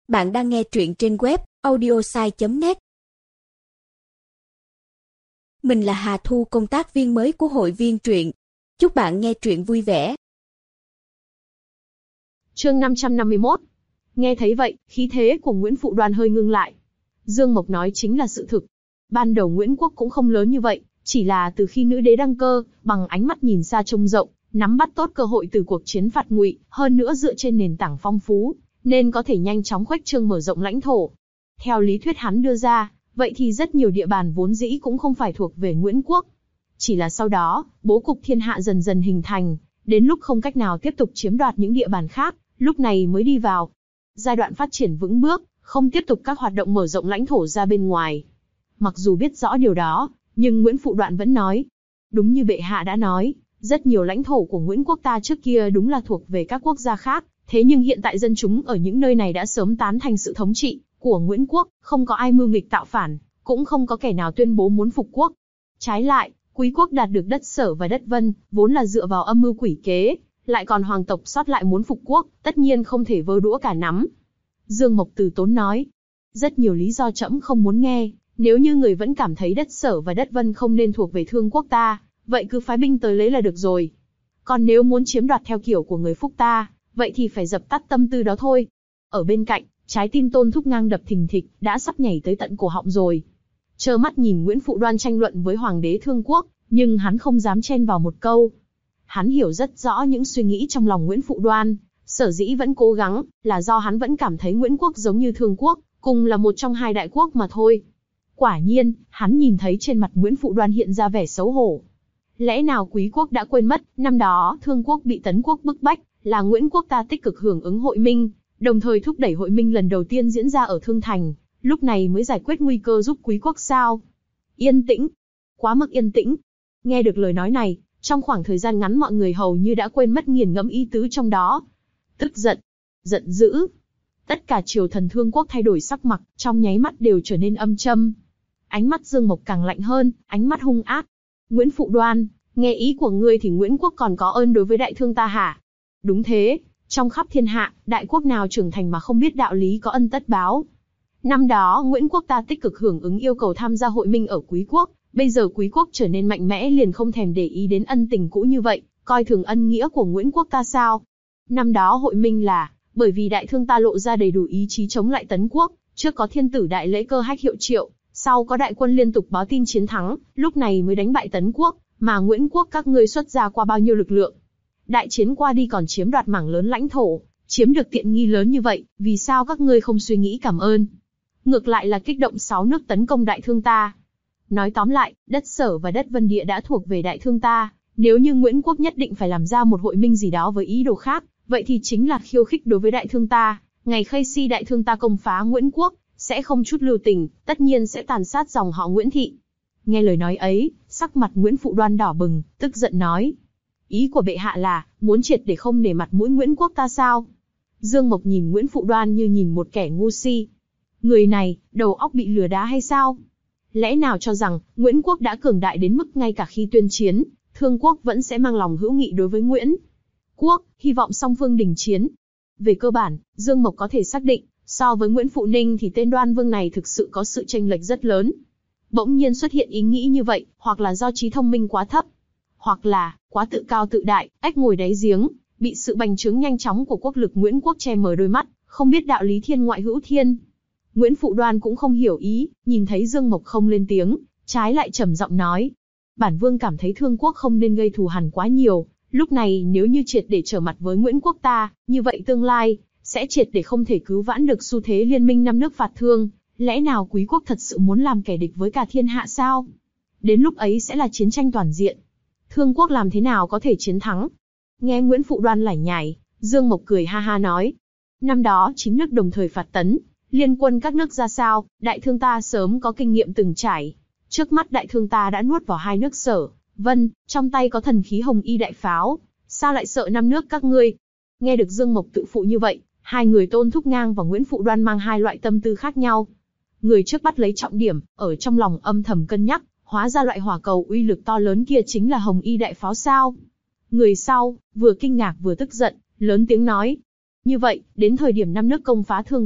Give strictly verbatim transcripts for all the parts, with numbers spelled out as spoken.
Bạn đang nghe truyện trên web audiosai chấm net. Mình là Hà Thu, công tác viên mới của hội viên truyện. Chúc bạn nghe truyện vui vẻ. Chương năm trăm năm mươi mốt. Nghe thấy vậy, khí thế của Nguyễn Phụ Đoan hơi ngưng lại. Dương Mộc nói chính là sự thực. Ban đầu Nguyễn Quốc cũng không lớn như vậy, chỉ là từ khi nữ đế đăng cơ, bằng ánh mắt nhìn xa trông rộng, nắm bắt tốt cơ hội từ cuộc chiến phạt Ngụy, hơn nữa dựa trên nền tảng phong phú, nên có thể nhanh chóng khuếch trương mở rộng lãnh thổ. Theo lý thuyết hắn đưa ra, vậy thì rất nhiều địa bàn vốn dĩ cũng không phải thuộc về Nguyễn Quốc. Chỉ là sau đó, bố cục thiên hạ dần dần hình thành, đến lúc không cách nào tiếp tục chiếm đoạt những địa bàn khác, lúc này mới đi vào giai đoạn phát triển vững bước, không tiếp tục các hoạt động mở rộng lãnh thổ ra bên ngoài. Mặc dù biết rõ điều đó, nhưng Nguyễn Phụ Đoạn vẫn nói, đúng như bệ hạ đã nói, rất nhiều lãnh thổ của Nguyễn Quốc ta trước kia đúng là thuộc về các quốc gia khác, thế nhưng hiện tại dân chúng ở những nơi này đã sớm tán thành sự thống trị của Nguyễn Quốc, không có ai mưu nghịch tạo phản, cũng không có kẻ nào tuyên bố muốn phục quốc. Trái lại, Quý quốc đạt được đất Sở và đất Vân, vốn là dựa vào âm mưu quỷ kế, lại còn hoàng tộc sót lại muốn phục quốc, tất nhiên không thể vơ đũa cả nắm. Dương Mộc từ tốn nói, rất nhiều lý do trẫm không muốn nghe, nếu như người vẫn cảm thấy đất Sở và đất Vân không nên thuộc về Thương quốc ta, vậy cứ phái binh tới lấy là được rồi. Còn nếu muốn chiếm đoạt theo kiểu của người Phúc ta, vậy thì phải dập tắt tâm tư đó thôi. Ở bên cạnh, trái tim Tôn Thúc ngang đập thình thịch, đã sắp nhảy tới tận cổ họng rồi. Trơ mắt nhìn Nguyễn Phụ Đoan tranh luận với Hoàng đế Thương quốc, nhưng hắn không dám chen vào một câu. Hắn hiểu rất rõ những suy nghĩ trong lòng Nguyễn Phụ Đoan, sở dĩ vẫn cố gắng, là do hắn vẫn cảm thấy Nguyễn Quốc giống như Thương quốc, cùng là một trong hai đại quốc mà thôi. Quả nhiên, hắn nhìn thấy trên mặt Nguyễn Phụ Đoan hiện ra vẻ xấu hổ. Lẽ nào Quý quốc đã quên mất, năm đó Thương quốc bị Tấn quốc bức bách, là Nguyễn quốc ta tích cực hưởng ứng hội minh, đồng thời thúc đẩy hội minh lần đầu tiên diễn ra ở Thương Thành, lúc này mới giải quyết nguy cơ giúp Quý quốc sao? Yên tĩnh, quá mức yên tĩnh. Nghe được lời nói này, trong khoảng thời gian ngắn mọi người hầu như đã quên mất nghiền ngẫm ý tứ trong đó. Tức giận, giận dữ. Tất cả triều thần Thương quốc thay đổi sắc mặt, trong nháy mắt đều trở nên âm châm. Ánh mắt Dương Mộc càng lạnh hơn, ánh mắt hung ác. Nguyễn Phụ Đoan, nghe ý của ngươi thì Nguyễn quốc còn có ơn đối với đại thương ta hả? Đúng thế, trong khắp thiên hạ, đại quốc nào trưởng thành mà không biết đạo lý có ân tất báo. Năm đó Nguyễn quốc ta tích cực hưởng ứng yêu cầu tham gia hội minh ở Quý quốc, bây giờ Quý quốc trở nên mạnh mẽ liền không thèm để ý đến ân tình cũ như vậy, coi thường ân nghĩa của Nguyễn quốc ta sao? Năm đó hội minh là, bởi vì đại thương ta lộ ra đầy đủ ý chí chống lại Tấn quốc, trước có thiên tử đại lễ cơ hách hiệu triệu, sau có đại quân liên tục báo tin chiến thắng, lúc này mới đánh bại Tấn quốc, mà Nguyễn quốc các ngươi xuất ra qua bao nhiêu lực lượng. Đại chiến qua đi còn chiếm đoạt mảng lớn lãnh thổ, chiếm được tiện nghi lớn như vậy, vì sao các ngươi không suy nghĩ cảm ơn? Ngược lại là kích động sáu nước tấn công đại thương ta. Nói tóm lại, đất Sở và đất Vân Địa đã thuộc về đại thương ta, nếu như Nguyễn quốc nhất định phải làm ra một hội minh gì đó với ý đồ khác, vậy thì chính là khiêu khích đối với đại thương ta. Ngày khây si đại thương ta công phá Nguyễn quốc, sẽ không chút lưu tình, tất nhiên sẽ tàn sát dòng họ Nguyễn thị. Nghe lời nói ấy, sắc mặt Nguyễn Phụ Đoan đỏ bừng, tức giận nói. Ý của bệ hạ là, muốn triệt để không nể mặt mũi Nguyễn quốc ta sao? Dương Mộc nhìn Nguyễn Phụ Đoan như nhìn một kẻ ngu si. Người này, đầu óc bị lừa đá hay sao? Lẽ nào cho rằng, Nguyễn quốc đã cường đại đến mức ngay cả khi tuyên chiến, Thương quốc vẫn sẽ mang lòng hữu nghị đối với Nguyễn quốc, hy vọng song phương đình chiến. Về cơ bản, Dương Mộc có thể xác định, so với Nguyễn Phụ Ninh thì tên Đoan Vương này thực sự có sự chênh lệch rất lớn. Bỗng nhiên xuất hiện ý nghĩ như vậy, hoặc là do trí thông minh quá thấp, hoặc là quá tự cao tự đại, ếch ngồi đáy giếng, bị sự bành trướng nhanh chóng của quốc lực Nguyễn quốc che mờ đôi mắt, không biết đạo lý thiên ngoại hữu thiên. Nguyễn Phụ Đoan cũng không hiểu ý, nhìn thấy Dương Mộc không lên tiếng, trái lại trầm giọng nói: bản vương cảm thấy Thương quốc không nên gây thù hằn quá nhiều, lúc này nếu như triệt để trở mặt với Nguyễn quốc ta, như vậy tương lai sẽ triệt để không thể cứu vãn được xu thế liên minh năm nước phạt Thương. Lẽ nào Quý quốc thật sự muốn làm kẻ địch với cả thiên hạ sao? Đến lúc ấy sẽ là chiến tranh toàn diện. Thương quốc làm thế nào có thể chiến thắng? Nghe Nguyễn Phụ Đoan lải nhải, Dương Mộc cười ha ha nói: năm đó chính nước đồng thời phạt Tấn, liên quân các nước ra sao, đại thương ta sớm có kinh nghiệm từng trải. Trước mắt đại thương ta đã nuốt vào hai nước Sở, Vân, trong tay có thần khí hồng y đại pháo, sao lại sợ năm nước các ngươi? Nghe được Dương Mộc tự phụ như vậy, hai người Tôn Thúc Ngang và Nguyễn Phụ Đoan mang hai loại tâm tư khác nhau. Người trước bắt lấy trọng điểm, ở trong lòng âm thầm cân nhắc, hóa ra loại hỏa cầu uy lực to lớn kia chính là hồng y đại pháo sao? Người sau, vừa kinh ngạc vừa tức giận, lớn tiếng nói: như vậy, đến thời điểm năm nước công phá Thương quốc,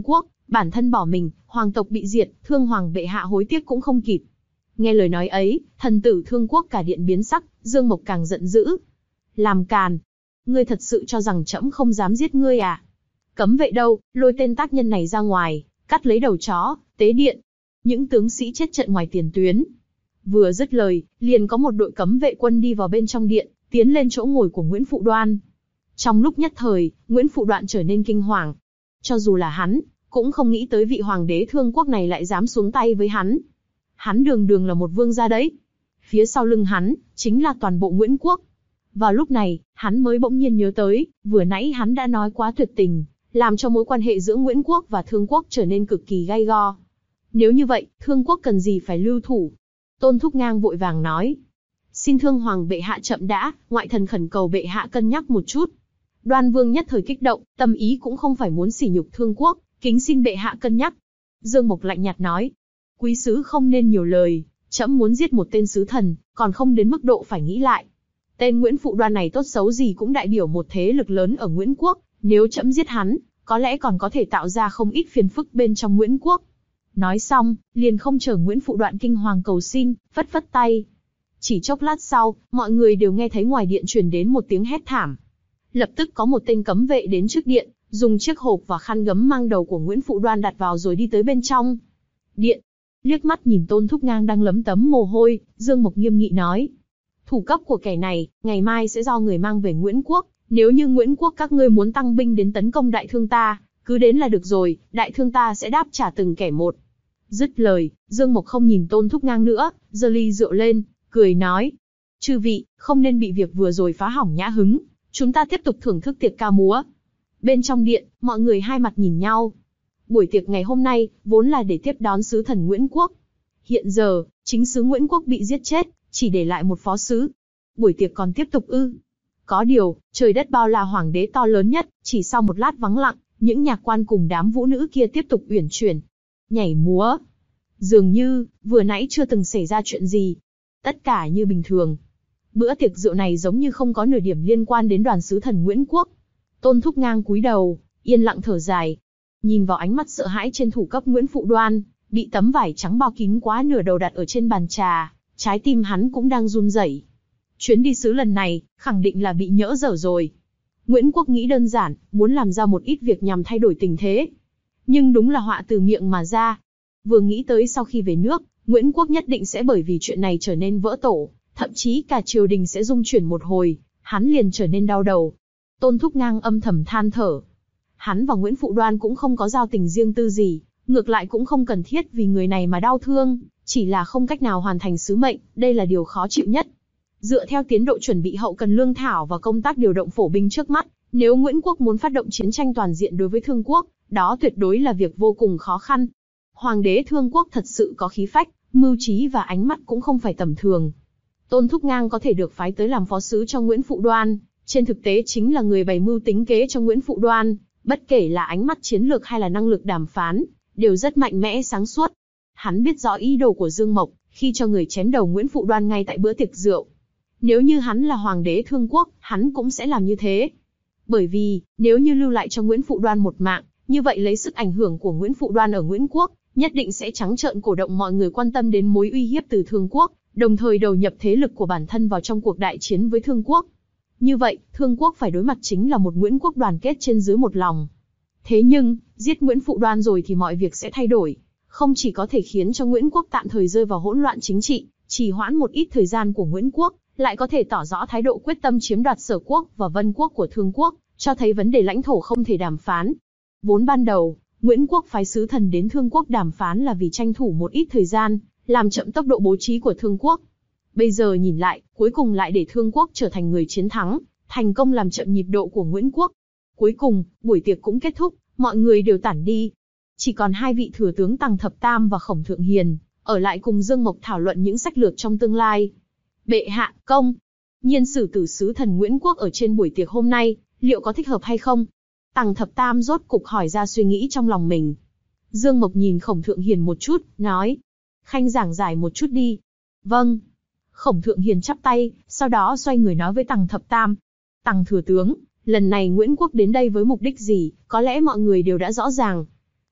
Bản thân bỏ mình, hoàng tộc bị diệt, Thương Hoàng bệ hạ hối tiếc cũng không kịp. Nghe lời nói ấy, thần tử Thương Quốc cả điện biến sắc, Dương Mộc càng giận dữ. Làm càn! Ngươi thật sự cho rằng trẫm không dám giết ngươi à? Cấm vệ đâu, lôi tên tác nhân này ra ngoài, cắt lấy đầu chó, tế điện. Những tướng sĩ chết trận ngoài tiền tuyến. Vừa dứt lời, liền có một đội cấm vệ quân đi vào bên trong điện, tiến lên chỗ ngồi của Nguyễn Phụ Đoan. Trong lúc nhất thời, Nguyễn Phụ Đoan trở nên kinh hoàng. Cho dù là hắn, cũng không nghĩ tới vị hoàng đế Thương Quốc này lại dám xuống tay với hắn. Hắn đường đường là một vương gia đấy. Phía sau lưng hắn, chính là toàn bộ Nguyễn Quốc. Vào lúc này, hắn mới bỗng nhiên nhớ tới, vừa nãy hắn đã nói quá tuyệt tình, làm cho mối quan hệ giữa Nguyễn Quốc và Thương Quốc trở nên cực kỳ gay go. Nếu như vậy, Thương Quốc cần gì phải lưu thủ? Tôn Thúc Ngang vội vàng nói. Xin Thương Hoàng bệ hạ chậm đã, ngoại thần khẩn cầu bệ hạ cân nhắc một chút. Đoan Vương nhất thời kích động, tâm ý cũng không phải muốn sỉ nhục Thương Quốc, kính xin bệ hạ cân nhắc. Dương Mộc lạnh nhạt nói. Quý sứ không nên nhiều lời, trẫm muốn giết một tên sứ thần, còn không đến mức độ phải nghĩ lại. Tên Nguyễn Phụ Đoan này tốt xấu gì cũng đại biểu một thế lực lớn ở Nguyễn Quốc, nếu trẫm giết hắn, có lẽ còn có thể tạo ra không ít phiền phức bên trong Nguyễn Quốc. Nói xong, liền không chờ Nguyễn Phụ Đoan kinh hoàng cầu xin, phất phất tay. Chỉ chốc lát sau, mọi người đều nghe thấy ngoài điện truyền đến một tiếng hét thảm. Lập tức có một tên cấm vệ đến trước điện, dùng chiếc hộp và khăn gấm mang đầu của Nguyễn Phụ Đoan đặt vào rồi đi tới bên trong điện. Liếc mắt nhìn Tôn Thúc Ngang đang lấm tấm mồ hôi, Dương Mộc nghiêm nghị nói. Thủ cấp của kẻ này, ngày mai sẽ do người mang về Nguyễn Quốc, nếu như Nguyễn Quốc các ngươi muốn tăng binh đến tấn công đại thương ta, cứ đến là được rồi, đại thương ta sẽ đáp trả từng kẻ một. Dứt lời, Dương Mộc không nhìn Tôn Thúc Ngang nữa, giơ ly rượu lên, cười nói. Chư vị, không nên bị việc vừa rồi phá hỏng nhã hứng, chúng ta tiếp tục thưởng thức tiệc ca múa. Bên trong điện, mọi người hai mặt nhìn nhau. Buổi tiệc ngày hôm nay, vốn là để tiếp đón sứ thần Nguyễn Quốc. Hiện giờ, chính sứ Nguyễn Quốc bị giết chết, chỉ để lại một phó sứ. Buổi tiệc còn tiếp tục ư? Có điều, trời đất bao la hoàng đế to lớn nhất, chỉ sau một lát vắng lặng, những nhạc quan cùng đám vũ nữ kia tiếp tục uyển chuyển, nhảy múa. Dường như, vừa nãy chưa từng xảy ra chuyện gì. Tất cả như bình thường. Bữa tiệc rượu này giống như không có nửa điểm liên quan đến đoàn sứ thần Nguyễn Quốc. Tôn Thúc Ngang cúi đầu, yên lặng thở dài. Nhìn vào ánh mắt sợ hãi trên thủ cấp Nguyễn Phụ Đoan, bị tấm vải trắng bao kín quá nửa đầu đặt ở trên bàn trà, trái tim hắn cũng đang run rẩy. Chuyến đi sứ lần này, khẳng định là bị nhỡ dở rồi. Nguyễn Quốc nghĩ đơn giản, muốn làm ra một ít việc nhằm thay đổi tình thế. Nhưng đúng là họa từ miệng mà ra. Vừa nghĩ tới sau khi về nước, Nguyễn Quốc nhất định sẽ bởi vì chuyện này trở nên vỡ tổ, thậm chí cả triều đình sẽ rung chuyển một hồi, hắn liền trở nên đau đầu. Tôn Thúc Ngang âm thầm than thở. Hắn và Nguyễn Phụ Đoan cũng không có giao tình riêng tư gì, ngược lại cũng không cần thiết vì người này mà đau thương, chỉ là không cách nào hoàn thành sứ mệnh, đây là điều khó chịu nhất. Dựa theo tiến độ chuẩn bị hậu cần lương thảo và công tác điều động phổ binh trước mắt, nếu Nguyễn Quốc muốn phát động chiến tranh toàn diện đối với Thương Quốc, đó tuyệt đối là việc vô cùng khó khăn. Hoàng đế Thương Quốc thật sự có khí phách, mưu trí và ánh mắt cũng không phải tầm thường. Tôn Thúc Ngang có thể được phái tới làm phó sứ cho Nguyễn Phụ Đoan, trên thực tế chính là người bày mưu tính kế cho Nguyễn Phụ Đoan, bất kể là ánh mắt chiến lược hay là năng lực đàm phán, đều rất mạnh mẽ sáng suốt. Hắn biết rõ ý đồ của Dương Mộc, khi cho người chém đầu Nguyễn Phụ Đoan ngay tại bữa tiệc rượu. Nếu như hắn là hoàng đế Thương Quốc, hắn cũng sẽ làm như thế. Bởi vì, nếu như lưu lại cho Nguyễn Phụ Đoan một mạng, như vậy lấy sức ảnh hưởng của Nguyễn Phụ Đoan ở Nguyễn Quốc, nhất định sẽ trắng trợn cổ động mọi người quan tâm đến mối uy hiếp từ Thương Quốc, đồng thời đầu nhập thế lực của bản thân vào trong cuộc đại chiến với Thương Quốc. Như vậy, Thương Quốc phải đối mặt chính là một Nguyễn Quốc đoàn kết trên dưới một lòng. Thế nhưng, giết Nguyễn Phụ Đoan rồi thì mọi việc sẽ thay đổi. Không chỉ có thể khiến cho Nguyễn Quốc tạm thời rơi vào hỗn loạn chính trị, trì hoãn một ít thời gian của Nguyễn Quốc, lại có thể tỏ rõ thái độ quyết tâm chiếm đoạt Sở Quốc và Vân Quốc của Thương Quốc, cho thấy vấn đề lãnh thổ không thể đàm phán. Vốn ban đầu, Nguyễn Quốc phái sứ thần đến Thương Quốc đàm phán là vì tranh thủ một ít thời gian, làm chậm tốc độ bố trí của Thương Quốc. Bây giờ nhìn lại, cuối cùng lại để Thương Quốc trở thành người chiến thắng, thành công làm chậm nhịp độ của Nguyễn Quốc. Cuối cùng, buổi tiệc cũng kết thúc, mọi người đều tản đi. Chỉ còn hai vị thừa tướng Tằng Thập Tam và Khổng Thượng Hiền, ở lại cùng Dương Mộc thảo luận những sách lược trong tương lai. Bệ hạ, công, nhiên sử tử sứ thần Nguyễn Quốc ở trên buổi tiệc hôm nay, liệu có thích hợp hay không? Tằng Thập Tam rốt cục hỏi ra suy nghĩ trong lòng mình. Dương Mộc nhìn Khổng Thượng Hiền một chút, nói. Khanh giảng giải một chút đi. Vâng. Khổng Thượng Hiền chắp tay, sau đó xoay người nói với Tằng Thập Tam. Tằng thừa tướng, lần này Nguyễn Quốc đến đây với mục đích gì, có lẽ mọi người đều đã rõ ràng.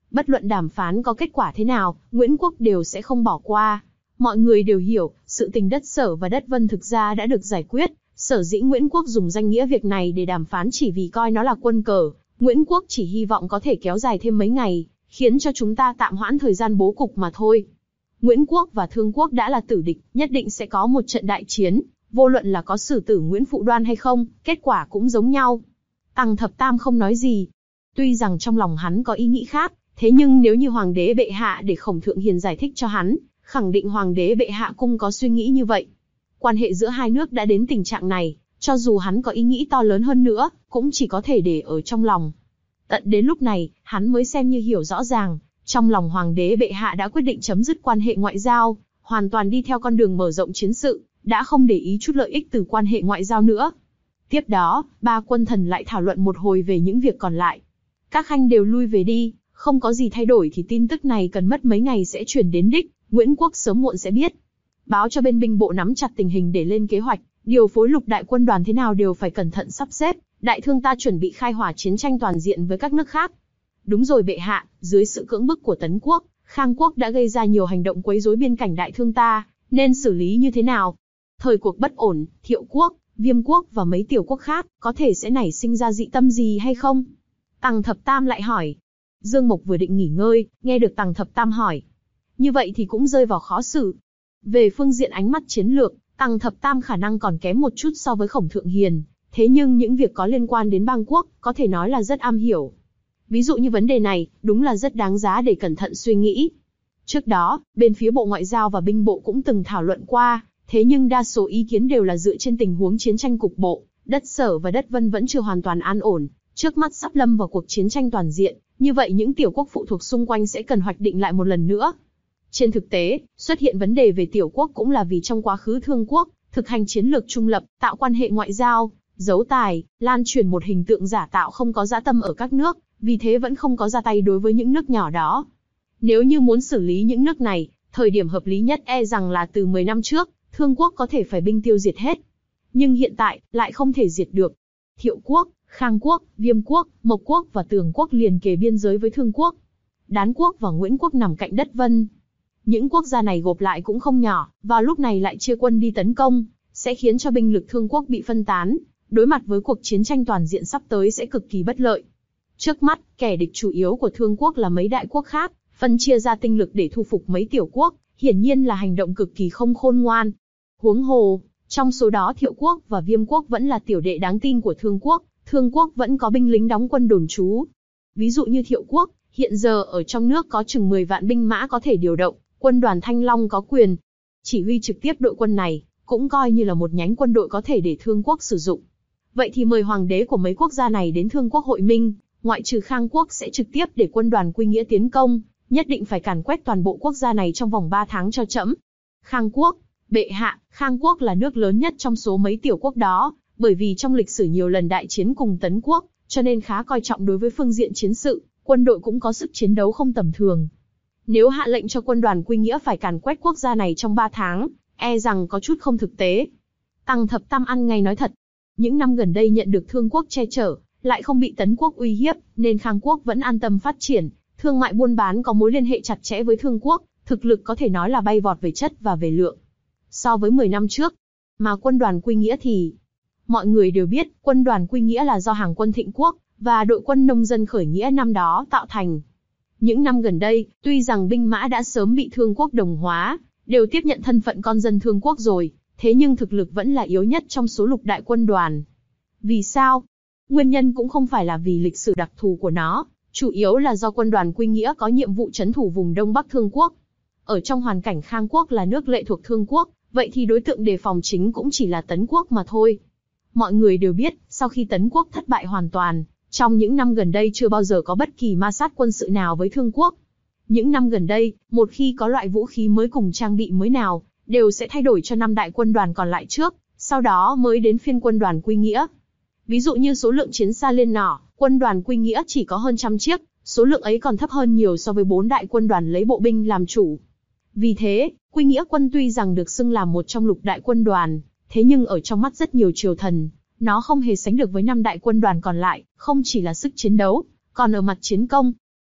Bất luận đàm phán có kết quả thế nào, Nguyễn Quốc đều sẽ không bỏ qua. Mọi người đều hiểu, sự tình đất Sở và đất Vân thực ra đã được giải quyết, sở dĩ Nguyễn Quốc dùng danh nghĩa việc này để đàm phán chỉ vì coi nó là quân cờ. Nguyễn Quốc chỉ hy vọng có thể kéo dài thêm mấy ngày, khiến cho chúng ta tạm hoãn thời gian bố cục mà thôi. Nguyễn Quốc và Thương Quốc đã là tử địch, nhất định sẽ có một trận đại chiến, vô luận là có xử tử Nguyễn Phụ Đoan hay không, kết quả cũng giống nhau. Tằng Thập Tam không nói gì. Tuy rằng trong lòng hắn có ý nghĩ khác, thế nhưng nếu như Hoàng đế bệ hạ để Khổng Thượng Hiền giải thích cho hắn, khẳng định Hoàng đế bệ hạ cũng có suy nghĩ như vậy. Quan hệ giữa hai nước đã đến tình trạng này, cho dù hắn có ý nghĩ to lớn hơn nữa, cũng chỉ có thể để ở trong lòng. Tận đến lúc này, hắn mới xem như hiểu rõ ràng, trong lòng Hoàng đế bệ hạ đã quyết định chấm dứt quan hệ ngoại giao, hoàn toàn đi theo con đường mở rộng chiến sự, đã không để ý chút lợi ích từ quan hệ ngoại giao nữa. Tiếp đó, ba quân thần lại thảo luận một hồi về những việc còn lại. Các khanh đều lui về đi, không có gì thay đổi thì tin tức này cần mất mấy ngày sẽ chuyển đến đích, Nguyễn Quốc sớm muộn sẽ biết. Báo cho bên binh bộ nắm chặt tình hình để lên kế hoạch, điều phối lục đại quân đoàn thế nào đều phải cẩn thận sắp xếp, đại thương ta chuẩn bị khai hỏa chiến tranh toàn diện với các nước khác. Đúng rồi bệ hạ, dưới sự cưỡng bức của Tấn Quốc, Khang Quốc đã gây ra nhiều hành động quấy rối biên cảnh đại thương ta, nên xử lý như thế nào? Thời cuộc bất ổn, Thiệu Quốc, Viêm Quốc và mấy tiểu quốc khác, có thể sẽ nảy sinh ra dị tâm gì hay không? Tằng Thập Tam lại hỏi. Dương Mộc vừa định nghỉ ngơi, nghe được Tằng Thập Tam hỏi. Như vậy thì cũng rơi vào khó xử. Về phương diện ánh mắt chiến lược, Tằng Thập Tam khả năng còn kém một chút so với Khổng Thượng Hiền, thế nhưng những việc có liên quan đến bang quốc, có thể nói là rất am hiểu. Ví dụ như vấn đề này, đúng là rất đáng giá để cẩn thận suy nghĩ. Trước đó, bên phía Bộ Ngoại giao và binh bộ cũng từng thảo luận qua, thế nhưng đa số ý kiến đều là dựa trên tình huống chiến tranh cục bộ, đất Sở và đất Vân vẫn chưa hoàn toàn an ổn, trước mắt sắp lâm vào cuộc chiến tranh toàn diện, như vậy những tiểu quốc phụ thuộc xung quanh sẽ cần hoạch định lại một lần nữa. Trên thực tế, xuất hiện vấn đề về tiểu quốc cũng là vì trong quá khứ Thương Quốc thực hành chiến lược trung lập, tạo quan hệ ngoại giao, giấu tài, lan truyền một hình tượng giả tạo không có dã tâm ở các nước, vì thế vẫn không có ra tay đối với những nước nhỏ đó. Nếu như muốn xử lý những nước này, thời điểm hợp lý nhất e rằng là từ mười năm trước, Thương Quốc có thể phải binh tiêu diệt hết. Nhưng hiện tại, lại không thể diệt được. Thiệu Quốc, Khang Quốc, Viêm Quốc, Mộc Quốc và Tường Quốc liền kề biên giới với Thương Quốc. Đán Quốc và Nguyễn Quốc nằm cạnh đất Vân. Những quốc gia này gộp lại cũng không nhỏ, vào lúc này lại chia quân đi tấn công, sẽ khiến cho binh lực Thương Quốc bị phân tán, đối mặt với cuộc chiến tranh toàn diện sắp tới sẽ cực kỳ bất lợi. Trước mắt, kẻ địch chủ yếu của Thương Quốc là mấy đại quốc khác, phân chia ra tinh lực để thu phục mấy tiểu quốc, hiển nhiên là hành động cực kỳ không khôn ngoan. Huống hồ, trong số đó Thiệu Quốc và Viêm Quốc vẫn là tiểu đệ đáng tin của Thương Quốc, Thương Quốc vẫn có binh lính đóng quân đồn trú. Ví dụ như Thiệu Quốc, hiện giờ ở trong nước có chừng mười vạn binh mã có thể điều động, quân đoàn Thanh Long có quyền chỉ huy trực tiếp đội quân này, cũng coi như là một nhánh quân đội có thể để Thương Quốc sử dụng. Vậy thì mời hoàng đế của mấy quốc gia này đến Thương Quốc hội minh, ngoại trừ Khang Quốc sẽ trực tiếp để quân đoàn Quy Nghĩa tiến công, nhất định phải càn quét toàn bộ quốc gia này trong vòng ba tháng cho trẫm. Khang Quốc, bệ hạ, Khang Quốc là nước lớn nhất trong số mấy tiểu quốc đó, bởi vì trong lịch sử nhiều lần đại chiến cùng Tấn Quốc, cho nên khá coi trọng đối với phương diện chiến sự, quân đội cũng có sức chiến đấu không tầm thường. Nếu hạ lệnh cho quân đoàn Quy Nghĩa phải càn quét quốc gia này trong ba tháng, e rằng có chút không thực tế. Tằng Thập Tam ăn ngay nói thật. Những năm gần đây nhận được Thương Quốc che chở, lại không bị Tấn Quốc uy hiếp, nên Khang Quốc vẫn an tâm phát triển, thương mại buôn bán có mối liên hệ chặt chẽ với Thương Quốc, thực lực có thể nói là bay vọt về chất và về lượng. So với mười năm trước, mà quân đoàn Quy Nghĩa thì... Mọi người đều biết, quân đoàn Quy Nghĩa là do Hàng quân Thịnh Quốc và đội quân nông dân khởi nghĩa năm đó tạo thành. Những năm gần đây, tuy rằng binh mã đã sớm bị Thương Quốc đồng hóa, đều tiếp nhận thân phận con dân Thương Quốc rồi, thế nhưng thực lực vẫn là yếu nhất trong số lục đại quân đoàn. Vì sao? Nguyên nhân cũng không phải là vì lịch sử đặc thù của nó, chủ yếu là do quân đoàn Quy Nghĩa có nhiệm vụ trấn thủ vùng Đông Bắc Thương Quốc. Ở trong hoàn cảnh Khang Quốc là nước lệ thuộc Thương Quốc, vậy thì đối tượng đề phòng chính cũng chỉ là Tấn Quốc mà thôi. Mọi người đều biết, sau khi Tấn Quốc thất bại hoàn toàn, trong những năm gần đây chưa bao giờ có bất kỳ ma sát quân sự nào với Thương Quốc. Những năm gần đây, một khi có loại vũ khí mới cùng trang bị mới nào, đều sẽ thay đổi cho năm đại quân đoàn còn lại trước, sau đó mới đến phiên quân đoàn Quy Nghĩa. Ví dụ như số lượng chiến xa liên nỏ, quân đoàn Quy Nghĩa chỉ có hơn trăm chiếc, số lượng ấy còn thấp hơn nhiều so với bốn đại quân đoàn lấy bộ binh làm chủ. Vì thế, Quy Nghĩa quân tuy rằng được xưng là một trong lục đại quân đoàn, thế nhưng ở trong mắt rất nhiều triều thần, nó không hề sánh được với năm đại quân đoàn còn lại, không chỉ là sức chiến đấu, còn ở mặt chiến công.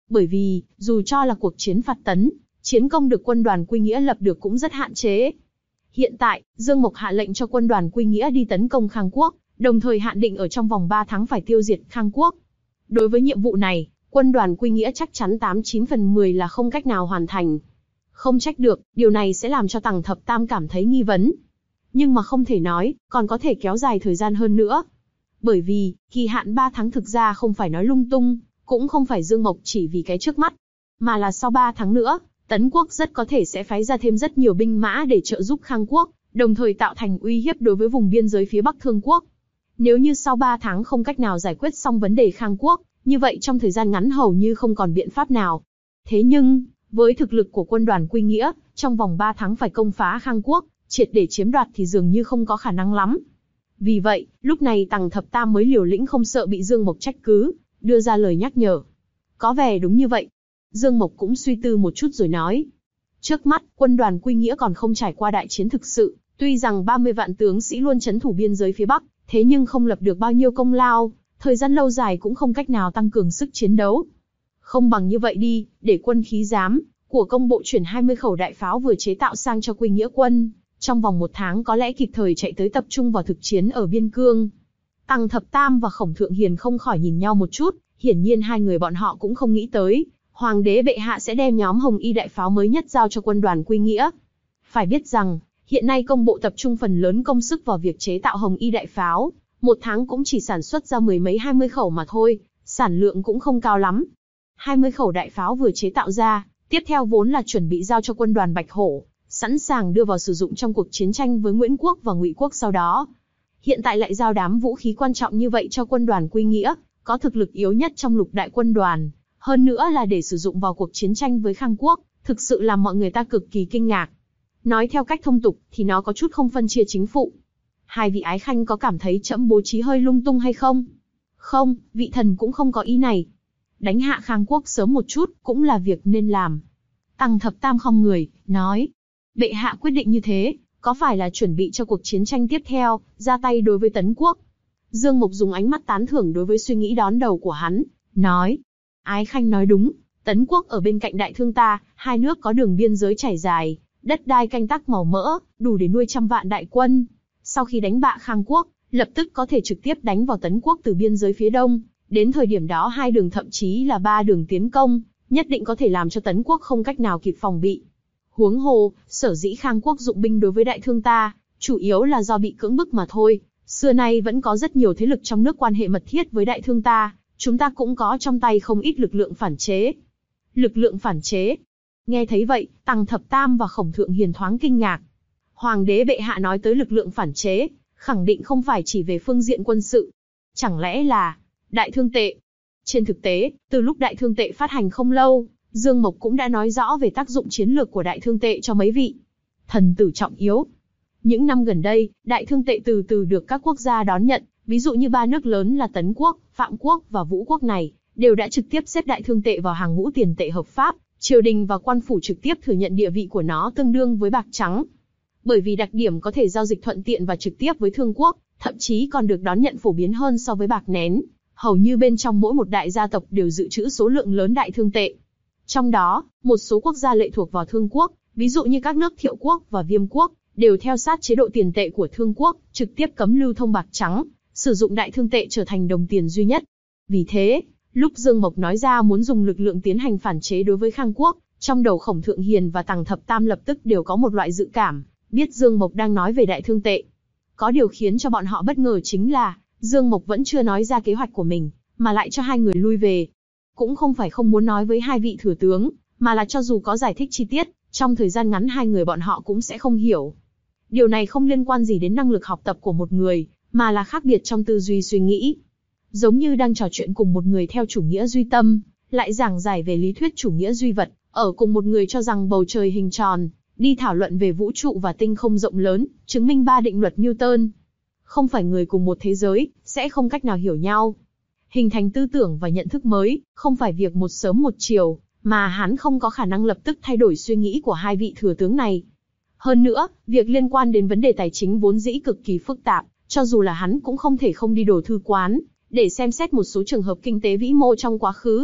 Bởi vì, dù cho là cuộc chiến phạt tấn, chiến công được quân đoàn Quy Nghĩa lập được cũng rất hạn chế. Hiện tại, Dương Mộc hạ lệnh cho quân đoàn Quy Nghĩa đi tấn công Khang Quốc, đồng thời hạn định ở trong vòng ba tháng phải tiêu diệt Khang Quốc. Đối với nhiệm vụ này, quân đoàn Quy Nghĩa chắc chắn tám chín phần mười là không cách nào hoàn thành. Không trách được, điều này sẽ làm cho Tằng Thập Tam cảm thấy nghi vấn. Nhưng mà không thể nói, còn có thể kéo dài thời gian hơn nữa. Bởi vì, kỳ hạn ba tháng thực ra không phải nói lung tung, cũng không phải Dương Mộc chỉ vì cái trước mắt. Mà là sau ba tháng nữa, Tấn Quốc rất có thể sẽ phái ra thêm rất nhiều binh mã để trợ giúp Khang Quốc, đồng thời tạo thành uy hiếp đối với vùng biên giới phía Bắc Thương Quốc. Nếu như sau ba tháng không cách nào giải quyết xong vấn đề Khang Quốc, như vậy trong thời gian ngắn hầu như không còn biện pháp nào. Thế nhưng, với thực lực của quân đoàn Quy Nghĩa, trong vòng ba tháng phải công phá Khang Quốc, triệt để chiếm đoạt thì dường như không có khả năng lắm. Vì vậy, lúc này Tằng Thập Tam mới liều lĩnh không sợ bị Dương Mộc trách cứ, đưa ra lời nhắc nhở. Có vẻ đúng như vậy. Dương Mộc cũng suy tư một chút rồi nói. Trước mắt, quân đoàn Quy Nghĩa còn không trải qua đại chiến thực sự, tuy rằng ba mươi vạn tướng sĩ luôn trấn thủ biên giới phía Bắc, thế nhưng không lập được bao nhiêu công lao, thời gian lâu dài cũng không cách nào tăng cường sức chiến đấu. Không bằng như vậy đi, để quân khí giám của công bộ chuyển hai mươi khẩu đại pháo vừa chế tạo sang cho Quy Nghĩa quân, trong vòng một tháng có lẽ kịp thời chạy tới tập trung vào thực chiến ở biên cương. Tằng Thập Tam và Khổng Thượng Hiền không khỏi nhìn nhau một chút, hiển nhiên hai người bọn họ cũng không nghĩ tới, Hoàng đế bệ hạ sẽ đem nhóm Hồng Y đại pháo mới nhất giao cho quân đoàn Quy Nghĩa. Phải biết rằng, hiện nay công bộ tập trung phần lớn công sức vào việc chế tạo Hồng Y đại pháo, một tháng cũng chỉ sản xuất ra mười mấy hai mươi khẩu mà thôi, sản lượng cũng không cao lắm. hai mươi khẩu đại pháo vừa chế tạo ra, tiếp theo vốn là chuẩn bị giao cho quân đoàn Bạch Hổ, sẵn sàng đưa vào sử dụng trong cuộc chiến tranh với Nguyễn Quốc và Ngụy Quốc sau đó. Hiện tại lại giao đám vũ khí quan trọng như vậy cho quân đoàn Quy Nghĩa, có thực lực yếu nhất trong lục đại quân đoàn, hơn nữa là để sử dụng vào cuộc chiến tranh với Khang Quốc, thực sự làm mọi người ta cực kỳ kinh ngạc. Nói theo cách thông tục thì nó có chút không phân chia chính phụ. Hai vị ái khanh có cảm thấy trẫm bố trí hơi lung tung hay không? Không, vị thần cũng không có ý này. Đánh hạ Khang Quốc sớm một chút cũng là việc nên làm. Tằng Thập Tam khom người, nói. Bệ hạ quyết định như thế, có phải là chuẩn bị cho cuộc chiến tranh tiếp theo, ra tay đối với Tấn Quốc? Dương Mộc dùng ánh mắt tán thưởng đối với suy nghĩ đón đầu của hắn, nói. Ái khanh nói đúng, Tấn Quốc ở bên cạnh Đại Thương ta, hai nước có đường biên giới trải dài, đất đai canh tác màu mỡ, đủ để nuôi trăm vạn đại quân. Sau khi đánh bại Khang Quốc, lập tức có thể trực tiếp đánh vào Tấn Quốc từ biên giới phía đông. Đến thời điểm đó hai đường thậm chí là ba đường tiến công, nhất định có thể làm cho Tấn Quốc không cách nào kịp phòng bị. Huống hồ, sở dĩ Khang Quốc dụng binh đối với Đại Thương ta, chủ yếu là do bị cưỡng bức mà thôi. Xưa nay vẫn có rất nhiều thế lực trong nước quan hệ mật thiết với Đại Thương ta, chúng ta cũng có trong tay không ít lực lượng phản chế. Lực lượng phản chế? Nghe thấy vậy, Tằng Thập Tam và Khổng Thượng Hiền thoáng kinh ngạc. Hoàng đế bệ hạ nói tới lực lượng phản chế, khẳng định không phải chỉ về phương diện quân sự. Chẳng lẽ là Đại Thương tệ? Trên thực tế, từ lúc Đại Thương tệ phát hành không lâu, Dương Mộc cũng đã nói rõ về tác dụng chiến lược của Đại Thương tệ cho mấy vị thần tử trọng yếu. Những năm gần đây, Đại Thương tệ từ từ được các quốc gia đón nhận, ví dụ như ba nước lớn là Tấn Quốc, Phạm Quốc và Vũ Quốc này, đều đã trực tiếp xếp Đại Thương tệ vào hàng ngũ tiền tệ hợp pháp, triều đình và quan phủ trực tiếp thừa nhận địa vị của nó tương đương với bạc trắng. Bởi vì đặc điểm có thể giao dịch thuận tiện và trực tiếp với Thương Quốc, thậm chí còn được đón nhận phổ biến hơn so với bạc nén. Hầu như bên trong mỗi một đại gia tộc đều dự trữ số lượng lớn Đại Thương tệ. Trong đó, một số quốc gia lệ thuộc vào Thương Quốc, ví dụ như các nước Thiệu Quốc và Viêm Quốc, đều theo sát chế độ tiền tệ của Thương Quốc, trực tiếp cấm lưu thông bạc trắng, sử dụng Đại Thương tệ trở thành đồng tiền duy nhất. Vì thế, lúc Dương Mộc nói ra muốn dùng lực lượng tiến hành phản chế đối với Khang Quốc, trong đầu Khổng Thượng Hiền và Tằng Thập Tam lập tức đều có một loại dự cảm, biết Dương Mộc đang nói về Đại Thương tệ. Có điều khiến cho bọn họ bất ngờ chính là, Dương Mộc vẫn chưa nói ra kế hoạch của mình, mà lại cho hai người lui về. Cũng không phải không muốn nói với hai vị thừa tướng, mà là cho dù có giải thích chi tiết, trong thời gian ngắn hai người bọn họ cũng sẽ không hiểu. Điều này không liên quan gì đến năng lực học tập của một người, mà là khác biệt trong tư duy suy nghĩ. Giống như đang trò chuyện cùng một người theo chủ nghĩa duy tâm, lại giảng giải về lý thuyết chủ nghĩa duy vật, ở cùng một người cho rằng bầu trời hình tròn, đi thảo luận về vũ trụ và tinh không rộng lớn, chứng minh ba định luật Newton. Không phải người cùng một thế giới, sẽ không cách nào hiểu nhau. Hình thành tư tưởng và nhận thức mới, không phải việc một sớm một chiều, mà hắn không có khả năng lập tức thay đổi suy nghĩ của hai vị thừa tướng này. Hơn nữa, việc liên quan đến vấn đề tài chính vốn dĩ cực kỳ phức tạp, cho dù là hắn cũng không thể không đi đồ thư quán, để xem xét một số trường hợp kinh tế vĩ mô trong quá khứ,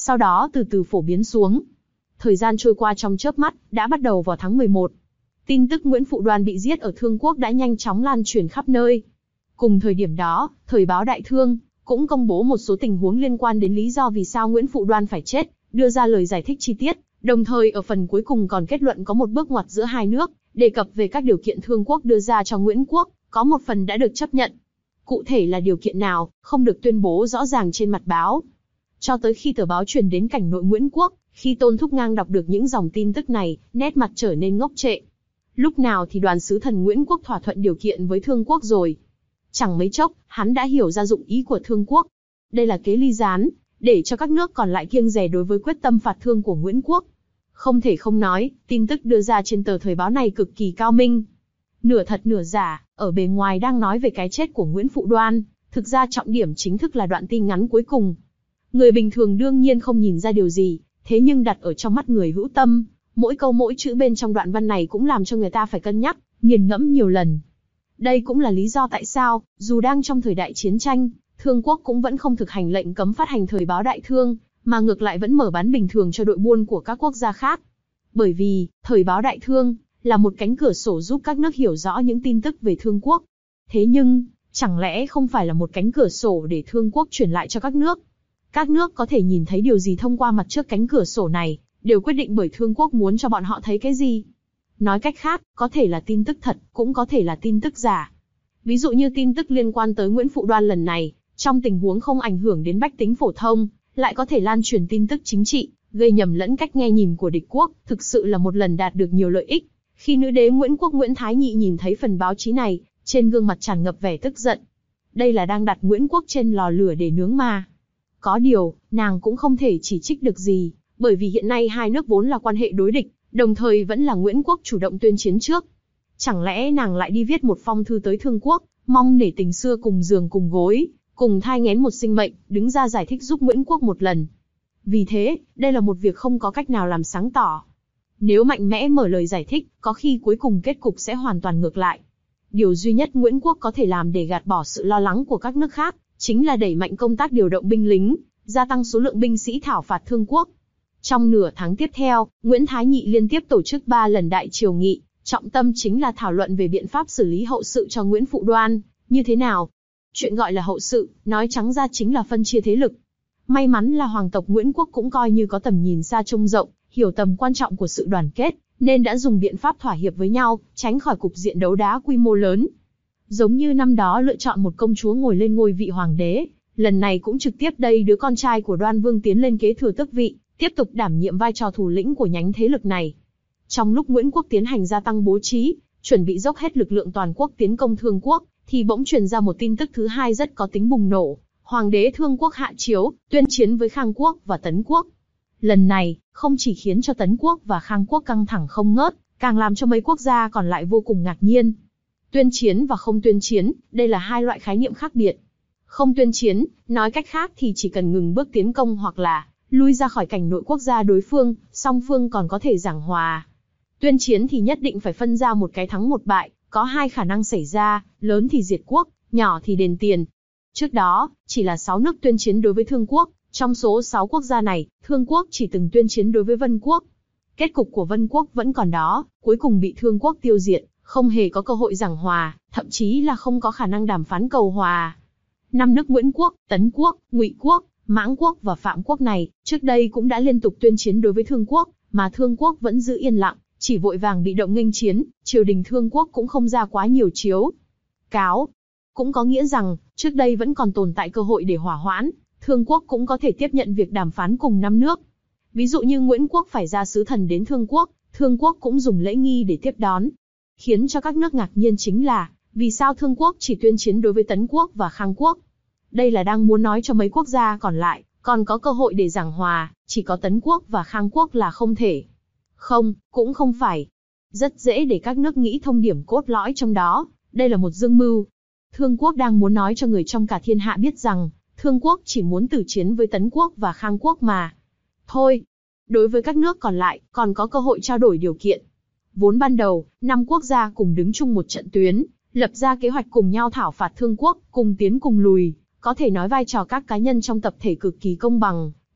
sau đó từ từ phổ biến xuống. Thời gian trôi qua trong chớp mắt, đã bắt đầu vào tháng mười một. Tin tức Nguyễn Phụ Đoan bị giết ở Thương Quốc đã nhanh chóng lan truyền khắp nơi. Cùng thời điểm đó, thời báo Đại Thương cũng công bố một số tình huống liên quan đến lý do vì sao Nguyễn Phụ Đoan phải chết, đưa ra lời giải thích chi tiết, đồng thời ở phần cuối cùng còn kết luận có một bước ngoặt giữa hai nước, đề cập về các điều kiện Thương Quốc đưa ra cho Nguyễn Quốc, có một phần đã được chấp nhận. Cụ thể là điều kiện nào, không được tuyên bố rõ ràng trên mặt báo. Cho tới khi tờ báo truyền đến cảnh nội Nguyễn Quốc, khi Tôn Thúc Ngang đọc được những dòng tin tức này, nét mặt trở nên ngốc trệ. Lúc nào thì đoàn sứ thần Nguyễn Quốc thỏa thuận điều kiện với Thương Quốc rồi? Chẳng mấy chốc, hắn đã hiểu ra dụng ý của Thương Quốc. Đây là kế ly gián, để cho các nước còn lại kiêng dè đối với quyết tâm phạt Thương của Nguyễn Quốc. Không thể không nói, tin tức đưa ra trên tờ thời báo này cực kỳ cao minh. Nửa thật nửa giả, ở bề ngoài đang nói về cái chết của Nguyễn Phụ Đoan, thực ra trọng điểm chính thức là đoạn tin ngắn cuối cùng. Người bình thường đương nhiên không nhìn ra điều gì, thế nhưng đặt ở trong mắt người hữu tâm, mỗi câu mỗi chữ bên trong đoạn văn này cũng làm cho người ta phải cân nhắc, nghiền ngẫm nhiều lần. Đây cũng là lý do tại sao, dù đang trong thời đại chiến tranh, Thương Quốc cũng vẫn không thực hành lệnh cấm phát hành thời báo Đại Thương, mà ngược lại vẫn mở bán bình thường cho đội buôn của các quốc gia khác. Bởi vì, thời báo Đại Thương là một cánh cửa sổ giúp các nước hiểu rõ những tin tức về Thương Quốc. Thế nhưng, chẳng lẽ không phải là một cánh cửa sổ để Thương Quốc truyền lại cho các nước? Các nước có thể nhìn thấy điều gì thông qua mặt trước cánh cửa sổ này, đều quyết định bởi Thương Quốc muốn cho bọn họ thấy cái gì. Nói cách khác, có thể là tin tức thật, cũng có thể là tin tức giả. Ví dụ như tin tức liên quan tới Nguyễn Phụ Đoan lần này, trong tình huống không ảnh hưởng đến bách tính phổ thông, lại có thể lan truyền tin tức chính trị, gây nhầm lẫn cách nghe nhìn của địch quốc, thực sự là một lần đạt được nhiều lợi ích. Khi nữ đế Nguyễn Quốc Nguyễn Thái Nhị nhìn thấy phần báo chí này, trên gương mặt tràn ngập vẻ tức giận. Đây là đang đặt Nguyễn Quốc trên lò lửa để nướng mà. Có điều, nàng cũng không thể chỉ trích được gì, bởi vì hiện nay hai nước vốn là quan hệ đối địch, đồng thời vẫn là Nguyễn Quốc chủ động tuyên chiến trước. Chẳng lẽ nàng lại đi viết một phong thư tới Thương Quốc, mong nể tình xưa cùng giường cùng gối, cùng thai nghén một sinh mệnh, đứng ra giải thích giúp Nguyễn Quốc một lần. Vì thế, đây là một việc không có cách nào làm sáng tỏ. Nếu mạnh mẽ mở lời giải thích, có khi cuối cùng kết cục sẽ hoàn toàn ngược lại. Điều duy nhất Nguyễn Quốc có thể làm để gạt bỏ sự lo lắng của các nước khác, chính là đẩy mạnh công tác điều động binh lính, gia tăng số lượng binh sĩ thảo phạt Thương Quốc. Trong nửa tháng tiếp theo, Nguyễn Thái Nhị liên tiếp tổ chức ba lần đại triều nghị, trọng tâm chính là thảo luận về biện pháp xử lý hậu sự cho Nguyễn Phụ Đoan, như thế nào. Chuyện gọi là hậu sự, nói trắng ra chính là phân chia thế lực. May mắn là hoàng tộc Nguyễn Quốc cũng coi như có tầm nhìn xa trông rộng, hiểu tầm quan trọng của sự đoàn kết, nên đã dùng biện pháp thỏa hiệp với nhau, tránh khỏi cục diện đấu đá quy mô lớn. Giống như năm đó lựa chọn một công chúa ngồi lên ngôi vị hoàng đế, lần này cũng trực tiếp đây đứa con trai của Đoan Vương tiến lên kế thừa tước vị, tiếp tục đảm nhiệm vai trò thủ lĩnh của nhánh thế lực này. Trong lúc Nguyễn Quốc tiến hành gia tăng bố trí, chuẩn bị dốc hết lực lượng toàn quốc tiến công Thương Quốc, thì bỗng truyền ra một tin tức thứ hai rất có tính bùng nổ. Hoàng đế Thương Quốc hạ chiếu, tuyên chiến với Khang Quốc và Tấn Quốc. Lần này, không chỉ khiến cho Tấn Quốc và Khang Quốc căng thẳng không ngớt, càng làm cho mấy quốc gia còn lại vô cùng ngạc nhiên. Tuyên chiến và không tuyên chiến, đây là hai loại khái niệm khác biệt. Không tuyên chiến, nói cách khác thì chỉ cần ngừng bước tiến công hoặc là lui ra khỏi cảnh nội quốc gia đối phương, song phương còn có thể giảng hòa. Tuyên chiến thì nhất định phải phân ra một cái thắng một bại, có hai khả năng xảy ra, lớn thì diệt quốc, nhỏ thì đền tiền. Trước đó, chỉ là sáu nước tuyên chiến đối với Thương Quốc, trong số sáu quốc gia này, Thương Quốc chỉ từng tuyên chiến đối với Vân Quốc. Kết cục của Vân Quốc vẫn còn đó, cuối cùng bị Thương Quốc tiêu diệt, không hề có cơ hội giảng hòa, thậm chí là không có khả năng đàm phán cầu hòa. Năm nước Nguyễn Quốc, Tấn Quốc, Ngụy Quốc, Mãng Quốc và Phạm Quốc này, trước đây cũng đã liên tục tuyên chiến đối với Thương Quốc, mà Thương Quốc vẫn giữ yên lặng, chỉ vội vàng bị động nghênh chiến, triều đình Thương Quốc cũng không ra quá nhiều chiếu cáo. Cũng có nghĩa rằng, trước đây vẫn còn tồn tại cơ hội để hỏa hoãn, Thương Quốc cũng có thể tiếp nhận việc đàm phán cùng năm nước. Ví dụ như Nguyễn Quốc phải ra sứ thần đến Thương Quốc, Thương Quốc cũng dùng lễ nghi để tiếp đón. Khiến cho các nước ngạc nhiên chính là, vì sao Thương Quốc chỉ tuyên chiến đối với Tấn Quốc và Khang Quốc? Đây là đang muốn nói cho mấy quốc gia còn lại, còn có cơ hội để giảng hòa, chỉ có Tấn Quốc và Khang Quốc là không thể. Không, cũng không phải. Rất dễ để các nước nghĩ thông điểm cốt lõi trong đó, đây là một dương mưu. Thương Quốc đang muốn nói cho người trong cả thiên hạ biết rằng, Thương Quốc chỉ muốn tử chiến với Tấn Quốc và Khang Quốc mà. Thôi, đối với các nước còn lại, còn có cơ hội trao đổi điều kiện. Vốn ban đầu, năm quốc gia cùng đứng chung một trận tuyến, lập ra kế hoạch cùng nhau thảo phạt Thương Quốc, cùng tiến cùng lùi, có thể nói vai trò các cá nhân trong tập thể cực kỳ công bằng.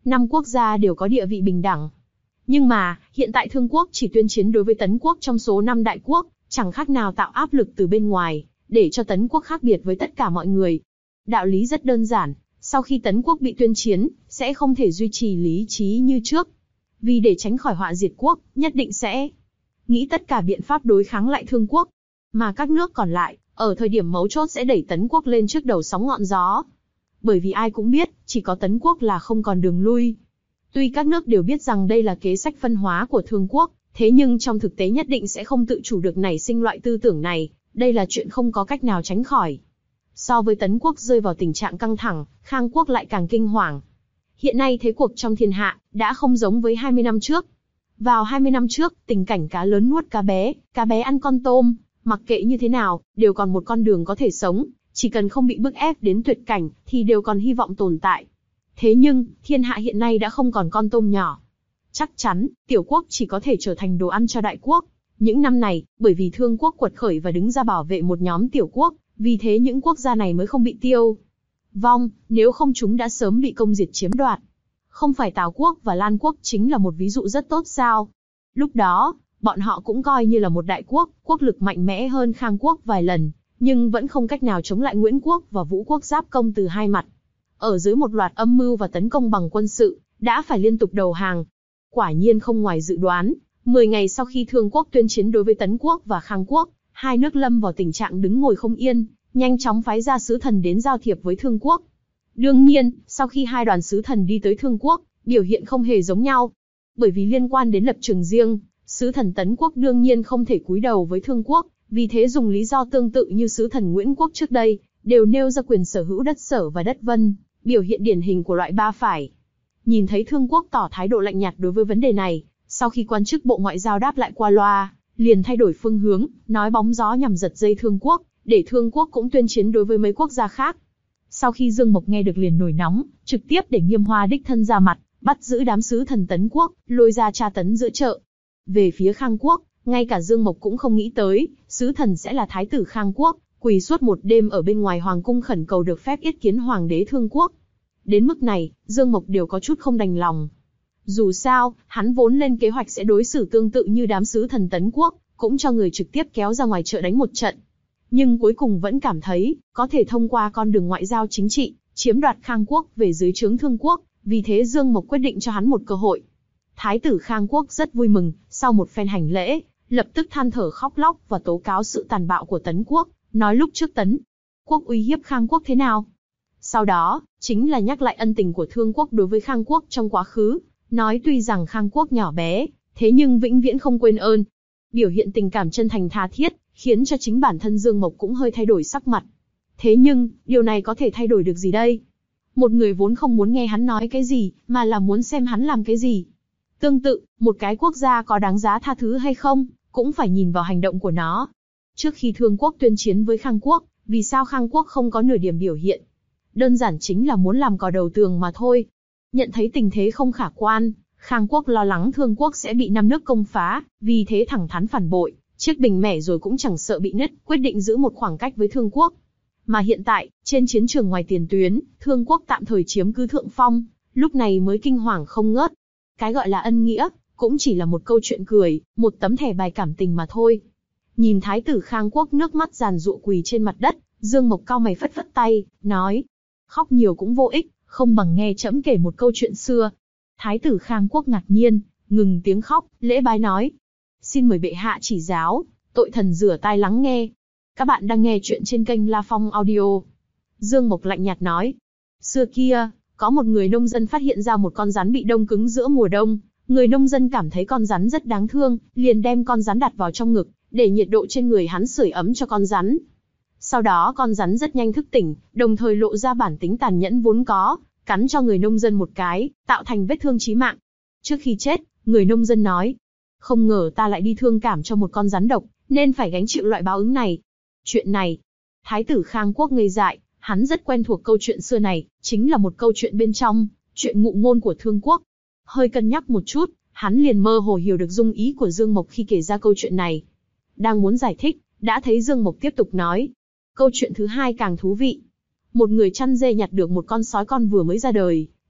năm quốc gia đều có địa vị bình đẳng. Nhưng mà, hiện tại Thương quốc chỉ tuyên chiến đối với Tấn quốc trong số năm đại quốc, chẳng khác nào tạo áp lực từ bên ngoài, để cho Tấn quốc khác biệt với tất cả mọi người. Đạo lý rất đơn giản, sau khi Tấn quốc bị tuyên chiến, sẽ không thể duy trì lý trí như trước. Vì để tránh khỏi họa diệt quốc, nhất định sẽ nghĩ tất cả biện pháp đối kháng lại Thương quốc. Mà các nước còn lại, ở thời điểm mấu chốt sẽ đẩy Tấn quốc lên trước đầu sóng ngọn gió. Bởi vì ai cũng biết, chỉ có Tấn quốc là không còn đường lui. Tuy các nước đều biết rằng đây là kế sách phân hóa của Thương quốc, thế nhưng trong thực tế nhất định sẽ không tự chủ được nảy sinh loại tư tưởng này, đây là chuyện không có cách nào tránh khỏi. So với Tấn quốc rơi vào tình trạng căng thẳng, Khang quốc lại càng kinh hoàng. Hiện nay thế cuộc trong thiên hạ, đã không giống với hai mươi năm trước. Vào hai mươi năm trước, tình cảnh cá lớn nuốt cá bé, cá bé ăn con tôm, mặc kệ như thế nào, đều còn một con đường có thể sống, chỉ cần không bị bức ép đến tuyệt cảnh, thì đều còn hy vọng tồn tại. Thế nhưng, thiên hạ hiện nay đã không còn con tôm nhỏ. Chắc chắn, tiểu quốc chỉ có thể trở thành đồ ăn cho đại quốc. Những năm này, bởi vì Thương quốc quật khởi và đứng ra bảo vệ một nhóm tiểu quốc, vì thế những quốc gia này mới không bị tiêu vong, nếu không chúng đã sớm bị công diệt chiếm đoạt. Không phải Tào quốc và Lan quốc chính là một ví dụ rất tốt sao? Lúc đó, bọn họ cũng coi như là một đại quốc, quốc lực mạnh mẽ hơn Khang quốc vài lần, nhưng vẫn không cách nào chống lại Nguyễn quốc và Vũ quốc giáp công từ hai mặt. Ở dưới một loạt âm mưu và tấn công bằng quân sự, đã phải liên tục đầu hàng. Quả nhiên không ngoài dự đoán, mười ngày sau khi Thương quốc tuyên chiến đối với Tấn quốc và Khang quốc, hai nước lâm vào tình trạng đứng ngồi không yên, nhanh chóng phái ra sứ thần đến giao thiệp với Thương quốc. Đương nhiên, sau khi hai đoàn sứ thần đi tới Thương quốc, biểu hiện không hề giống nhau. Bởi vì liên quan đến lập trường riêng, sứ thần Tấn quốc đương nhiên không thể cúi đầu với Thương quốc, vì thế dùng lý do tương tự như sứ thần Nguyễn quốc trước đây, đều nêu ra quyền sở hữu đất Sở và đất Vân, biểu hiện điển hình của loại ba phải. Nhìn thấy Thương quốc tỏ thái độ lạnh nhạt đối với vấn đề này, sau khi quan chức Bộ Ngoại giao đáp lại qua loa, liền thay đổi phương hướng, nói bóng gió nhằm giật dây Thương quốc, để Thương quốc cũng tuyên chiến đối với mấy quốc gia khác. Sau khi Dương Mộc nghe được liền nổi nóng, trực tiếp để Nghiêm Hoa đích thân ra mặt, bắt giữ đám sứ thần Tấn quốc, lôi ra tra tấn giữa chợ. Về phía Khang quốc, ngay cả Dương Mộc cũng không nghĩ tới, sứ thần sẽ là thái tử Khang quốc, quỳ suốt một đêm ở bên ngoài hoàng cung khẩn cầu được phép yết kiến hoàng đế Thương quốc. Đến mức này, Dương Mộc đều có chút không đành lòng. Dù sao, hắn vốn lên kế hoạch sẽ đối xử tương tự như đám sứ thần Tấn quốc, cũng cho người trực tiếp kéo ra ngoài chợ đánh một trận. Nhưng cuối cùng vẫn cảm thấy, có thể thông qua con đường ngoại giao chính trị, chiếm đoạt Khang quốc về dưới trướng Thương quốc, vì thế Dương Mộc quyết định cho hắn một cơ hội. Thái tử Khang quốc rất vui mừng, sau một phen hành lễ, lập tức than thở khóc lóc và tố cáo sự tàn bạo của Tấn quốc, nói lúc trước Tấn quốc uy hiếp Khang quốc thế nào. Sau đó, chính là nhắc lại ân tình của Thương quốc đối với Khang quốc trong quá khứ, nói tuy rằng Khang quốc nhỏ bé, thế nhưng vĩnh viễn không quên ơn. Biểu hiện tình cảm chân thành tha thiết, khiến cho chính bản thân Dương Mộc cũng hơi thay đổi sắc mặt. Thế nhưng, điều này có thể thay đổi được gì đây? Một người vốn không muốn nghe hắn nói cái gì, mà là muốn xem hắn làm cái gì. Tương tự, một cái quốc gia có đáng giá tha thứ hay không, cũng phải nhìn vào hành động của nó. Trước khi Thương quốc tuyên chiến với Khang quốc, vì sao Khang quốc không có nửa điểm biểu hiện? Đơn giản chính là muốn làm cò đầu tường mà thôi. Nhận thấy tình thế không khả quan, Khang quốc lo lắng Thương quốc sẽ bị năm nước công phá, vì thế thẳng thắn phản bội, chiếc bình mẻ rồi cũng chẳng sợ bị nứt, quyết định giữ một khoảng cách với Thương quốc. Mà hiện tại, trên chiến trường ngoài tiền tuyến, Thương quốc tạm thời chiếm cứ thượng phong, lúc này mới kinh hoàng không ngớt. Cái gọi là ân nghĩa, cũng chỉ là một câu chuyện cười, một tấm thẻ bài cảm tình mà thôi. Nhìn thái tử Khang quốc nước mắt giàn giụa quỳ trên mặt đất, Dương Mộc cau mày phất phất tay, nói: khóc nhiều cũng vô ích, không bằng nghe trẫm kể một câu chuyện xưa. Thái tử Khang quốc ngạc nhiên, ngừng tiếng khóc, lễ bái nói: xin mời bệ hạ chỉ giáo, tội thần rửa tai lắng nghe. Các bạn đang nghe chuyện trên kênh La Phong Audio. Dương Mộc lạnh nhạt nói: xưa kia, có một người nông dân phát hiện ra một con rắn bị đông cứng giữa mùa đông. Người nông dân cảm thấy con rắn rất đáng thương, liền đem con rắn đặt vào trong ngực, để nhiệt độ trên người hắn sưởi ấm cho con rắn. Sau đó con rắn rất nhanh thức tỉnh, đồng thời lộ ra bản tính tàn nhẫn vốn có, cắn cho người nông dân một cái, tạo thành vết thương chí mạng. Trước khi chết, người nông dân nói: không ngờ ta lại đi thương cảm cho một con rắn độc, nên phải gánh chịu loại báo ứng này. Chuyện này, thái tử Khang quốc ngây dại, hắn rất quen thuộc câu chuyện xưa này, chính là một câu chuyện bên trong chuyện ngụ ngôn của Thương quốc. Hơi cân nhắc một chút, hắn liền mơ hồ hiểu được dung ý của Dương Mộc khi kể ra câu chuyện này. Đang muốn giải thích, đã thấy Dương Mộc tiếp tục nói: câu chuyện thứ hai càng thú vị. Một người chăn dê nhặt được một con sói con vừa mới ra đời,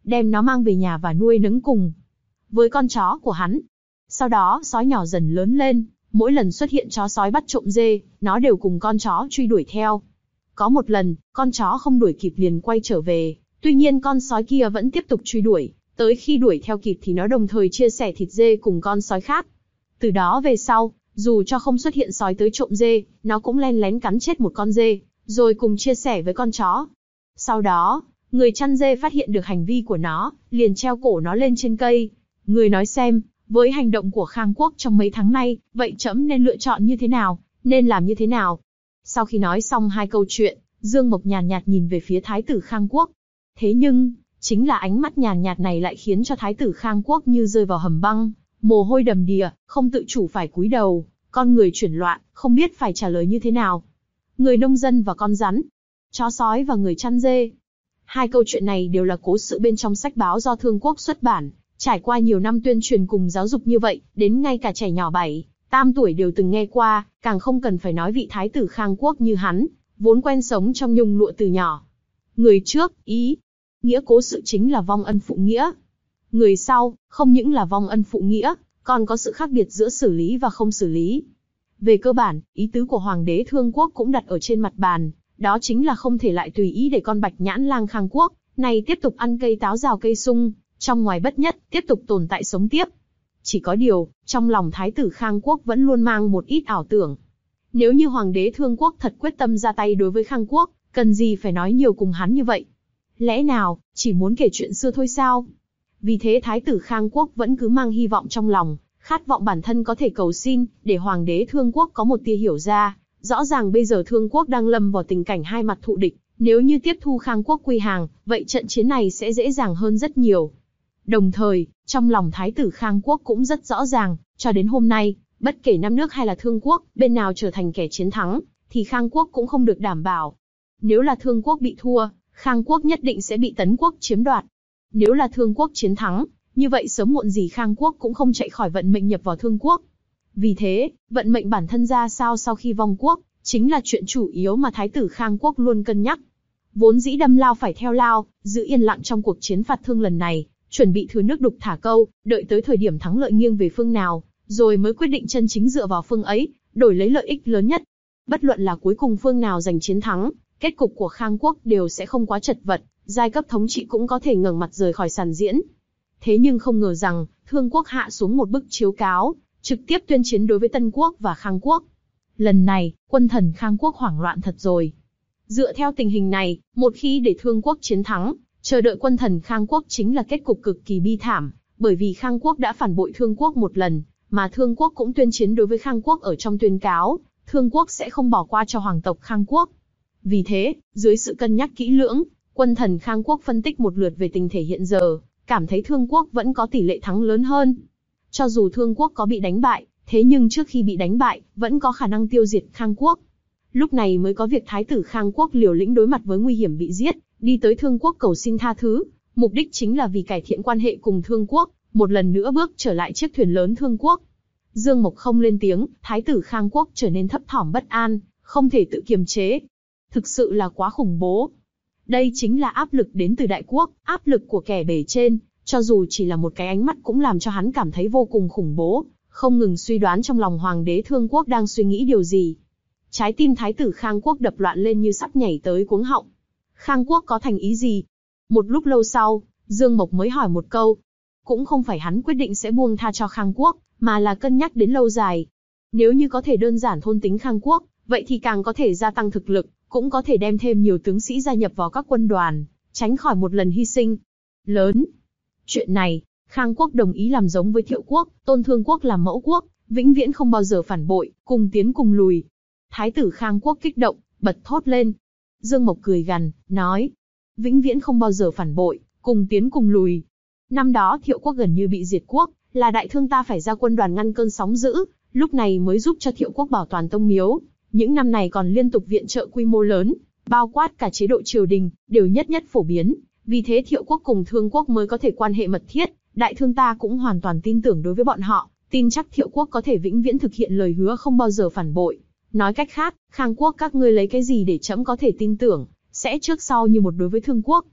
đem nó mang về nhà và nuôi nấng cùng với con chó của hắn. Sau đó sói nhỏ dần lớn lên, mỗi lần xuất hiện chó sói bắt trộm dê, nó đều cùng con chó truy đuổi theo. Có một lần, con chó không đuổi kịp liền quay trở về, tuy nhiên con sói kia vẫn tiếp tục truy đuổi, tới khi đuổi theo kịp thì nó đồng thời chia sẻ thịt dê cùng con sói khác. Từ đó về sau, dù cho không xuất hiện sói tới trộm dê, nó cũng len lén cắn chết một con dê, rồi cùng chia sẻ với con chó. Sau đó, người chăn dê phát hiện được hành vi của nó, liền treo cổ nó lên trên cây. Người nói xem, với hành động của Khang Quốc trong mấy tháng nay, vậy trẫm nên lựa chọn như thế nào, nên làm như thế nào? Sau khi nói xong hai câu chuyện, Dương Mộc nhàn nhạt nhìn về phía Thái tử Khang Quốc. Thế nhưng, chính là ánh mắt nhàn nhạt này lại khiến cho Thái tử Khang Quốc như rơi vào hầm băng, mồ hôi đầm đìa, không tự chủ phải cúi đầu, con người chuyển loạn, không biết phải trả lời như thế nào. Người nông dân và con rắn, chó sói và người chăn dê. Hai câu chuyện này đều là cố sự bên trong sách báo do Thương Quốc xuất bản, trải qua nhiều năm tuyên truyền cùng giáo dục như vậy, đến ngay cả trẻ nhỏ bảy, tám tuổi đều từng nghe qua, càng không cần phải nói vị Thái tử Khang Quốc như hắn, vốn quen sống trong nhung lụa từ nhỏ. Người trước, ý nghĩa cố sự chính là vong ân phụ nghĩa. Người sau, không những là vong ân phụ nghĩa, còn có sự khác biệt giữa xử lý và không xử lý. Về cơ bản, ý tứ của Hoàng đế Thương Quốc cũng đặt ở trên mặt bàn, đó chính là không thể lại tùy ý để con Bạch Nhãn Lang Khang Quốc này tiếp tục ăn cây táo rào cây sung, trong ngoài bất nhất, tiếp tục tồn tại sống tiếp. Chỉ có điều, trong lòng Thái tử Khang Quốc vẫn luôn mang một ít ảo tưởng. Nếu như Hoàng đế Thương Quốc thật quyết tâm ra tay đối với Khang Quốc, cần gì phải nói nhiều cùng hắn như vậy? Lẽ nào, chỉ muốn kể chuyện xưa thôi sao? Vì thế Thái tử Khang Quốc vẫn cứ mang hy vọng trong lòng, khát vọng bản thân có thể cầu xin, để Hoàng đế Thương Quốc có một tia hiểu ra. Rõ ràng bây giờ Thương Quốc đang lâm vào tình cảnh hai mặt thụ địch, nếu như tiếp thu Khang Quốc quy hàng, vậy trận chiến này sẽ dễ dàng hơn rất nhiều. Đồng thời, trong lòng Thái tử Khang Quốc cũng rất rõ ràng, cho đến hôm nay, bất kể Nam nước hay là Thương Quốc, bên nào trở thành kẻ chiến thắng, thì Khang Quốc cũng không được đảm bảo. Nếu là Thương Quốc bị thua, Khang Quốc nhất định sẽ bị Tấn Quốc chiếm đoạt. Nếu là Thương Quốc chiến thắng, như vậy sớm muộn gì Khang Quốc cũng không chạy khỏi vận mệnh nhập vào Thương Quốc. Vì thế, vận mệnh bản thân ra sao sau khi vong quốc, chính là chuyện chủ yếu mà Thái tử Khang Quốc luôn cân nhắc. Vốn dĩ đâm lao phải theo lao, giữ yên lặng trong cuộc chiến phạt Thương lần này, chuẩn bị thừa nước đục thả câu, đợi tới thời điểm thắng lợi nghiêng về phương nào, rồi mới quyết định chân chính dựa vào phương ấy, đổi lấy lợi ích lớn nhất. Bất luận là cuối cùng phương nào giành chiến thắng, kết cục của Khang Quốc đều sẽ không quá chật vật, giai cấp thống trị cũng có thể ngẩng mặt rời khỏi sàn diễn. Thế nhưng không ngờ rằng, Thương Quốc hạ xuống một bức chiếu cáo, trực tiếp tuyên chiến đối với Tân Quốc và Khang Quốc. Lần này, quân thần Khang Quốc hoảng loạn thật rồi. Dựa theo tình hình này, một khi để Thương Quốc chiến thắng, chờ đợi quân thần Khang Quốc chính là kết cục cực kỳ bi thảm, bởi vì Khang Quốc đã phản bội Thương Quốc một lần, mà Thương Quốc cũng tuyên chiến đối với Khang Quốc ở trong tuyên cáo, Thương Quốc sẽ không bỏ qua cho hoàng tộc Khang Quốc. Vì thế, dưới sự cân nhắc kỹ lưỡng, quân thần Khang Quốc phân tích một lượt về tình thể hiện giờ, cảm thấy Thương Quốc vẫn có tỷ lệ thắng lớn hơn. Cho dù Thương Quốc có bị đánh bại, thế nhưng trước khi bị đánh bại, vẫn có khả năng tiêu diệt Khang Quốc. Lúc này mới có việc Thái tử Khang Quốc liều lĩnh đối mặt với nguy hiểm bị giết, đi tới Thương Quốc cầu xin tha thứ, mục đích chính là vì cải thiện quan hệ cùng Thương Quốc, một lần nữa bước trở lại chiếc thuyền lớn Thương Quốc. Dương Mộc không lên tiếng, Thái tử Khang Quốc trở nên thấp thỏm bất an, không thể tự kiềm chế. Thực sự là quá khủng bố. Đây chính là áp lực đến từ đại quốc, áp lực của kẻ bề trên, cho dù chỉ là một cái ánh mắt cũng làm cho hắn cảm thấy vô cùng khủng bố, không ngừng suy đoán trong lòng Hoàng đế Thương Quốc đang suy nghĩ điều gì. Trái tim Thái tử Khang Quốc đập loạn lên như sắp nhảy tới cuống họng. Khang Quốc có thành ý gì? Một lúc lâu sau, Dương Mộc mới hỏi một câu. Cũng không phải hắn quyết định sẽ buông tha cho Khang Quốc, mà là cân nhắc đến lâu dài. Nếu như có thể đơn giản thôn tính Khang Quốc, vậy thì càng có thể gia tăng thực lực, cũng có thể đem thêm nhiều tướng sĩ gia nhập vào các quân đoàn, tránh khỏi một lần hy sinh lớn. Chuyện này, Khang Quốc đồng ý làm giống với Thiệu Quốc, tôn Thương Quốc làm mẫu quốc, vĩnh viễn không bao giờ phản bội, cùng tiến cùng lùi. Thái tử Khang Quốc kích động, bật thốt lên. Dương Mộc cười gằn, nói, vĩnh viễn không bao giờ phản bội, cùng tiến cùng lùi. Năm đó Thiệu Quốc gần như bị diệt quốc, là Đại Thương ta phải ra quân đoàn ngăn cơn sóng dữ, lúc này mới giúp cho Thiệu Quốc bảo toàn tông miếu. Những năm này còn liên tục viện trợ quy mô lớn, bao quát cả chế độ triều đình, đều nhất nhất phổ biến. Vì thế Thiệu Quốc cùng Thương Quốc mới có thể quan hệ mật thiết, Đại Thương ta cũng hoàn toàn tin tưởng đối với bọn họ, tin chắc Thiệu Quốc có thể vĩnh viễn thực hiện lời hứa không bao giờ phản bội. Nói cách khác, Khang Quốc các ngươi lấy cái gì để trẫm có thể tin tưởng, sẽ trước sau như một đối với Thương Quốc.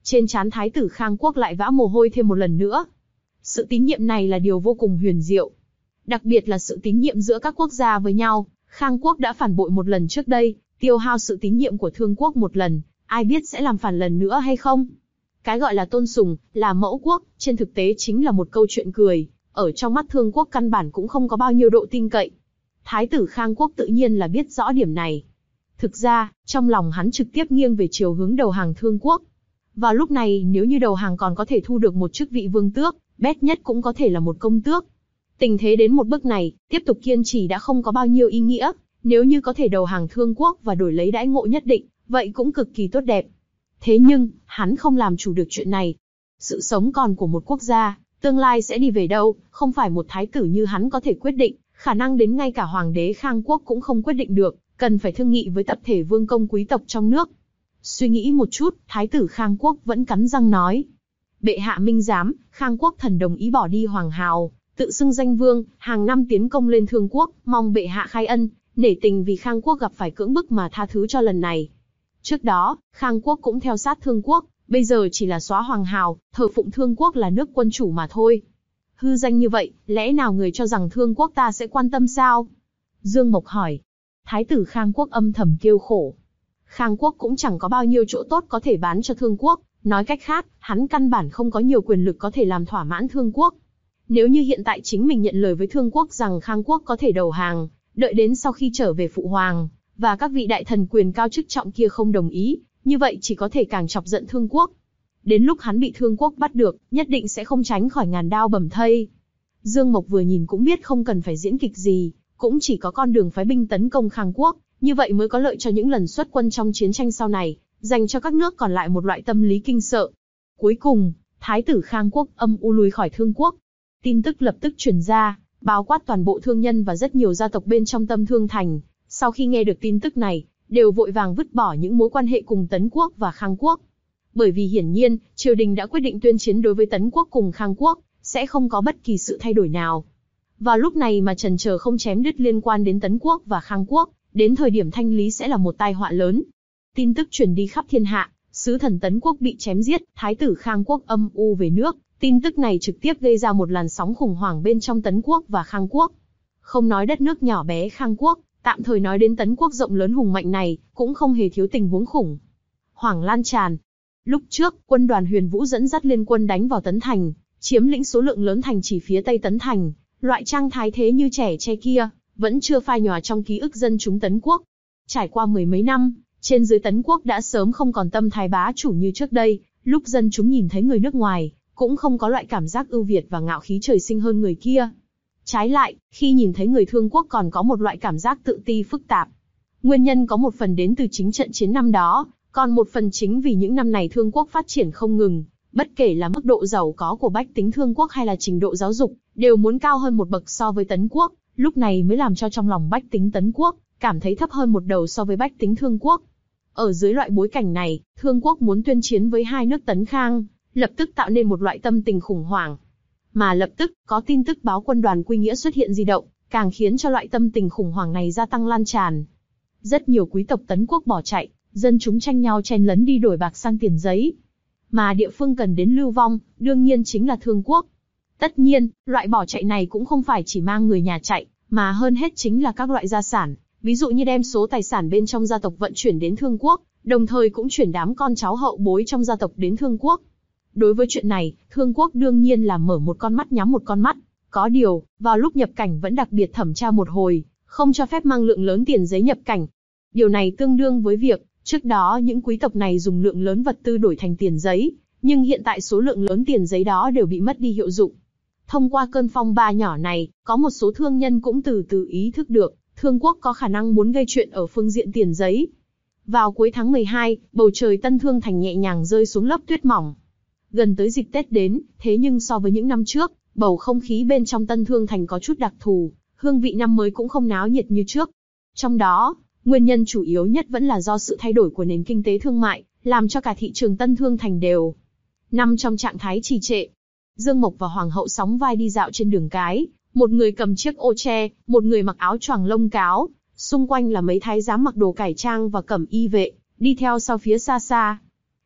Trên trán Thái tử Khang Quốc lại vã mồ hôi thêm một lần nữa. Sự tín nhiệm này là điều vô cùng huyền diệu. Đặc biệt là sự tín nhiệm giữa các quốc gia với nhau. Khang Quốc đã phản bội một lần trước đây, tiêu hao sự tín nhiệm của Thương Quốc một lần, ai biết sẽ làm phản lần nữa hay không? Cái gọi là tôn sùng, là mẫu quốc, trên thực tế chính là một câu chuyện cười, ở trong mắt Thương Quốc căn bản cũng không có bao nhiêu độ tin cậy. Thái tử Khang Quốc tự nhiên là biết rõ điểm này. Thực ra, trong lòng hắn trực tiếp nghiêng về chiều hướng đầu hàng Thương Quốc. Vào lúc này nếu như đầu hàng còn có thể thu được một chức vị vương tước, bét nhất cũng có thể là một công tước. Tình thế đến một bước này, tiếp tục kiên trì đã không có bao nhiêu ý nghĩa, nếu như có thể đầu hàng Thương Quốc và đổi lấy đãi ngộ nhất định, vậy cũng cực kỳ tốt đẹp. Thế nhưng, hắn không làm chủ được chuyện này. Sự sống còn của một quốc gia, tương lai sẽ đi về đâu, không phải một thái tử như hắn có thể quyết định, khả năng đến ngay cả hoàng đế Khang Quốc cũng không quyết định được, cần phải thương nghị với tập thể vương công quý tộc trong nước. Suy nghĩ một chút, thái tử Khang Quốc vẫn cắn răng nói. Bệ hạ minh giám, Khang Quốc thần đồng ý bỏ đi hoàng hào, tự xưng danh vương, hàng năm tiến công lên Thương Quốc, mong bệ hạ khai ân, nể tình vì Khang Quốc gặp phải cưỡng bức mà tha thứ cho lần này. Trước đó, Khang Quốc cũng theo sát Thương Quốc, bây giờ chỉ là xóa hoàng hào, thờ phụng Thương Quốc là nước quân chủ mà thôi. Hư danh như vậy, lẽ nào người cho rằng Thương Quốc ta sẽ quan tâm sao? Dương Mộc hỏi. Thái tử Khang Quốc âm thầm kêu khổ. Khang Quốc cũng chẳng có bao nhiêu chỗ tốt có thể bán cho Thương Quốc, nói cách khác, hắn căn bản không có nhiều quyền lực có thể làm thỏa mãn Thương Quốc. Nếu như hiện tại chính mình nhận lời với Thương Quốc rằng Khang Quốc có thể đầu hàng, đợi đến sau khi trở về phụ hoàng, và các vị đại thần quyền cao chức trọng kia không đồng ý, như vậy chỉ có thể càng chọc giận Thương Quốc. Đến lúc hắn bị Thương Quốc bắt được, nhất định sẽ không tránh khỏi ngàn đao bầm thây. Dương Mộc vừa nhìn cũng biết không cần phải diễn kịch gì, cũng chỉ có con đường phái binh tấn công Khang Quốc, như vậy mới có lợi cho những lần xuất quân trong chiến tranh sau này, dành cho các nước còn lại một loại tâm lý kinh sợ. Cuối cùng, Thái tử Khang Quốc âm u lùi khỏi Thương Quốc. Tin tức lập tức truyền ra, bao quát toàn bộ thương nhân và rất nhiều gia tộc bên trong Tâm Thương Thành. Sau khi nghe được tin tức này, đều vội vàng vứt bỏ những mối quan hệ cùng Tấn Quốc và Khang Quốc. Bởi vì hiển nhiên, triều đình đã quyết định tuyên chiến đối với Tấn Quốc cùng Khang Quốc, sẽ không có bất kỳ sự thay đổi nào. Vào lúc này mà chần chờ không chém đứt liên quan đến Tấn Quốc và Khang Quốc, đến thời điểm thanh lý sẽ là một tai họa lớn. Tin tức truyền đi khắp thiên hạ, sứ thần Tấn Quốc bị chém giết, thái tử Khang Quốc âm u về nước. Tin tức này trực tiếp gây ra một làn sóng khủng hoảng bên trong Tấn Quốc và Khang Quốc. Không nói đất nước nhỏ bé Khang Quốc, tạm thời nói đến Tấn Quốc rộng lớn hùng mạnh này, cũng không hề thiếu tình huống khủng hoảng lan tràn. Lúc trước, quân đoàn Huyền Vũ dẫn dắt liên quân đánh vào Tấn Thành, chiếm lĩnh số lượng lớn thành trì phía tây Tấn Thành, loại trang thái thế như trẻ tre kia, vẫn chưa phai nhòa trong ký ức dân chúng Tấn Quốc. Trải qua mười mấy năm, trên dưới Tấn Quốc đã sớm không còn tâm thái bá chủ như trước đây, lúc dân chúng nhìn thấy người nước ngoài, cũng không có loại cảm giác ưu việt và ngạo khí trời sinh hơn người kia. Trái lại, khi nhìn thấy người Thương Quốc còn có một loại cảm giác tự ti phức tạp. Nguyên nhân có một phần đến từ chính trận chiến năm đó, còn một phần chính vì những năm này Thương Quốc phát triển không ngừng, bất kể là mức độ giàu có của bách tính Thương Quốc hay là trình độ giáo dục, đều muốn cao hơn một bậc so với Tấn Quốc, lúc này mới làm cho trong lòng bách tính Tấn Quốc cảm thấy thấp hơn một đầu so với bách tính Thương Quốc. Ở dưới loại bối cảnh này, Thương Quốc muốn tuyên chiến với hai nước Tấn Khang, lập tức tạo nên một loại tâm tình khủng hoảng. Mà lập tức, có tin tức báo quân đoàn Quy Nghĩa xuất hiện di động, càng khiến cho loại tâm tình khủng hoảng này gia tăng lan tràn. Rất nhiều quý tộc Tấn Quốc bỏ chạy, dân chúng tranh nhau chen lấn đi đổi bạc sang tiền giấy. Mà địa phương cần đến lưu vong, đương nhiên chính là Thương Quốc. Tất nhiên, loại bỏ chạy này cũng không phải chỉ mang người nhà chạy, mà hơn hết chính là các loại gia sản, ví dụ như đem số tài sản bên trong gia tộc vận chuyển đến Thương Quốc, đồng thời cũng chuyển đám con cháu hậu bối trong gia tộc đến Thương Quốc. Đối với chuyện này, Thương Quốc đương nhiên là mở một con mắt nhắm một con mắt. Có điều, vào lúc nhập cảnh vẫn đặc biệt thẩm tra một hồi, không cho phép mang lượng lớn tiền giấy nhập cảnh. Điều này tương đương với việc, trước đó những quý tộc này dùng lượng lớn vật tư đổi thành tiền giấy, nhưng hiện tại số lượng lớn tiền giấy đó đều bị mất đi hiệu dụng. Thông qua cơn phong ba nhỏ này, có một số thương nhân cũng từ từ ý thức được, Thương Quốc có khả năng muốn gây chuyện ở phương diện tiền giấy. Vào cuối tháng mười hai, bầu trời Tân Thương Thành nhẹ nhàng rơi xuống lớp tuyết mỏng. Gần tới dịp Tết đến, thế nhưng so với những năm trước, bầu không khí bên trong Tân Thương Thành có chút đặc thù, hương vị năm mới cũng không náo nhiệt như trước. Trong đó, nguyên nhân chủ yếu nhất vẫn là do sự thay đổi của nền kinh tế thương mại, làm cho cả thị trường Tân Thương Thành đều nằm trong trạng thái trì trệ. Dương Mộc và Hoàng hậu sóng vai đi dạo trên đường cái, một người cầm chiếc ô tre, một người mặc áo choàng lông cáo, xung quanh là mấy thái giám mặc đồ cải trang và cẩm y vệ, đi theo sau phía xa xa.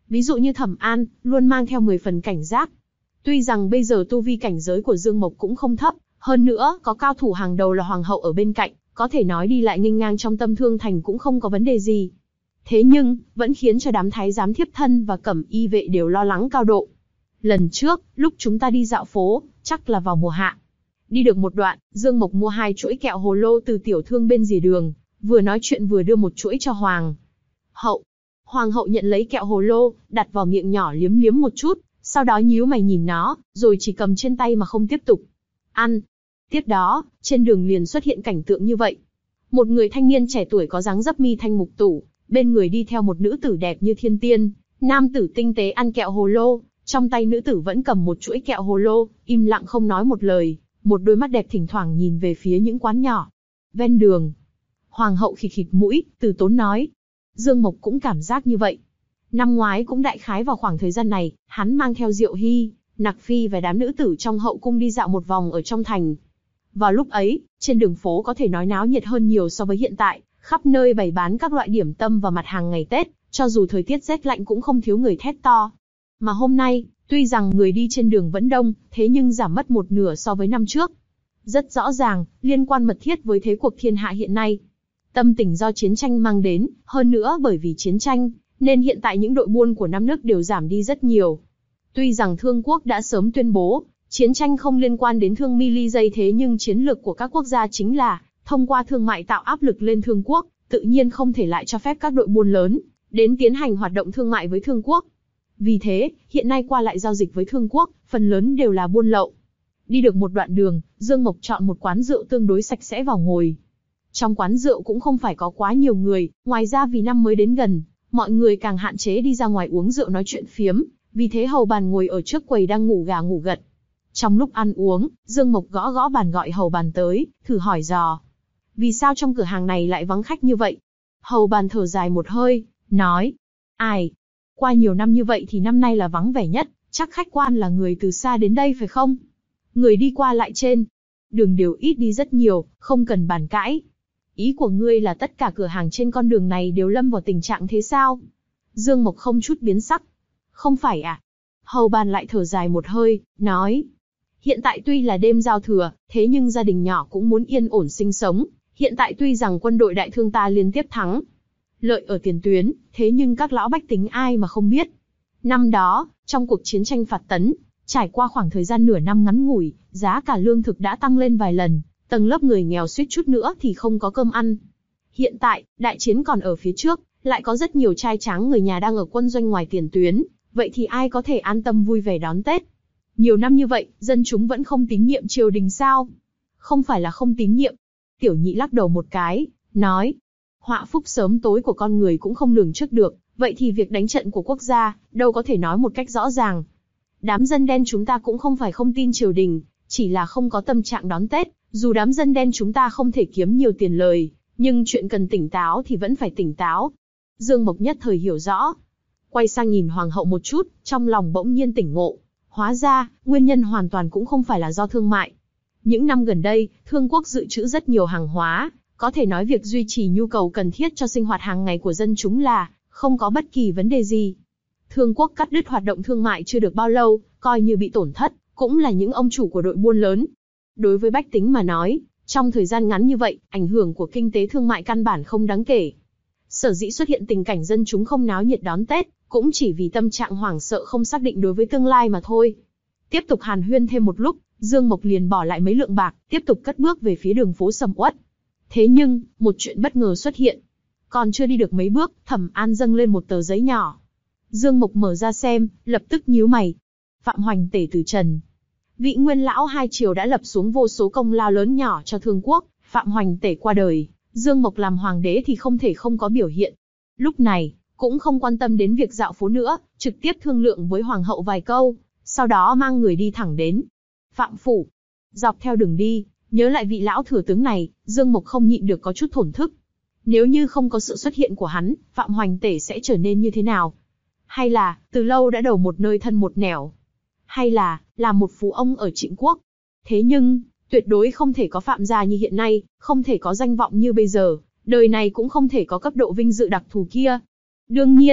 Ví dụ như Thẩm An, luôn mang theo mười phần cảnh giác. Tuy rằng bây giờ tu vi cảnh giới của Dương Mộc cũng không thấp, hơn nữa có cao thủ hàng đầu là hoàng hậu ở bên cạnh, có thể nói đi lại nghênh ngang trong Tâm Thương Thành cũng không có vấn đề gì. Thế nhưng, vẫn khiến cho đám thái giám thiếp thân và cẩm y vệ đều lo lắng cao độ. Lần trước, lúc chúng ta đi dạo phố, chắc là vào mùa hạ. Đi được một đoạn, Dương Mộc mua hai chuỗi kẹo hồ lô từ tiểu thương bên rìa đường, vừa nói chuyện vừa đưa một chuỗi cho Hoàng hậu. Hoàng hậu nhận lấy kẹo hồ lô, đặt vào miệng nhỏ liếm liếm một chút, sau đó nhíu mày nhìn nó, rồi chỉ cầm trên tay mà không tiếp tục ăn. Tiếp đó, trên đường liền xuất hiện cảnh tượng như vậy. Một người thanh niên trẻ tuổi có dáng dấp mi thanh mục tủ, bên người đi theo một nữ tử đẹp như thiên tiên, nam tử tinh tế ăn kẹo hồ lô, trong tay nữ tử vẫn cầm một chuỗi kẹo hồ lô, im lặng không nói một lời, một đôi mắt đẹp thỉnh thoảng nhìn về phía những quán nhỏ ven đường. Hoàng hậu khịt khịt mũi, từ tốn nói. Dương Mộc cũng cảm giác như vậy. Năm ngoái cũng đại khái vào khoảng thời gian này, hắn mang theo Diệu Hy, Nặc Phi và đám nữ tử trong hậu cung đi dạo một vòng ở trong thành. Vào lúc ấy, trên đường phố có thể nói náo nhiệt hơn nhiều so với hiện tại, khắp nơi bày bán các loại điểm tâm và mặt hàng ngày Tết, cho dù thời tiết rét lạnh cũng không thiếu người thét to. Mà hôm nay, tuy rằng người đi trên đường vẫn đông, thế nhưng giảm mất một nửa so với năm trước. Rất rõ ràng, liên quan mật thiết với thế cuộc thiên hạ hiện nay. Tâm tình do chiến tranh mang đến, hơn nữa bởi vì chiến tranh, nên hiện tại những đội buôn của năm nước đều giảm đi rất nhiều. Tuy rằng Thương quốc đã sớm tuyên bố, chiến tranh không liên quan đến thương mili dây, thế nhưng chiến lược của các quốc gia chính là thông qua thương mại tạo áp lực lên Thương quốc, tự nhiên không thể lại cho phép các đội buôn lớn đến tiến hành hoạt động thương mại với Thương quốc. Vì thế, hiện nay qua lại giao dịch với Thương quốc, phần lớn đều là buôn lậu. Đi được một đoạn đường, Dương Mộc chọn một quán rượu tương đối sạch sẽ vào ngồi. Trong quán rượu cũng không phải có quá nhiều người, ngoài ra vì năm mới đến gần, mọi người càng hạn chế đi ra ngoài uống rượu nói chuyện phiếm, vì thế hầu bàn ngồi ở trước quầy đang ngủ gà ngủ gật. Trong lúc ăn uống, Dương Mộc gõ gõ bàn gọi hầu bàn tới, thử hỏi dò. Vì sao trong cửa hàng này lại vắng khách như vậy? Hầu bàn thở dài một hơi, nói. Ai? Qua nhiều năm như vậy thì năm nay là vắng vẻ nhất, chắc khách quan là người từ xa đến đây phải không? Người đi qua lại trên đường đều ít đi rất nhiều, không cần bàn cãi. Ý của ngươi là tất cả cửa hàng trên con đường này đều lâm vào tình trạng thế sao? Dương Mộc không chút biến sắc. Không phải à? Hầu bàn lại thở dài một hơi, nói. Hiện tại tuy là đêm giao thừa, thế nhưng gia đình nhỏ cũng muốn yên ổn sinh sống. Hiện tại tuy rằng quân đội đại thương ta liên tiếp thắng lợi ở tiền tuyến, thế nhưng các lão bách tính ai mà không biết. Năm đó, trong cuộc chiến tranh phạt tấn, trải qua khoảng thời gian nửa năm ngắn ngủi, giá cả lương thực đã tăng lên vài lần, tầng lớp người nghèo suýt chút nữa thì không có cơm ăn. Hiện tại, đại chiến còn ở phía trước, lại có rất nhiều trai tráng người nhà đang ở quân doanh ngoài tiền tuyến, vậy thì ai có thể an tâm vui vẻ đón Tết? Nhiều năm như vậy, dân chúng vẫn không tín nhiệm triều đình sao? Không phải là không tín nhiệm. Tiểu Nhị lắc đầu một cái, nói. Họa phúc sớm tối của con người cũng không lường trước được, vậy thì việc đánh trận của quốc gia, đâu có thể nói một cách rõ ràng. Đám dân đen chúng ta cũng không phải không tin triều đình, chỉ là không có tâm trạng đón Tết, dù đám dân đen chúng ta không thể kiếm nhiều tiền lời, nhưng chuyện cần tỉnh táo thì vẫn phải tỉnh táo. Dương Mộc nhất thời hiểu rõ. Quay sang nhìn Hoàng hậu một chút, trong lòng bỗng nhiên tỉnh ngộ. Hóa ra, nguyên nhân hoàn toàn cũng không phải là do thương mại. Những năm gần đây, Thương quốc dự trữ rất nhiều hàng hóa, có thể nói việc duy trì nhu cầu cần thiết cho sinh hoạt hàng ngày của dân chúng là không có bất kỳ vấn đề gì. Thương quốc cắt đứt hoạt động thương mại chưa được bao lâu, coi như bị tổn thất, cũng là những ông chủ của đội buôn lớn. Đối với bách tính mà nói, trong thời gian ngắn như vậy, ảnh hưởng của kinh tế thương mại căn bản không đáng kể. Sở dĩ xuất hiện tình cảnh dân chúng không náo nhiệt đón Tết, cũng chỉ vì tâm trạng hoảng sợ không xác định đối với tương lai mà thôi. Tiếp tục hàn huyên thêm một lúc, Dương Mộc liền bỏ lại mấy lượng bạc, tiếp tục cất bước về phía đường phố sầm uất. Thế nhưng, một chuyện bất ngờ xuất hiện. Còn chưa đi được mấy bước, Thẩm An dâng lên một tờ giấy nhỏ. Dương Mộc mở ra xem, lập tức nhíu mày. Phạm Hoành Tể từ trần. Vị nguyên lão hai triều đã lập xuống vô số công lao lớn nhỏ cho Thương quốc, Phạm Hoành Tể qua đời, Dương Mộc làm hoàng đế thì không thể không có biểu hiện. Lúc này, cũng không quan tâm đến việc dạo phố nữa, trực tiếp thương lượng với hoàng hậu vài câu, sau đó mang người đi thẳng đến Phạm phủ. Dọc theo đường đi, nhớ lại vị lão thừa tướng này, Dương Mộc không nhịn được có chút thổn thức. Nếu như không có sự xuất hiện của hắn, Phạm Hoành Tể sẽ trở nên như thế nào? Hay là, từ lâu đã đầu một nơi thân một nẻo? Hay là, là một phú ông ở Trịnh quốc? Thế nhưng, tuyệt đối không thể có Phạm gia như hiện nay, không thể có danh vọng như bây giờ, đời này cũng không thể có cấp độ vinh dự đặc thù kia. Đương nhiên,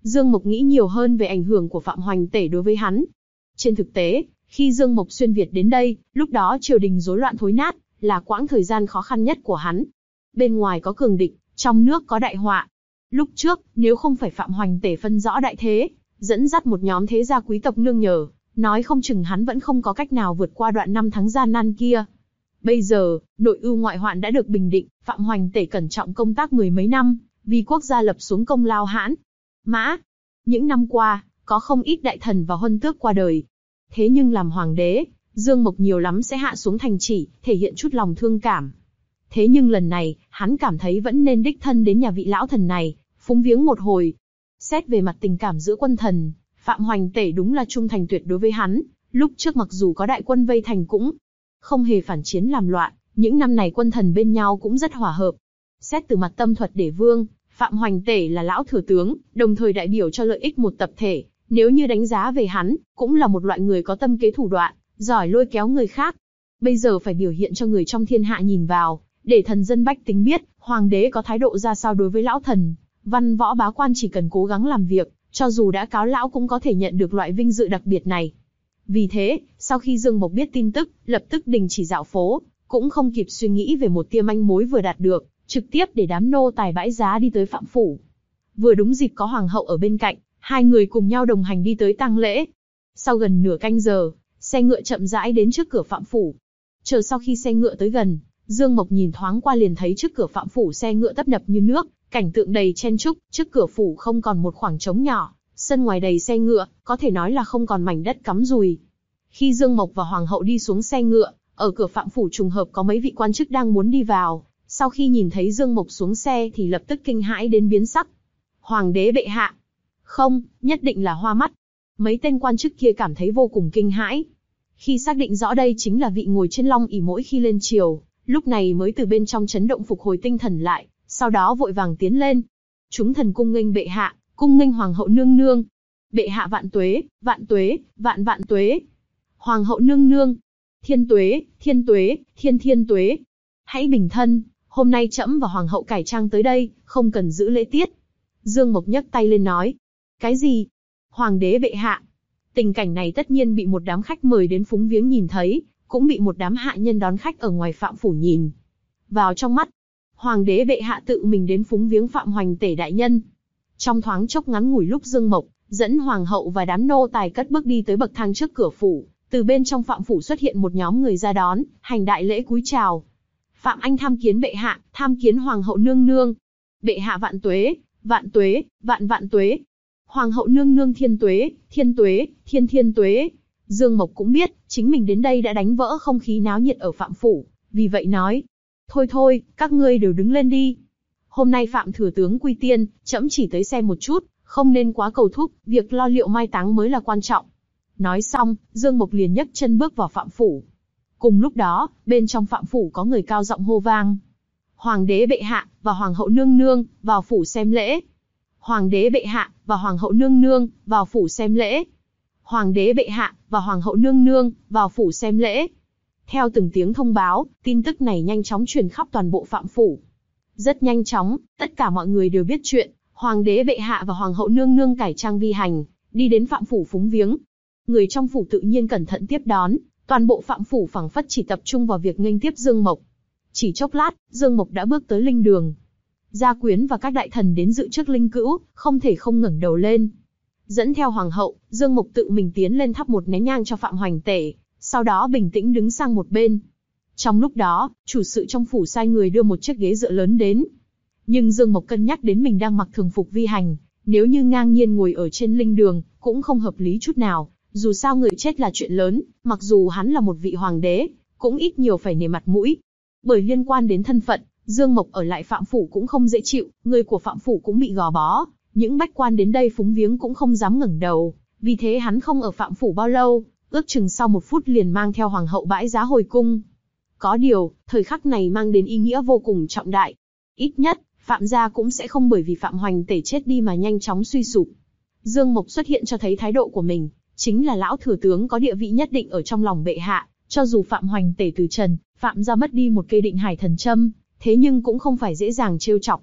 Dương Mộc nghĩ nhiều hơn về ảnh hưởng của Phạm Hoành Tể đối với hắn. Trên thực tế, khi Dương Mộc xuyên Việt đến đây, lúc đó triều đình rối loạn thối nát, là quãng thời gian khó khăn nhất của hắn. Bên ngoài có cường địch, trong nước có đại họa. Lúc trước, nếu không phải Phạm Hoành Tể phân rõ đại thế, dẫn dắt một nhóm thế gia quý tộc nương nhờ, nói không chừng hắn vẫn không có cách nào vượt qua đoạn năm tháng gian nan kia. Bây giờ, nội ưu ngoại hoạn đã được bình định, Phạm Hoành Tể cẩn trọng công tác mười mấy năm, vì quốc gia lập xuống công lao hãn mã. Những năm qua, có không ít đại thần và huân tước qua đời. Thế nhưng làm hoàng đế, Dương Mộc nhiều lắm sẽ hạ xuống thành chỉ, thể hiện chút lòng thương cảm. Thế nhưng lần này, hắn cảm thấy vẫn nên đích thân đến nhà vị lão thần này, phúng viếng một hồi. Xét về mặt tình cảm giữa quân thần, Phạm Hoành Tể đúng là trung thành tuyệt đối với hắn, lúc trước mặc dù có đại quân vây thành cũng không hề phản chiến làm loạn, những năm này quân thần bên nhau cũng rất hòa hợp. Xét từ mặt tâm thuật để vương, Phạm Hoành Tể là lão thừa tướng, đồng thời đại biểu cho lợi ích một tập thể, nếu như đánh giá về hắn, cũng là một loại người có tâm kế thủ đoạn, giỏi lôi kéo người khác. Bây giờ phải biểu hiện cho người trong thiên hạ nhìn vào, để thần dân bách tính biết, hoàng đế có thái độ ra sao đối với lão thần. Văn võ bá quan chỉ cần cố gắng làm việc, cho dù đã cáo lão cũng có thể nhận được loại vinh dự đặc biệt này. Vì thế, sau khi Dương Mộc biết tin tức, lập tức đình chỉ dạo phố, cũng không kịp suy nghĩ về một tia manh mối vừa đạt được, trực tiếp để đám nô tài bãi giá đi tới Phạm phủ. Vừa đúng dịp có hoàng hậu ở bên cạnh, hai người cùng nhau đồng hành đi tới tang lễ. Sau gần nửa canh giờ, xe ngựa chậm rãi đến trước cửa Phạm phủ. Chờ sau khi xe ngựa tới gần, Dương Mộc nhìn thoáng qua liền thấy trước cửa Phạm phủ xe ngựa tấp nập như nước, cảnh tượng đầy chen chúc, trước cửa phủ không còn một khoảng trống nhỏ, sân ngoài đầy xe ngựa, có thể nói là không còn mảnh đất cắm rùi. Khi Dương Mộc và hoàng hậu đi xuống xe ngựa, ở cửa Phạm phủ trùng hợp có mấy vị quan chức đang muốn đi vào, sau khi nhìn thấy Dương Mộc xuống xe thì lập tức kinh hãi đến biến sắc. Hoàng đế bệ hạ. Không, nhất định là hoa mắt. Mấy tên quan chức kia cảm thấy vô cùng kinh hãi. Khi xác định rõ đây chính là vị ngồi trên long ỷ mỗi khi lên triều, lúc này mới từ bên trong chấn động phục hồi tinh thần lại, sau đó vội vàng tiến lên. Chúng thần cung nghênh bệ hạ, cung nghênh hoàng hậu nương nương. Bệ hạ vạn tuế, vạn tuế, vạn vạn tuế. Hoàng hậu nương nương. Thiên tuế, thiên tuế, thiên thiên tuế. Hãy bình thân, hôm nay trẫm và hoàng hậu cải trang tới đây, không cần giữ lễ tiết. Dương Mộc nhấc tay lên nói. Cái gì? Hoàng đế bệ hạ. Tình cảnh này tất nhiên bị một đám khách mời đến phúng viếng nhìn thấy, cũng bị một đám hạ nhân đón khách ở ngoài Phạm phủ nhìn vào trong mắt. Hoàng đế bệ hạ tự mình đến phúng viếng Phạm Hoành Tể đại nhân. Trong thoáng chốc ngắn ngủi lúc Dương Mộc dẫn hoàng hậu và đám nô tài cất bước đi tới bậc thang trước cửa phủ, từ bên trong Phạm phủ xuất hiện một nhóm người ra đón, hành đại lễ cúi chào. Phạm Anh tham kiến bệ hạ, tham kiến hoàng hậu nương nương. Bệ hạ vạn tuế, vạn tuế, vạn vạn tuế. Hoàng hậu nương nương thiên tuế, thiên tuế, thiên thiên tuế. Dương Mộc cũng biết, chính mình đến đây đã đánh vỡ không khí náo nhiệt ở Phạm phủ, vì vậy nói. Thôi thôi, các ngươi đều đứng lên đi. Hôm nay Phạm thừa tướng quy tiên, trẫm chỉ tới xem một chút, không nên quá cầu thúc, việc lo liệu mai táng mới là quan trọng. Nói xong, Dương Mộc liền nhấc chân bước vào Phạm phủ. Cùng lúc đó, bên trong Phạm phủ có người cao giọng hô vang. Hoàng đế bệ hạ và hoàng hậu nương nương, vào phủ xem lễ. Hoàng đế bệ hạ và hoàng hậu nương nương, vào phủ xem lễ. Hoàng đế bệ hạ và hoàng hậu nương nương, vào phủ xem lễ. Theo từng tiếng thông báo, tin tức này nhanh chóng truyền khắp toàn bộ Phạm phủ. Rất nhanh chóng, tất cả mọi người đều biết chuyện, hoàng đế bệ hạ và hoàng hậu nương nương cải trang vi hành, đi đến Phạm phủ phúng viếng. Người trong phủ tự nhiên cẩn thận tiếp đón, toàn bộ Phạm phủ phảng phất chỉ tập trung vào việc nghênh tiếp Dương Mộc. Chỉ chốc lát, Dương Mộc đã bước tới linh đường. Gia quyến và các đại thần đến dự trước linh cữu, không thể không ngẩng đầu lên. Dẫn theo hoàng hậu, Dương Mộc tự mình tiến lên thắp một nén nhang cho Phạm Hoành Tể, sau đó bình tĩnh đứng sang một bên. Trong lúc đó, chủ sự trong phủ sai người đưa một chiếc ghế dựa lớn đến. Nhưng Dương Mộc cân nhắc đến mình đang mặc thường phục vi hành, nếu như ngang nhiên ngồi ở trên linh đường, cũng không hợp lý chút nào. Dù sao người chết là chuyện lớn, mặc dù hắn là một vị hoàng đế, cũng ít nhiều phải nể mặt mũi. Bởi liên quan đến thân phận, Dương Mộc ở lại Phạm phủ cũng không dễ chịu, người của Phạm phủ cũng bị gò bó, những bách quan đến đây phúng viếng cũng không dám ngẩng đầu, vì thế hắn không ở Phạm phủ bao lâu, ước chừng sau một phút liền mang theo hoàng hậu bãi giá hồi cung. Có điều, thời khắc này mang đến ý nghĩa vô cùng trọng đại. Ít nhất, Phạm gia cũng sẽ không bởi vì Phạm Hoành Tể chết đi mà nhanh chóng suy sụp. Dương Mộc xuất hiện cho thấy thái độ của mình, chính là lão thừa tướng có địa vị nhất định ở trong lòng bệ hạ, cho dù Phạm Hoành Tể từ trần, Phạm gia mất đi một cây định hải thần châm, thế nhưng cũng không phải dễ dàng trêu chọc.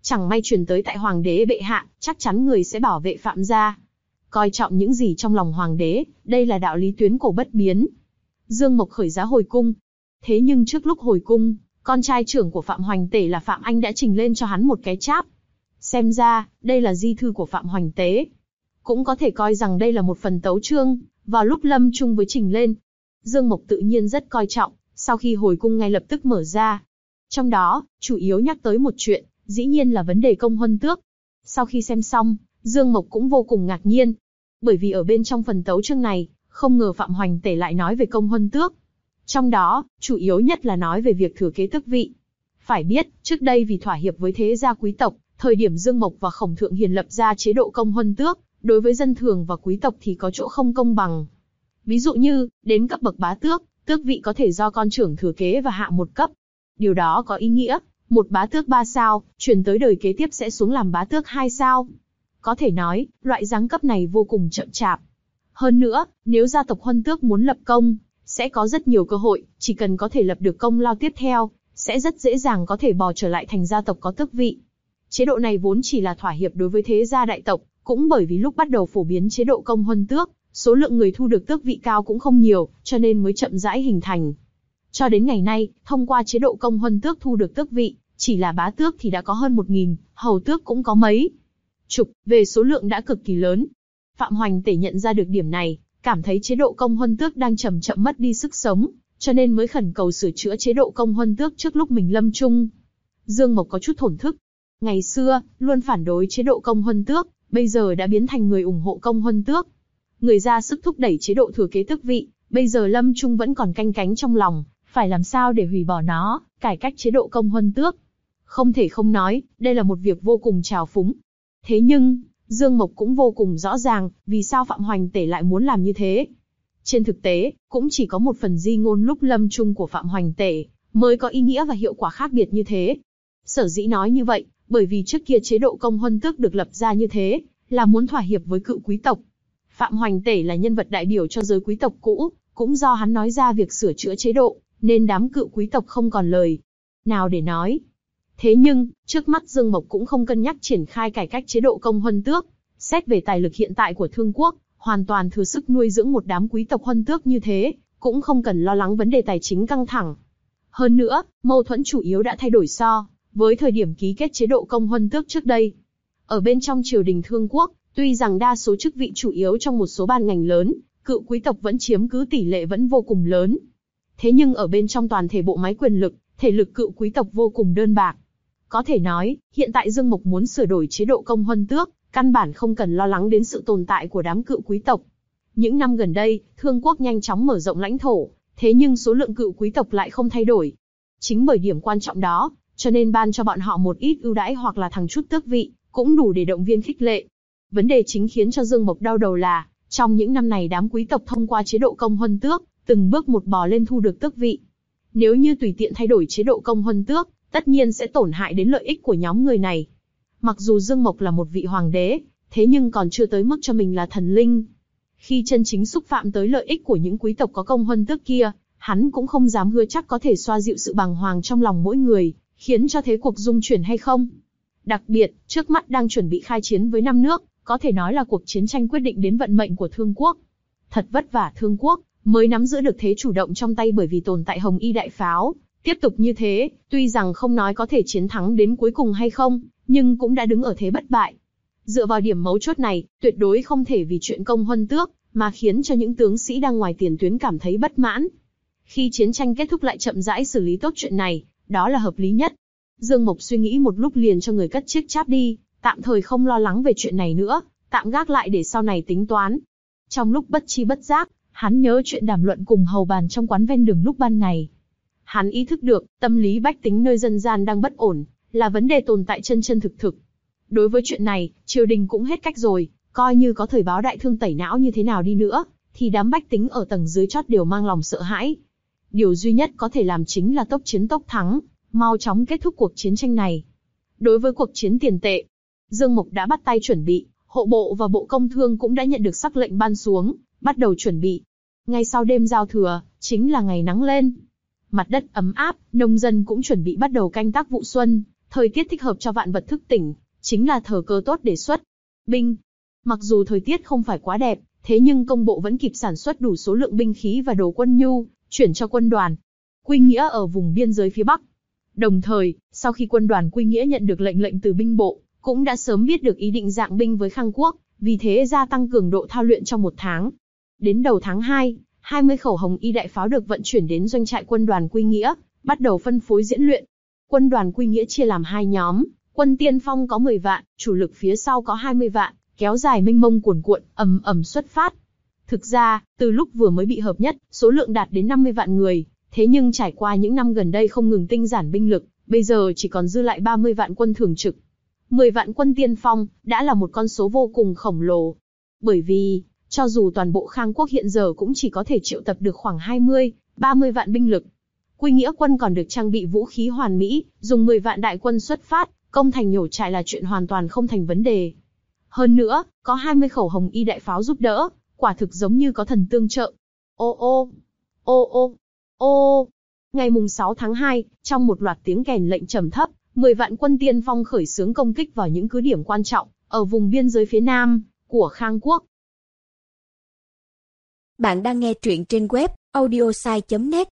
Chẳng may truyền tới tại hoàng đế bệ hạ, chắc chắn người sẽ bảo vệ Phạm gia. Coi trọng những gì trong lòng hoàng đế, đây là đạo lý tuyến cổ bất biến. Dương Mộc khởi giá hồi cung. Thế nhưng trước lúc hồi cung, con trai trưởng của Phạm Hoành Tể là Phạm Anh đã trình lên cho hắn một cái cháp. Xem ra, đây là di thư của Phạm Hoành Tế. Cũng có thể coi rằng đây là một phần tấu chương, vào lúc lâm chung với trình lên. Dương Mộc tự nhiên rất coi trọng, sau khi hồi cung ngay lập tức mở ra. Trong đó, chủ yếu nhắc tới một chuyện, dĩ nhiên là vấn đề công huân tước. Sau khi xem xong, Dương Mộc cũng vô cùng ngạc nhiên. Bởi vì ở bên trong phần tấu chương này, không ngờ Phạm Hoành Tể lại nói về công huân tước. Trong đó, chủ yếu nhất là nói về việc thừa kế tước vị. Phải biết, trước đây vì thỏa hiệp với thế gia quý tộc, thời điểm Dương Mộc và Khổng Thượng Hiền lập ra chế độ công huân tước, đối với dân thường và quý tộc thì có chỗ không công bằng. Ví dụ như, đến cấp bậc bá tước, tước vị có thể do con trưởng thừa kế và hạ một cấp. Điều đó có ý nghĩa, một bá tước ba sao, truyền tới đời kế tiếp sẽ xuống làm bá tước hai sao. Có thể nói, loại giáng cấp này vô cùng chậm chạp. Hơn nữa, nếu gia tộc huân tước muốn lập công, sẽ có rất nhiều cơ hội, chỉ cần có thể lập được công lao tiếp theo, sẽ rất dễ dàng có thể bò trở lại thành gia tộc có tước vị. Chế độ này vốn chỉ là thỏa hiệp đối với thế gia đại tộc, cũng bởi vì lúc bắt đầu phổ biến chế độ công huân tước, số lượng người thu được tước vị cao cũng không nhiều, cho nên mới chậm rãi hình thành. Cho đến ngày nay, thông qua chế độ công huân tước thu được tước vị, chỉ là bá tước thì đã có hơn một nghìn, hầu tước cũng có mấy chục, về số lượng đã cực kỳ lớn. Phạm Hoành Tể nhận ra được điểm này, cảm thấy chế độ công huân tước đang chậm chậm mất đi sức sống, cho nên mới khẩn cầu sửa chữa chế độ công huân tước trước lúc mình lâm chung. Dương Mộc có chút thổn thức. Ngày xưa, luôn phản đối chế độ công huân tước, bây giờ đã biến thành người ủng hộ công huân tước. Người ra sức thúc đẩy chế độ thừa kế tước vị, bây giờ lâm chung vẫn còn canh cánh trong lòng, phải làm sao để hủy bỏ nó, cải cách chế độ công huân tước. Không thể không nói, đây là một việc vô cùng trào phúng. Thế nhưng, Dương Mộc cũng vô cùng rõ ràng, vì sao Phạm Hoành Tể lại muốn làm như thế. Trên thực tế, cũng chỉ có một phần di ngôn lúc lâm chung của Phạm Hoành Tể, mới có ý nghĩa và hiệu quả khác biệt như thế. Sở dĩ nói như vậy, bởi vì trước kia chế độ công huân tước được lập ra như thế, là muốn thỏa hiệp với cựu quý tộc. Phạm Hoành Tể là nhân vật đại biểu cho giới quý tộc cũ, cũng do hắn nói ra việc sửa chữa chế độ, nên đám cựu quý tộc không còn lời nào để nói. Thế nhưng, trước mắt Dương Mộc cũng không cân nhắc triển khai cải cách chế độ công huân tước. Xét về tài lực hiện tại của Thương Quốc, hoàn toàn thừa sức nuôi dưỡng một đám quý tộc huân tước như thế, cũng không cần lo lắng vấn đề tài chính căng thẳng. Hơn nữa, mâu thuẫn chủ yếu đã thay đổi so với thời điểm ký kết chế độ công huân tước trước đây. Ở bên trong triều đình Thương Quốc, tuy rằng đa số chức vị chủ yếu trong một số ban ngành lớn, cựu quý tộc vẫn chiếm cứ tỷ lệ vẫn vô cùng lớn. Thế nhưng ở bên trong toàn thể bộ máy quyền lực, thể lực cựu quý tộc vô cùng đơn bạc. Có thể nói, hiện tại Dương Mộc muốn sửa đổi chế độ công huân tước, căn bản không cần lo lắng đến sự tồn tại của đám cựu quý tộc. Những năm gần đây, Thương Quốc nhanh chóng mở rộng lãnh thổ, thế nhưng số lượng cựu quý tộc lại không thay đổi. Chính bởi điểm quan trọng đó, cho nên ban cho bọn họ một ít ưu đãi hoặc là thằng chút tước vị, cũng đủ để động viên khích lệ. Vấn đề chính khiến cho Dương Mộc đau đầu là, trong những năm này đám quý tộc thông qua chế độ công huân tước, từng bước một bò lên thu được tước vị. Nếu như tùy tiện thay đổi chế độ công huân tước, tất nhiên sẽ tổn hại đến lợi ích của nhóm người này. Mặc dù Dương Mộc là một vị hoàng đế, thế nhưng còn chưa tới mức cho mình là thần linh. Khi chân chính xúc phạm tới lợi ích của những quý tộc có công huân tước kia, hắn cũng không dám hứa chắc có thể xoa dịu sự bàng hoàng trong lòng mỗi người, khiến cho thế cuộc dung chuyển hay không. Đặc biệt, trước mắt đang chuẩn bị khai chiến với năm nước, có thể nói là cuộc chiến tranh quyết định đến vận mệnh của Thương Quốc. Thật vất vả Thương Quốc mới nắm giữ được thế chủ động trong tay bởi vì tồn tại Hồng Y đại pháo. Tiếp tục như thế, tuy rằng không nói có thể chiến thắng đến cuối cùng hay không, nhưng cũng đã đứng ở thế bất bại. Dựa vào điểm mấu chốt này, tuyệt đối không thể vì chuyện công huân tước, mà khiến cho những tướng sĩ đang ngoài tiền tuyến cảm thấy bất mãn. Khi chiến tranh kết thúc lại chậm rãi xử lý tốt chuyện này, đó là hợp lý nhất. Dương Mộc suy nghĩ một lúc liền cho người cất chiếc cháp đi, tạm thời không lo lắng về chuyện này nữa, tạm gác lại để sau này tính toán. Trong lúc bất chi bất giác, hắn nhớ chuyện đàm luận cùng hầu bàn trong quán ven đường lúc ban ngày. Hắn ý thức được, tâm lý bách tính nơi dân gian đang bất ổn, là vấn đề tồn tại chân chân thực thực. Đối với chuyện này, triều đình cũng hết cách rồi, coi như có thời báo đại thương tẩy não như thế nào đi nữa, thì đám bách tính ở tầng dưới chót đều mang lòng sợ hãi. Điều duy nhất có thể làm chính là tốc chiến tốc thắng, mau chóng kết thúc cuộc chiến tranh này. Đối với cuộc chiến tiền tệ, Dương Mộc đã bắt tay chuẩn bị, hộ bộ và bộ công thương cũng đã nhận được sắc lệnh ban xuống, bắt đầu chuẩn bị. Ngay sau đêm giao thừa, chính là ngày nắng lên. Mặt đất ấm áp, nông dân cũng chuẩn bị bắt đầu canh tác vụ xuân, Thời tiết thích hợp cho vạn vật thức tỉnh, chính là thời cơ tốt để xuất binh. Mặc dù thời tiết không phải quá đẹp, thế nhưng công bộ vẫn kịp sản xuất đủ số lượng binh khí và đồ quân nhu, chuyển cho quân đoàn Quy Nghĩa ở vùng biên giới phía Bắc. Đồng thời, sau khi quân đoàn Quy Nghĩa nhận được lệnh lệnh từ binh bộ, cũng đã sớm biết được ý định dạng binh với Khang Quốc, vì thế gia tăng cường độ thao luyện trong một tháng. Đến đầu tháng hai, hai mươi khẩu hồng y đại pháo được vận chuyển đến doanh trại quân đoàn Quy Nghĩa, bắt đầu phân phối diễn luyện. Quân đoàn Quy Nghĩa chia làm hai nhóm, quân tiên phong có mười vạn, chủ lực phía sau có hai mươi vạn, kéo dài mênh mông cuồn cuộn, ầm ầm xuất phát. Thực ra, từ lúc vừa mới bị hợp nhất, số lượng đạt đến năm mươi vạn người, thế nhưng trải qua những năm gần đây không ngừng tinh giản binh lực, bây giờ chỉ còn dư lại ba mươi vạn quân thường trực. mười vạn quân tiên phong, đã là một con số vô cùng khổng lồ. Bởi vì, cho dù toàn bộ Khang Quốc hiện giờ cũng chỉ có thể triệu tập được khoảng hai mươi, ba mươi vạn binh lực. Quy Nghĩa quân còn được trang bị vũ khí hoàn mỹ, dùng mười vạn đại quân xuất phát, công thành nhổ trại là chuyện hoàn toàn không thành vấn đề. Hơn nữa, có hai mươi khẩu hồng y đại pháo giúp đỡ, quả thực giống như có thần tương trợ. Ô ô, ô ô, ô. Ngày mùng sáu tháng hai, trong một loạt tiếng kèn lệnh trầm thấp, mười vạn quân tiên phong khởi xướng công kích vào những cứ điểm quan trọng, ở vùng biên giới phía nam, của Khang Quốc. Bạn đang nghe truyện trên web, audiosai chấm net.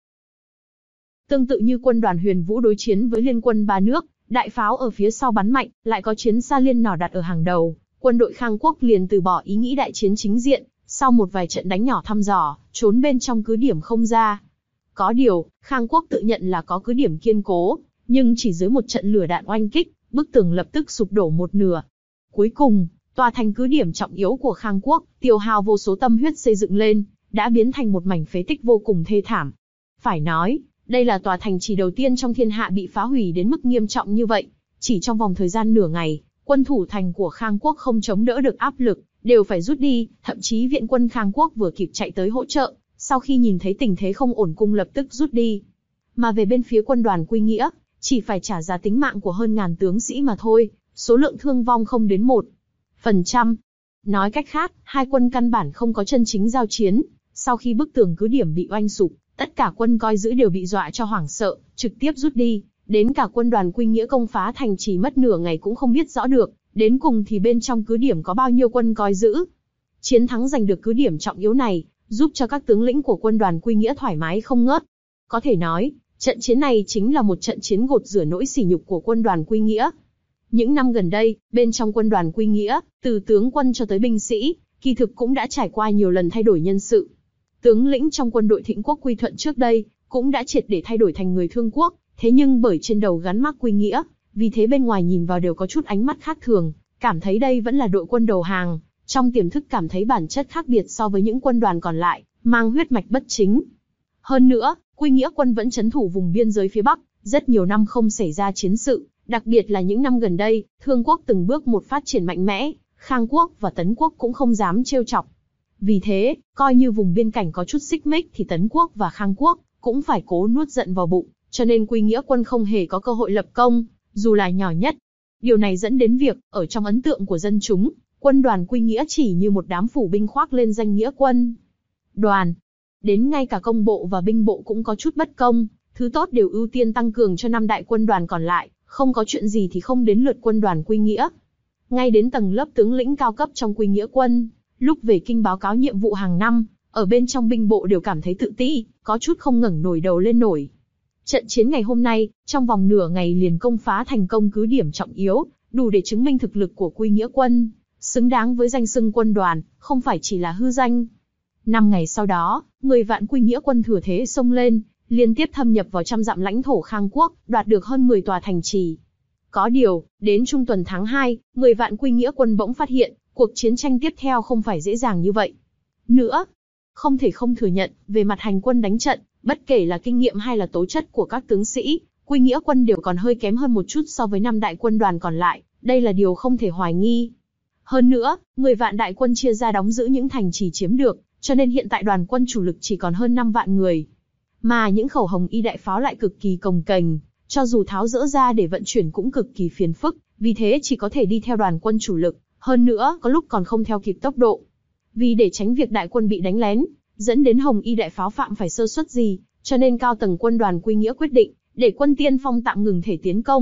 Tương tự như quân đoàn Huyền Vũ đối chiến với liên quân ba nước, đại pháo ở phía sau bắn mạnh, lại có chiến xa liên nỏ đặt ở hàng đầu, quân đội Khang Quốc liền từ bỏ ý nghĩ đại chiến chính diện, sau một vài trận đánh nhỏ thăm dò, trốn bên trong cứ điểm không ra. Có điều, Khang Quốc tự nhận là có cứ điểm kiên cố, nhưng chỉ dưới một trận lửa đạn oanh kích, bức tường lập tức sụp đổ một nửa. Cuối cùng, tòa thành cứ điểm trọng yếu của Khang Quốc, tiêu hao vô số tâm huyết xây dựng lên, đã biến thành một mảnh phế tích vô cùng thê thảm. Phải nói, đây là tòa thành chỉ đầu tiên trong thiên hạ bị phá hủy đến mức nghiêm trọng như vậy. Chỉ trong vòng thời gian nửa ngày, quân thủ thành của Khang Quốc không chống đỡ được áp lực, đều phải rút đi, thậm chí viện quân Khang Quốc vừa kịp chạy tới hỗ trợ, sau khi nhìn thấy tình thế không ổn cung lập tức rút đi. Mà về bên phía quân đoàn Quy Nghĩa, chỉ phải trả giá tính mạng của hơn ngàn tướng sĩ mà thôi, số lượng thương vong không đến một phần trăm. Nói cách khác, hai quân căn bản không có chân chính giao chiến. Sau khi bức tường cứ điểm bị oanh sụp, tất cả quân coi giữ đều bị dọa cho hoảng sợ, trực tiếp rút đi. Đến cả quân đoàn Quy Nghĩa công phá thành chỉ mất nửa ngày cũng không biết rõ được, đến cùng thì bên trong cứ điểm có bao nhiêu quân coi giữ. Chiến thắng giành được cứ điểm trọng yếu này, giúp cho các tướng lĩnh của quân đoàn Quy Nghĩa thoải mái không ngớt. Có thể nói, trận chiến này chính là một trận chiến gột rửa nỗi sỉ nhục của quân đoàn Quy Nghĩa. Những năm gần đây, bên trong quân đoàn Quy Nghĩa, từ tướng quân cho tới binh sĩ, kỳ thực cũng đã trải qua nhiều lần thay đổi nhân sự. Tướng lĩnh trong quân đội Thịnh Quốc Quy Thuận trước đây, cũng đã triệt để thay đổi thành người Thương Quốc, thế nhưng bởi trên đầu gắn mác Quy Nghĩa, vì thế bên ngoài nhìn vào đều có chút ánh mắt khác thường, cảm thấy đây vẫn là đội quân đầu hàng, trong tiềm thức cảm thấy bản chất khác biệt so với những quân đoàn còn lại, mang huyết mạch bất chính. Hơn nữa, Quy Nghĩa quân vẫn trấn thủ vùng biên giới phía Bắc, rất nhiều năm không xảy ra chiến sự, đặc biệt là những năm gần đây, Thương Quốc từng bước một phát triển mạnh mẽ, Khang Quốc và Tấn Quốc cũng không dám trêu chọc. Vì thế, coi như vùng biên cảnh có chút xích mích thì Tấn Quốc và Khang Quốc cũng phải cố nuốt giận vào bụng, cho nên Quy Nghĩa quân không hề có cơ hội lập công, dù là nhỏ nhất. Điều này dẫn đến việc, ở trong ấn tượng của dân chúng, quân đoàn Quy Nghĩa chỉ như một đám phủ binh khoác lên danh nghĩa quân đoàn. Đến ngay cả công bộ và binh bộ cũng có chút bất công, thứ tốt đều ưu tiên tăng cường cho năm đại quân đoàn còn lại, không có chuyện gì thì không đến lượt quân đoàn Quy Nghĩa. Ngay đến tầng lớp tướng lĩnh cao cấp trong Quy Nghĩa quân, lúc về kinh báo cáo nhiệm vụ hàng năm, ở bên trong binh bộ đều cảm thấy tự ti, có chút không ngẩng nổi đầu lên nổi. Trận chiến ngày hôm nay, trong vòng nửa ngày liền công phá thành công cứ điểm trọng yếu, đủ để chứng minh thực lực của Quy Nghĩa quân, xứng đáng với danh xưng quân đoàn, không phải chỉ là hư danh. Năm ngày sau đó, mười vạn Quy Nghĩa quân thừa thế xông lên, liên tiếp thâm nhập vào trăm dặm lãnh thổ Khang Quốc, đoạt được hơn mười tòa thành trì. Có điều, đến trung tuần tháng hai, mười vạn Quy Nghĩa quân bỗng phát hiện, cuộc chiến tranh tiếp theo không phải dễ dàng như vậy. Nữa, không thể không thừa nhận, về mặt hành quân đánh trận, bất kể là kinh nghiệm hay là tố chất của các tướng sĩ, Quy Nghĩa quân đều còn hơi kém hơn một chút so với năm đại quân đoàn còn lại, đây là điều không thể hoài nghi. Hơn nữa, mười vạn đại quân chia ra đóng giữ những thành trì chiếm được, cho nên hiện tại đoàn quân chủ lực chỉ còn hơn năm vạn người. Mà những khẩu hồng y đại pháo lại cực kỳ cồng kềnh, cho dù tháo dỡ ra để vận chuyển cũng cực kỳ phiền phức, vì thế chỉ có thể đi theo đoàn quân chủ lực, hơn nữa có lúc còn không theo kịp tốc độ. Vì để tránh việc đại quân bị đánh lén, dẫn đến hồng y đại pháo phạm phải sơ suất gì, cho nên cao tầng quân đoàn Quy Nghĩa quyết định, để quân tiên phong tạm ngừng thể tiến công,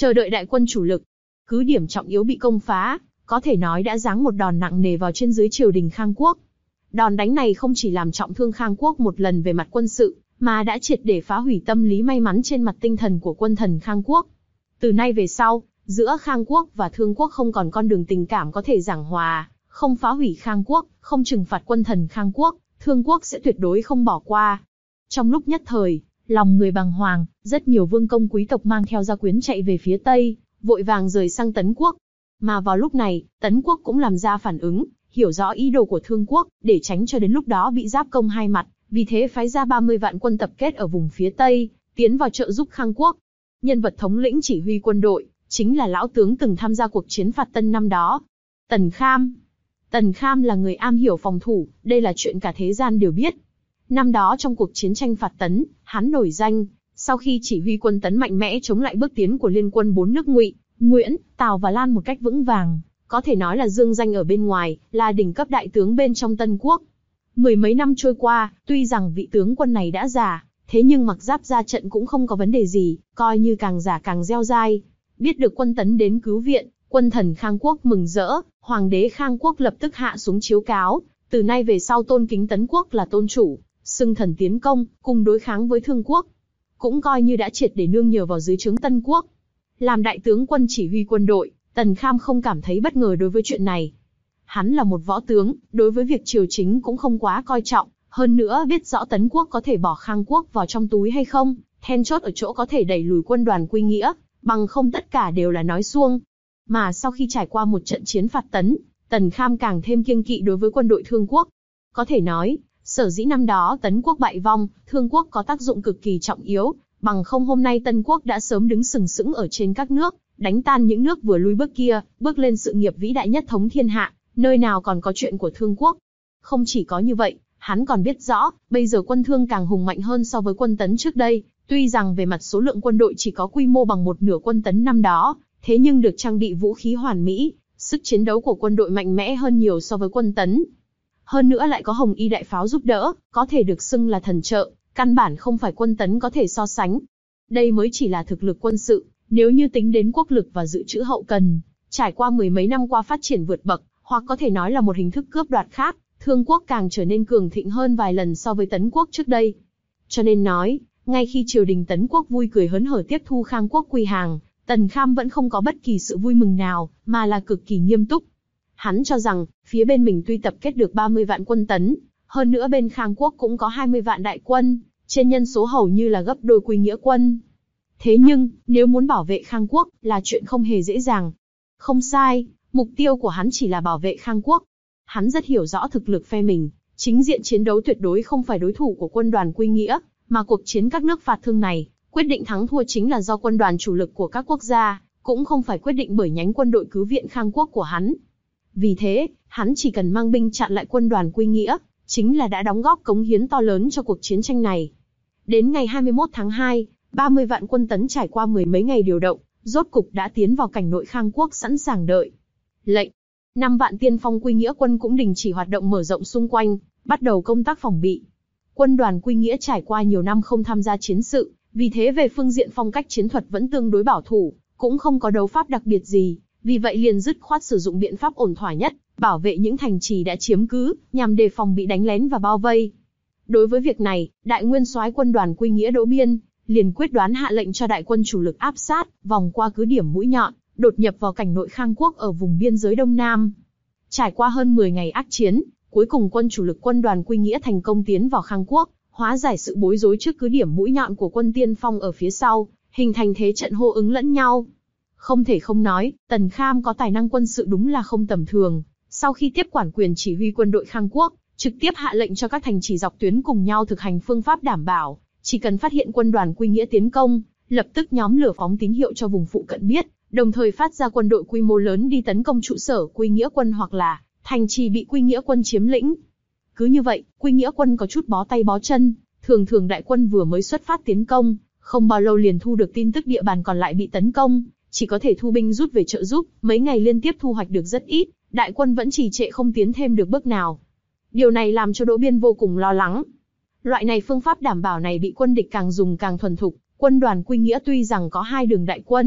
chờ đợi đại quân chủ lực. Cứ điểm trọng yếu bị công phá, có thể nói đã giáng một đòn nặng nề vào trên dưới triều đình Khang Quốc. Đòn đánh này không chỉ làm trọng thương Khang Quốc một lần về mặt quân sự, mà đã triệt để phá hủy tâm lý may mắn trên mặt tinh thần của quân thần Khang Quốc. Từ nay về sau, giữa Khang Quốc và Thương Quốc không còn con đường tình cảm có thể giảng hòa, không phá hủy Khang Quốc, không trừng phạt quân thần Khang Quốc, Thương Quốc sẽ tuyệt đối không bỏ qua. Trong lúc nhất thời, lòng người bàng hoàng, rất nhiều vương công quý tộc mang theo gia quyến chạy về phía Tây, vội vàng rời sang Tấn Quốc. Mà vào lúc này, Tấn Quốc cũng làm ra phản ứng, hiểu rõ ý đồ của Thương Quốc, để tránh cho đến lúc đó bị giáp công hai mặt, vì thế phái ra ba mươi vạn quân tập kết ở vùng phía Tây, tiến vào trợ giúp Khang Quốc. Nhân vật thống lĩnh chỉ huy quân đội, chính là lão tướng từng tham gia cuộc chiến phạt Tân năm đó, Tần Kham. Tần Kham là người am hiểu phòng thủ, đây là chuyện cả thế gian đều biết. Năm đó trong cuộc chiến tranh phạt Tấn, hắn nổi danh, sau khi chỉ huy quân Tấn mạnh mẽ chống lại bước tiến của liên quân bốn nước Ngụy, Nguyễn, Tào và Lan một cách vững vàng, có thể nói là dương danh ở bên ngoài, là đỉnh cấp đại tướng bên trong Tân Quốc. Mười mấy năm trôi qua, tuy rằng vị tướng quân này đã già, thế nhưng mặc giáp ra trận cũng không có vấn đề gì, coi như càng già càng reo dai. Biết được quân Tấn đến cứu viện, quân thần Khang Quốc mừng rỡ, hoàng đế Khang Quốc lập tức hạ xuống chiếu cáo, từ nay về sau tôn kính Tấn Quốc là tôn chủ, xưng thần tiến công, cùng đối kháng với Thương Quốc. Cũng coi như đã triệt để nương nhờ vào dưới trướng Tân Quốc. Làm đại tướng quân chỉ huy quân đội, Tần Kham không cảm thấy bất ngờ đối với chuyện này. Hắn là một võ tướng, đối với việc triều chính cũng không quá coi trọng, hơn nữa biết rõ Tấn Quốc có thể bỏ Khang Quốc vào trong túi hay không, then chốt ở chỗ có thể đẩy lùi quân đoàn Quy Nghĩa, bằng không tất cả đều là nói suông. Mà sau khi trải qua một trận chiến phạt Tấn, Tần Kham càng thêm kiêng kỵ đối với quân đội Thương Quốc. Có thể nói, sở dĩ năm đó Tấn Quốc bại vong, Thương Quốc có tác dụng cực kỳ trọng yếu, bằng không hôm nay Tân Quốc đã sớm đứng sừng sững ở trên các nước, đánh tan những nước vừa lui bước kia, bước lên sự nghiệp vĩ đại nhất thống thiên hạ, nơi nào còn có chuyện của Thương Quốc. Không chỉ có như vậy, hắn còn biết rõ, bây giờ quân Thương càng hùng mạnh hơn so với quân Tấn trước đây, tuy rằng về mặt số lượng quân đội chỉ có quy mô bằng một nửa quân Tấn năm đó, thế nhưng được trang bị vũ khí hoàn mỹ, sức chiến đấu của quân đội mạnh mẽ hơn nhiều so với quân Tấn. Hơn nữa lại có Hồng Y đại pháo giúp đỡ, có thể được xưng là thần trợ, căn bản không phải quân Tấn có thể so sánh. Đây mới chỉ là thực lực quân sự, nếu như tính đến quốc lực và dự trữ hậu cần, trải qua mười mấy năm qua phát triển vượt bậc, hoặc có thể nói là một hình thức cướp đoạt khác, Thương Quốc càng trở nên cường thịnh hơn vài lần so với Tấn Quốc trước đây. Cho nên nói, ngay khi triều đình Tấn Quốc vui cười hớn hở tiếp thu Khang Quốc quy hàng, Tần Kham vẫn không có bất kỳ sự vui mừng nào, mà là cực kỳ nghiêm túc. Hắn cho rằng, phía bên mình tuy tập kết được ba mươi vạn quân Tấn, hơn nữa bên Khang Quốc cũng có hai mươi vạn đại quân, trên nhân số hầu như là gấp đôi Quy Nghĩa quân. Thế nhưng, nếu muốn bảo vệ Khang Quốc, là chuyện không hề dễ dàng. Không sai, mục tiêu của hắn chỉ là bảo vệ Khang Quốc. Hắn rất hiểu rõ thực lực phe mình, chính diện chiến đấu tuyệt đối không phải đối thủ của quân đoàn Quy Nghĩa, mà cuộc chiến các nước phạt Thương này, quyết định thắng thua chính là do quân đoàn chủ lực của các quốc gia, cũng không phải quyết định bởi nhánh quân đội cứu viện Khang Quốc của hắn. Vì thế, hắn chỉ cần mang binh chặn lại quân đoàn Quy Nghĩa, chính là đã đóng góp cống hiến to lớn cho cuộc chiến tranh này. Đến ngày hai mươi mốt tháng hai, ba mươi vạn quân Tấn trải qua mười mấy ngày điều động, rốt cục đã tiến vào cảnh nội Khang Quốc sẵn sàng đợi lệnh. Năm vạn tiên phong Quy Nghĩa quân cũng đình chỉ hoạt động mở rộng xung quanh, bắt đầu công tác phòng bị. Quân đoàn Quy Nghĩa trải qua nhiều năm không tham gia chiến sự, vì thế về phương diện phong cách chiến thuật vẫn tương đối bảo thủ, cũng không có đấu pháp đặc biệt gì, vì vậy liền dứt khoát sử dụng biện pháp ổn thỏa nhất, bảo vệ những thành trì đã chiếm cứ, nhằm đề phòng bị đánh lén và bao vây. Đối với việc này, đại nguyên soái quân đoàn Quy Nghĩa Đỗ Biên liền quyết đoán hạ lệnh cho đại quân chủ lực áp sát, vòng qua cứ điểm mũi nhọn, đột nhập vào cảnh nội Khang Quốc ở vùng biên giới Đông Nam. Trải qua hơn mười ngày ác chiến, cuối cùng quân chủ lực quân đoàn Quy Nghĩa thành công tiến vào Khang Quốc, hóa giải sự bối rối trước cứ điểm mũi nhọn của quân tiên phong ở phía sau, hình thành thế trận hô ứng lẫn nhau. Không thể không nói, Tần Kham có tài năng quân sự đúng là không tầm thường. Sau khi tiếp quản quyền chỉ huy quân đội Khang Quốc, trực tiếp hạ lệnh cho các thành trì dọc tuyến cùng nhau thực hành phương pháp đảm bảo, chỉ cần phát hiện quân đoàn Quy Nghĩa tiến công, lập tức nhóm lửa phóng tín hiệu cho vùng phụ cận biết, đồng thời phát ra quân đội quy mô lớn đi tấn công trụ sở Quy Nghĩa quân hoặc là thành trì bị Quy Nghĩa quân chiếm lĩnh. Cứ như vậy, Quy Nghĩa quân có chút bó tay bó chân, thường thường đại quân vừa mới xuất phát tiến công, không bao lâu liền thu được tin tức địa bàn còn lại bị tấn công, chỉ có thể thu binh rút về trợ giúp, mấy ngày liên tiếp thu hoạch được rất ít, đại quân vẫn trì trệ không tiến thêm được bước nào. Điều này làm cho Đỗ Biên vô cùng lo lắng. Loại này phương pháp đảm bảo này bị quân địch càng dùng càng thuần thục, quân đoàn Quy Nghĩa tuy rằng có hai đường đại quân,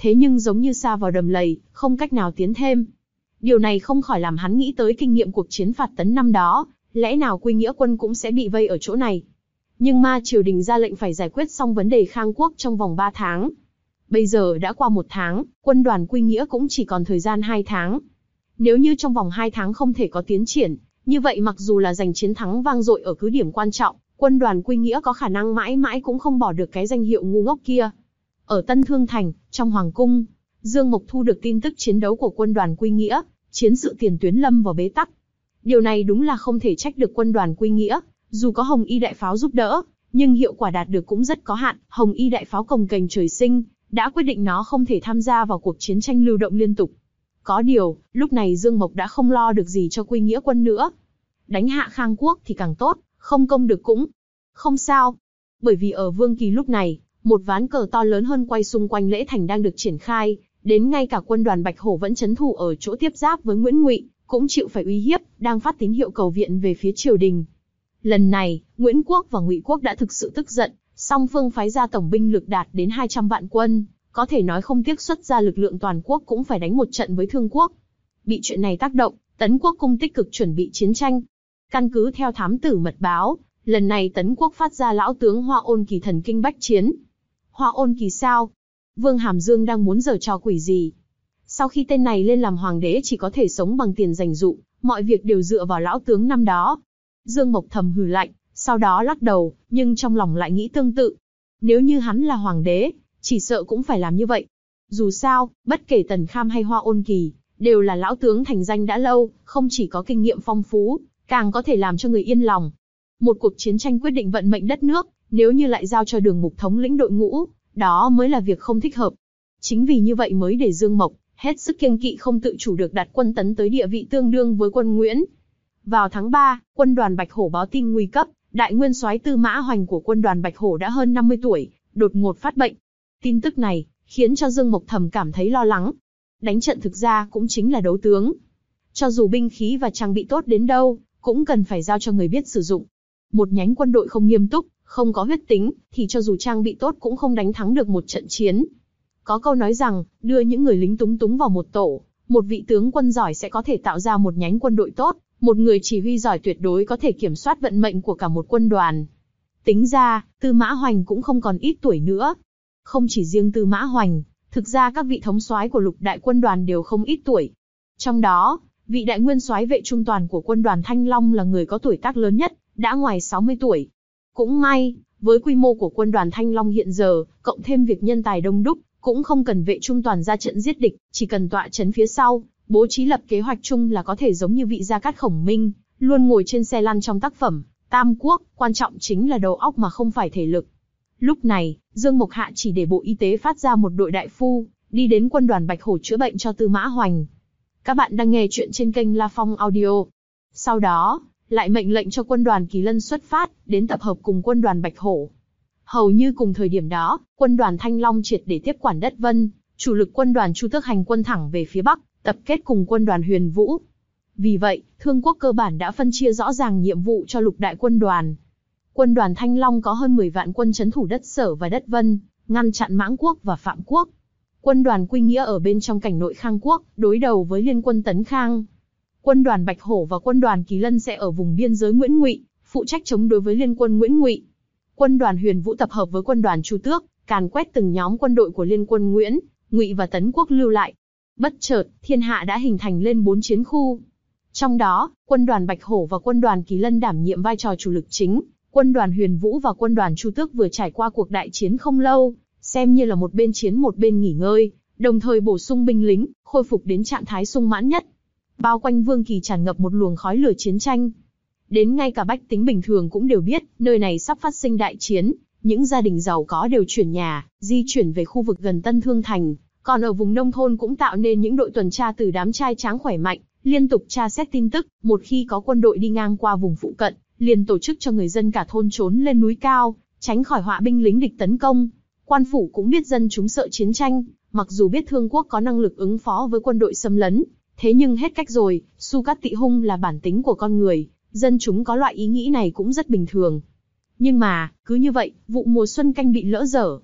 thế nhưng giống như sa vào đầm lầy, không cách nào tiến thêm. Điều này không khỏi làm hắn nghĩ tới kinh nghiệm cuộc chiến phạt tấn năm đó, lẽ nào Quy Nghĩa quân cũng sẽ bị vây ở chỗ này. Nhưng Ma triều đình ra lệnh phải giải quyết xong vấn đề Khang Quốc trong vòng ba tháng. Bây giờ đã qua một tháng, quân đoàn Quy Nghĩa cũng chỉ còn thời gian hai tháng. Nếu như trong vòng hai tháng không thể có tiến triển, như vậy mặc dù là giành chiến thắng vang dội ở cứ điểm quan trọng, quân đoàn Quy Nghĩa có khả năng mãi mãi cũng không bỏ được cái danh hiệu ngu ngốc kia. Ở Tân Thương Thành, trong Hoàng Cung, Dương Mộc thu được tin tức chiến đấu của quân đoàn Quy Nghĩa, chiến sự tiền tuyến lâm vào bế tắc. Điều này đúng là không thể trách được quân đoàn Quy Nghĩa, dù có Hồng Y đại pháo giúp đỡ, nhưng hiệu quả đạt được cũng rất có hạn. Hồng Y đại pháo cồng kềnh trời sinh, đã quyết định nó không thể tham gia vào cuộc chiến tranh lưu động liên tục. Có điều, lúc này Dương Mộc đã không lo được gì cho Quy Nghĩa quân nữa. Đánh hạ Khang Quốc thì càng tốt, không công được cũng không sao. Bởi vì ở Vương Kỳ lúc này, một ván cờ to lớn hơn quay xung quanh Lễ Thành đang được triển khai, đến ngay cả quân đoàn Bạch Hổ vẫn trấn thủ ở chỗ tiếp giáp với Nguyễn Ngụy, cũng chịu phải uy hiếp, đang phát tín hiệu cầu viện về phía triều đình. Lần này, Nguyễn Quốc và Ngụy Quốc đã thực sự tức giận, song phương phái ra tổng binh lực đạt đến hai trăm vạn quân, có thể nói không tiếc xuất ra lực lượng toàn quốc cũng phải đánh một trận với Thương Quốc. Bị chuyện này tác động, Tấn Quốc cung tích cực chuẩn bị chiến tranh. Căn cứ theo thám tử mật báo, lần này Tấn Quốc phát ra lão tướng Hoa Ôn Kỳ thần kinh bách chiến. Hoa Ôn Kỳ sao? Vương Hàm Dương đang muốn giở trò quỷ gì? Sau khi tên này lên làm hoàng đế chỉ có thể sống bằng tiền dành dụm, mọi việc đều dựa vào lão tướng năm đó. Dương Mộc thầm hừ lạnh, sau đó lắc đầu, nhưng trong lòng lại nghĩ tương tự. Nếu như hắn là hoàng đế, chỉ sợ cũng phải làm như vậy. Dù sao, bất kể Tần Kham hay Hoa Ôn Kỳ, đều là lão tướng thành danh đã lâu, không chỉ có kinh nghiệm phong phú, càng có thể làm cho người yên lòng. Một cuộc chiến tranh quyết định vận mệnh đất nước, nếu như lại giao cho Đường Mục thống lĩnh đội ngũ, đó mới là việc không thích hợp. Chính vì như vậy mới để Dương Mộc hết sức kiêng kỵ không tự chủ được đặt quân Tấn tới địa vị tương đương với quân Nguyễn. Vào tháng ba, quân đoàn Bạch Hổ báo tin nguy cấp, đại nguyên soái Tư Mã Hoành của quân đoàn Bạch Hổ đã hơn năm mươi tuổi, đột ngột phát bệnh. Tin tức này khiến cho Dương Mộc thầm cảm thấy lo lắng. Đánh trận thực ra cũng chính là đấu tướng. Cho dù binh khí và trang bị tốt đến đâu, cũng cần phải giao cho người biết sử dụng. Một nhánh quân đội không nghiêm túc, không có huyết tính, thì cho dù trang bị tốt cũng không đánh thắng được một trận chiến. Có câu nói rằng, đưa những người lính túng túng vào một tổ, một vị tướng quân giỏi sẽ có thể tạo ra một nhánh quân đội tốt, một người chỉ huy giỏi tuyệt đối có thể kiểm soát vận mệnh của cả một quân đoàn. Tính ra, Tư Mã Hoành cũng không còn ít tuổi nữa. Không chỉ riêng Tư Mã Hoành, thực ra các vị thống soái của lục đại quân đoàn đều không ít tuổi. Trong đó, vị đại nguyên soái vệ trung toàn của quân đoàn Thanh Long là người có tuổi tác lớn nhất, đã ngoài sáu mươi tuổi. Cũng may, với quy mô của quân đoàn Thanh Long hiện giờ, cộng thêm việc nhân tài đông đúc, cũng không cần vệ trung toàn ra trận giết địch, chỉ cần tọa chấn phía sau, bố trí lập kế hoạch chung là có thể giống như vị Gia Cát Khổng Minh, luôn ngồi trên xe lăn trong tác phẩm Tam Quốc, quan trọng chính là đầu óc mà không phải thể lực. Lúc này, Dương Mộc hạ chỉ để Bộ Y tế phát ra một đội đại phu, đi đến quân đoàn Bạch Hổ chữa bệnh cho Tư Mã Hoành. Các bạn đang nghe chuyện trên kênh La Phong Audio. Sau đó, lại mệnh lệnh cho quân đoàn Kỳ Lân xuất phát, đến tập hợp cùng quân đoàn Bạch Hổ. Hầu như cùng thời điểm đó, quân đoàn Thanh Long triệt để tiếp quản đất Vân, chủ lực quân đoàn Chu Tước hành quân thẳng về phía Bắc, tập kết cùng quân đoàn Huyền Vũ. Vì vậy, Thương Quốc cơ bản đã phân chia rõ ràng nhiệm vụ cho lục đại quân đoàn. Quân đoàn Thanh Long có hơn mười vạn quân trấn thủ đất Sở và đất Vân, ngăn chặn Mãng Quốc và Phạm Quốc. Quân đoàn Quy Nghĩa ở bên trong cảnh nội Khang Quốc, đối đầu với liên quân Tấn Khang. Quân đoàn Bạch Hổ và quân đoàn Kỳ Lân sẽ ở vùng biên giới Nguyễn Ngụy, phụ trách chống đối với liên quân Nguyễn Ngụy. Quân đoàn Huyền Vũ tập hợp với quân đoàn Chu Tước, càn quét từng nhóm quân đội của liên quân Nguyễn, Ngụy và Tấn Quốc lưu lại. Bất chợt, thiên hạ đã hình thành lên bốn chiến khu. Trong đó, quân đoàn Bạch Hổ và quân đoàn Kỳ Lân đảm nhiệm vai trò chủ lực chính. Quân đoàn Huyền Vũ và quân đoàn Chu Tước vừa trải qua cuộc đại chiến không lâu, xem như là một bên chiến một bên nghỉ ngơi, đồng thời bổ sung binh lính, khôi phục đến trạng thái sung mãn nhất. Bao quanh Vương Kỳ tràn ngập một luồng khói lửa chiến tranh. Đến ngay cả bách tính bình thường cũng đều biết, nơi này sắp phát sinh đại chiến, những gia đình giàu có đều chuyển nhà, di chuyển về khu vực gần Tân Thương Thành, còn ở vùng nông thôn cũng tạo nên những đội tuần tra từ đám trai tráng khỏe mạnh, liên tục tra xét tin tức, một khi có quân đội đi ngang qua vùng phụ cận, liền tổ chức cho người dân cả thôn trốn lên núi cao, tránh khỏi họa binh lính địch tấn công. Quan phủ cũng biết dân chúng sợ chiến tranh, mặc dù biết Thương Quốc có năng lực ứng phó với quân đội xâm lấn, thế nhưng hết cách rồi, Su Cát Tị Hung là bản tính của con người, dân chúng có loại ý nghĩ này cũng rất bình thường. Nhưng mà, cứ như vậy, vụ mùa xuân canh bị lỡ dở.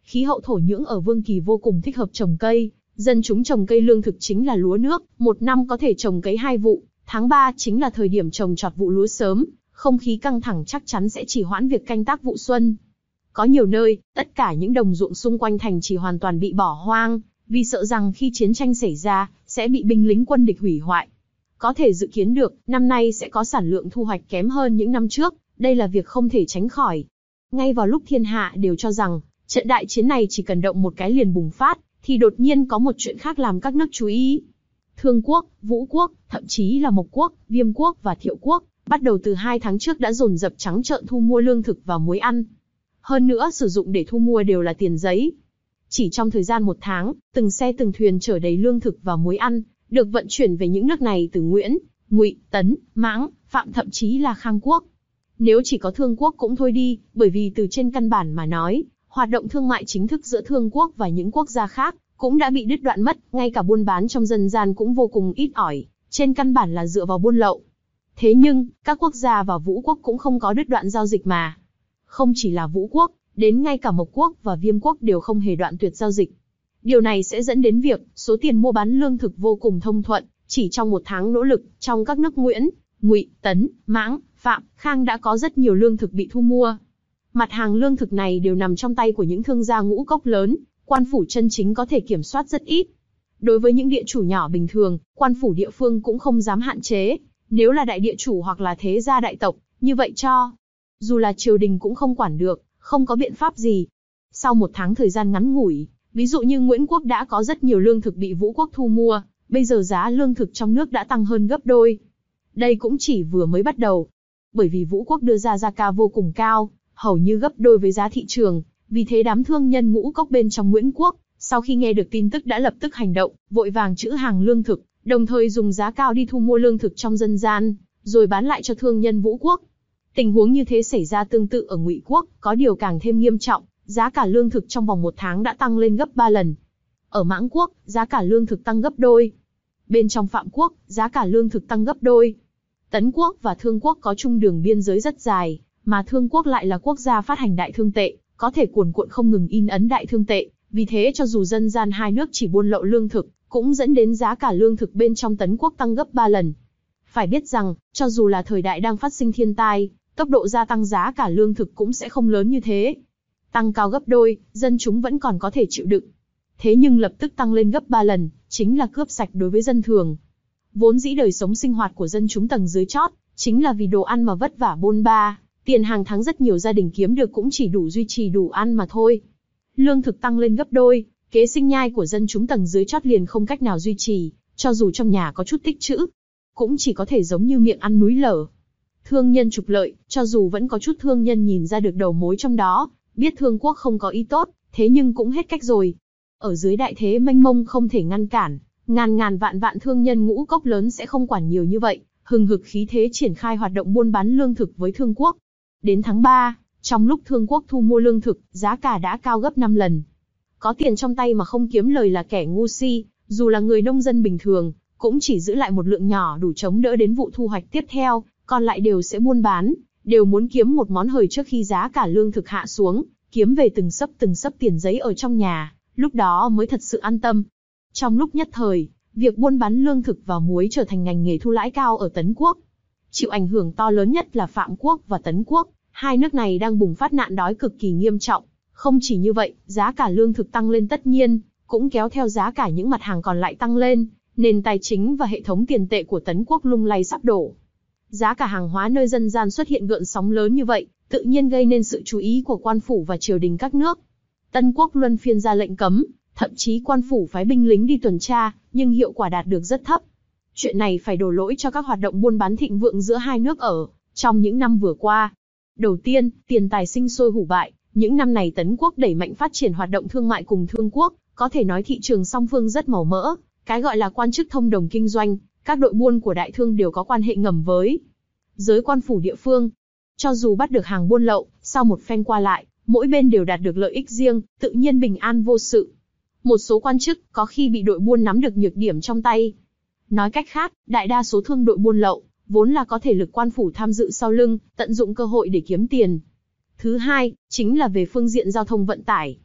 Khí hậu thổ nhưỡng ở Vương Kỳ vô cùng thích hợp trồng cây, dân chúng trồng cây lương thực chính là lúa nước, một năm có thể trồng cấy hai vụ, tháng ba chính là thời điểm trồng trọt vụ lúa sớm, không khí căng thẳng chắc chắn sẽ trì hoãn việc canh tác vụ xuân. Có nhiều nơi, tất cả những đồng ruộng xung quanh thành trì hoàn toàn bị bỏ hoang, vì sợ rằng khi chiến tranh xảy ra, sẽ bị binh lính quân địch hủy hoại. Có thể dự kiến được, năm nay sẽ có sản lượng thu hoạch kém hơn những năm trước, đây là việc không thể tránh khỏi. Ngay vào lúc thiên hạ đều cho rằng, trận đại chiến này chỉ cần động một cái liền bùng phát, thì đột nhiên có một chuyện khác làm các nước chú ý. Thương quốc, Vũ quốc, thậm chí là Mộc quốc, Viêm quốc và Thiệu quốc, bắt đầu từ hai tháng trước đã dồn dập trắng trợn thu mua lương thực và muối ăn. Hơn nữa sử dụng để thu mua đều là tiền giấy. Chỉ trong thời gian một tháng, từng xe từng thuyền chở đầy lương thực và muối ăn, được vận chuyển về những nước này từ Nguyễn, Ngụy, Tấn, Mãng, Phạm thậm chí là Khang quốc. Nếu chỉ có Thương quốc cũng thôi đi, bởi vì từ trên căn bản mà nói, hoạt động thương mại chính thức giữa Thương quốc và những quốc gia khác cũng đã bị đứt đoạn mất, ngay cả buôn bán trong dân gian cũng vô cùng ít ỏi, trên căn bản là dựa vào buôn lậu. Thế nhưng, các quốc gia và Vũ quốc cũng không có đứt đoạn giao dịch mà. Không chỉ là Vũ quốc, đến ngay cả Mộc quốc và Viêm quốc đều không hề đoạn tuyệt giao dịch. Điều này sẽ dẫn đến việc, số tiền mua bán lương thực vô cùng thông thuận, chỉ trong một tháng nỗ lực, trong các nước Nguyễn, Ngụy, Tấn, Mãng, Phạm, Khang đã có rất nhiều lương thực bị thu mua. Mặt hàng lương thực này đều nằm trong tay của những thương gia ngũ cốc lớn, quan phủ chân chính có thể kiểm soát rất ít. Đối với những địa chủ nhỏ bình thường, quan phủ địa phương cũng không dám hạn chế, nếu là đại địa chủ hoặc là thế gia đại tộc, như vậy cho. Dù là triều đình cũng không quản được, không có biện pháp gì. Sau một tháng thời gian ngắn ngủi, ví dụ như Nguyễn quốc đã có rất nhiều lương thực bị Vũ quốc thu mua, bây giờ giá lương thực trong nước đã tăng hơn gấp đôi. Đây cũng chỉ vừa mới bắt đầu. Bởi vì Vũ quốc đưa ra giá cả vô cùng cao, hầu như gấp đôi với giá thị trường, vì thế đám thương nhân ngũ cốc bên trong Nguyễn quốc, sau khi nghe được tin tức đã lập tức hành động, vội vàng trữ hàng lương thực, đồng thời dùng giá cao đi thu mua lương thực trong dân gian, rồi bán lại cho thương nhân Vũ quốc. Tình huống như thế xảy ra tương tự ở Ngụy quốc, có điều càng thêm nghiêm trọng, giá cả lương thực trong vòng một tháng đã tăng lên gấp ba lần. Ở Mãng quốc, giá cả lương thực tăng gấp đôi. Bên trong Phạm quốc, giá cả lương thực tăng gấp đôi. Tấn quốc và Thương quốc có chung đường biên giới rất dài, mà Thương quốc lại là quốc gia phát hành đại thương tệ, có thể cuồn cuộn không ngừng in ấn đại thương tệ, vì thế cho dù dân gian hai nước chỉ buôn lậu lương thực, cũng dẫn đến giá cả lương thực bên trong Tấn quốc tăng gấp ba lần. Phải biết rằng, cho dù là thời đại đang phát sinh thiên tai, tốc độ gia tăng giá cả lương thực cũng sẽ không lớn như thế. Tăng cao gấp đôi, dân chúng vẫn còn có thể chịu đựng. Thế nhưng lập tức tăng lên gấp ba lần, chính là cướp sạch đối với dân thường. Vốn dĩ đời sống sinh hoạt của dân chúng tầng dưới chót, chính là vì đồ ăn mà vất vả bôn ba, tiền hàng tháng rất nhiều gia đình kiếm được cũng chỉ đủ duy trì đủ ăn mà thôi. Lương thực tăng lên gấp đôi, kế sinh nhai của dân chúng tầng dưới chót liền không cách nào duy trì, cho dù trong nhà có chút tích trữ, cũng chỉ có thể giống như miệng ăn núi lở. Thương nhân trục lợi, cho dù vẫn có chút thương nhân nhìn ra được đầu mối trong đó, biết Thương quốc không có ý tốt, thế nhưng cũng hết cách rồi. Ở dưới đại thế mênh mông không thể ngăn cản, ngàn ngàn vạn vạn thương nhân ngũ cốc lớn sẽ không quản nhiều như vậy, hừng hực khí thế triển khai hoạt động buôn bán lương thực với Thương quốc. Đến tháng ba, trong lúc Thương quốc thu mua lương thực, giá cả đã cao gấp năm lần. Có tiền trong tay mà không kiếm lời là kẻ ngu si, dù là người nông dân bình thường, cũng chỉ giữ lại một lượng nhỏ đủ chống đỡ đến vụ thu hoạch tiếp theo, còn lại đều sẽ buôn bán, đều muốn kiếm một món hời trước khi giá cả lương thực hạ xuống, kiếm về từng sấp từng sấp tiền giấy ở trong nhà, lúc đó mới thật sự an tâm. Trong lúc nhất thời, việc buôn bán lương thực và muối trở thành ngành nghề thu lãi cao ở Tấn quốc. Chịu ảnh hưởng to lớn nhất là Phạm quốc và Tấn quốc, hai nước này đang bùng phát nạn đói cực kỳ nghiêm trọng. Không chỉ như vậy, giá cả lương thực tăng lên tất nhiên, cũng kéo theo giá cả những mặt hàng còn lại tăng lên, nền tài chính và hệ thống tiền tệ của Tấn quốc lung lay sắp đổ. Giá cả hàng hóa nơi dân gian xuất hiện gợn sóng lớn như vậy, tự nhiên gây nên sự chú ý của quan phủ và triều đình các nước. Tân quốc luân phiên ra lệnh cấm, thậm chí quan phủ phái binh lính đi tuần tra, nhưng hiệu quả đạt được rất thấp. Chuyện này phải đổ lỗi cho các hoạt động buôn bán thịnh vượng giữa hai nước ở trong những năm vừa qua. Đầu tiên, tiền tài sinh sôi hủ bại, những năm này Tấn quốc đẩy mạnh phát triển hoạt động thương mại cùng Thương quốc, có thể nói thị trường song phương rất màu mỡ, cái gọi là quan chức thông đồng kinh doanh, các đội buôn của đại thương đều có quan hệ ngầm với giới quan phủ địa phương. Cho dù bắt được hàng buôn lậu, sau một phen qua lại, mỗi bên đều đạt được lợi ích riêng, tự nhiên bình an vô sự. Một số quan chức có khi bị đội buôn nắm được nhược điểm trong tay. Nói cách khác, đại đa số thương đội buôn lậu, vốn là có thể lực quan phủ tham dự sau lưng, tận dụng cơ hội để kiếm tiền. Thứ hai, chính là về phương diện giao thông vận tải.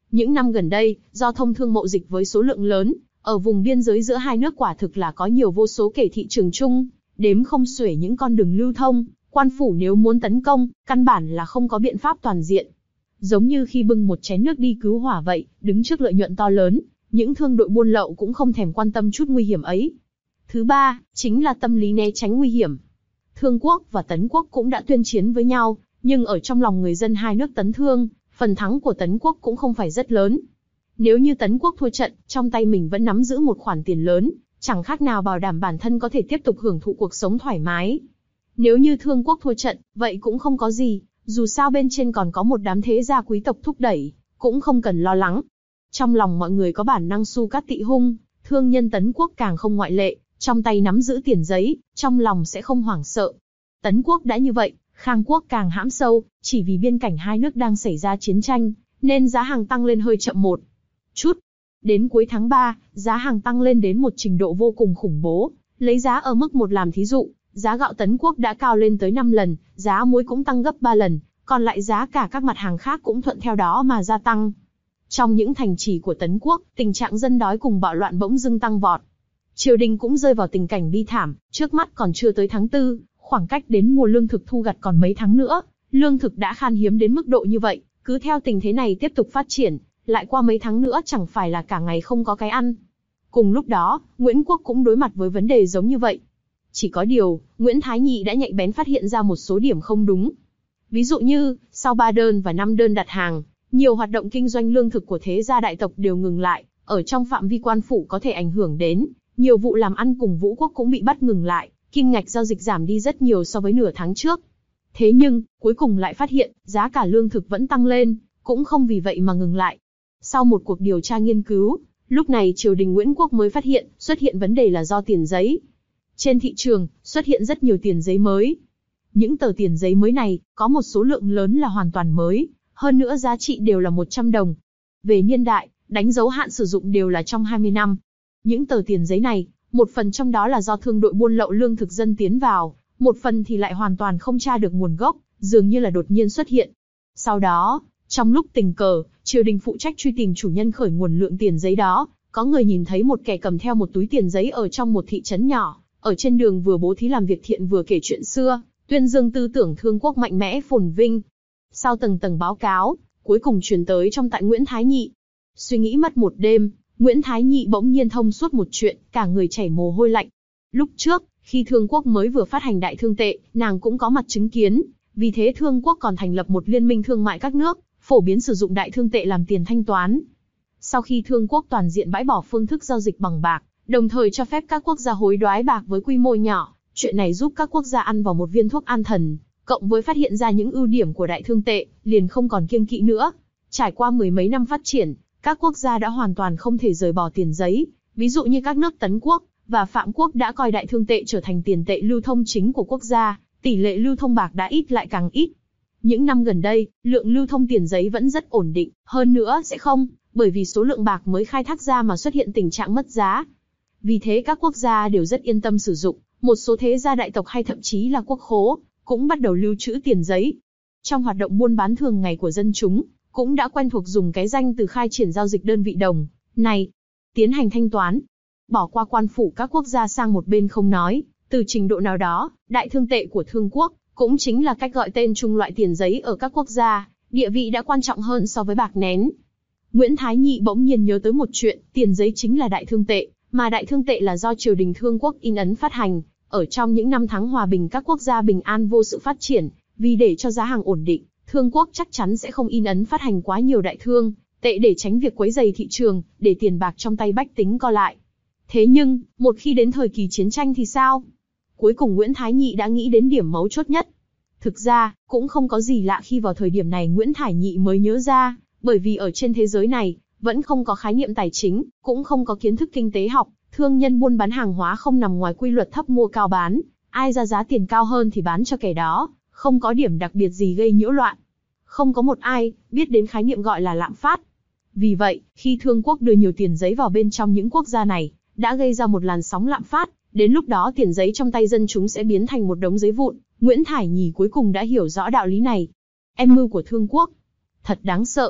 Những năm gần đây, do thông thương mậu dịch với số lượng lớn, ở vùng biên giới giữa hai nước quả thực là có nhiều vô số kể thị trường chung, đếm không xuể những con đường lưu thông, quan phủ nếu muốn tấn công, căn bản là không có biện pháp toàn diện. Giống như khi bưng một chén nước đi cứu hỏa vậy, đứng trước lợi nhuận to lớn, những thương đội buôn lậu cũng không thèm quan tâm chút nguy hiểm ấy. Thứ ba, chính là tâm lý né tránh nguy hiểm. Thương quốc và Tấn quốc cũng đã tuyên chiến với nhau, nhưng ở trong lòng người dân hai nước Tấn Thương, phần thắng của Tấn quốc cũng không phải rất lớn. Nếu như Tấn quốc thua trận, trong tay mình vẫn nắm giữ một khoản tiền lớn, chẳng khác nào bảo đảm bản thân có thể tiếp tục hưởng thụ cuộc sống thoải mái. Nếu như Thương quốc thua trận, vậy cũng không có gì, dù sao bên trên còn có một đám thế gia quý tộc thúc đẩy, cũng không cần lo lắng. Trong lòng mọi người có bản năng su cát tị hung, thương nhân Tấn quốc càng không ngoại lệ, trong tay nắm giữ tiền giấy, trong lòng sẽ không hoảng sợ. Tấn quốc đã như vậy, Khang quốc càng hãm sâu, chỉ vì biên cảnh hai nước đang xảy ra chiến tranh, nên giá hàng tăng lên hơi chậm một chút. Đến cuối tháng ba, giá hàng tăng lên đến một trình độ vô cùng khủng bố, lấy giá ở mức một làm thí dụ, giá gạo Tấn quốc đã cao lên tới năm lần, giá muối cũng tăng gấp ba lần, còn lại giá cả các mặt hàng khác cũng thuận theo đó mà gia tăng. Trong những thành trì của Tấn quốc, tình trạng dân đói cùng bạo loạn bỗng dưng tăng vọt. Triều đình cũng rơi vào tình cảnh bi thảm, trước mắt còn chưa tới tháng tư, khoảng cách đến mùa lương thực thu gặt còn mấy tháng nữa, lương thực đã khan hiếm đến mức độ như vậy, cứ theo tình thế này tiếp tục phát triển, lại qua mấy tháng nữa chẳng phải là cả ngày không có cái ăn. Cùng lúc đó, Nguyễn quốc cũng đối mặt với vấn đề giống như vậy. Chỉ có điều, Nguyễn Thái Nhị đã nhạy bén phát hiện ra một số điểm không đúng. Ví dụ như, sau ba đơn và năm đơn đặt hàng, nhiều hoạt động kinh doanh lương thực của thế gia đại tộc đều ngừng lại, ở trong phạm vi quan phủ có thể ảnh hưởng đến, nhiều vụ làm ăn cùng Vũ quốc cũng bị bắt ngừng lại, kim ngạch giao dịch giảm đi rất nhiều so với nửa tháng trước. Thế nhưng, cuối cùng lại phát hiện, giá cả lương thực vẫn tăng lên, cũng không vì vậy mà ngừng lại. Sau một cuộc điều tra nghiên cứu, lúc này triều đình Nguyễn quốc mới phát hiện, xuất hiện vấn đề là do tiền giấy. Trên thị trường, xuất hiện rất nhiều tiền giấy mới. Những tờ tiền giấy mới này, có một số lượng lớn là hoàn toàn mới, hơn nữa giá trị đều là một trăm đồng. Về niên đại, đánh dấu hạn sử dụng đều là trong hai mươi năm. Những tờ tiền giấy này, một phần trong đó là do thương đội buôn lậu lương thực dân tiến vào, một phần thì lại hoàn toàn không tra được nguồn gốc, dường như là đột nhiên xuất hiện. Sau đó, trong lúc tình cờ, triều đình phụ trách truy tìm chủ nhân khởi nguồn lượng tiền giấy đó, có người nhìn thấy một kẻ cầm theo một túi tiền giấy ở trong một thị trấn nhỏ, ở trên đường vừa bố thí làm việc thiện vừa kể chuyện xưa, tuyên dương tư tưởng thương quốc mạnh mẽ phồn vinh. Sau tầng tầng báo cáo, cuối cùng truyền tới trong tại Nguyễn Thái Nhị. Suy nghĩ mất một đêm, Nguyễn Thái Nhị bỗng nhiên thông suốt một chuyện, cả người chảy mồ hôi lạnh. Lúc trước, khi Thương quốc mới vừa phát hành đại thương tệ, nàng cũng có mặt chứng kiến, vì thế Thương quốc còn thành lập một liên minh thương mại các nước, phổ biến sử dụng đại thương tệ làm tiền thanh toán. Sau khi Thương quốc toàn diện bãi bỏ phương thức giao dịch bằng bạc, đồng thời cho phép các quốc gia hối đoái bạc với quy mô nhỏ, chuyện này giúp các quốc gia ăn vào một viên thuốc an thần, cộng với phát hiện ra những ưu điểm của đại thương tệ, liền không còn kiêng kỵ nữa. Trải qua mười mấy năm phát triển, các quốc gia đã hoàn toàn không thể rời bỏ tiền giấy, ví dụ như các nước Tấn quốc và Phạm quốc đã coi đại thương tệ trở thành tiền tệ lưu thông chính của quốc gia, tỷ lệ lưu thông bạc đã ít lại càng ít. Những năm gần đây, lượng lưu thông tiền giấy vẫn rất ổn định, hơn nữa sẽ không, bởi vì số lượng bạc mới khai thác ra mà xuất hiện tình trạng mất giá. Vì thế các quốc gia đều rất yên tâm sử dụng, một số thế gia đại tộc hay thậm chí là quốc khố, cũng bắt đầu lưu trữ tiền giấy. Trong hoạt động buôn bán thường ngày của dân chúng, cũng đã quen thuộc dùng cái danh từ khai triển giao dịch đơn vị đồng này, tiến hành thanh toán. Bỏ qua quan phủ các quốc gia sang một bên không nói, từ trình độ nào đó, đại thương tệ của Thương quốc, cũng chính là cách gọi tên chung loại tiền giấy ở các quốc gia, địa vị đã quan trọng hơn so với bạc nén. Nguyễn Thái Nhị bỗng nhiên nhớ tới một chuyện, tiền giấy chính là đại thương tệ, mà đại thương tệ là do triều đình Thương quốc in ấn phát hành. Ở trong những năm tháng hòa bình các quốc gia bình an vô sự phát triển, vì để cho giá hàng ổn định, Thương quốc chắc chắn sẽ không in ấn phát hành quá nhiều đại thương tệ để tránh việc quấy rầy thị trường, để tiền bạc trong tay bách tính co lại. Thế nhưng, một khi đến thời kỳ chiến tranh thì sao? Cuối cùng Nguyễn Thái Nhị đã nghĩ đến điểm mấu chốt nhất. Thực ra, cũng không có gì lạ khi vào thời điểm này Nguyễn Thái Nhị mới nhớ ra, bởi vì ở trên thế giới này, vẫn không có khái niệm tài chính, cũng không có kiến thức kinh tế học, thương nhân buôn bán hàng hóa không nằm ngoài quy luật thấp mua cao bán, ai ra giá tiền cao hơn thì bán cho kẻ đó, không có điểm đặc biệt gì gây nhiễu loạn. Không có một ai biết đến khái niệm gọi là lạm phát. Vì vậy, khi Thương quốc đưa nhiều tiền giấy vào bên trong những quốc gia này, đã gây ra một làn sóng lạm phát, đến lúc đó tiền giấy trong tay dân chúng sẽ biến thành một đống giấy vụn. Nguyễn Thái Nhị cuối cùng đã hiểu rõ đạo lý này. Âm mưu của Thương quốc thật đáng sợ.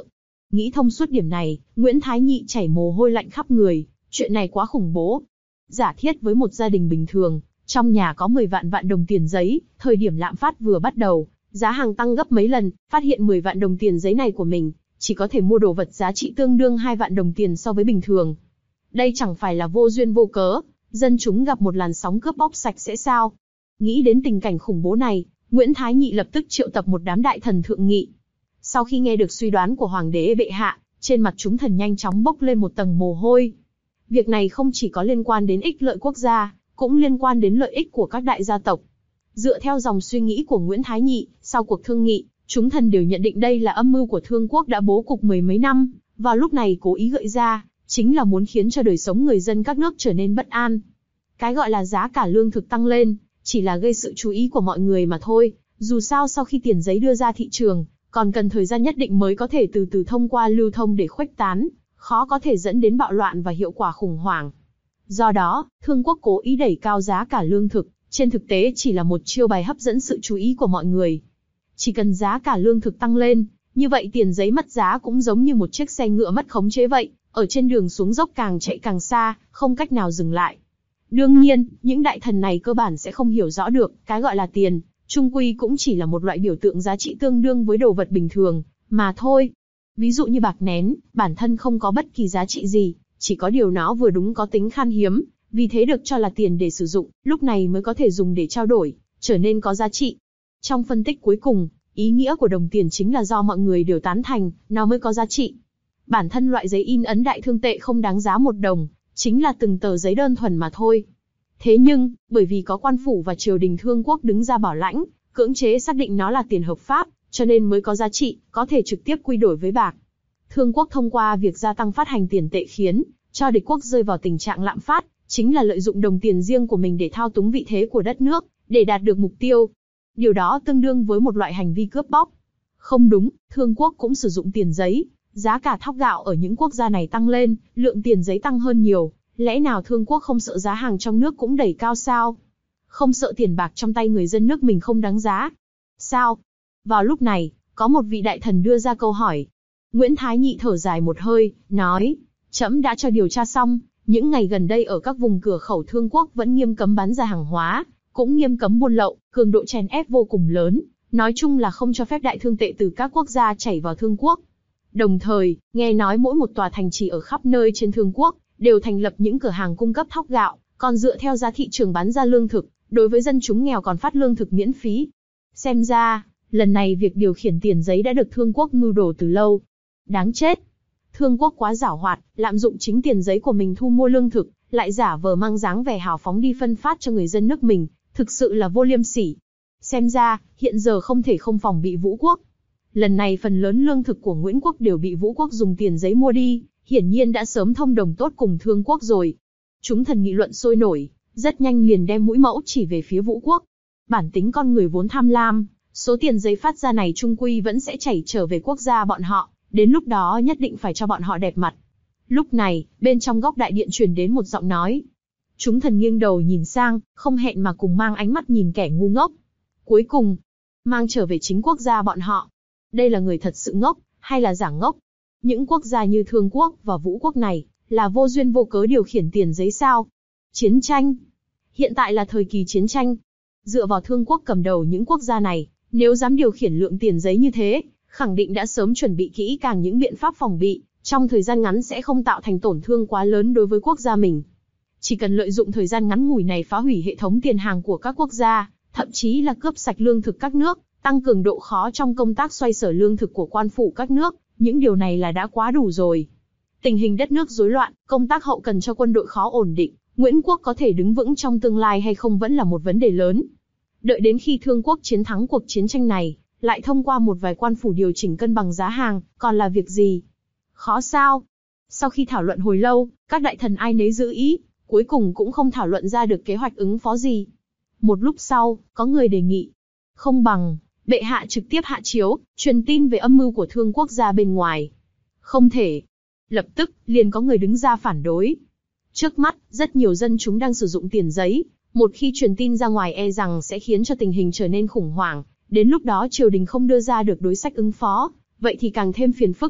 Nghĩ thông suốt điểm này, Nguyễn Thái Nhị chảy mồ hôi lạnh khắp người, chuyện này quá khủng bố. Giả thiết với một gia đình bình thường, trong nhà có mười vạn vạn đồng tiền giấy, thời điểm lạm phát vừa bắt đầu, giá hàng tăng gấp mấy lần, phát hiện mười vạn đồng tiền giấy này của mình, chỉ có thể mua đồ vật giá trị tương đương hai vạn đồng tiền so với bình thường. Đây chẳng phải là vô duyên vô cớ, dân chúng gặp một làn sóng cướp bóc sạch sẽ sao? Nghĩ đến tình cảnh khủng bố này, Nguyễn Thái Nhị lập tức triệu tập một đám đại thần thượng nghị. Sau khi nghe được suy đoán của Hoàng đế bệ hạ, trên mặt chúng thần nhanh chóng bốc lên một tầng mồ hôi. Việc này không chỉ có liên quan đến ích lợi quốc gia, cũng liên quan đến lợi ích của các đại gia tộc. Dựa theo dòng suy nghĩ của Nguyễn Thái Nhị, sau cuộc thương nghị, chúng thần đều nhận định đây là âm mưu của Thương quốc đã bố cục mười mấy năm, vào lúc này cố ý gợi ra, chính là muốn khiến cho đời sống người dân các nước trở nên bất an. Cái gọi là giá cả lương thực tăng lên, chỉ là gây sự chú ý của mọi người mà thôi, dù sao sau khi tiền giấy đưa ra thị trường, còn cần thời gian nhất định mới có thể từ từ thông qua lưu thông để khuếch tán, khó có thể dẫn đến bạo loạn và hiệu quả khủng hoảng. Do đó, Thương quốc cố ý đẩy cao giá cả lương thực, trên thực tế chỉ là một chiêu bài hấp dẫn sự chú ý của mọi người. Chỉ cần giá cả lương thực tăng lên, như vậy tiền giấy mất giá cũng giống như một chiếc xe ngựa mất khống chế vậy, ở trên đường xuống dốc càng chạy càng xa, không cách nào dừng lại. Đương nhiên, những đại thần này cơ bản sẽ không hiểu rõ được, cái gọi là tiền, chung quy cũng chỉ là một loại biểu tượng giá trị tương đương với đồ vật bình thường, mà thôi. Ví dụ như bạc nén, bản thân không có bất kỳ giá trị gì, chỉ có điều nó vừa đúng có tính khan hiếm, vì thế được cho là tiền để sử dụng, lúc này mới có thể dùng để trao đổi, trở nên có giá trị. Trong phân tích cuối cùng, ý nghĩa của đồng tiền chính là do mọi người đều tán thành, nó mới có giá trị. Bản thân loại giấy in ấn đại thương tệ không đáng giá một đồng, chính là từng tờ giấy đơn thuần mà thôi. Thế nhưng, bởi vì có quan phủ và triều đình Thương quốc đứng ra bảo lãnh, cưỡng chế xác định nó là tiền hợp pháp, cho nên mới có giá trị, có thể trực tiếp quy đổi với bạc. Thương quốc thông qua việc gia tăng phát hành tiền tệ khiến cho địch quốc rơi vào tình trạng lạm phát, chính là lợi dụng đồng tiền riêng của mình để thao túng vị thế của đất nước, để đạt được mục tiêu. Điều đó tương đương với một loại hành vi cướp bóc. Không đúng, Thương quốc cũng sử dụng tiền giấy, giá cả thóc gạo ở những quốc gia này tăng lên, lượng tiền giấy tăng hơn nhiều, lẽ nào Thương quốc không sợ giá hàng trong nước cũng đẩy cao sao? Không sợ tiền bạc trong tay người dân nước mình không đáng giá? Sao? Vào lúc này, có một vị đại thần đưa ra câu hỏi. Nguyễn Thái Nhị thở dài một hơi, nói, trẫm đã cho điều tra xong, những ngày gần đây ở các vùng cửa khẩu Thương quốc vẫn nghiêm cấm bán ra hàng hóa, cũng nghiêm cấm buôn lậu, cường độ chèn ép vô cùng lớn, nói chung là không cho phép đại thương tệ từ các quốc gia chảy vào Thương quốc. Đồng thời, nghe nói mỗi một tòa thành trì ở khắp nơi trên Thương quốc, đều thành lập những cửa hàng cung cấp thóc gạo, còn dựa theo giá thị trường bán ra lương thực, đối với dân chúng nghèo còn phát lương thực miễn phí. Xem ra, lần này việc điều khiển tiền giấy đã được Thương quốc mưu đồ từ lâu. Đáng chết! Thương quốc quá giảo hoạt, lạm dụng chính tiền giấy của mình thu mua lương thực, lại giả vờ mang dáng vẻ hào phóng đi phân phát cho người dân nước mình, thực sự là vô liêm sỉ. Xem ra, hiện giờ không thể không phòng bị Vũ quốc. Lần này phần lớn lương thực của Nguyễn quốc đều bị Vũ quốc dùng tiền giấy mua đi, hiển nhiên đã sớm thông đồng tốt cùng Thương quốc rồi. Chúng thần nghị luận sôi nổi, rất nhanh liền đem mũi mẫu chỉ về phía Vũ quốc. Bản tính con người vốn tham lam, số tiền giấy phát ra này chung quy vẫn sẽ chảy trở về quốc gia bọn họ, đến lúc đó nhất định phải cho bọn họ đẹp mặt. Lúc này, bên trong góc đại điện truyền đến một giọng nói. Chúng thần nghiêng đầu nhìn sang, không hẹn mà cùng mang ánh mắt nhìn kẻ ngu ngốc. Cuối cùng, mang trở về chính quốc gia bọn họ. Đây là người thật sự ngốc, hay là giả ngốc? Những quốc gia như Thương quốc và Vũ quốc này, là vô duyên vô cớ điều khiển tiền giấy sao? Chiến tranh. Hiện tại là thời kỳ chiến tranh. Dựa vào Thương quốc cầm đầu những quốc gia này, nếu dám điều khiển lượng tiền giấy như thế, khẳng định đã sớm chuẩn bị kỹ càng những biện pháp phòng bị, trong thời gian ngắn sẽ không tạo thành tổn thương quá lớn đối với quốc gia mình. Chỉ cần lợi dụng thời gian ngắn ngủi này phá hủy hệ thống tiền hàng của các quốc gia, thậm chí là cướp sạch lương thực các nước, tăng cường độ khó trong công tác xoay sở lương thực của quan phủ các nước, những điều này là đã quá đủ rồi. Tình hình đất nước rối loạn, công tác hậu cần cho quân đội khó ổn định, Nguyễn quốc có thể đứng vững trong tương lai hay không vẫn là một vấn đề lớn. Đợi đến khi Thương quốc chiến thắng cuộc chiến tranh này, lại thông qua một vài quan phủ điều chỉnh cân bằng giá hàng, còn là việc gì? Khó sao? Sau khi thảo luận hồi lâu, các đại thần ai nấy giữ ý, cuối cùng cũng không thảo luận ra được kế hoạch ứng phó gì. Một lúc sau, có người đề nghị. Không bằng, bệ hạ trực tiếp hạ chiếu, truyền tin về âm mưu của Thương quốc ra bên ngoài. Không thể. Lập tức, liền có người đứng ra phản đối. Trước mắt, rất nhiều dân chúng đang sử dụng tiền giấy, một khi truyền tin ra ngoài e rằng sẽ khiến cho tình hình trở nên khủng hoảng, đến lúc đó triều đình không đưa ra được đối sách ứng phó, vậy thì càng thêm phiền phức.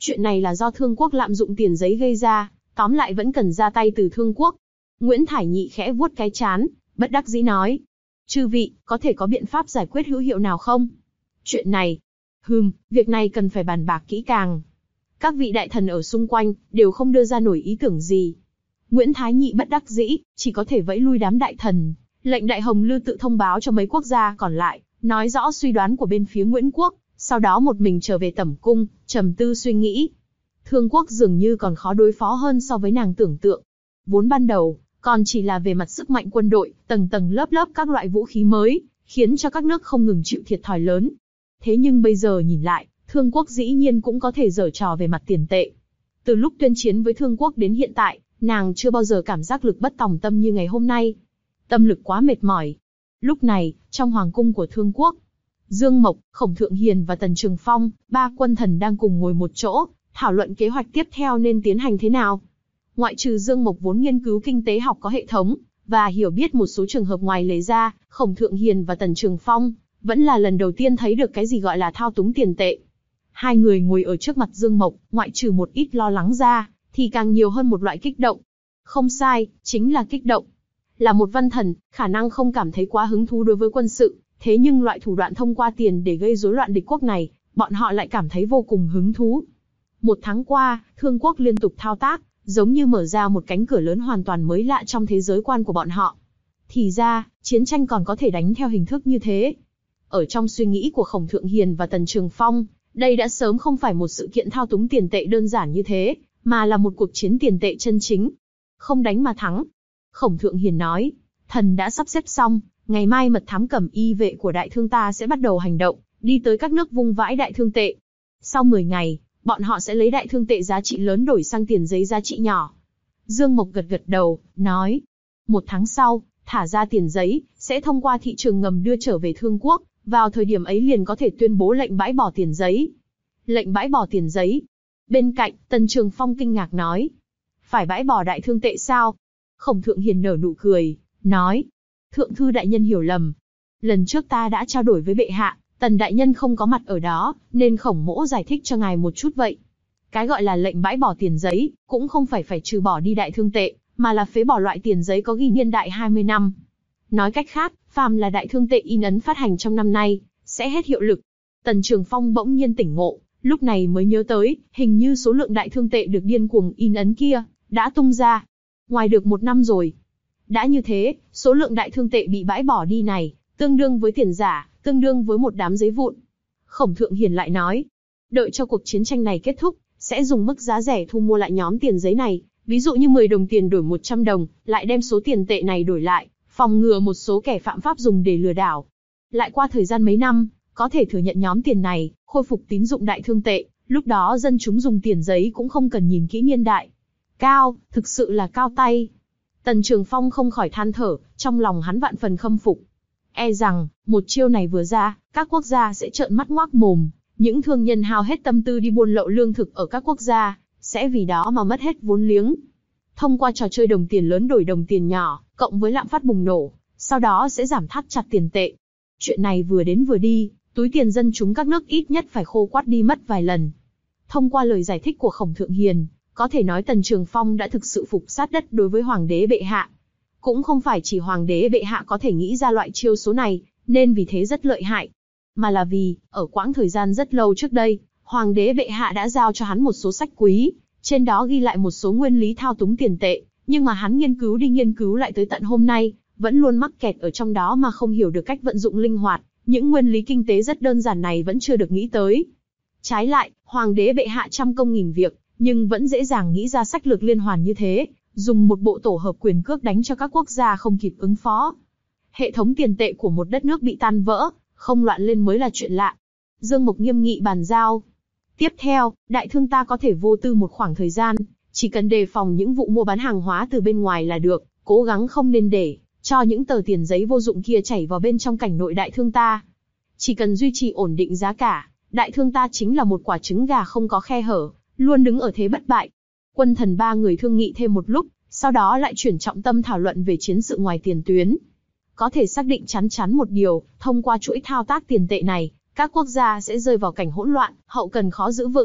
Chuyện này là do Thương Quốc lạm dụng tiền giấy gây ra, tóm lại vẫn cần ra tay từ Thương Quốc. Nguyễn Thải Nhị khẽ vuốt cái trán, bất đắc dĩ nói. Chư vị, có thể có biện pháp giải quyết hữu hiệu nào không? Chuyện này, hừm, việc này cần phải bàn bạc kỹ càng. Các vị đại thần ở xung quanh, đều không đưa ra nổi ý tưởng gì. Nguyễn Thái Nhị bất đắc dĩ, chỉ có thể vẫy lui đám đại thần, lệnh Đại Hồng Lư tự thông báo cho mấy quốc gia còn lại, nói rõ suy đoán của bên phía Nguyễn Quốc, sau đó một mình trở về tẩm cung, trầm tư suy nghĩ. Thương Quốc dường như còn khó đối phó hơn so với nàng tưởng tượng. Vốn ban đầu, còn chỉ là về mặt sức mạnh quân đội, tầng tầng lớp lớp các loại vũ khí mới, khiến cho các nước không ngừng chịu thiệt thòi lớn. Thế nhưng bây giờ nhìn lại, Thương Quốc dĩ nhiên cũng có thể giở trò về mặt tiền tệ. Từ lúc tuyên chiến với Thương Quốc đến hiện tại, nàng chưa bao giờ cảm giác lực bất tòng tâm như ngày hôm nay. Tâm lực quá mệt mỏi. Lúc này, trong hoàng cung của Thương Quốc, Dương Mộc, Khổng Thượng Hiền và Tần Trường Phong, ba quân thần đang cùng ngồi một chỗ, thảo luận kế hoạch tiếp theo nên tiến hành thế nào. Ngoại trừ Dương Mộc vốn nghiên cứu kinh tế học có hệ thống, và hiểu biết một số trường hợp ngoài lề ra, Khổng Thượng Hiền và Tần Trường Phong, vẫn là lần đầu tiên thấy được cái gì gọi là thao túng tiền tệ. Hai người ngồi ở trước mặt Dương Mộc, ngoại trừ một ít lo lắng ra, thì càng nhiều hơn một loại kích động. Không sai, chính là kích động. Là một văn thần, khả năng không cảm thấy quá hứng thú đối với quân sự, thế nhưng loại thủ đoạn thông qua tiền để gây rối loạn địch quốc này, bọn họ lại cảm thấy vô cùng hứng thú. Một tháng qua, Thương Quốc liên tục thao tác, giống như mở ra một cánh cửa lớn hoàn toàn mới lạ trong thế giới quan của bọn họ. Thì ra, chiến tranh còn có thể đánh theo hình thức như thế. Ở trong suy nghĩ của Khổng Thượng Hiền và Tần Trường Phong, đây đã sớm không phải một sự kiện thao túng tiền tệ đơn giản như thế, mà là một cuộc chiến tiền tệ chân chính. Không đánh mà thắng. Khổng Thượng Hiền nói, thần đã sắp xếp xong, ngày mai mật thám cẩm y vệ của đại thương ta sẽ bắt đầu hành động, đi tới các nước vung vãi đại thương tệ. Sau mười ngày, bọn họ sẽ lấy đại thương tệ giá trị lớn đổi sang tiền giấy giá trị nhỏ. Dương Mộc gật gật đầu, nói, một tháng sau, thả ra tiền giấy, sẽ thông qua thị trường ngầm đưa trở về Thương Quốc, vào thời điểm ấy liền có thể tuyên bố lệnh bãi bỏ tiền giấy. Lệnh bãi bỏ tiền giấy. Bên cạnh, Tần Trường Phong kinh ngạc nói, phải bãi bỏ đại thương tệ sao? Khổng Thượng Hiền nở nụ cười, nói, thượng thư đại nhân hiểu lầm. Lần trước ta đã trao đổi với bệ hạ, Tần đại nhân không có mặt ở đó, nên Khổng mỗ giải thích cho ngài một chút vậy. Cái gọi là lệnh bãi bỏ tiền giấy, cũng không phải phải trừ bỏ đi đại thương tệ, mà là phế bỏ loại tiền giấy có ghi niên đại hai mươi năm. Nói cách khác, phàm là đại thương tệ in ấn phát hành trong năm nay, sẽ hết hiệu lực. Tần Trường Phong bỗng nhiên tỉnh ngộ, lúc này mới nhớ tới, hình như số lượng đại thương tệ được điên cuồng in ấn kia, đã tung ra. Ngoài được một năm rồi. Đã như thế, số lượng đại thương tệ bị bãi bỏ đi này, tương đương với tiền giả, tương đương với một đám giấy vụn. Khổng Thượng Hiền lại nói, đợi cho cuộc chiến tranh này kết thúc, sẽ dùng mức giá rẻ thu mua lại nhóm tiền giấy này, ví dụ như mười đồng tiền đổi một trăm đồng, lại đem số tiền tệ này đổi lại, phòng ngừa một số kẻ phạm pháp dùng để lừa đảo. Lại qua thời gian mấy năm, có thể thừa nhận nhóm tiền này, khôi phục tín dụng đại thương tệ, lúc đó dân chúng dùng tiền giấy cũng không cần nhìn kỹ niên đại. Cao, thực sự là cao tay. Tần Trường Phong không khỏi than thở, trong lòng hắn vạn phần khâm phục. E rằng, một chiêu này vừa ra, các quốc gia sẽ trợn mắt ngoác mồm, những thương nhân hao hết tâm tư đi buôn lậu lương thực ở các quốc gia, sẽ vì đó mà mất hết vốn liếng. Thông qua trò chơi đồng tiền lớn đổi đồng tiền nhỏ, cộng với lạm phát bùng nổ, sau đó sẽ giảm thắt chặt tiền tệ. Chuyện này vừa đến vừa đi, túi tiền dân chúng các nước ít nhất phải khô quắt đi mất vài lần. Thông qua lời giải thích của Khổng Thượng Hiền, có thể nói Tần Trường Phong đã thực sự phục sát đất đối với Hoàng đế bệ hạ. Cũng không phải chỉ Hoàng đế bệ hạ có thể nghĩ ra loại chiêu số này, nên vì thế rất lợi hại. Mà là vì, ở quãng thời gian rất lâu trước đây, Hoàng đế bệ hạ đã giao cho hắn một số sách quý, trên đó ghi lại một số nguyên lý thao túng tiền tệ, nhưng mà hắn nghiên cứu đi nghiên cứu lại tới tận hôm nay, vẫn luôn mắc kẹt ở trong đó mà không hiểu được cách vận dụng linh hoạt, những nguyên lý kinh tế rất đơn giản này vẫn chưa được nghĩ tới. Trái lại, Hoàng đế bệ hạ trăm công nghìn việc, nhưng vẫn dễ dàng nghĩ ra sách lược liên hoàn như thế, dùng một bộ tổ hợp quyền cước đánh cho các quốc gia không kịp ứng phó. Hệ thống tiền tệ của một đất nước bị tan vỡ, không loạn lên mới là chuyện lạ. Dương Mộc nghiêm nghị bàn giao. Tiếp theo, đại thương ta có thể vô tư một khoảng thời gian, chỉ cần đề phòng những vụ mua bán hàng hóa từ bên ngoài là được, cố gắng không nên để cho những tờ tiền giấy vô dụng kia chảy vào bên trong cảnh nội đại thương ta. Chỉ cần duy trì ổn định giá cả, đại thương ta chính là một quả trứng gà không có khe hở, luôn đứng ở thế bất bại. Quân thần ba người thương nghị thêm một lúc, sau đó lại chuyển trọng tâm thảo luận về chiến sự ngoài tiền tuyến. Có thể xác định chắn chắn một điều, thông qua chuỗi thao tác tiền tệ này, các quốc gia sẽ rơi vào cảnh hỗn loạn, hậu cần khó giữ vững,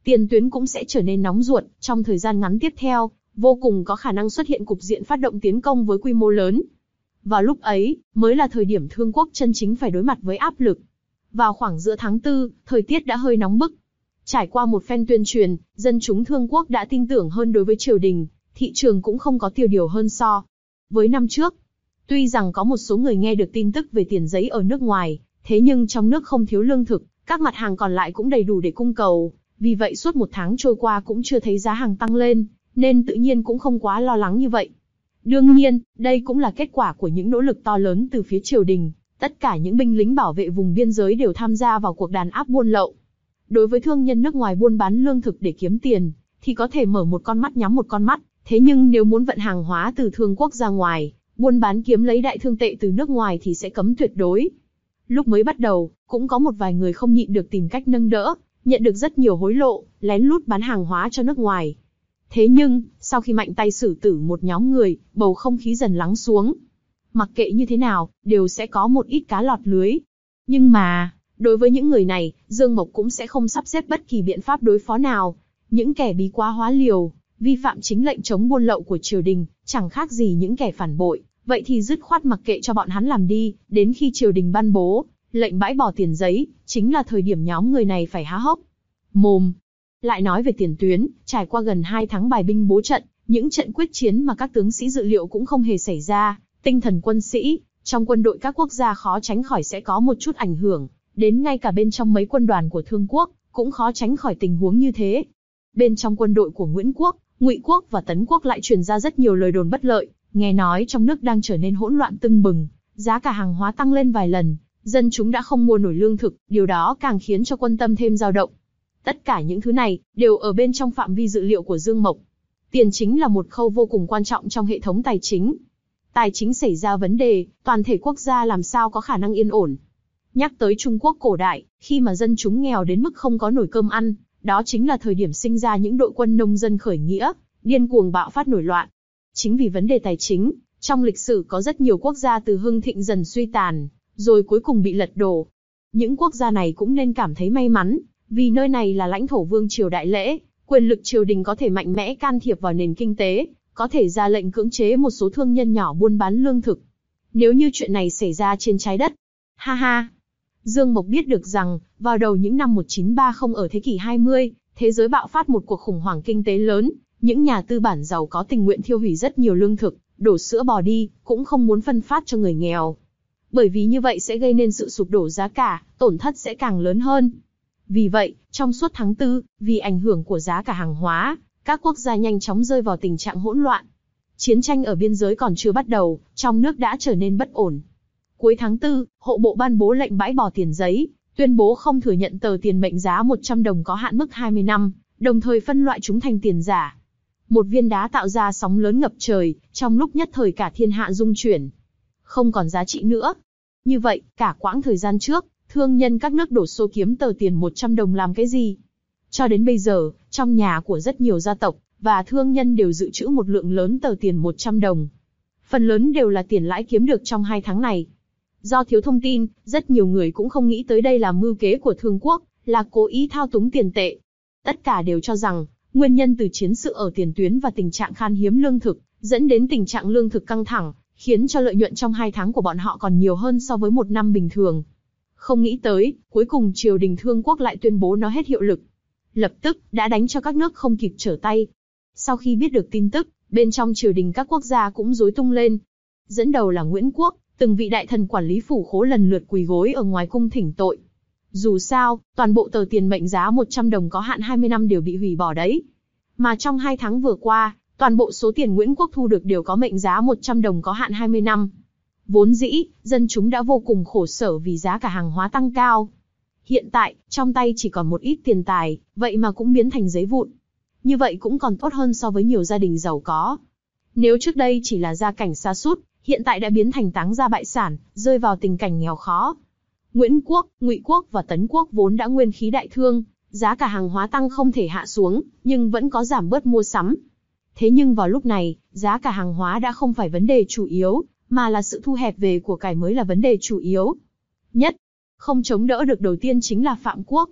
tiền tuyến cũng sẽ trở nên nóng ruột, trong thời gian ngắn tiếp theo, vô cùng có khả năng xuất hiện cục diện phát động tiến công với quy mô lớn. Vào lúc ấy, mới là thời điểm Thương quốc chân chính phải đối mặt với áp lực. Vào khoảng giữa tháng tư, thời tiết đã hơi nóng bức. Trải qua một phen tuyên truyền, dân chúng Thương quốc đã tin tưởng hơn đối với triều đình, thị trường cũng không có tiêu điều hơn so với năm trước. Tuy rằng có một số người nghe được tin tức về tiền giấy ở nước ngoài, thế nhưng trong nước không thiếu lương thực, các mặt hàng còn lại cũng đầy đủ để cung cầu, vì vậy suốt một tháng trôi qua cũng chưa thấy giá hàng tăng lên, nên tự nhiên cũng không quá lo lắng như vậy. Đương nhiên, đây cũng là kết quả của những nỗ lực to lớn từ phía triều đình, tất cả những binh lính bảo vệ vùng biên giới đều tham gia vào cuộc đàn áp buôn lậu. Đối với thương nhân nước ngoài buôn bán lương thực để kiếm tiền, thì có thể mở một con mắt nhắm một con mắt, thế nhưng nếu muốn vận hàng hóa từ Thương quốc ra ngoài, buôn bán kiếm lấy đại thương tệ từ nước ngoài thì sẽ cấm tuyệt đối. Lúc mới bắt đầu, cũng có một vài người không nhịn được tìm cách nâng đỡ, nhận được rất nhiều hối lộ, lén lút bán hàng hóa cho nước ngoài. Thế nhưng, sau khi mạnh tay xử tử một nhóm người, bầu không khí dần lắng xuống. Mặc kệ như thế nào, đều sẽ có một ít cá lọt lưới. Nhưng mà, đối với những người này, Dương Mộc cũng sẽ không sắp xếp bất kỳ biện pháp đối phó nào. Những kẻ bí quá hóa liều, vi phạm chính lệnh chống buôn lậu của triều đình, chẳng khác gì những kẻ phản bội. Vậy thì dứt khoát mặc kệ cho bọn hắn làm đi, đến khi triều đình ban bố lệnh bãi bỏ tiền giấy, chính là thời điểm nhóm người này phải há hốc mồm. Lại nói về tiền tuyến, trải qua gần hai tháng bài binh bố trận, những trận quyết chiến mà các tướng sĩ dự liệu cũng không hề xảy ra, tinh thần quân sĩ trong quân đội các quốc gia khó tránh khỏi sẽ có một chút ảnh hưởng, đến ngay cả bên trong mấy quân đoàn của Thương quốc cũng khó tránh khỏi tình huống như thế. Bên trong quân đội của Nguyễn quốc, Ngụy quốc và Tấn quốc lại truyền ra rất nhiều lời đồn bất lợi, nghe nói trong nước đang trở nên hỗn loạn tưng bừng, giá cả hàng hóa tăng lên vài lần, dân chúng đã không mua nổi lương thực, điều đó càng khiến cho quân tâm thêm dao động. Tất cả những thứ này đều ở bên trong phạm vi dự liệu của Dương Mộc. Tiền chính là một khâu vô cùng quan trọng trong hệ thống tài chính. Tài chính xảy ra vấn đề, toàn thể quốc gia làm sao có khả năng yên ổn. Nhắc tới Trung Quốc cổ đại, khi mà dân chúng nghèo đến mức không có nổi cơm ăn, đó chính là thời điểm sinh ra những đội quân nông dân khởi nghĩa, điên cuồng bạo phát nổi loạn. Chính vì vấn đề tài chính, trong lịch sử có rất nhiều quốc gia từ hưng thịnh dần suy tàn, rồi cuối cùng bị lật đổ. Những quốc gia này cũng nên cảm thấy may mắn, vì nơi này là lãnh thổ vương triều đại lễ, quyền lực triều đình có thể mạnh mẽ can thiệp vào nền kinh tế, có thể ra lệnh cưỡng chế một số thương nhân nhỏ buôn bán lương thực. Nếu như chuyện này xảy ra trên trái đất, ha ha. Dương Mộc biết được rằng, vào đầu những năm một nghìn chín trăm ba mươi ở thế kỷ hai mươi, thế giới bạo phát một cuộc khủng hoảng kinh tế lớn, những nhà tư bản giàu có tình nguyện thiêu hủy rất nhiều lương thực, đổ sữa bò đi, cũng không muốn phân phát cho người nghèo. Bởi vì như vậy sẽ gây nên sự sụp đổ giá cả, tổn thất sẽ càng lớn hơn. Vì vậy, trong suốt tháng tư, vì ảnh hưởng của giá cả hàng hóa, các quốc gia nhanh chóng rơi vào tình trạng hỗn loạn. Chiến tranh ở biên giới còn chưa bắt đầu, trong nước đã trở nên bất ổn. Cuối tháng tư, hộ bộ ban bố lệnh bãi bỏ tiền giấy, tuyên bố không thừa nhận tờ tiền mệnh giá một trăm đồng có hạn mức hai mươi năm, đồng thời phân loại chúng thành tiền giả. Một viên đá tạo ra sóng lớn ngập trời, trong lúc nhất thời cả thiên hạ rung chuyển. Không còn giá trị nữa. Như vậy, cả quãng thời gian trước, thương nhân các nước đổ xô kiếm tờ tiền một trăm đồng làm cái gì? Cho đến bây giờ, trong nhà của rất nhiều gia tộc và thương nhân đều dự trữ một lượng lớn tờ tiền một trăm đồng. Phần lớn đều là tiền lãi kiếm được trong hai tháng này. Do thiếu thông tin, rất nhiều người cũng không nghĩ tới đây là mưu kế của Thương quốc, là cố ý thao túng tiền tệ. Tất cả đều cho rằng, nguyên nhân từ chiến sự ở tiền tuyến và tình trạng khan hiếm lương thực, dẫn đến tình trạng lương thực căng thẳng, khiến cho lợi nhuận trong hai tháng của bọn họ còn nhiều hơn so với một năm bình thường. Không nghĩ tới, cuối cùng triều đình Thương quốc lại tuyên bố nó hết hiệu lực. Lập tức, đã đánh cho các nước không kịp trở tay. Sau khi biết được tin tức, bên trong triều đình các quốc gia cũng rối tung lên. Dẫn đầu là Nguyễn quốc, từng vị đại thần quản lý phủ khố lần lượt quỳ gối ở ngoài cung thỉnh tội. Dù sao, toàn bộ tờ tiền mệnh giá một trăm đồng có hạn hai mươi năm đều bị hủy bỏ đấy. Mà trong hai tháng vừa qua, toàn bộ số tiền Nguyễn quốc thu được đều có mệnh giá một trăm đồng có hạn hai mươi năm. Vốn dĩ, dân chúng đã vô cùng khổ sở vì giá cả hàng hóa tăng cao. Hiện tại, trong tay chỉ còn một ít tiền tài, vậy mà cũng biến thành giấy vụn. Như vậy cũng còn tốt hơn so với nhiều gia đình giàu có. Nếu trước đây chỉ là gia cảnh sa sút, hiện tại đã biến thành táng gia bại sản, rơi vào tình cảnh nghèo khó. Nguyễn quốc, Ngụy quốc và Tấn quốc vốn đã nguyên khí đại thương, giá cả hàng hóa tăng không thể hạ xuống, nhưng vẫn có giảm bớt mua sắm. Thế nhưng vào lúc này, giá cả hàng hóa đã không phải vấn đề chủ yếu, mà là sự thu hẹp về của cải mới là vấn đề chủ yếu nhất. Không chống đỡ được đầu tiên chính là Phạm quốc.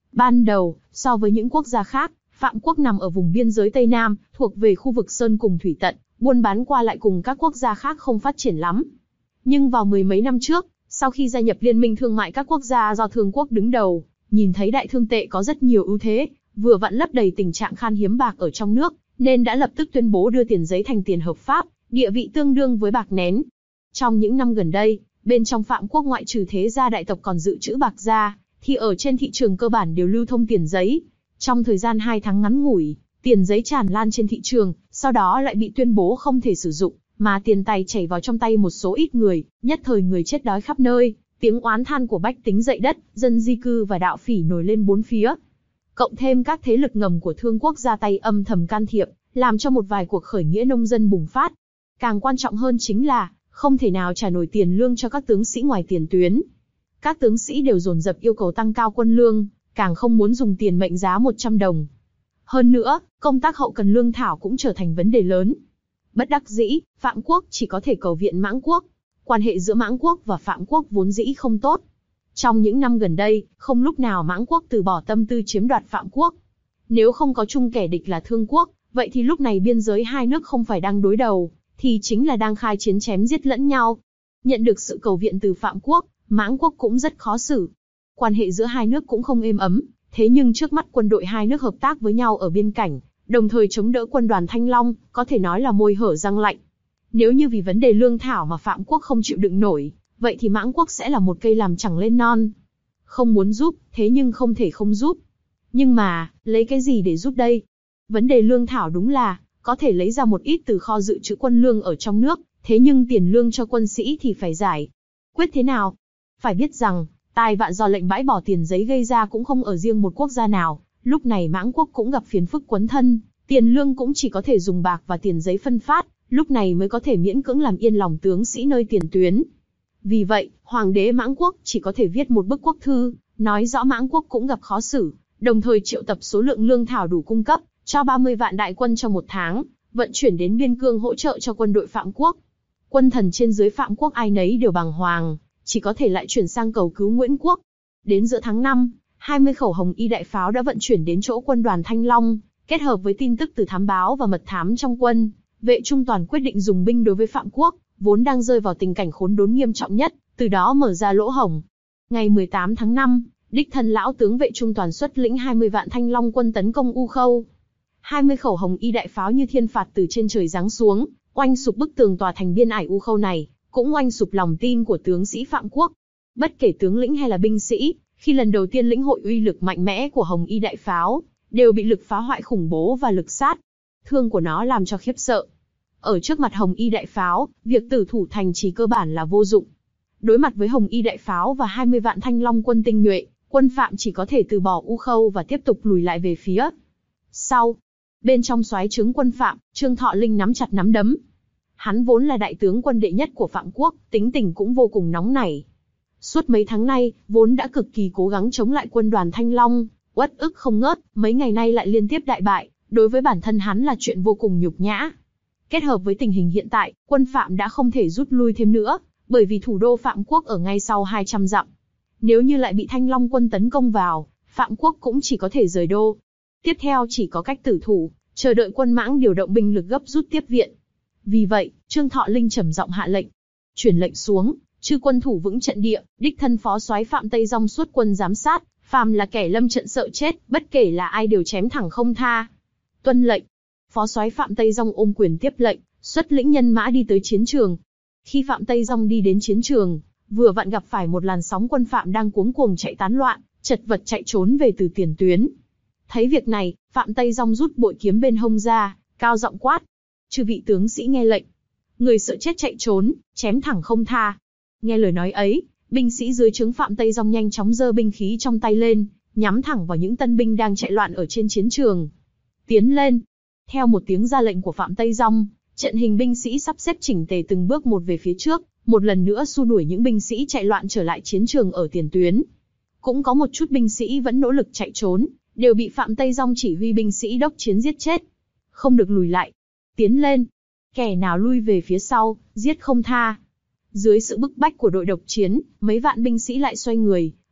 Ban đầu, so với những quốc gia khác, Phạm quốc nằm ở vùng biên giới Tây Nam, thuộc về khu vực sơn cùng thủy tận, buôn bán qua lại cùng các quốc gia khác không phát triển lắm. Nhưng vào mười mấy năm trước, sau khi gia nhập Liên minh thương mại các quốc gia do Thương quốc đứng đầu, nhìn thấy đại thương tệ có rất nhiều ưu thế, vừa vặn lấp đầy tình trạng khan hiếm bạc ở trong nước, nên đã lập tức tuyên bố đưa tiền giấy thành tiền hợp pháp, địa vị tương đương với bạc nén. Trong những năm gần đây, bên trong Phạm quốc ngoại trừ thế gia đại tộc còn dự trữ bạc ra, thì ở trên thị trường cơ bản đều lưu thông tiền giấy. Trong thời gian hai tháng ngắn ngủi, tiền giấy tràn lan trên thị trường, sau đó lại bị tuyên bố không thể sử dụng, mà tiền tài chảy vào trong tay một số ít người, nhất thời người chết đói khắp nơi, tiếng oán than của bách tính dậy đất, dân di cư và đạo phỉ nổi lên bốn phía. Cộng thêm các thế lực ngầm của Thương quốc ra tay âm thầm can thiệp, làm cho một vài cuộc khởi nghĩa nông dân bùng phát. Càng quan trọng hơn chính là, không thể nào trả nổi tiền lương cho các tướng sĩ ngoài tiền tuyến. Các tướng sĩ đều dồn dập yêu cầu tăng cao quân lương, càng không muốn dùng tiền mệnh giá một trăm đồng. Hơn nữa, công tác hậu cần lương thảo cũng trở thành vấn đề lớn. Bất đắc dĩ, Phạm quốc chỉ có thể cầu viện Mãng quốc. Quan hệ giữa Mãng quốc và Phạm quốc vốn dĩ không tốt. Trong những năm gần đây, không lúc nào Mãng quốc từ bỏ tâm tư chiếm đoạt Phạm quốc. Nếu không có chung kẻ địch là Thương quốc, vậy thì lúc này biên giới hai nước không phải đang đối đầu, thì chính là đang khai chiến chém giết lẫn nhau. Nhận được sự cầu viện từ Phạm quốc, Mãng quốc cũng rất khó xử. Quan hệ giữa hai nước cũng không êm ấm, thế nhưng trước mắt quân đội hai nước hợp tác với nhau ở biên cảnh, đồng thời chống đỡ quân đoàn Thanh Long, có thể nói là môi hở răng lạnh. Nếu như vì vấn đề lương thảo mà Phạm quốc không chịu đựng nổi, vậy thì Mãng quốc sẽ là một cây làm chẳng lên non. Không muốn giúp, thế nhưng không thể không giúp. Nhưng mà, lấy cái gì để giúp đây? Vấn đề lương thảo đúng là, có thể lấy ra một ít từ kho dự trữ quân lương ở trong nước, thế nhưng tiền lương cho quân sĩ thì phải giải quyết thế nào? Phải biết rằng, tai vạn do lệnh bãi bỏ tiền giấy gây ra cũng không ở riêng một quốc gia nào, lúc này Mãng quốc cũng gặp phiền phức quấn thân, tiền lương cũng chỉ có thể dùng bạc và tiền giấy phân phát, lúc này mới có thể miễn cưỡng làm yên lòng tướng sĩ nơi tiền tuyến. Vì vậy, Hoàng đế Mãng quốc chỉ có thể viết một bức quốc thư, nói rõ Mãng quốc cũng gặp khó xử, đồng thời triệu tập số lượng lương thảo đủ cung cấp, cho ba mươi vạn đại quân trong một tháng, vận chuyển đến biên cương hỗ trợ cho quân đội Phạm quốc. Quân thần trên dưới Phạm quốc ai nấy đều bàng hoàng, chỉ có thể lại chuyển sang cầu cứu Nguyễn quốc. Đến giữa tháng năm, hai mươi khẩu hồng y đại pháo đã vận chuyển đến chỗ quân đoàn Thanh Long, kết hợp với tin tức từ thám báo và mật thám trong quân, Vệ Trung Toàn quyết định dùng binh đối với Phạm quốc, vốn đang rơi vào tình cảnh khốn đốn nghiêm trọng nhất, từ đó mở ra lỗ hổng. Ngày mười tám tháng năm, đích thân lão tướng Vệ Trung Toàn xuất lĩnh hai mươi vạn Thanh Long quân tấn công U Khâu. hai mươi khẩu hồng y đại pháo như thiên phạt từ trên trời giáng xuống, oanh sụp bức tường tòa thành biên ải U Khâu này, cũng oanh sụp lòng tin của tướng sĩ Phạm quốc. Bất kể tướng lĩnh hay là binh sĩ, khi lần đầu tiên lĩnh hội uy lực mạnh mẽ của hồng y đại pháo, đều bị lực phá hoại khủng bố và lực sát thương của nó làm cho khiếp sợ. Ở trước mặt hồng y đại pháo, việc tử thủ thành trì cơ bản là vô dụng. Đối mặt với hồng y đại pháo và hai mươi vạn Thanh Long quân tinh nhuệ, quân Phạm chỉ có thể từ bỏ U Khâu và tiếp tục lùi lại về phía sau. Bên trong soái trướng quân Phạm, Trương Thọ Linh nắm chặt nắm đấm. Hắn vốn là đại tướng quân đệ nhất của Phạm quốc, tính tình cũng vô cùng nóng nảy. Suốt mấy tháng nay, vốn đã cực kỳ cố gắng chống lại quân đoàn Thanh Long, uất ức không ngớt, mấy ngày nay lại liên tiếp đại bại, đối với bản thân hắn là chuyện vô cùng nhục nhã. Kết hợp với tình hình hiện tại, quân Phạm đã không thể rút lui thêm nữa, bởi vì thủ đô Phạm quốc ở ngay sau hai trăm dặm. Nếu như lại bị Thanh Long quân tấn công vào, Phạm quốc cũng chỉ có thể rời đô. Tiếp theo chỉ có cách tử thủ, chờ đợi quân Mãng điều động binh lực gấp rút tiếp viện. Vì vậy, Trương Thọ Linh trầm giọng hạ lệnh. Truyền lệnh xuống, chư quân thủ vững trận địa, đích thân phó soái Phạm Tây Dong xuất quân giám sát, phàm là kẻ lâm trận sợ chết, bất kể là ai đều chém thẳng không tha. Tuân lệnh. Phó soái Phạm Tây Dong ôm quyền tiếp lệnh, xuất lĩnh nhân mã đi tới chiến trường. Khi Phạm Tây Dong đi đến chiến trường, vừa vặn gặp phải một làn sóng quân Phạm đang cuống cuồng chạy tán loạn, chật vật chạy trốn về từ tiền tuyến. Thấy việc này, Phạm Tây Dong rút bội kiếm bên hông ra, cao giọng quát. Chư vị tướng sĩ nghe lệnh. Người sợ chết chạy trốn, chém thẳng không tha. Nghe lời nói ấy, binh sĩ dưới trướng Phạm Tây Dong nhanh chóng giơ binh khí trong tay lên, nhắm thẳng vào những tân binh đang chạy loạn ở trên chiến trường. Tiến lên. Theo một tiếng ra lệnh của Phạm Tây Dong, trận hình binh sĩ sắp xếp chỉnh tề từng bước một về phía trước, một lần nữa xua đuổi những binh sĩ chạy loạn trở lại chiến trường ở tiền tuyến. Cũng có một chút binh sĩ vẫn nỗ lực chạy trốn, đều bị Phạm Tây Dong chỉ huy binh sĩ đốc chiến giết chết. Không được lùi lại. Tiến lên. Kẻ nào lui về phía sau, giết không tha. Dưới sự bức bách của đội độc chiến, mấy vạn binh sĩ lại xoay người,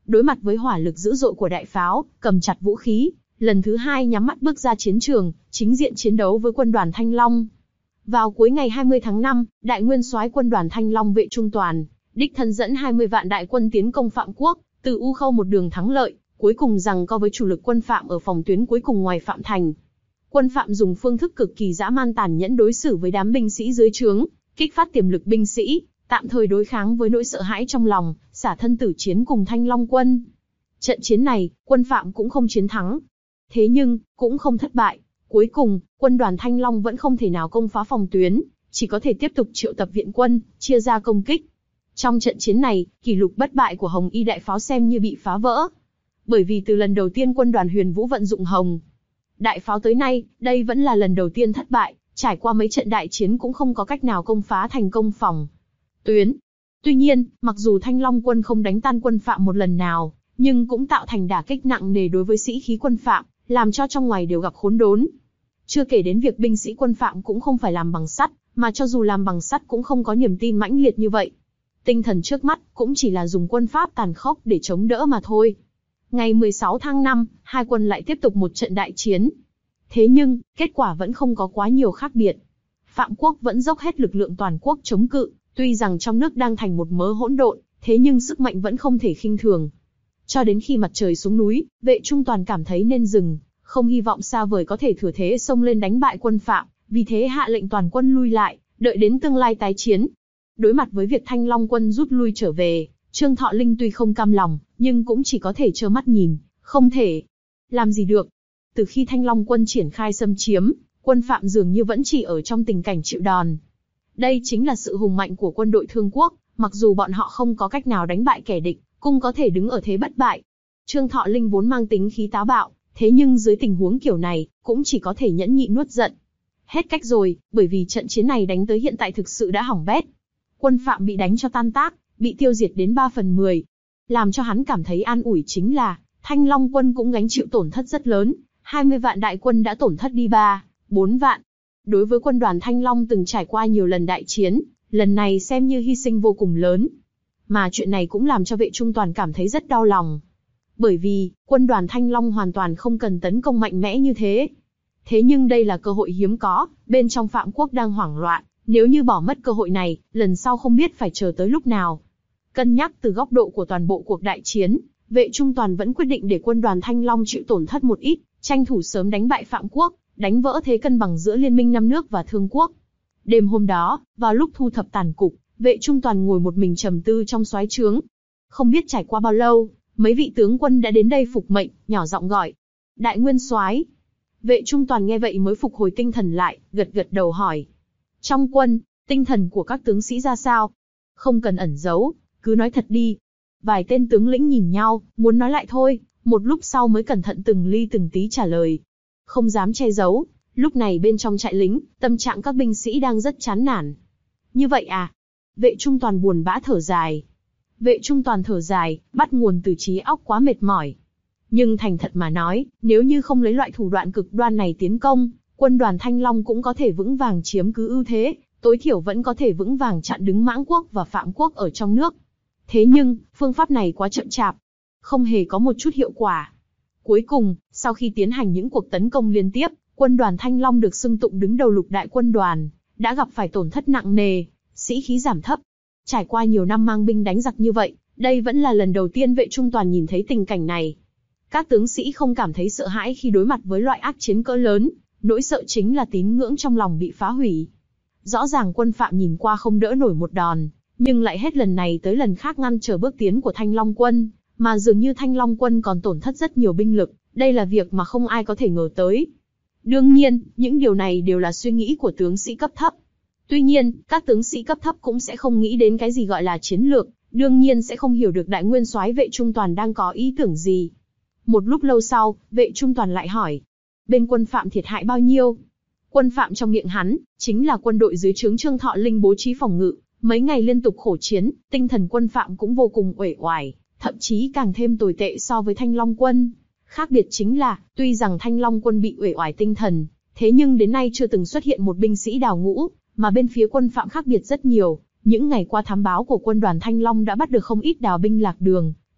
đối mặt với hỏa lực dữ dội của đại pháo, cầm chặt vũ khí, lần thứ hai nhắm mắt bước ra chiến trường, chính diện chiến đấu với quân đoàn Thanh Long. Vào cuối ngày hai mươi tháng năm, đại nguyên soái quân đoàn Thanh Long Vệ Trung Toàn, đích thân dẫn hai mươi vạn đại quân tiến công Phạm Quốc, từ U Khâu một đường thắng lợi, cuối cùng giằng co với chủ lực quân Phạm ở phòng tuyến cuối cùng ngoài Phạm Thành. Quân Phạm dùng phương thức cực kỳ dã man tàn nhẫn đối xử với đám binh sĩ dưới trướng, kích phát tiềm lực binh sĩ, tạm thời đối kháng với nỗi sợ hãi trong lòng, xả thân tử chiến cùng Thanh Long quân. Trận chiến này, quân Phạm cũng không chiến thắng. Thế nhưng, cũng không thất bại. Cuối cùng, quân đoàn Thanh Long vẫn không thể nào công phá phòng tuyến, chỉ có thể tiếp tục triệu tập viện quân, chia ra công kích. Trong trận chiến này, kỷ lục bất bại của Hồng Y đại pháo xem như bị phá vỡ. Bởi vì từ lần đầu tiên quân đoàn Huyền Vũ vận dụng Hồng đại pháo tới nay, đây vẫn là lần đầu tiên thất bại, trải qua mấy trận đại chiến cũng không có cách nào công phá thành công phòng tuyến. Tuy nhiên, mặc dù Thanh Long quân không đánh tan quân Phạm một lần nào, nhưng cũng tạo thành đả kích nặng nề đối với sĩ khí quân Phạm, làm cho trong ngoài đều gặp khốn đốn. Chưa kể đến việc binh sĩ quân Phạm cũng không phải làm bằng sắt, mà cho dù làm bằng sắt cũng không có niềm tin mãnh liệt như vậy. Tinh thần trước mắt cũng chỉ là dùng quân Pháp tàn khốc để chống đỡ mà thôi. Ngày mười sáu tháng năm, hai quân lại tiếp tục một trận đại chiến. Thế nhưng, kết quả vẫn không có quá nhiều khác biệt. Phạm Quốc vẫn dốc hết lực lượng toàn quốc chống cự, tuy rằng trong nước đang thành một mớ hỗn độn, thế nhưng sức mạnh vẫn không thể khinh thường. Cho đến khi mặt trời xuống núi, Vệ Trung Toàn cảm thấy nên dừng, không hy vọng xa vời có thể thừa thế xông lên đánh bại quân Phạm, vì thế hạ lệnh toàn quân lui lại, đợi đến tương lai tái chiến. Đối mặt với việc Thanh Long quân rút lui trở về, Trương Thọ Linh tuy không cam lòng, nhưng cũng chỉ có thể trơ mắt nhìn, không thể làm gì được. Từ khi Thanh Long quân triển khai xâm chiếm, quân Phạm dường như vẫn chỉ ở trong tình cảnh chịu đòn. Đây chính là sự hùng mạnh của quân đội Thương Quốc, mặc dù bọn họ không có cách nào đánh bại kẻ địch, cũng có thể đứng ở thế bất bại. Trương Thọ Linh vốn mang tính khí táo bạo, thế nhưng dưới tình huống kiểu này, cũng chỉ có thể nhẫn nhịn nuốt giận. Hết cách rồi, bởi vì trận chiến này đánh tới hiện tại thực sự đã hỏng bét. Quân Phạm bị đánh cho tan tác, bị tiêu diệt đến ba phần mười. Làm cho hắn cảm thấy an ủi chính là, Thanh Long quân cũng gánh chịu tổn thất rất lớn, hai mươi vạn đại quân đã tổn thất đi ba, bốn vạn. Đối với quân đoàn Thanh Long từng trải qua nhiều lần đại chiến, lần này xem như hy sinh vô cùng lớn. Mà chuyện này cũng làm cho Vệ Trung Toàn cảm thấy rất đau lòng. Bởi vì, quân đoàn Thanh Long hoàn toàn không cần tấn công mạnh mẽ như thế. Thế nhưng đây là cơ hội hiếm có, bên trong Phạm Quốc đang hoảng loạn, nếu như bỏ mất cơ hội này, lần sau không biết phải chờ tới lúc nào. Cân nhắc từ góc độ của toàn bộ cuộc đại chiến, Vệ Trung Toàn vẫn quyết định để quân đoàn Thanh Long chịu tổn thất một ít, tranh thủ sớm đánh bại Phạm Quốc, đánh vỡ thế cân bằng giữa liên minh năm nước và Thương Quốc. Đêm hôm đó, vào lúc thu thập tàn cục, Vệ Trung Toàn ngồi một mình trầm tư trong soái trướng. Không biết trải qua bao lâu, mấy vị tướng quân đã đến đây phục mệnh, nhỏ giọng gọi: "Đại nguyên soái." Vệ Trung Toàn nghe vậy mới phục hồi tinh thần lại, gật gật đầu hỏi: "Trong quân, tinh thần của các tướng sĩ ra sao?" "Không cần ẩn giấu, cứ nói thật đi." Vài tên tướng lĩnh nhìn nhau, muốn nói lại thôi, một lúc sau mới cẩn thận từng ly từng tí trả lời. Không dám che giấu, lúc này bên trong trại lính, tâm trạng các binh sĩ đang rất chán nản. "Như vậy à?" Vệ Trung Toàn buồn bã thở dài. Vệ Trung Toàn thở dài, bắt nguồn từ trí óc quá mệt mỏi. Nhưng thành thật mà nói, nếu như không lấy loại thủ đoạn cực đoan này tiến công, quân đoàn Thanh Long cũng có thể vững vàng chiếm cứ ưu thế, tối thiểu vẫn có thể vững vàng chặn đứng Mãng Quốc và Phạm Quốc ở trong nước. Thế nhưng, phương pháp này quá chậm chạp, không hề có một chút hiệu quả. Cuối cùng, sau khi tiến hành những cuộc tấn công liên tiếp, quân đoàn Thanh Long được xưng tụng đứng đầu lục đại quân đoàn, đã gặp phải tổn thất nặng nề, sĩ khí giảm thấp. Trải qua nhiều năm mang binh đánh giặc như vậy, đây vẫn là lần đầu tiên Vệ Trung Toàn nhìn thấy tình cảnh này. Các tướng sĩ không cảm thấy sợ hãi khi đối mặt với loại ác chiến cỡ lớn, nỗi sợ chính là tín ngưỡng trong lòng bị phá hủy. Rõ ràng quân Phạm nhìn qua không đỡ nổi một đòn, nhưng lại hết lần này tới lần khác ngăn trở bước tiến của Thanh Long quân, mà dường như Thanh Long quân còn tổn thất rất nhiều binh lực, đây là việc mà không ai có thể ngờ tới. Đương nhiên, những điều này đều là suy nghĩ của tướng sĩ cấp thấp. Tuy nhiên, các tướng sĩ cấp thấp cũng sẽ không nghĩ đến cái gì gọi là chiến lược, đương nhiên sẽ không hiểu được đại nguyên soái Vệ Trung Toàn đang có ý tưởng gì. Một lúc lâu sau, Vệ Trung Toàn lại hỏi: "Bên quân Phạm thiệt hại bao nhiêu?" Quân Phạm trong miệng hắn, chính là quân đội dưới trướng Trương Thọ Linh bố trí phòng ngự, mấy ngày liên tục khổ chiến, tinh thần quân Phạm cũng vô cùng uể oải, thậm chí càng thêm tồi tệ so với Thanh Long quân. Khác biệt chính là, tuy rằng Thanh Long quân bị uể oải tinh thần, thế nhưng đến nay chưa từng xuất hiện một binh sĩ đào ngũ, mà bên phía quân Phạm khác biệt rất nhiều. Những ngày qua thám báo của quân đoàn Thanh Long đã bắt được không ít đào binh lạc đường,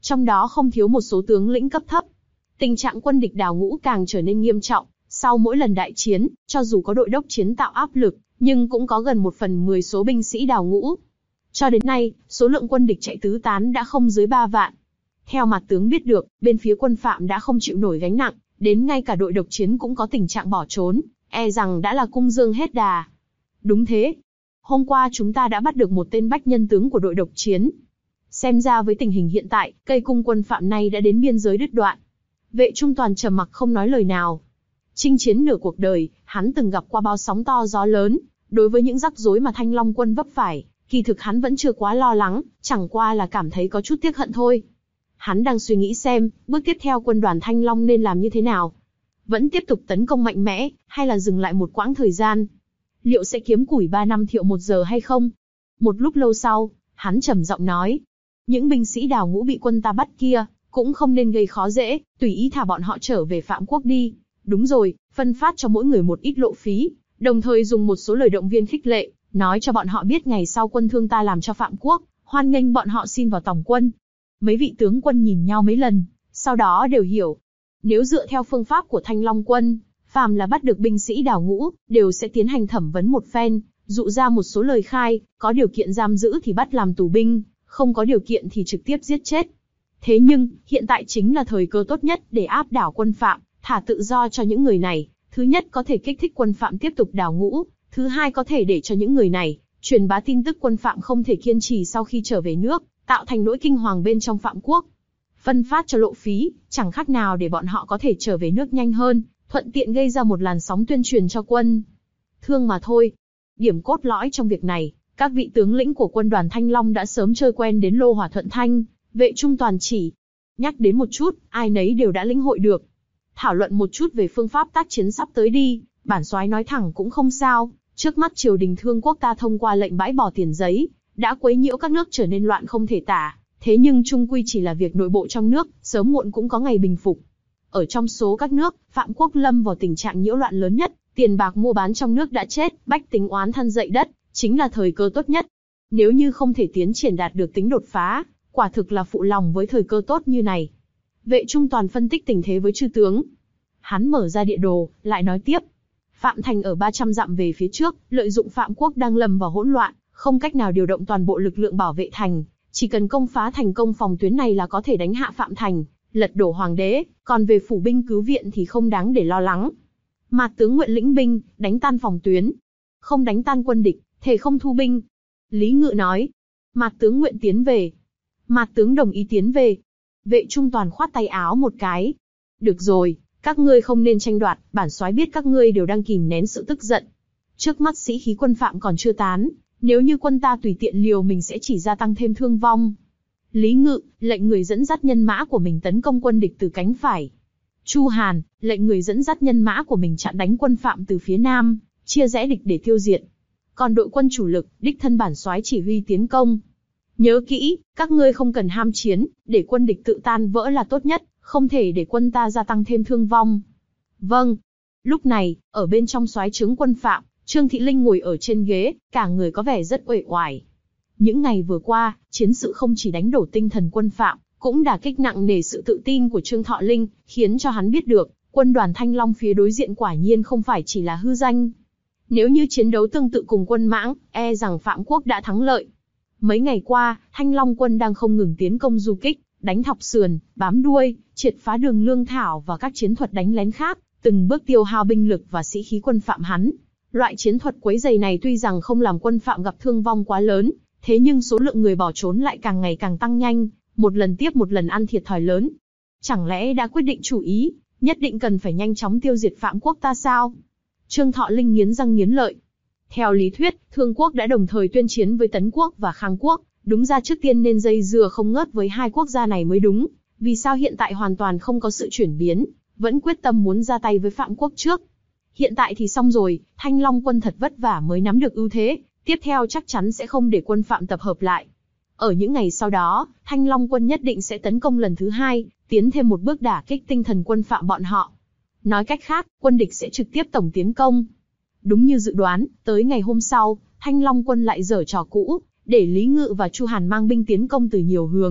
trong đó không thiếu một số tướng lĩnh cấp thấp. Tình trạng quân địch đào ngũ càng trở nên nghiêm trọng, sau mỗi lần đại chiến, cho dù có đội đốc chiến tạo áp lực, nhưng cũng có gần một phần mười số binh sĩ đào ngũ. Cho đến nay, số lượng quân địch chạy tứ tán đã không dưới ba vạn. Theo mặt tướng biết được, bên phía quân Phạm đã không chịu nổi gánh nặng, đến ngay cả đội độc chiến cũng có tình trạng bỏ trốn, e rằng đã là cung dương hết đà. Đúng thế. Hôm qua chúng ta đã bắt được một tên bách nhân tướng của đội độc chiến. Xem ra với tình hình hiện tại, cây cung quân Phạm này đã đến biên giới đứt đoạn. Vệ Trung Toàn trầm mặc không nói lời nào. Chinh chiến nửa cuộc đời, hắn từng gặp qua bao sóng to gió lớn, đối với những rắc rối mà Thanh Long quân vấp phải, kỳ thực hắn vẫn chưa quá lo lắng, chẳng qua là cảm thấy có chút tiếc hận thôi. Hắn đang suy nghĩ xem, bước tiếp theo quân đoàn Thanh Long nên làm như thế nào. Vẫn tiếp tục tấn công mạnh mẽ, hay là dừng lại một quãng thời gian. Liệu sẽ kiếm củi ba năm thiệu một giờ hay không? Một lúc lâu sau, hắn trầm giọng nói. Những binh sĩ đào ngũ bị quân ta bắt kia, cũng không nên gây khó dễ, tùy ý thả bọn họ trở về Phạm Quốc đi. Đúng rồi, phân phát cho mỗi người một ít lộ phí, đồng thời dùng một số lời động viên khích lệ, nói cho bọn họ biết ngày sau quân thương ta làm cho Phạm Quốc, hoan nghênh bọn họ xin vào tổng quân. Mấy vị tướng quân nhìn nhau mấy lần, sau đó đều hiểu. Nếu dựa theo phương pháp của Thanh Long quân, phàm là bắt được binh sĩ đào ngũ, đều sẽ tiến hành thẩm vấn một phen, dụ ra một số lời khai, có điều kiện giam giữ thì bắt làm tù binh, không có điều kiện thì trực tiếp giết chết. Thế nhưng, hiện tại chính là thời cơ tốt nhất để áp đảo quân Phạm, thả tự do cho những người này. Thứ nhất có thể kích thích quân Phạm tiếp tục đào ngũ, thứ hai có thể để cho những người này truyền bá tin tức quân Phạm không thể kiên trì sau khi trở về nước, tạo thành nỗi kinh hoàng bên trong Phạm Quốc. Phân phát cho lộ phí, chẳng khác nào để bọn họ có thể trở về nước nhanh hơn, thuận tiện gây ra một làn sóng tuyên truyền cho quân thương mà thôi. Điểm cốt lõi trong việc này, các vị tướng lĩnh của quân đoàn Thanh Long đã sớm chơi quen đến Lô Hỏa Thuận Thanh, Vệ Trung Toàn chỉ nhắc đến một chút, ai nấy đều đã lĩnh hội được. Thảo luận một chút về phương pháp tác chiến sắp tới đi, bản soái nói thẳng cũng không sao, trước mắt triều đình Thương Quốc ta thông qua lệnh bãi bỏ tiền giấy, đã quấy nhiễu các nước trở nên loạn không thể tả, thế nhưng chung quy chỉ là việc nội bộ trong nước, sớm muộn cũng có ngày bình phục. Ở trong số các nước, Phạm Quốc lâm vào tình trạng nhiễu loạn lớn nhất, tiền bạc mua bán trong nước đã chết, bách tính oán than dậy đất, chính là thời cơ tốt nhất. Nếu như không thể tiến triển đạt được tính đột phá, quả thực là phụ lòng với thời cơ tốt như này. Vệ Trung Toàn phân tích tình thế với chư tướng. Hắn mở ra địa đồ, lại nói tiếp. Phạm Thành ở ba trăm dặm về phía trước, lợi dụng Phạm Quốc đang lầm vào hỗn loạn, không cách nào điều động toàn bộ lực lượng bảo vệ thành, chỉ cần công phá thành công phòng tuyến này là có thể đánh hạ Phạm Thành, lật đổ hoàng đế, còn về phủ binh cứu viện thì không đáng để lo lắng. Mạt tướng nguyện lĩnh binh, đánh tan phòng tuyến, không đánh tan quân địch, thể không thu binh. Lý Ngự nói. Mạt tướng nguyện tiến về. Mạt tướng đồng ý tiến về. Vệ Trung Toàn khoát tay áo một cái. Được rồi, các ngươi không nên tranh đoạt, bản soái biết các ngươi đều đang kìm nén sự tức giận. Trước mắt sĩ khí quân Phạm còn chưa tán, nếu như quân ta tùy tiện liều mình sẽ chỉ gia tăng thêm thương vong. Lý Ngự, lệnh người dẫn dắt nhân mã của mình tấn công quân địch từ cánh phải. Chu Hàn, lệnh người dẫn dắt nhân mã của mình chặn đánh quân Phạm từ phía nam, chia rẽ địch để tiêu diệt. Còn đội quân chủ lực, đích thân bản soái chỉ huy tiến công. Nhớ kỹ, các ngươi không cần ham chiến, để quân địch tự tan vỡ là tốt nhất, không thể để quân ta gia tăng thêm thương vong. Vâng. Lúc này, ở bên trong soái trướng quân Phạm, Trương Thị Linh ngồi ở trên ghế, cả người có vẻ rất uể oải. Những ngày vừa qua, chiến sự không chỉ đánh đổ tinh thần quân Phạm, cũng đả kích nặng nề sự tự tin của Trương Thọ Linh, khiến cho hắn biết được, quân đoàn Thanh Long phía đối diện quả nhiên không phải chỉ là hư danh. Nếu như chiến đấu tương tự cùng quân Mãng, e rằng Phạm Quốc đã thắng lợi. Mấy ngày qua, Thanh Long quân đang không ngừng tiến công du kích, đánh thọc sườn, bám đuôi, triệt phá đường lương thảo và các chiến thuật đánh lén khác, từng bước tiêu hao binh lực và sĩ khí quân Phạm hắn. Loại chiến thuật quấy rầy này tuy rằng không làm quân Phạm gặp thương vong quá lớn, thế nhưng số lượng người bỏ trốn lại càng ngày càng tăng nhanh, một lần tiếp một lần ăn thiệt thòi lớn. Chẳng lẽ đã quyết định chủ ý, nhất định cần phải nhanh chóng tiêu diệt Phạm Quốc ta sao? Trương Thọ Linh nghiến răng nghiến lợi. Theo lý thuyết, Thương Quốc đã đồng thời tuyên chiến với Tấn Quốc và Khang Quốc, đúng ra trước tiên nên dây dưa không ngớt với hai quốc gia này mới đúng. Vì sao hiện tại hoàn toàn không có sự chuyển biến, vẫn quyết tâm muốn ra tay với Phạm Quốc trước? Hiện tại thì xong rồi, Thanh Long quân thật vất vả mới nắm được ưu thế, tiếp theo chắc chắn sẽ không để quân Phạm tập hợp lại. Ở những ngày sau đó, Thanh Long quân nhất định sẽ tấn công lần thứ hai, tiến thêm một bước đả kích tinh thần quân Phạm bọn họ. Nói cách khác, quân địch sẽ trực tiếp tổng tiến công. Đúng như dự đoán, tới ngày hôm sau, Thanh Long quân lại giở trò cũ, để Lý Ngự và Chu Hàn mang binh tiến công từ nhiều hướng,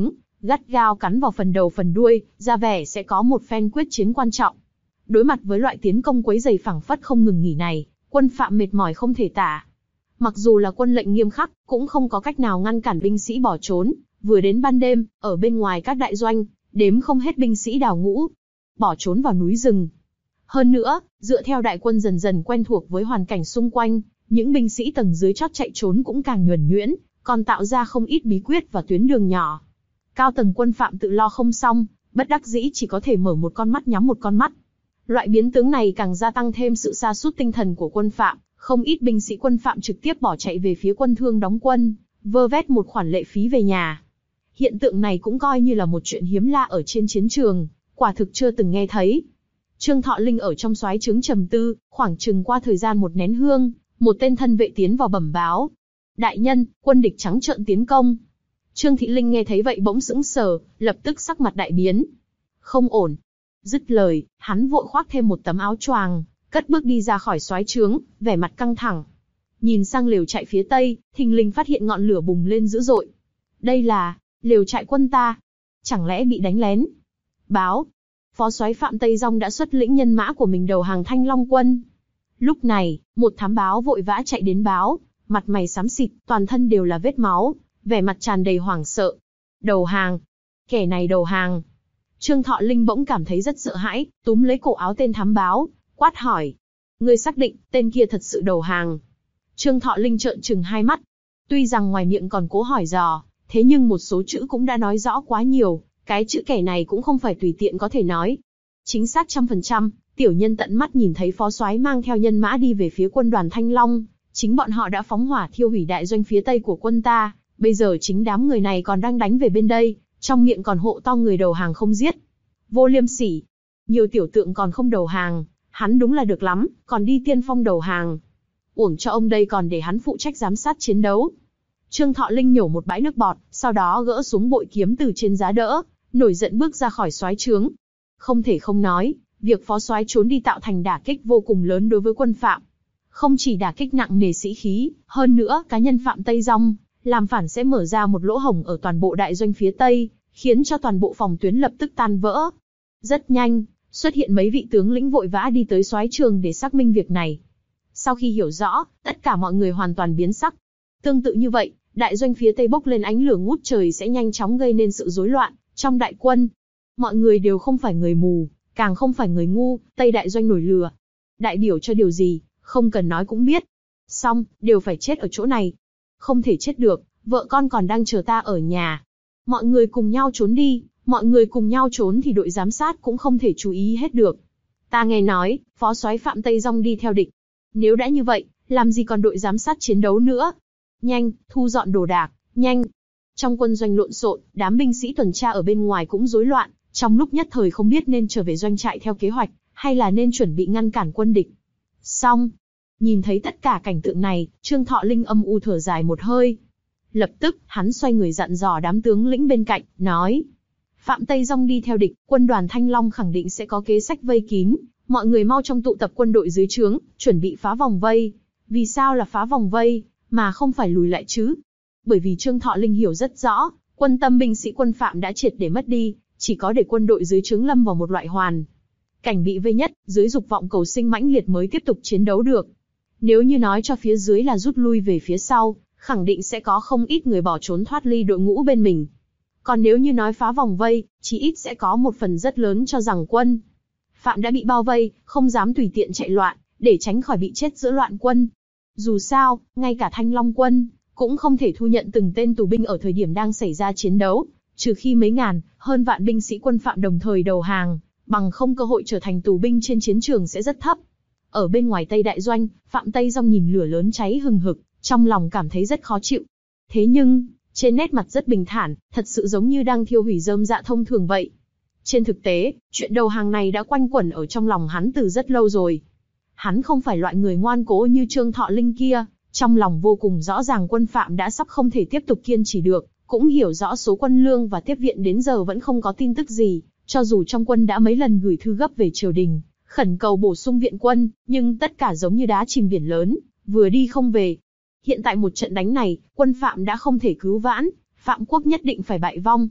gắt gao cắn vào phần đầu phần đuôi, ra vẻ sẽ có một phen quyết chiến quan trọng. Đối mặt với loại tiến công quấy rầy phảng phất không ngừng nghỉ này, quân Phạm mệt mỏi không thể tả. Mặc dù là quân lệnh nghiêm khắc, cũng không có cách nào ngăn cản binh sĩ bỏ trốn. Vừa đến ban đêm, ở bên ngoài các đại doanh, đếm không hết binh sĩ đào ngũ, bỏ trốn vào núi rừng. Hơn nữa, dựa theo đại quân dần dần quen thuộc với hoàn cảnh xung quanh, những binh sĩ tầng dưới chót chạy trốn cũng càng nhuần nhuyễn, còn tạo ra không ít bí quyết và tuyến đường nhỏ. Cao tầng quân Phạm tự lo không xong, bất đắc dĩ chỉ có thể mở một con mắt nhắm một con mắt. Loại biến tướng này càng gia tăng thêm sự sa sút tinh thần của quân Phạm, không ít binh sĩ quân Phạm trực tiếp bỏ chạy về phía quân Thương đóng quân, vơ vét một khoản lệ phí về nhà. Hiện tượng này cũng coi như là một chuyện hiếm lạ ở trên chiến trường, quả thực chưa từng nghe thấy. Trương Thọ Linh ở trong soái trướng trầm tư, khoảng chừng qua thời gian một nén hương, một tên thân vệ tiến vào bẩm báo. Đại nhân, quân địch trắng trợn tiến công. Trương Thị Linh nghe thấy vậy bỗng sững sờ, lập tức sắc mặt đại biến. Không ổn. Dứt lời, hắn vội khoác thêm một tấm áo choàng, cất bước đi ra khỏi soái trướng, vẻ mặt căng thẳng. Nhìn sang lều trại phía tây, thình lình phát hiện ngọn lửa bùng lên dữ dội. Đây là lều trại quân ta. Chẳng lẽ bị đánh lén? Báo. Phó soái Phạm Tây Dong đã xuất lĩnh nhân mã của mình đầu hàng Thanh Long quân. Lúc này, một thám báo vội vã chạy đến báo, mặt mày xám xịt, toàn thân đều là vết máu, vẻ mặt tràn đầy hoảng sợ. Đầu hàng. Kẻ này đầu hàng. Trương Thọ Linh bỗng cảm thấy rất sợ hãi, túm lấy cổ áo tên thám báo, quát hỏi. Ngươi xác định, tên kia thật sự đầu hàng. Trương Thọ Linh trợn trừng hai mắt. Tuy rằng ngoài miệng còn cố hỏi dò, thế nhưng một số chữ cũng đã nói rõ quá nhiều, cái chữ kẻ này cũng không phải tùy tiện có thể nói. Chính xác trăm phần trăm, tiểu nhân tận mắt nhìn thấy phó soái mang theo nhân mã đi về phía quân đoàn Thanh Long, chính bọn họ đã phóng hỏa thiêu hủy đại doanh phía tây của quân ta, bây giờ chính đám người này còn đang đánh về bên đây, trong miệng còn hộ to người đầu hàng không giết. Vô liêm sỉ. Nhiều tiểu tượng còn không đầu hàng, hắn đúng là được lắm, còn đi tiên phong đầu hàng. Uổng cho ông đây còn để hắn phụ trách giám sát chiến đấu. Trương Thọ Linh nhổ một bãi nước bọt, sau đó gỡ xuống bội kiếm từ trên giá đỡ, nổi giận bước ra khỏi soái trướng. Không thể không nói, việc phó soái trốn đi tạo thành đả kích vô cùng lớn đối với quân Phạm. Không chỉ đả kích nặng nề sĩ khí, hơn nữa cá nhân Phạm Tây Dong làm phản sẽ mở ra một lỗ hổng ở toàn bộ đại doanh phía tây, khiến cho toàn bộ phòng tuyến lập tức tan vỡ. Rất nhanh, xuất hiện mấy vị tướng lĩnh vội vã đi tới soái trường để xác minh việc này. Sau khi hiểu rõ, tất cả mọi người hoàn toàn biến sắc. Tương tự như vậy, đại doanh phía tây bốc lên ánh lửa ngút trời sẽ nhanh chóng gây nên sự rối loạn trong đại quân. Mọi người đều không phải người mù, càng không phải người ngu, tây đại doanh nổi lửa. Đại biểu cho điều gì, không cần nói cũng biết. Xong, đều phải chết ở chỗ này. Không thể chết được, vợ con còn đang chờ ta ở nhà. Mọi người cùng nhau trốn đi, mọi người cùng nhau trốn thì đội giám sát cũng không thể chú ý hết được. Ta nghe nói, phó soái Phạm Tây Dong đi theo địch. Nếu đã như vậy, làm gì còn đội giám sát chiến đấu nữa? Nhanh, thu dọn đồ đạc, nhanh. Trong quân doanh lộn xộn, đám binh sĩ tuần tra ở bên ngoài cũng rối loạn, trong lúc nhất thời không biết nên trở về doanh trại theo kế hoạch, hay là nên chuẩn bị ngăn cản quân địch. Xong, nhìn thấy tất cả cảnh tượng này, Trương Thọ Linh âm u thở dài một hơi. Lập tức, hắn xoay người dặn dò đám tướng lĩnh bên cạnh, nói. Phạm Tây Dong đi theo địch, quân đoàn Thanh Long khẳng định sẽ có kế sách vây kín, mọi người mau trong tụ tập quân đội dưới trướng, chuẩn bị phá vòng vây. Vì sao là phá vòng vây, mà không phải lùi lại chứ? Bởi vì Trương Thọ Linh hiểu rất rõ, quân tâm binh sĩ quân Phạm đã triệt để mất đi, chỉ có để quân đội dưới trướng lâm vào một loại hoàn cảnh bị vây nhất, dưới dục vọng cầu sinh mãnh liệt mới tiếp tục chiến đấu được. Nếu như nói cho phía dưới là rút lui về phía sau, khẳng định sẽ có không ít người bỏ trốn thoát ly đội ngũ bên mình. Còn nếu như nói phá vòng vây, chỉ ít sẽ có một phần rất lớn cho rằng quân Phạm đã bị bao vây, không dám tùy tiện chạy loạn, để tránh khỏi bị chết giữa loạn quân. Dù sao, ngay cả Thanh Long quân cũng không thể thu nhận từng tên tù binh ở thời điểm đang xảy ra chiến đấu, trừ khi mấy ngàn, hơn vạn binh sĩ quân Phạm đồng thời đầu hàng, bằng không cơ hội trở thành tù binh trên chiến trường sẽ rất thấp. Ở bên ngoài Tây Đại Doanh, Phạm Tây Dong nhìn lửa lớn cháy hừng hực, trong lòng cảm thấy rất khó chịu. Thế nhưng, trên nét mặt rất bình thản, thật sự giống như đang thiêu hủy rơm dạ thông thường vậy. Trên thực tế, chuyện đầu hàng này đã quanh quẩn ở trong lòng hắn từ rất lâu rồi. Hắn không phải loại người ngoan cố như Trương Thọ Linh kia, trong lòng vô cùng rõ ràng quân Phạm đã sắp không thể tiếp tục kiên trì được, cũng hiểu rõ số quân lương và tiếp viện đến giờ vẫn không có tin tức gì, cho dù trong quân đã mấy lần gửi thư gấp về triều đình, khẩn cầu bổ sung viện quân, nhưng tất cả giống như đá chìm biển lớn, vừa đi không về. Hiện tại một trận đánh này, quân Phạm đã không thể cứu vãn, Phạm quốc nhất định phải bại vong.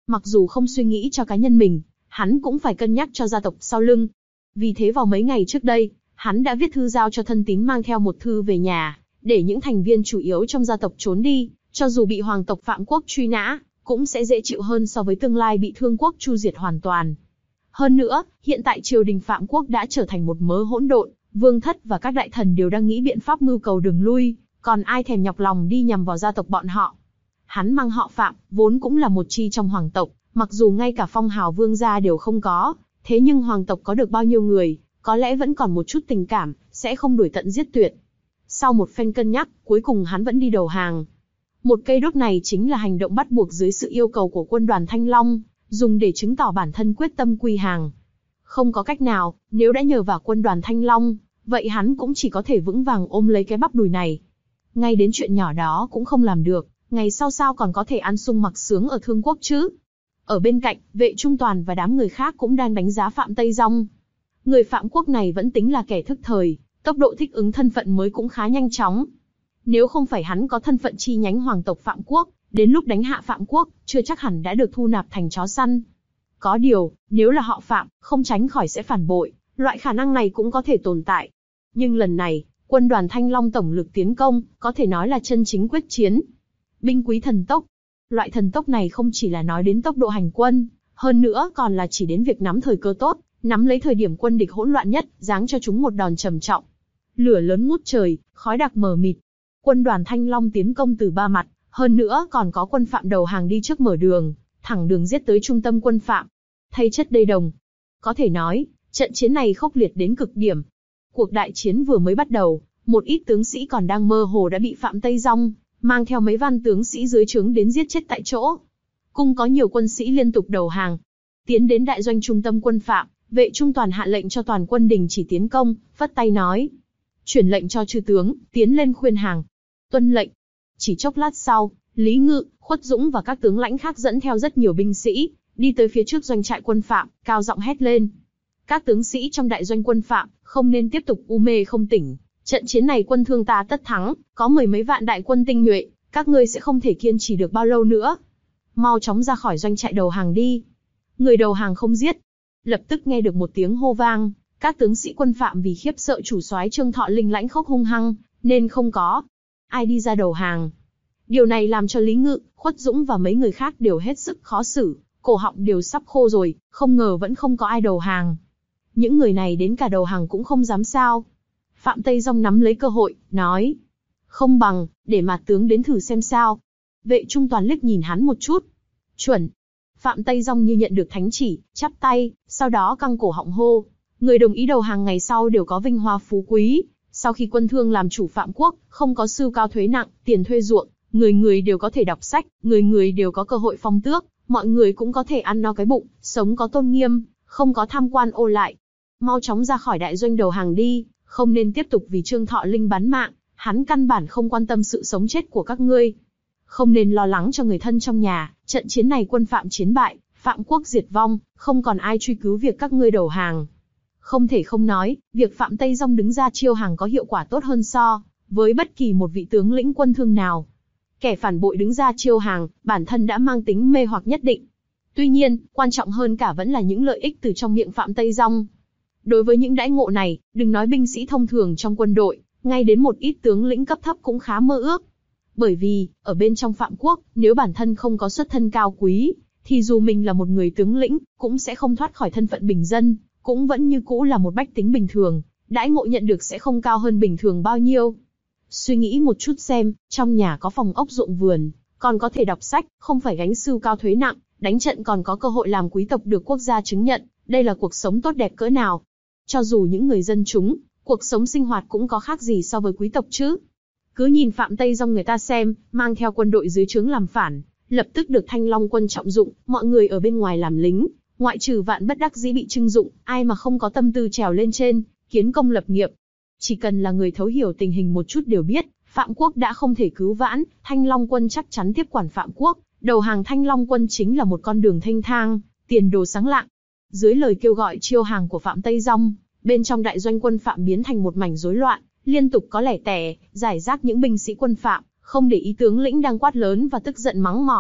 Mặc dù không suy nghĩ cho cá nhân mình, hắn cũng phải cân nhắc cho gia tộc sau lưng. Vì thế vào mấy ngày trước đây, hắn đã viết thư giao cho thân tín mang theo một thư về nhà, để những thành viên chủ yếu trong gia tộc trốn đi, cho dù bị hoàng tộc Phạm Quốc truy nã, cũng sẽ dễ chịu hơn so với tương lai bị Thương Quốc chu diệt hoàn toàn. Hơn nữa, hiện tại triều đình Phạm Quốc đã trở thành một mớ hỗn độn, vương thất và các đại thần đều đang nghĩ biện pháp mưu cầu đường lui, còn ai thèm nhọc lòng đi nhằm vào gia tộc bọn họ. Hắn mang họ Phạm, vốn cũng là một chi trong hoàng tộc, mặc dù ngay cả phong hào vương gia đều không có, thế nhưng hoàng tộc có được bao nhiêu người, có lẽ vẫn còn một chút tình cảm, sẽ không đuổi tận giết tuyệt. Sau một phen cân nhắc, cuối cùng hắn vẫn đi đầu hàng. Một cây đốt này chính là hành động bắt buộc dưới sự yêu cầu của quân đoàn Thanh Long, dùng để chứng tỏ bản thân quyết tâm quy hàng. Không có cách nào, nếu đã nhờ vào quân đoàn Thanh Long, vậy hắn cũng chỉ có thể vững vàng ôm lấy cái bắp đùi này. Ngay đến chuyện nhỏ đó cũng không làm được, ngày sau sao còn có thể ăn sung mặc sướng ở Thương Quốc chứ? Ở bên cạnh, Vệ Trung Toàn và đám người khác cũng đang đánh giá Phạm Tây Dong. Người Phạm Quốc này vẫn tính là kẻ thức thời, tốc độ thích ứng thân phận mới cũng khá nhanh chóng. Nếu không phải hắn có thân phận chi nhánh hoàng tộc Phạm Quốc, đến lúc đánh hạ Phạm Quốc, chưa chắc hẳn đã được thu nạp thành chó săn. Có điều, nếu là họ Phạm, không tránh khỏi sẽ phản bội, loại khả năng này cũng có thể tồn tại. Nhưng lần này, quân đoàn Thanh Long tổng lực tiến công, có thể nói là chân chính quyết chiến. Binh quý thần tốc. Loại thần tốc này không chỉ là nói đến tốc độ hành quân, hơn nữa còn là chỉ đến việc nắm thời cơ tốt, nắm lấy thời điểm quân địch hỗn loạn nhất, giáng cho chúng một đòn trầm trọng. Lửa lớn ngút trời, khói đặc mờ mịt. Quân đoàn Thanh Long tiến công từ ba mặt, hơn nữa còn có quân Phạm đầu hàng đi trước mở đường, thẳng đường giết tới trung tâm quân Phạm. Thay chất đầy đồng. Có thể nói, trận chiến này khốc liệt đến cực điểm. Cuộc đại chiến vừa mới bắt đầu, một ít tướng sĩ còn đang mơ hồ đã bị Phạm Tây Dong mang theo mấy văn tướng sĩ dưới trướng đến giết chết tại chỗ. Cung có nhiều quân sĩ liên tục đầu hàng. Tiến đến đại doanh trung tâm quân Phạm, Vệ Trung Toàn hạ lệnh cho toàn quân đình chỉ tiến công, phất tay nói. Chuyển lệnh cho chư tướng, tiến lên khuyên hàng. Tuân lệnh. Chỉ chốc lát sau, Lý Ngự, Khuất Dũng và các tướng lãnh khác dẫn theo rất nhiều binh sĩ, đi tới phía trước doanh trại quân Phạm, cao giọng hét lên. Các tướng sĩ trong đại doanh quân Phạm, không nên tiếp tục u mê không tỉnh. Trận chiến này quân Thương ta tất thắng, có mười mấy vạn đại quân tinh nhuệ, các ngươi sẽ không thể kiên trì được bao lâu nữa. Mau chóng ra khỏi doanh trại đầu hàng đi. Người đầu hàng không giết. Lập tức nghe được một tiếng hô vang, các tướng sĩ quân Phạm vì khiếp sợ chủ soái Trương Thọ Linh lãnh khốc hung hăng, nên không có ai đi ra đầu hàng. Điều này làm cho Lý Ngự, Khuất Dũng và mấy người khác đều hết sức khó xử, cổ họng đều sắp khô rồi, không ngờ vẫn không có ai đầu hàng. Những người này đến cả đầu hàng cũng không dám sao. Phạm Tây Dong nắm lấy cơ hội, nói. Không bằng, để mà tướng đến thử xem sao. Vệ Trung Toàn liếc nhìn hắn một chút. Chuẩn. Phạm Tây Dong như nhận được thánh chỉ, chắp tay, sau đó căng cổ họng hô. Người đồng ý đầu hàng ngày sau đều có vinh hoa phú quý. Sau khi quân Thương làm chủ Phạm Quốc, không có sưu cao thuế nặng, tiền thuê ruộng, người người đều có thể đọc sách, người người đều có cơ hội phong tước, mọi người cũng có thể ăn no cái bụng, sống có tôn nghiêm, không có tham quan ô lại. Mau chóng ra khỏi đại doanh đầu hàng đi, không nên tiếp tục vì Trương Thọ Linh bán mạng, hắn căn bản không quan tâm sự sống chết của các ngươi. Không nên lo lắng cho người thân trong nhà, trận chiến này quân Phạm chiến bại, Phạm Quốc diệt vong, không còn ai truy cứu việc các ngươi đầu hàng. Không thể không nói, việc Phạm Tây Dong đứng ra chiêu hàng có hiệu quả tốt hơn so với bất kỳ một vị tướng lĩnh quân Thương nào. Kẻ phản bội đứng ra chiêu hàng, bản thân đã mang tính mê hoặc nhất định. Tuy nhiên, quan trọng hơn cả vẫn là những lợi ích từ trong miệng Phạm Tây Dong. Đối với những đãi ngộ này, đừng nói binh sĩ thông thường trong quân đội, ngay đến một ít tướng lĩnh cấp thấp cũng khá mơ ước. Bởi vì, ở bên trong Phạm Quốc, nếu bản thân không có xuất thân cao quý, thì dù mình là một người tướng lĩnh, cũng sẽ không thoát khỏi thân phận bình dân, cũng vẫn như cũ là một bách tính bình thường, đãi ngộ nhận được sẽ không cao hơn bình thường bao nhiêu. Suy nghĩ một chút xem, trong nhà có phòng ốc ruộng vườn, còn có thể đọc sách, không phải gánh sưu cao thuế nặng, đánh trận còn có cơ hội làm quý tộc được quốc gia chứng nhận, đây là cuộc sống tốt đẹp cỡ nào. Cho dù những người dân chúng, cuộc sống sinh hoạt cũng có khác gì so với quý tộc chứ. Cứ nhìn Phạm Tây Dong người ta xem, mang theo quân đội dưới trướng làm phản, lập tức được Thanh Long quân trọng dụng, mọi người ở bên ngoài làm lính, ngoại trừ vạn bất đắc dĩ bị trưng dụng, ai mà không có tâm tư trèo lên trên, kiến công lập nghiệp. Chỉ cần là người thấu hiểu tình hình một chút đều biết, Phạm Quốc đã không thể cứu vãn, Thanh Long quân chắc chắn tiếp quản Phạm Quốc, đầu hàng Thanh Long quân chính là một con đường thanh thang, tiền đồ sáng lạng. Dưới lời kêu gọi chiêu hàng của Phạm Tây Dong, bên trong đại doanh quân Phạm biến thành một mảnh rối loạn, liên tục có lẻ tẻ, giải rác những binh sĩ quân Phạm, không để ý tướng lĩnh đang quát lớn và tức giận mắng mỏ,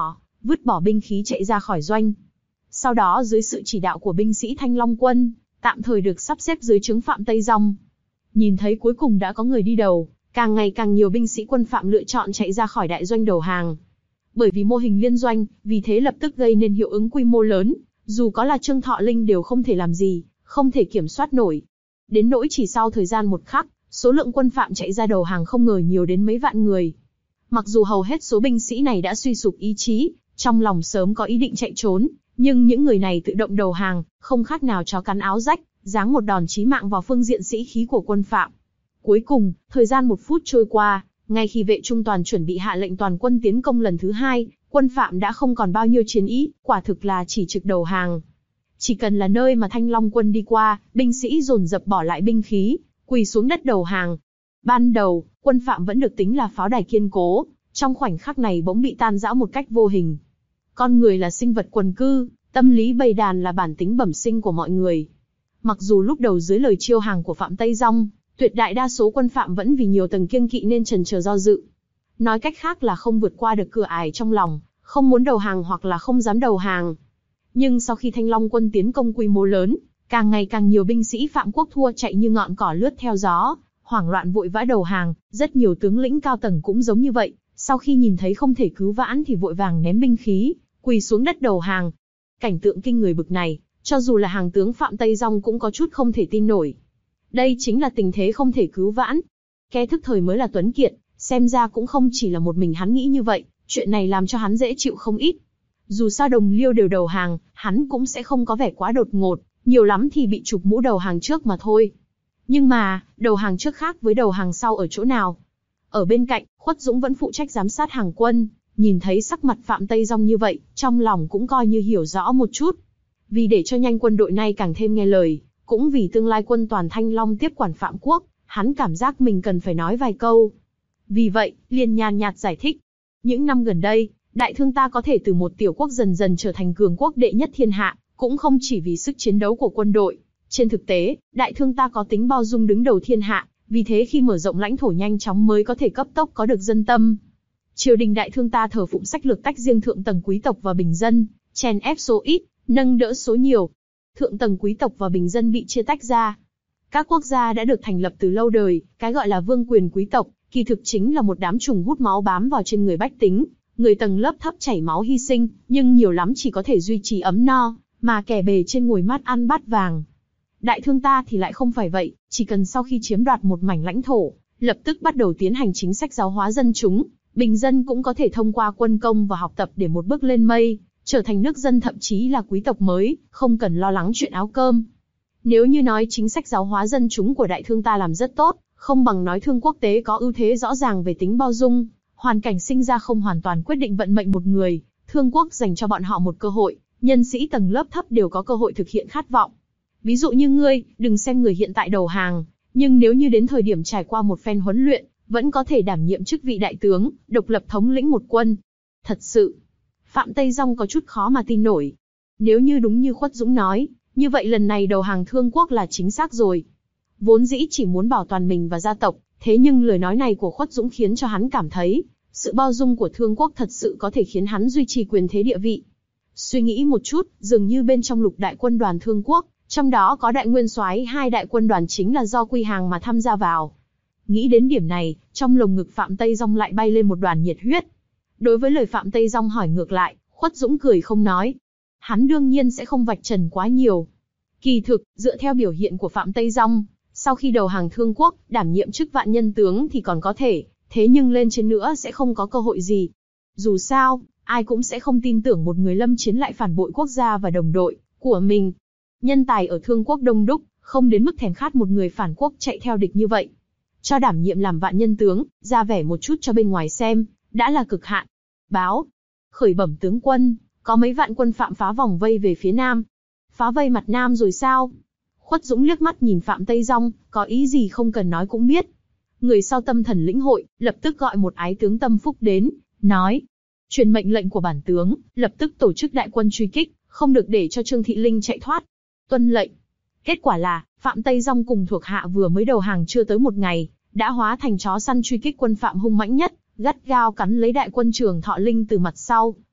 vứt bỏ binh khí chạy ra khỏi doanh. Sau đó dưới sự chỉ đạo của binh sĩ Thanh Long quân, tạm thời được sắp xếp dưới trướng Phạm Tây Dong. Nhìn thấy cuối cùng đã có người đi đầu, càng ngày càng nhiều binh sĩ quân Phạm lựa chọn chạy ra khỏi đại doanh đầu hàng. Bởi vì mô hình liên doanh, vì thế lập tức gây nên hiệu ứng quy mô lớn, dù có là Trương Thọ Linh đều không thể làm gì, không thể kiểm soát nổi. Đến nỗi chỉ sau thời gian một khắc, số lượng quân Phạm chạy ra đầu hàng không ngờ nhiều đến mấy vạn người. Mặc dù hầu hết số binh sĩ này đã suy sụp ý chí, trong lòng sớm có ý định chạy trốn, nhưng những người này tự động đầu hàng, không khác nào chó cắn áo rách, giáng một đòn chí mạng vào phương diện sĩ khí của quân Phạm. Cuối cùng, thời gian một phút trôi qua, ngay khi vệ trung toàn chuẩn bị hạ lệnh toàn quân tiến công lần thứ hai, quân Phạm đã không còn bao nhiêu chiến ý, quả thực là chỉ trực đầu hàng. Chỉ cần là nơi mà Thanh Long quân đi qua, binh sĩ dồn dập bỏ lại binh khí, quỳ xuống đất đầu hàng. Ban đầu, quân Phạm vẫn được tính là pháo đài kiên cố, trong khoảnh khắc này bỗng bị tan rã một cách vô hình. Con người là sinh vật quần cư, tâm lý bầy đàn là bản tính bẩm sinh của mọi người. Mặc dù lúc đầu dưới lời chiêu hàng của Phạm Tây Dong, tuyệt đại đa số quân Phạm vẫn vì nhiều tầng kiêng kỵ nên chần chờ do dự. Nói cách khác là không vượt qua được cửa ải trong lòng, không muốn đầu hàng hoặc là không dám đầu hàng. Nhưng sau khi Thanh Long quân tiến công quy mô lớn, càng ngày càng nhiều binh sĩ Phạm quốc thua chạy như ngọn cỏ lướt theo gió, hoảng loạn vội vã đầu hàng. Rất nhiều tướng lĩnh cao tầng cũng giống như vậy, sau khi nhìn thấy không thể cứu vãn thì vội vàng ném binh khí, quỳ xuống đất đầu hàng. Cảnh tượng kinh người bực này, cho dù là hàng tướng Phạm Tây Dong cũng có chút không thể tin nổi. Đây chính là tình thế không thể cứu vãn. Kẻ thức thời mới là tuấn kiệt, xem ra cũng không chỉ là một mình hắn nghĩ như vậy, chuyện này làm cho hắn dễ chịu không ít. Dù sao đồng liêu đều đầu hàng, hắn cũng sẽ không có vẻ quá đột ngột, nhiều lắm thì bị chụp mũ đầu hàng trước mà thôi. Nhưng mà, đầu hàng trước khác với đầu hàng sau ở chỗ nào? Ở bên cạnh, Khuất Dũng vẫn phụ trách giám sát hàng quân, nhìn thấy sắc mặt Phạm Tây Dong như vậy, trong lòng cũng coi như hiểu rõ một chút. Vì để cho nhanh quân đội này càng thêm nghe lời, cũng vì tương lai quân toàn Thanh Long tiếp quản Phạm quốc, hắn cảm giác mình cần phải nói vài câu. Vì vậy, liền nhàn nhạt giải thích. Những năm gần đây, Đại Thương ta có thể từ một tiểu quốc dần dần trở thành cường quốc đệ nhất thiên hạ, cũng không chỉ vì sức chiến đấu của quân đội. Trên thực tế, Đại Thương ta có tính bao dung đứng đầu thiên hạ, vì thế khi mở rộng lãnh thổ nhanh chóng mới có thể cấp tốc có được dân tâm. Triều đình Đại Thương ta thờ phụng sách lược tách riêng thượng tầng quý tộc và bình dân, chèn ép số ít, nâng đỡ số nhiều. Thượng tầng quý tộc và bình dân bị chia tách ra. Các quốc gia đã được thành lập từ lâu đời, cái gọi là vương quyền quý tộc, kỳ thực chính là một đám trùng hút máu bám vào trên người bách tính, người tầng lớp thấp chảy máu hy sinh, nhưng nhiều lắm chỉ có thể duy trì ấm no, mà kẻ bề trên ngồi mát ăn bát vàng. Đại Thương ta thì lại không phải vậy, chỉ cần sau khi chiếm đoạt một mảnh lãnh thổ, lập tức bắt đầu tiến hành chính sách giáo hóa dân chúng, bình dân cũng có thể thông qua quân công và học tập để một bước lên mây, trở thành nước dân thậm chí là quý tộc mới, không cần lo lắng chuyện áo cơm. Nếu như nói chính sách giáo hóa dân chúng của Đại Thương ta làm rất tốt, không bằng nói Thương quốc tế có ưu thế rõ ràng về tính bao dung, hoàn cảnh sinh ra không hoàn toàn quyết định vận mệnh một người, Thương quốc dành cho bọn họ một cơ hội, nhân sĩ tầng lớp thấp đều có cơ hội thực hiện khát vọng. Ví dụ như ngươi, đừng xem người hiện tại đầu hàng, nhưng nếu như đến thời điểm trải qua một phen huấn luyện, vẫn có thể đảm nhiệm chức vị đại tướng, độc lập thống lĩnh một quân. Thật sự, Phạm Tây Dong có chút khó mà tin nổi. Nếu như đúng như Khuất Dũng nói, như vậy lần này đầu hàng Thương quốc là chính xác rồi. Vốn dĩ chỉ muốn bảo toàn mình và gia tộc, thế nhưng lời nói này của Khuất Dũng khiến cho hắn cảm thấy, sự bao dung của Thương quốc thật sự có thể khiến hắn duy trì quyền thế địa vị. Suy nghĩ một chút, dường như bên trong lục đại quân đoàn Thương quốc, trong đó có đại nguyên soái hai đại quân đoàn chính là do Quy Hàng mà tham gia vào. Nghĩ đến điểm này, trong lồng ngực Phạm Tây Dong lại bay lên một đoàn nhiệt huyết. Đối với lời Phạm Tây Dong hỏi ngược lại, Khuất Dũng cười không nói. Hắn đương nhiên sẽ không vạch trần quá nhiều. Kỳ thực, dựa theo biểu hiện của Phạm Tây Dong, sau khi đầu hàng Thương quốc, đảm nhiệm chức vạn nhân tướng thì còn có thể, thế nhưng lên trên nữa sẽ không có cơ hội gì. Dù sao, ai cũng sẽ không tin tưởng một người lâm chiến lại phản bội quốc gia và đồng đội của mình. Nhân tài ở Thương quốc đông đúc, không đến mức thèm khát một người phản quốc chạy theo địch như vậy. Cho đảm nhiệm làm vạn nhân tướng, ra vẻ một chút cho bên ngoài xem, đã là cực hạn. Báo, khởi bẩm tướng quân, có mấy vạn quân Phạm phá vòng vây về phía nam. Phá vây mặt nam rồi sao? Khuất Dũng liếc mắt nhìn Phạm Tây Dong, có ý gì không cần nói cũng biết. Người sau tâm thần lĩnh hội, lập tức gọi một ái tướng tâm phúc đến, nói. Truyền mệnh lệnh của bản tướng, lập tức tổ chức đại quân truy kích, không được để cho Trương Thị Linh chạy thoát. Tuân lệnh. Kết quả là, Phạm Tây Dong cùng thuộc hạ vừa mới đầu hàng chưa tới một ngày, đã hóa thành chó săn truy kích quân Phạm hung mãnh nhất, gắt gao cắn lấy đại quân Trường Thọ Linh từ mặt sau.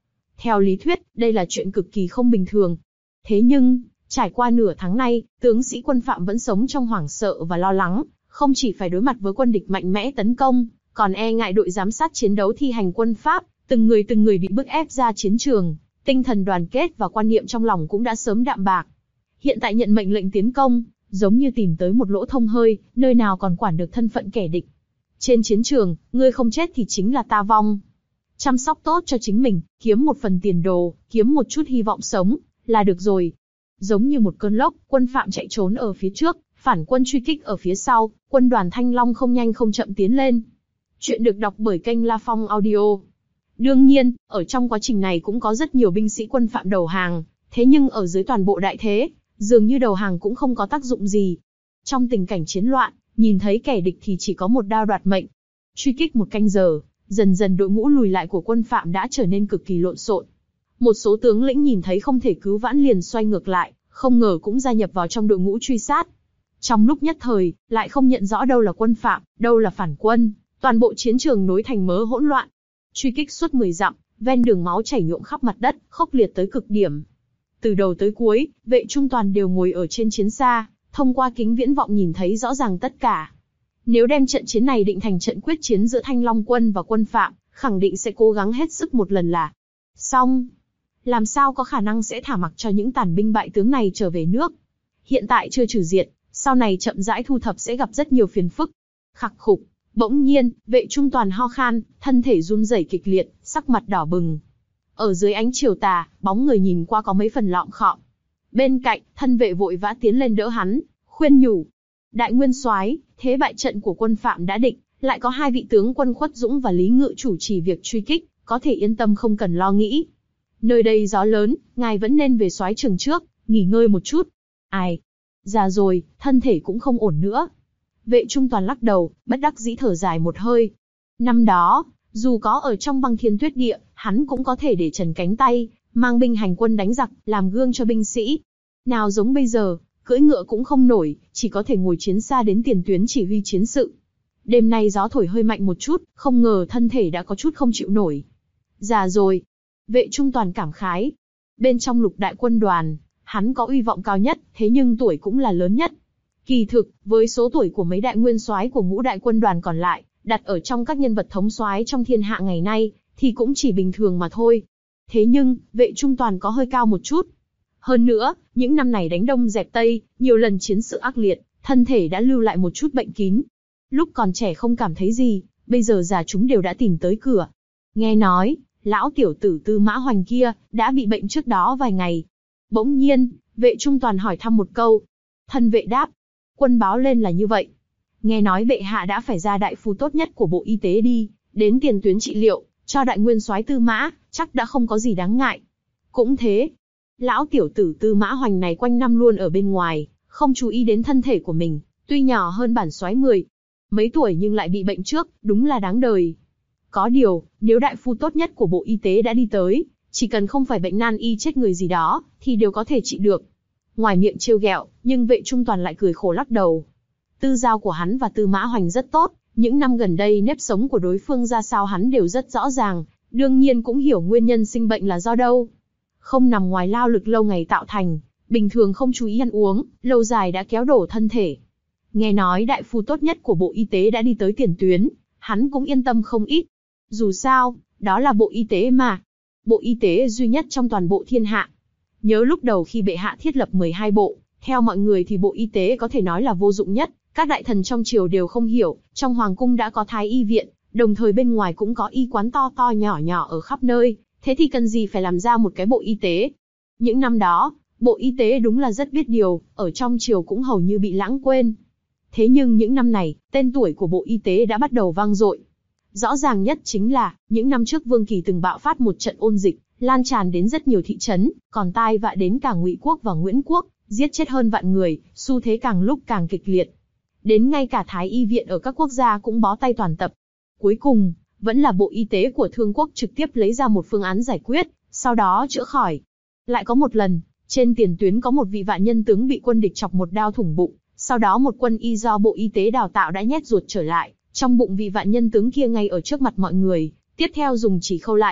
Theo lý thuyết, đây là chuyện cực kỳ không bình thường. Thế nhưng, trải qua nửa tháng nay, tướng sĩ quân Phạm vẫn sống trong hoảng sợ và lo lắng, không chỉ phải đối mặt với quân địch mạnh mẽ tấn công, còn e ngại đội giám sát chiến đấu thi hành quân pháp, từng người từng người bị bức ép ra chiến trường, tinh thần đoàn kết và quan niệm trong lòng cũng đã sớm đạm bạc. Hiện tại nhận mệnh lệnh tiến công, giống như tìm tới một lỗ thông hơi, nơi nào còn quản được thân phận kẻ địch. Trên chiến trường, ngươi không chết thì chính là ta vong. Chăm sóc tốt cho chính mình, kiếm một phần tiền đồ, kiếm một chút hy vọng sống, là được rồi. Giống như một cơn lốc, quân Phạm chạy trốn ở phía trước, phản quân truy kích ở phía sau, quân đoàn Thanh Long không nhanh không chậm tiến lên. Chuyện được đọc bởi kênh La Phong Audio. Đương nhiên, ở trong quá trình này cũng có rất nhiều binh sĩ quân Phạm đầu hàng, thế nhưng ở dưới toàn bộ đại thế, dường như đầu hàng cũng không có tác dụng gì. Trong tình cảnh chiến loạn, nhìn thấy kẻ địch thì chỉ có một đao đoạt mệnh. Truy kích một canh giờ, dần dần đội ngũ lùi lại của quân Phạm đã trở nên cực kỳ lộn xộn. Một số tướng lĩnh nhìn thấy không thể cứu vãn liền xoay ngược lại, không ngờ cũng gia nhập vào trong đội ngũ truy sát. Trong lúc nhất thời, lại không nhận rõ đâu là quân Phạm, đâu là phản quân, toàn bộ chiến trường nối thành mớ hỗn loạn. Truy kích suốt mười dặm, ven đường máu chảy nhuộm khắp mặt đất, khốc liệt tới cực điểm. Từ đầu tới cuối, Vệ Trung Toàn đều ngồi ở trên chiến xa, thông qua kính viễn vọng nhìn thấy rõ ràng tất cả. Nếu đem trận chiến này định thành trận quyết chiến giữa Thanh Long quân và quân Phạm, khẳng định sẽ cố gắng hết sức một lần là xong. Làm sao có khả năng sẽ thả mặc cho những tàn binh bại tướng này trở về nước. Hiện tại chưa trừ diệt, sau này chậm rãi thu thập sẽ gặp rất nhiều phiền phức. Khặc khục, bỗng nhiên, Vệ Trung Toàn ho khan, thân thể run rẩy kịch liệt, sắc mặt đỏ bừng. Ở dưới ánh chiều tà, bóng người nhìn qua có mấy phần lọm khọm. Bên cạnh, thân vệ vội vã tiến lên đỡ hắn, khuyên nhủ. Đại nguyên soái, thế bại trận của quân Phạm đã định, lại có hai vị tướng quân Khuất Dũng và Lý Ngự chủ trì việc truy kích, có thể yên tâm không cần lo nghĩ. Nơi đây gió lớn, ngài vẫn nên về soái trường trước, nghỉ ngơi một chút. Ai? Già rồi, thân thể cũng không ổn nữa. Vệ Trung Toàn lắc đầu, bất đắc dĩ thở dài một hơi. Năm đó, dù có ở trong băng thiên tuyết địa, hắn cũng có thể để trần cánh tay, mang binh hành quân đánh giặc, làm gương cho binh sĩ. Nào giống bây giờ, cưỡi ngựa cũng không nổi, chỉ có thể ngồi chiến xa đến tiền tuyến chỉ huy chiến sự. Đêm nay gió thổi hơi mạnh một chút, không ngờ thân thể đã có chút không chịu nổi. Già rồi. Vệ Trung Toàn cảm khái. Bên trong lục đại quân đoàn, hắn có uy vọng cao nhất, thế nhưng tuổi cũng là lớn nhất. Kỳ thực, với số tuổi của mấy đại nguyên soái của ngũ đại quân đoàn còn lại, đặt ở trong các nhân vật thống soái trong thiên hạ ngày nay, thì cũng chỉ bình thường mà thôi. Thế nhưng, Vệ Trung Toàn có hơi cao một chút. Hơn nữa, những năm này đánh Đông dẹp Tây, nhiều lần chiến sự ác liệt, thân thể đã lưu lại một chút bệnh kín. Lúc còn trẻ không cảm thấy gì, bây giờ già chúng đều đã tìm tới cửa. Nghe nói, lão tiểu tử Tư Mã Hoành kia, đã bị bệnh trước đó vài ngày. Bỗng nhiên, Vệ Trung Toàn hỏi thăm một câu. Thân vệ đáp, quân báo lên là như vậy. Nghe nói bệ hạ đã phải ra đại phu tốt nhất của Bộ Y tế đi, đến tiền tuyến trị liệu, cho đại nguyên soái Tư Mã, chắc đã không có gì đáng ngại. Cũng thế, lão tiểu tử Tư Mã Hoành này quanh năm luôn ở bên ngoài, không chú ý đến thân thể của mình, tuy nhỏ hơn bản soái mười mấy tuổi nhưng lại bị bệnh trước, đúng là đáng đời. Có điều, nếu đại phu tốt nhất của Bộ Y tế đã đi tới, chỉ cần không phải bệnh nan y chết người gì đó, thì đều có thể trị được. Ngoài miệng trêu ghẹo, nhưng Vệ Trung Toàn lại cười khổ lắc đầu. Tư giao của hắn và Tư Mã Hoành rất tốt, những năm gần đây nếp sống của đối phương ra sao hắn đều rất rõ ràng, đương nhiên cũng hiểu nguyên nhân sinh bệnh là do đâu. Không nằm ngoài lao lực lâu ngày tạo thành, bình thường không chú ý ăn uống, lâu dài đã kéo đổ thân thể. Nghe nói đại phu tốt nhất của Bộ Y tế đã đi tới tiền tuyến, hắn cũng yên tâm không ít. Dù sao, đó là Bộ Y tế mà. Bộ Y tế duy nhất trong toàn bộ thiên hạ. Nhớ lúc đầu khi bệ hạ thiết lập mười hai bộ, theo mọi người thì Bộ Y tế có thể nói là vô dụng nhất. Các đại thần trong triều đều không hiểu, trong hoàng cung đã có thái y viện, đồng thời bên ngoài cũng có y quán to to nhỏ nhỏ ở khắp nơi, thế thì cần gì phải làm ra một cái Bộ Y tế. Những năm đó, Bộ Y tế đúng là rất biết điều, ở trong triều cũng hầu như bị lãng quên. Thế nhưng những năm này, tên tuổi của Bộ Y tế đã bắt đầu vang dội. Rõ ràng nhất chính là, những năm trước Vương Kỳ từng bạo phát một trận ôn dịch, lan tràn đến rất nhiều thị trấn, còn tai vạ đến cả Ngụy quốc và Nguyễn quốc, giết chết hơn vạn người, xu thế càng lúc càng kịch liệt. Đến ngay cả thái y viện ở các quốc gia cũng bó tay toàn tập. Cuối cùng, vẫn là Bộ Y tế của Thương quốc trực tiếp lấy ra một phương án giải quyết, sau đó chữa khỏi. Lại có một lần, trên tiền tuyến có một vị vạn nhân tướng bị quân địch chọc một đao thủng bụng, sau đó một quân y do Bộ Y tế đào tạo đã nhét ruột trở lại, trong bụng vị vạn nhân tướng kia ngay ở trước mặt mọi người, tiếp theo dùng chỉ khâu lại.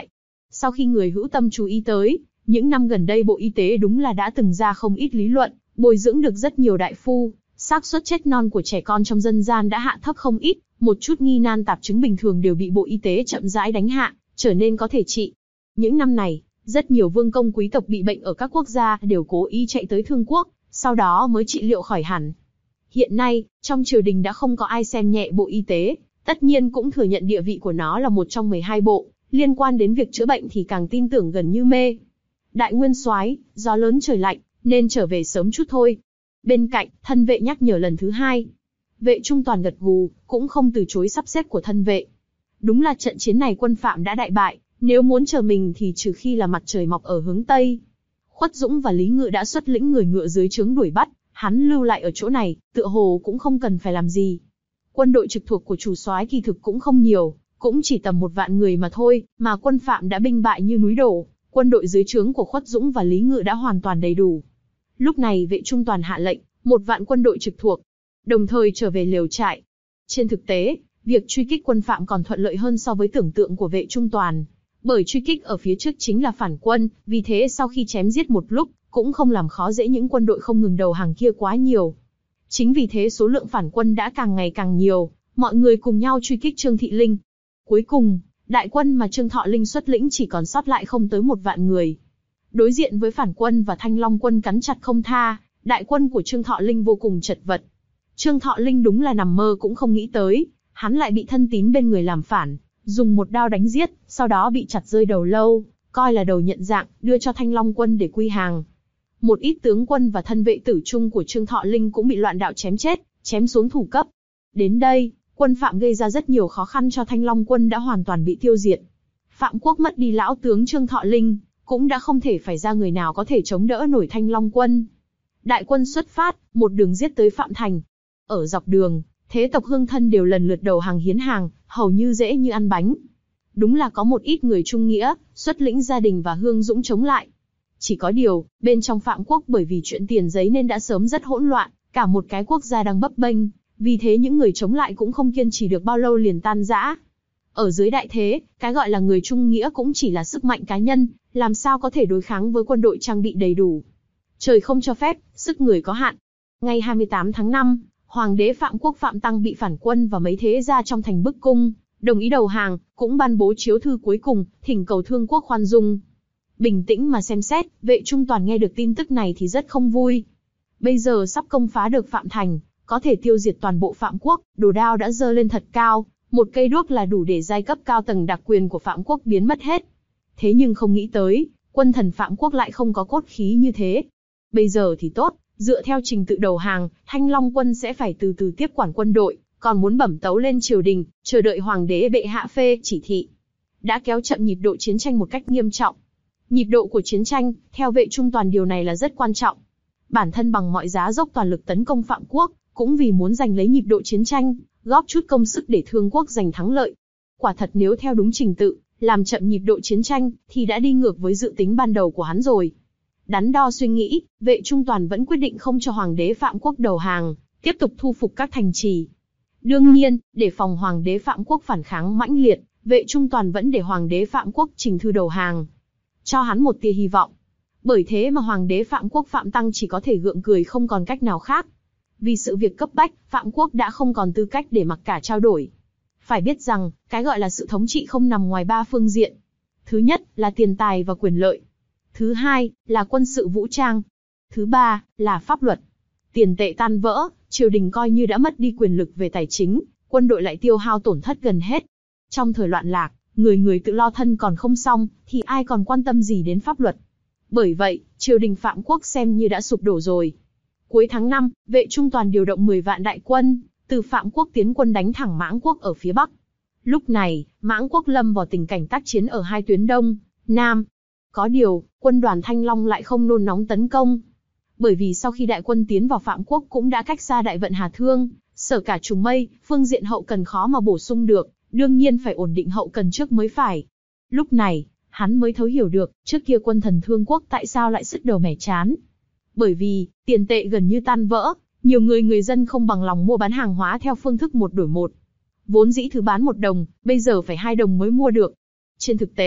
Sau khi người hữu tâm chú ý tới, những năm gần đây Bộ Y tế đúng là đã từng ra không ít lý luận, bồi dưỡng được rất nhiều đại phu, xác suất chết non của trẻ con trong dân gian đã hạ thấp không ít, một chút nghi nan tạp chứng bình thường đều bị Bộ Y tế chậm rãi đánh hạ, trở nên có thể trị. Những năm này, rất nhiều vương công quý tộc bị bệnh ở các quốc gia đều cố ý chạy tới Thương Quốc, sau đó mới trị liệu khỏi hẳn. Hiện nay, trong triều đình đã không có ai xem nhẹ Bộ Y tế, tất nhiên cũng thừa nhận địa vị của nó là một trong mười hai bộ, liên quan đến việc chữa bệnh thì càng tin tưởng gần như mê. Đại nguyên soái, gió lớn trời lạnh, nên trở về sớm chút thôi. Bên cạnh, thân vệ nhắc nhở lần thứ hai. Vệ Trung Toàn gật gù, cũng không từ chối sắp xếp của thân vệ. Đúng là trận chiến này quân Phạm đã đại bại, nếu muốn chờ mình thì trừ khi là mặt trời mọc ở hướng Tây. Khuất Dũng và Lý Ngự đã xuất lĩnh người ngựa dưới trướng đuổi bắt, hắn lưu lại ở chỗ này, tựa hồ cũng không cần phải làm gì. Quân đội trực thuộc của chủ soái kỳ thực cũng không nhiều, cũng chỉ tầm một vạn người mà thôi, mà quân Phạm đã binh bại như núi đổ, quân đội dưới trướng của Khuất Dũng và Lý Ngự đã hoàn toàn đầy đủ. Lúc này Vệ Trung Toàn hạ lệnh, một vạn quân đội trực thuộc, đồng thời trở về lều trại. Trên thực tế, việc truy kích quân Phạm còn thuận lợi hơn so với tưởng tượng của Vệ Trung Toàn, bởi truy kích ở phía trước chính là phản quân, vì thế sau khi chém giết một lúc, cũng không làm khó dễ những quân đội không ngừng đầu hàng kia quá nhiều. Chính vì thế số lượng phản quân đã càng ngày càng nhiều, mọi người cùng nhau truy kích Trương Thị Linh. Cuối cùng, đại quân mà Trương Thọ Linh xuất lĩnh chỉ còn sót lại không tới một vạn người. Đối diện với phản quân và Thanh Long quân cắn chặt không tha, đại quân của Trương Thọ Linh vô cùng chật vật. Trương Thọ Linh đúng là nằm mơ cũng không nghĩ tới, hắn lại bị thân tín bên người làm phản, dùng một đao đánh giết, sau đó bị chặt rơi đầu lâu, coi là đầu nhận dạng, đưa cho Thanh Long quân để quy hàng. Một ít tướng quân và thân vệ tử trung của Trương Thọ Linh cũng bị loạn đạo chém chết, chém xuống thủ cấp. Đến đây, quân Phạm gây ra rất nhiều khó khăn cho Thanh Long quân đã hoàn toàn bị tiêu diệt. Phạm quốc mất đi lão tướng Trương Thọ Linh, cũng đã không thể phải ra người nào có thể chống đỡ nổi Thanh Long quân. Đại quân xuất phát, một đường giết tới Phạm Thành. Ở dọc đường, thế tộc Hương thân đều lần lượt đầu hàng hiến hàng, hầu như dễ như ăn bánh. Đúng là có một ít người trung nghĩa, xuất lĩnh gia đình và Hương Dũng chống lại. Chỉ có điều, bên trong Phạm quốc bởi vì chuyện tiền giấy nên đã sớm rất hỗn loạn, cả một cái quốc gia đang bấp bênh, vì thế những người chống lại cũng không kiên trì được bao lâu liền tan rã. Ở dưới đại thế, cái gọi là người trung nghĩa cũng chỉ là sức mạnh cá nhân, làm sao có thể đối kháng với quân đội trang bị đầy đủ. Trời không cho phép, sức người có hạn. Ngày hai mươi tám tháng năm, Hoàng đế Phạm quốc Phạm Tăng bị phản quân và mấy thế gia trong thành bức cung, đồng ý đầu hàng, cũng ban bố chiếu thư cuối cùng, thỉnh cầu Thương quốc khoan dung. Bình tĩnh mà xem xét, Vệ Trung Toàn nghe được tin tức này thì rất không vui. Bây giờ sắp công phá được Phạm Thành, có thể tiêu diệt toàn bộ Phạm quốc, đồ đao đã giơ lên thật cao, một cây đuốc là đủ để giai cấp cao tầng đặc quyền của Phạm quốc biến mất hết. Thế nhưng không nghĩ tới, quân thần Phạm quốc lại không có cốt khí như thế. Bây giờ thì tốt, dựa theo trình tự đầu hàng, Thanh Long quân sẽ phải từ từ tiếp quản quân đội, còn muốn bẩm tấu lên triều đình, chờ đợi hoàng đế bệ hạ phê chỉ thị. Đã kéo chậm nhịp độ chiến tranh một cách nghiêm trọng. Nhịp độ của chiến tranh, theo Vệ Trung Toàn điều này là rất quan trọng. Bản thân bằng mọi giá dốc toàn lực tấn công Phạm quốc, cũng vì muốn giành lấy nhịp độ chiến tranh, góp chút công sức để Thương quốc giành thắng lợi. Quả thật nếu theo đúng trình tự, làm chậm nhịp độ chiến tranh, thì đã đi ngược với dự tính ban đầu của hắn rồi. Đắn đo suy nghĩ, Vệ Trung Toàn vẫn quyết định không cho Hoàng đế Phạm quốc đầu hàng, tiếp tục thu phục các thành trì. Đương nhiên, để phòng Hoàng đế Phạm quốc phản kháng mãnh liệt, Vệ Trung Toàn vẫn để Hoàng đế Phạm quốc trình thư đầu hàng, cho hắn một tia hy vọng. Bởi thế mà Hoàng đế Phạm quốc Phạm Tăng chỉ có thể gượng cười không còn cách nào khác. Vì sự việc cấp bách, Phạm quốc đã không còn tư cách để mặc cả trao đổi. Phải biết rằng, cái gọi là sự thống trị không nằm ngoài ba phương diện. Thứ nhất, là tiền tài và quyền lợi. Thứ hai, là quân sự vũ trang. Thứ ba, là pháp luật. Tiền tệ tan vỡ, triều đình coi như đã mất đi quyền lực về tài chính, quân đội lại tiêu hao tổn thất gần hết. Trong thời loạn lạc, người người tự lo thân còn không xong, thì ai còn quan tâm gì đến pháp luật. Bởi vậy, triều đình Phạm quốc xem như đã sụp đổ rồi. Cuối tháng năm, Vệ Trung Toàn điều động mười vạn đại quân, từ Phạm quốc tiến quân đánh thẳng Mãng quốc ở phía bắc. Lúc này, Mãng quốc lâm vào tình cảnh tác chiến ở hai tuyến đông, nam. Có điều, quân đoàn Thanh Long lại không nôn nóng tấn công. Bởi vì sau khi đại quân tiến vào Phạm quốc cũng đã cách xa đại vận Hà Thương, sở cả trùng mây, phương diện hậu cần khó mà bổ sung được, đương nhiên phải ổn định hậu cần trước mới phải. Lúc này, hắn mới thấu hiểu được, trước kia quân thần Thương quốc tại sao lại sứt đầu mẻ chán. Bởi vì, tiền tệ gần như tan vỡ, nhiều người người dân không bằng lòng mua bán hàng hóa theo phương thức một đổi một. Vốn dĩ thứ bán một đồng, bây giờ phải hai đồng mới mua được. Trên thực tế,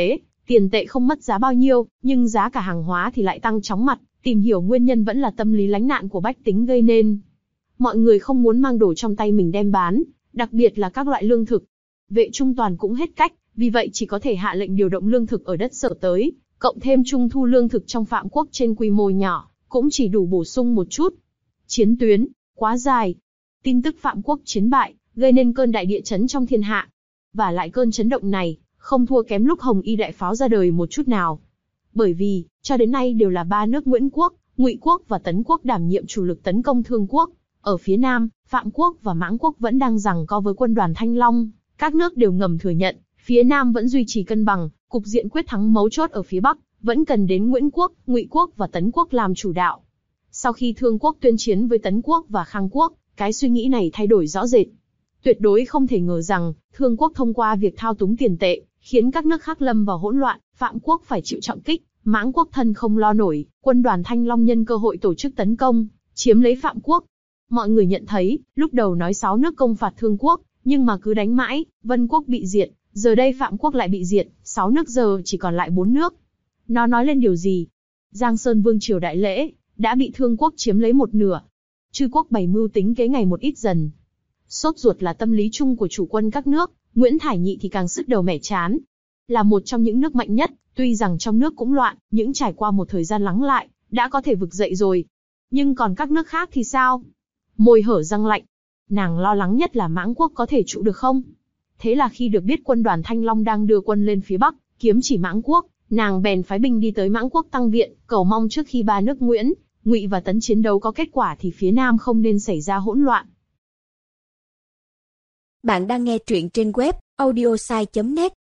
Tiền tệ không mất giá bao nhiêu, nhưng giá cả hàng hóa thì lại tăng chóng mặt, tìm hiểu nguyên nhân vẫn là tâm lý lánh nạn của bách tính gây nên. Mọi người không muốn mang đồ trong tay mình đem bán, đặc biệt là các loại lương thực. Vệ Trung Toàn cũng hết cách, vì vậy chỉ có thể hạ lệnh điều động lương thực ở đất Sở tới, cộng thêm trung thu lương thực trong Phạm Quốc trên quy mô nhỏ, cũng chỉ đủ bổ sung một chút. Chiến tuyến quá dài. Tin tức Phạm Quốc chiến bại, gây nên cơn đại địa chấn trong thiên hạ. Và lại cơn chấn động này, không thua kém lúc Hồng Y đại pháo ra đời một chút nào. Bởi vì, cho đến nay đều là ba nước Nguyễn Quốc, Ngụy Quốc và Tấn Quốc đảm nhiệm chủ lực tấn công Thương Quốc. Ở phía Nam, Phạm Quốc và Mãng Quốc vẫn đang giằng co với quân đoàn Thanh Long, các nước đều ngầm thừa nhận, phía Nam vẫn duy trì cân bằng, cục diện quyết thắng mấu chốt ở phía Bắc, vẫn cần đến Nguyễn Quốc, Ngụy Quốc và Tấn Quốc làm chủ đạo. Sau khi Thương Quốc tuyên chiến với Tấn Quốc và Khang Quốc, cái suy nghĩ này thay đổi rõ rệt. Tuyệt đối không thể ngờ rằng, Thương Quốc thông qua việc thao túng tiền tệ, khiến các nước khác lâm vào hỗn loạn, Phạm Quốc phải chịu trọng kích, Mãng Quốc thân không lo nổi, quân đoàn Thanh Long nhân cơ hội tổ chức tấn công, chiếm lấy Phạm Quốc. Mọi người nhận thấy, lúc đầu nói sáu nước công phạt Thương Quốc, nhưng mà cứ đánh mãi, Vân Quốc bị diệt, giờ đây Phạm Quốc lại bị diệt, sáu nước giờ chỉ còn lại bốn nước. Nó nói lên điều gì? Giang Sơn Vương triều đại lễ, đã bị Thương Quốc chiếm lấy một nửa. Chư quốc bày mưu tính kế ngày một ít dần. Sốt ruột là tâm lý chung của chủ quân các nước, Nguyễn Thải Nhị thì càng sứt đầu mẻ chán. Là một trong những nước mạnh nhất, tuy rằng trong nước cũng loạn, nhưng trải qua một thời gian lắng lại, đã có thể vực dậy rồi. Nhưng còn các nước khác thì sao? Môi hở răng lạnh. Nàng lo lắng nhất là Mãng Quốc có thể trụ được không? Thế là khi được biết quân đoàn Thanh Long đang đưa quân lên phía Bắc, kiếm chỉ Mãng Quốc, nàng bèn phái binh đi tới Mãng Quốc tăng viện, cầu mong trước khi ba nước Nguyễn, Ngụy và Tấn chiến đấu có kết quả thì phía Nam không nên xảy ra hỗn loạn. Bạn đang nghe truyện trên web audiosai chấm net.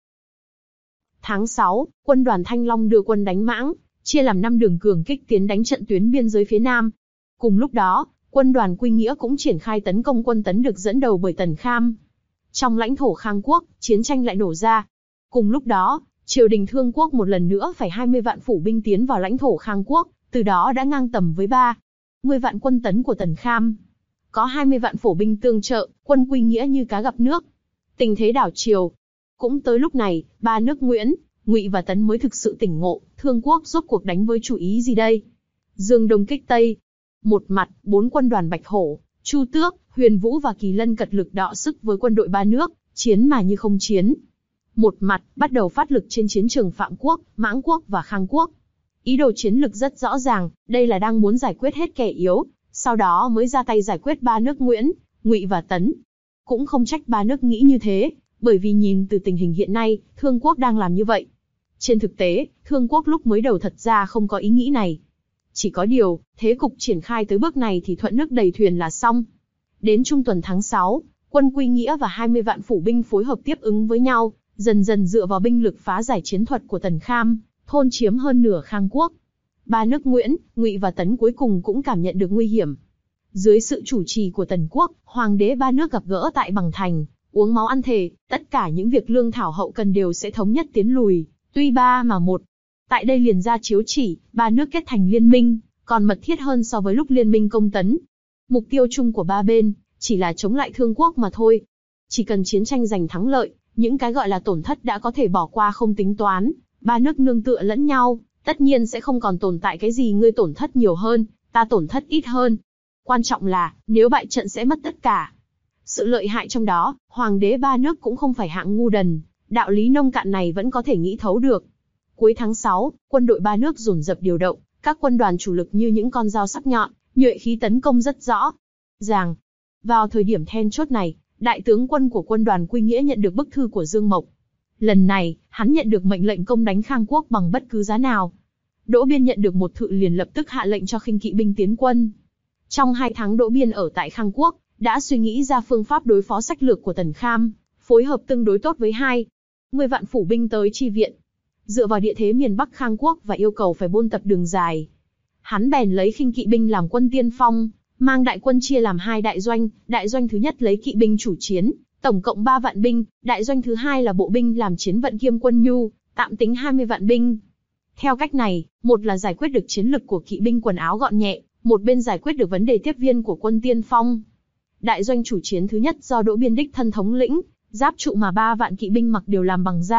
Tháng sáu, quân đoàn Thanh Long đưa quân đánh Mãng, chia làm năm đường cường kích tiến đánh trận tuyến biên giới phía Nam. Cùng lúc đó, quân đoàn Quy Nghĩa cũng triển khai tấn công quân Tấn được dẫn đầu bởi Tần Kham. Trong lãnh thổ Khang Quốc, chiến tranh lại nổ ra. Cùng lúc đó, triều đình Thương Quốc một lần nữa phải hai mươi vạn phủ binh tiến vào lãnh thổ Khang Quốc, từ đó đã ngang tầm với ba mươi vạn quân Tấn của Tần Kham. Có hai mươi vạn phổ binh tương trợ, quân Quy Nghĩa như cá gặp nước. Tình thế đảo chiều. Cũng tới lúc này, ba nước Nguyễn, Ngụy và Tấn mới thực sự tỉnh ngộ, Thương Quốc rốt cuộc đánh với chủ ý gì đây? Dương Đông kích Tây. Một mặt, bốn quân đoàn Bạch Hổ, Chu Tước, Huyền Vũ và Kỳ Lân cật lực đọ sức với quân đội ba nước, chiến mà như không chiến. Một mặt, bắt đầu phát lực trên chiến trường Phạm Quốc, Mãng Quốc và Khang Quốc. Ý đồ chiến lược rất rõ ràng, đây là đang muốn giải quyết hết kẻ yếu, sau đó mới ra tay giải quyết ba nước Nguyễn, Ngụy và Tấn. Cũng không trách ba nước nghĩ như thế, bởi vì nhìn từ tình hình hiện nay, Thương Quốc đang làm như vậy. Trên thực tế, Thương Quốc lúc mới đầu thật ra không có ý nghĩ này. Chỉ có điều, thế cục triển khai tới bước này thì thuận nước đầy thuyền là xong. Đến trung tuần tháng sáu, quân Quy Nghĩa và hai mươi vạn phủ binh phối hợp tiếp ứng với nhau, dần dần dựa vào binh lực phá giải chiến thuật của Tần Kham, thôn chiếm hơn nửa Khang Quốc. Ba nước Nguyễn, Ngụy và Tấn cuối cùng cũng cảm nhận được nguy hiểm. Dưới sự chủ trì của Tần Quốc, hoàng đế ba nước gặp gỡ tại Bằng Thành, uống máu ăn thề, tất cả những việc lương thảo hậu cần đều sẽ thống nhất tiến lùi, tuy ba mà một. Tại đây liền ra chiếu chỉ, ba nước kết thành liên minh, còn mật thiết hơn so với lúc liên minh công Tấn. Mục tiêu chung của ba bên, chỉ là chống lại Thương Quốc mà thôi. Chỉ cần chiến tranh giành thắng lợi, những cái gọi là tổn thất đã có thể bỏ qua không tính toán, ba nước nương tựa lẫn nhau, tất nhiên sẽ không còn tồn tại cái gì ngươi tổn thất nhiều hơn, ta tổn thất ít hơn. Quan trọng là, nếu bại trận sẽ mất tất cả. Sự lợi hại trong đó, hoàng đế ba nước cũng không phải hạng ngu đần, đạo lý nông cạn này vẫn có thể nghĩ thấu được. Cuối tháng sáu, quân đội ba nước dồn dập điều động, các quân đoàn chủ lực như những con dao sắc nhọn, nhuệ khí tấn công rất rõ ràng. Vào thời điểm then chốt này, đại tướng quân của quân đoàn Quy Nghĩa nhận được bức thư của Dương Mộc. Lần này, hắn nhận được mệnh lệnh công đánh Khang Quốc bằng bất cứ giá nào. Đỗ Biên nhận được một thư liền lập tức hạ lệnh cho khinh kỵ binh tiến quân. Trong hai tháng Đỗ Biên ở tại Khang Quốc, đã suy nghĩ ra phương pháp đối phó sách lược của Tần Kham, phối hợp tương đối tốt với hai mươi vạn phủ binh tới chi viện. Dựa vào địa thế miền Bắc Khang Quốc và yêu cầu phải buôn tập đường dài, hắn bèn lấy khinh kỵ binh làm quân tiên phong, mang đại quân chia làm hai đại doanh, đại doanh thứ nhất lấy kỵ binh chủ chiến, tổng cộng ba vạn binh, đại doanh thứ hai là bộ binh làm chiến vận kiêm quân nhu, tạm tính hai mươi vạn binh. Theo cách này, một là giải quyết được chiến lực của kỵ binh quần áo gọn nhẹ, một bên giải quyết được vấn đề tiếp viên của quân tiên phong. Đại doanh chủ chiến thứ nhất do Đỗ Biên đích thân thống lĩnh, giáp trụ mà ba vạn kỵ binh mặc đều làm bằng da,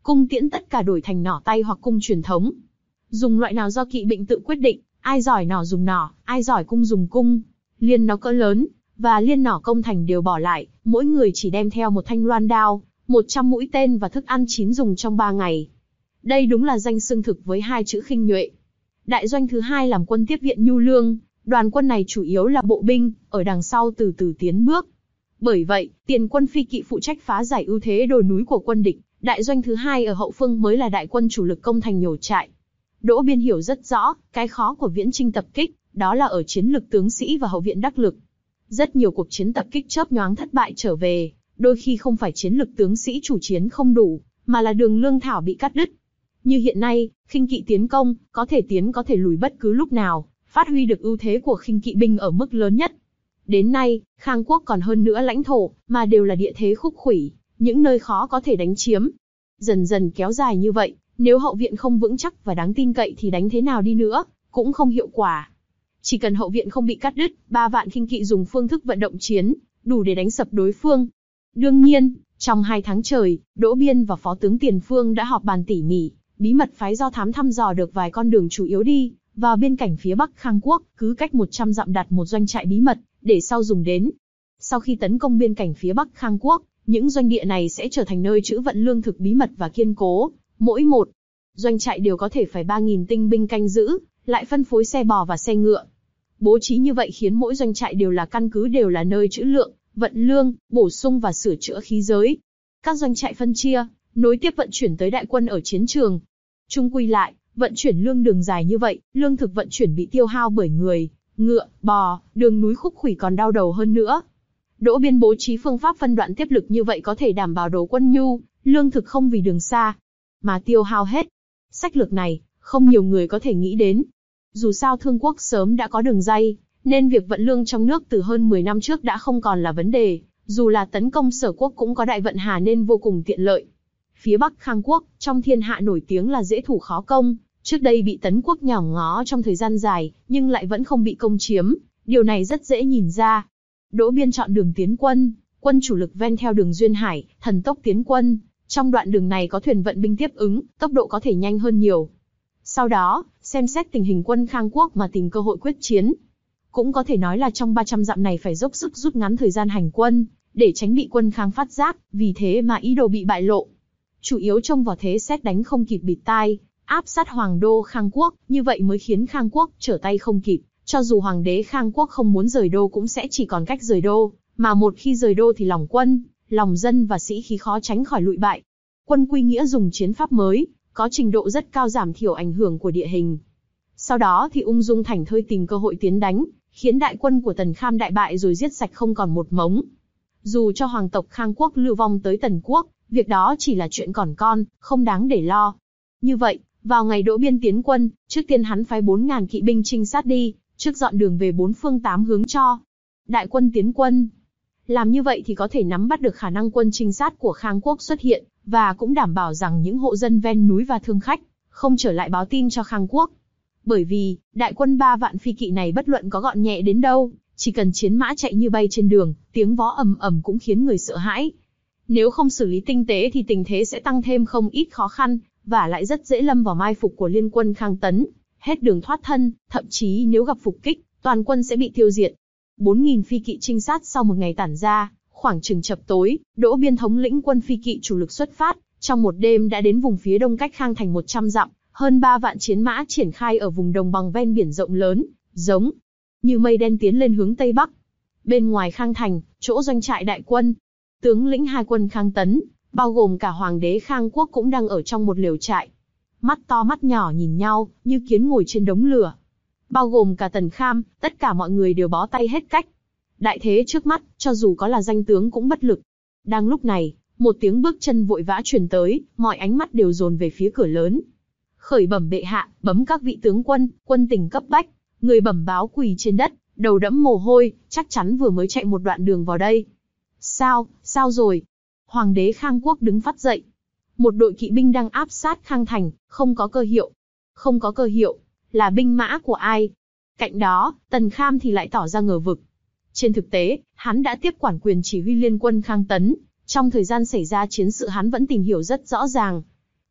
cung tiễn tất cả đổi thành nỏ tay hoặc cung truyền thống. Dùng loại nào do kỵ binh tự quyết định, ai giỏi nỏ dùng nỏ, ai giỏi cung dùng cung. Liên nó cỡ lớn, và liên nỏ công thành đều bỏ lại, mỗi người chỉ đem theo một thanh loan đao, một trăm mũi tên và thức ăn chín dùng trong ba ngày. Đây đúng là danh xưng thực với hai chữ khinh nhuệ. Đại doanh thứ hai làm quân tiếp viện nhu lương, đoàn quân này chủ yếu là bộ binh, ở đằng sau từ từ tiến bước. Bởi vậy, tiền quân phi kỵ phụ trách phá giải ưu thế đồi núi của quân địch, đại doanh thứ hai ở hậu phương mới là đại quân chủ lực công thành nhổ trại. Đỗ Biên hiểu rất rõ, cái khó của viễn chinh tập kích, đó là ở chiến lực tướng sĩ và hậu viện đắc lực. Rất nhiều cuộc chiến tập kích chớp nhoáng thất bại trở về, đôi khi không phải chiến lực tướng sĩ chủ chiến không đủ, mà là đường lương thảo bị cắt đứt. Như hiện nay, khinh kỵ tiến công, có thể tiến có thể lùi bất cứ lúc nào, phát huy được ưu thế của khinh kỵ binh ở mức lớn nhất. Đến nay, Khang Quốc còn hơn nữa lãnh thổ, mà đều là địa thế khúc khuỷu, những nơi khó có thể đánh chiếm. Dần dần kéo dài như vậy, nếu hậu viện không vững chắc và đáng tin cậy thì đánh thế nào đi nữa, cũng không hiệu quả. Chỉ cần hậu viện không bị cắt đứt, ba vạn khinh kỵ dùng phương thức vận động chiến, đủ để đánh sập đối phương. Đương nhiên, trong hai tháng trời, Đỗ Biên và Phó tướng Tiền Phương đã họp bàn tỉ mỉ, bí mật phái do thám thăm dò được vài con đường chủ yếu đi vào biên cảnh phía Bắc Khang Quốc, cứ cách một trăm dặm đặt một doanh trại bí mật, để sau dùng đến. Sau khi tấn công biên cảnh phía Bắc Khang Quốc, những doanh địa này sẽ trở thành nơi trữ vận lương thực bí mật và kiên cố, mỗi một doanh trại đều có thể phải ba nghìn tinh binh canh giữ, lại phân phối xe bò và xe ngựa. Bố trí như vậy khiến mỗi doanh trại đều là căn cứ đều là nơi trữ lượng, vận lương, bổ sung và sửa chữa khí giới. Các doanh trại phân chia, nối tiếp vận chuyển tới đại quân ở chiến trường. Chung quy lại, vận chuyển lương đường dài như vậy, lương thực vận chuyển bị tiêu hao bởi người, ngựa, bò, đường núi khúc khuỷu còn đau đầu hơn nữa. Đỗ Biên bố trí phương pháp phân đoạn tiếp lực như vậy có thể đảm bảo đồ quân nhu, lương thực không vì đường xa mà tiêu hao hết. Sách lược này, không nhiều người có thể nghĩ đến. Dù sao Thương Quốc sớm đã có đường ray, nên việc vận lương trong nước từ hơn mười năm trước đã không còn là vấn đề, dù là tấn công Sở Quốc cũng có đại vận hà nên vô cùng tiện lợi. Phía Bắc Khang Quốc, trong thiên hạ nổi tiếng là dễ thủ khó công, trước đây bị Tấn Quốc nhòm ngó trong thời gian dài, nhưng lại vẫn không bị công chiếm, điều này rất dễ nhìn ra. Đỗ Biên chọn đường tiến quân, quân chủ lực ven theo đường Duyên Hải, thần tốc tiến quân, trong đoạn đường này có thuyền vận binh tiếp ứng, tốc độ có thể nhanh hơn nhiều. Sau đó, xem xét tình hình quân Khang Quốc mà tìm cơ hội quyết chiến. Cũng có thể nói là trong ba trăm dặm này phải dốc sức rút ngắn thời gian hành quân, để tránh bị quân Khang phát giác, vì thế mà ý đồ bị bại lộ. Chủ yếu trông vào thế xét đánh không kịp bịt tai, áp sát hoàng đô Khang Quốc, như vậy mới khiến Khang Quốc trở tay không kịp. Cho dù hoàng đế Khang Quốc không muốn rời đô cũng sẽ chỉ còn cách rời đô, mà một khi rời đô thì lòng quân, lòng dân và sĩ khí khó tránh khỏi lụi bại. Quân Quy Nghĩa dùng chiến pháp mới, có trình độ rất cao giảm thiểu ảnh hưởng của địa hình. Sau đó thì ung dung thảnh thơi tìm cơ hội tiến đánh, khiến đại quân của Tần Kham đại bại rồi giết sạch không còn một mống. Dù cho hoàng tộc Khang Quốc lưu vong tới Tần Quốc, việc đó chỉ là chuyện còn con, không đáng để lo. Như vậy, vào ngày Đỗ Biên tiến quân, trước tiên hắn phái bốn nghìn kỵ binh trinh sát đi, trước dọn đường về bốn phương tám hướng cho đại quân tiến quân. Làm như vậy thì có thể nắm bắt được khả năng quân trinh sát của Khang Quốc xuất hiện, và cũng đảm bảo rằng những hộ dân ven núi và thương khách không trở lại báo tin cho Khang Quốc. Bởi vì, đại quân ba vạn phi kỵ này bất luận có gọn nhẹ đến đâu, chỉ cần chiến mã chạy như bay trên đường, tiếng vó ầm ầm cũng khiến người sợ hãi. Nếu không xử lý tinh tế thì tình thế sẽ tăng thêm không ít khó khăn, và lại rất dễ lâm vào mai phục của liên quân Khang Tấn, hết đường thoát thân, thậm chí nếu gặp phục kích, toàn quân sẽ bị tiêu diệt. bốn nghìn phi kỵ trinh sát sau một ngày tản ra, khoảng chừng chập tối, Đỗ Biên thống lĩnh quân phi kỵ chủ lực xuất phát, trong một đêm đã đến vùng phía đông cách Khang thành một trăm dặm, hơn ba vạn chiến mã triển khai ở vùng đồng bằng ven biển rộng lớn, giống như mây đen tiến lên hướng tây bắc. Bên ngoài Khang thành, chỗ doanh trại đại quân, tướng lĩnh hai quân Khang Tấn, bao gồm cả hoàng đế Khang Quốc cũng đang ở trong một lều trại. Mắt to mắt nhỏ nhìn nhau, như kiến ngồi trên đống lửa. Bao gồm cả Tần Kham, tất cả mọi người đều bó tay hết cách. Đại thế trước mắt, cho dù có là danh tướng cũng bất lực. Đang lúc này, một tiếng bước chân vội vã truyền tới, mọi ánh mắt đều dồn về phía cửa lớn. Khởi bẩm bệ hạ, bấm các vị tướng quân, quân tình cấp bách. Người bẩm báo quỳ trên đất, đầu đẫm mồ hôi, chắc chắn vừa mới chạy một đoạn đường vào đây. Sao, sao rồi? Hoàng đế Khang Quốc đứng phát dậy. Một đội kỵ binh đang áp sát Khang thành, không có cơ hiệu. Không có cơ hiệu, là binh mã của ai? Cạnh đó, Tần Kham thì lại tỏ ra ngờ vực. Trên thực tế, hắn đã tiếp quản quyền chỉ huy liên quân Khang Tấn. Trong thời gian xảy ra chiến sự hắn vẫn tìm hiểu rất rõ ràng.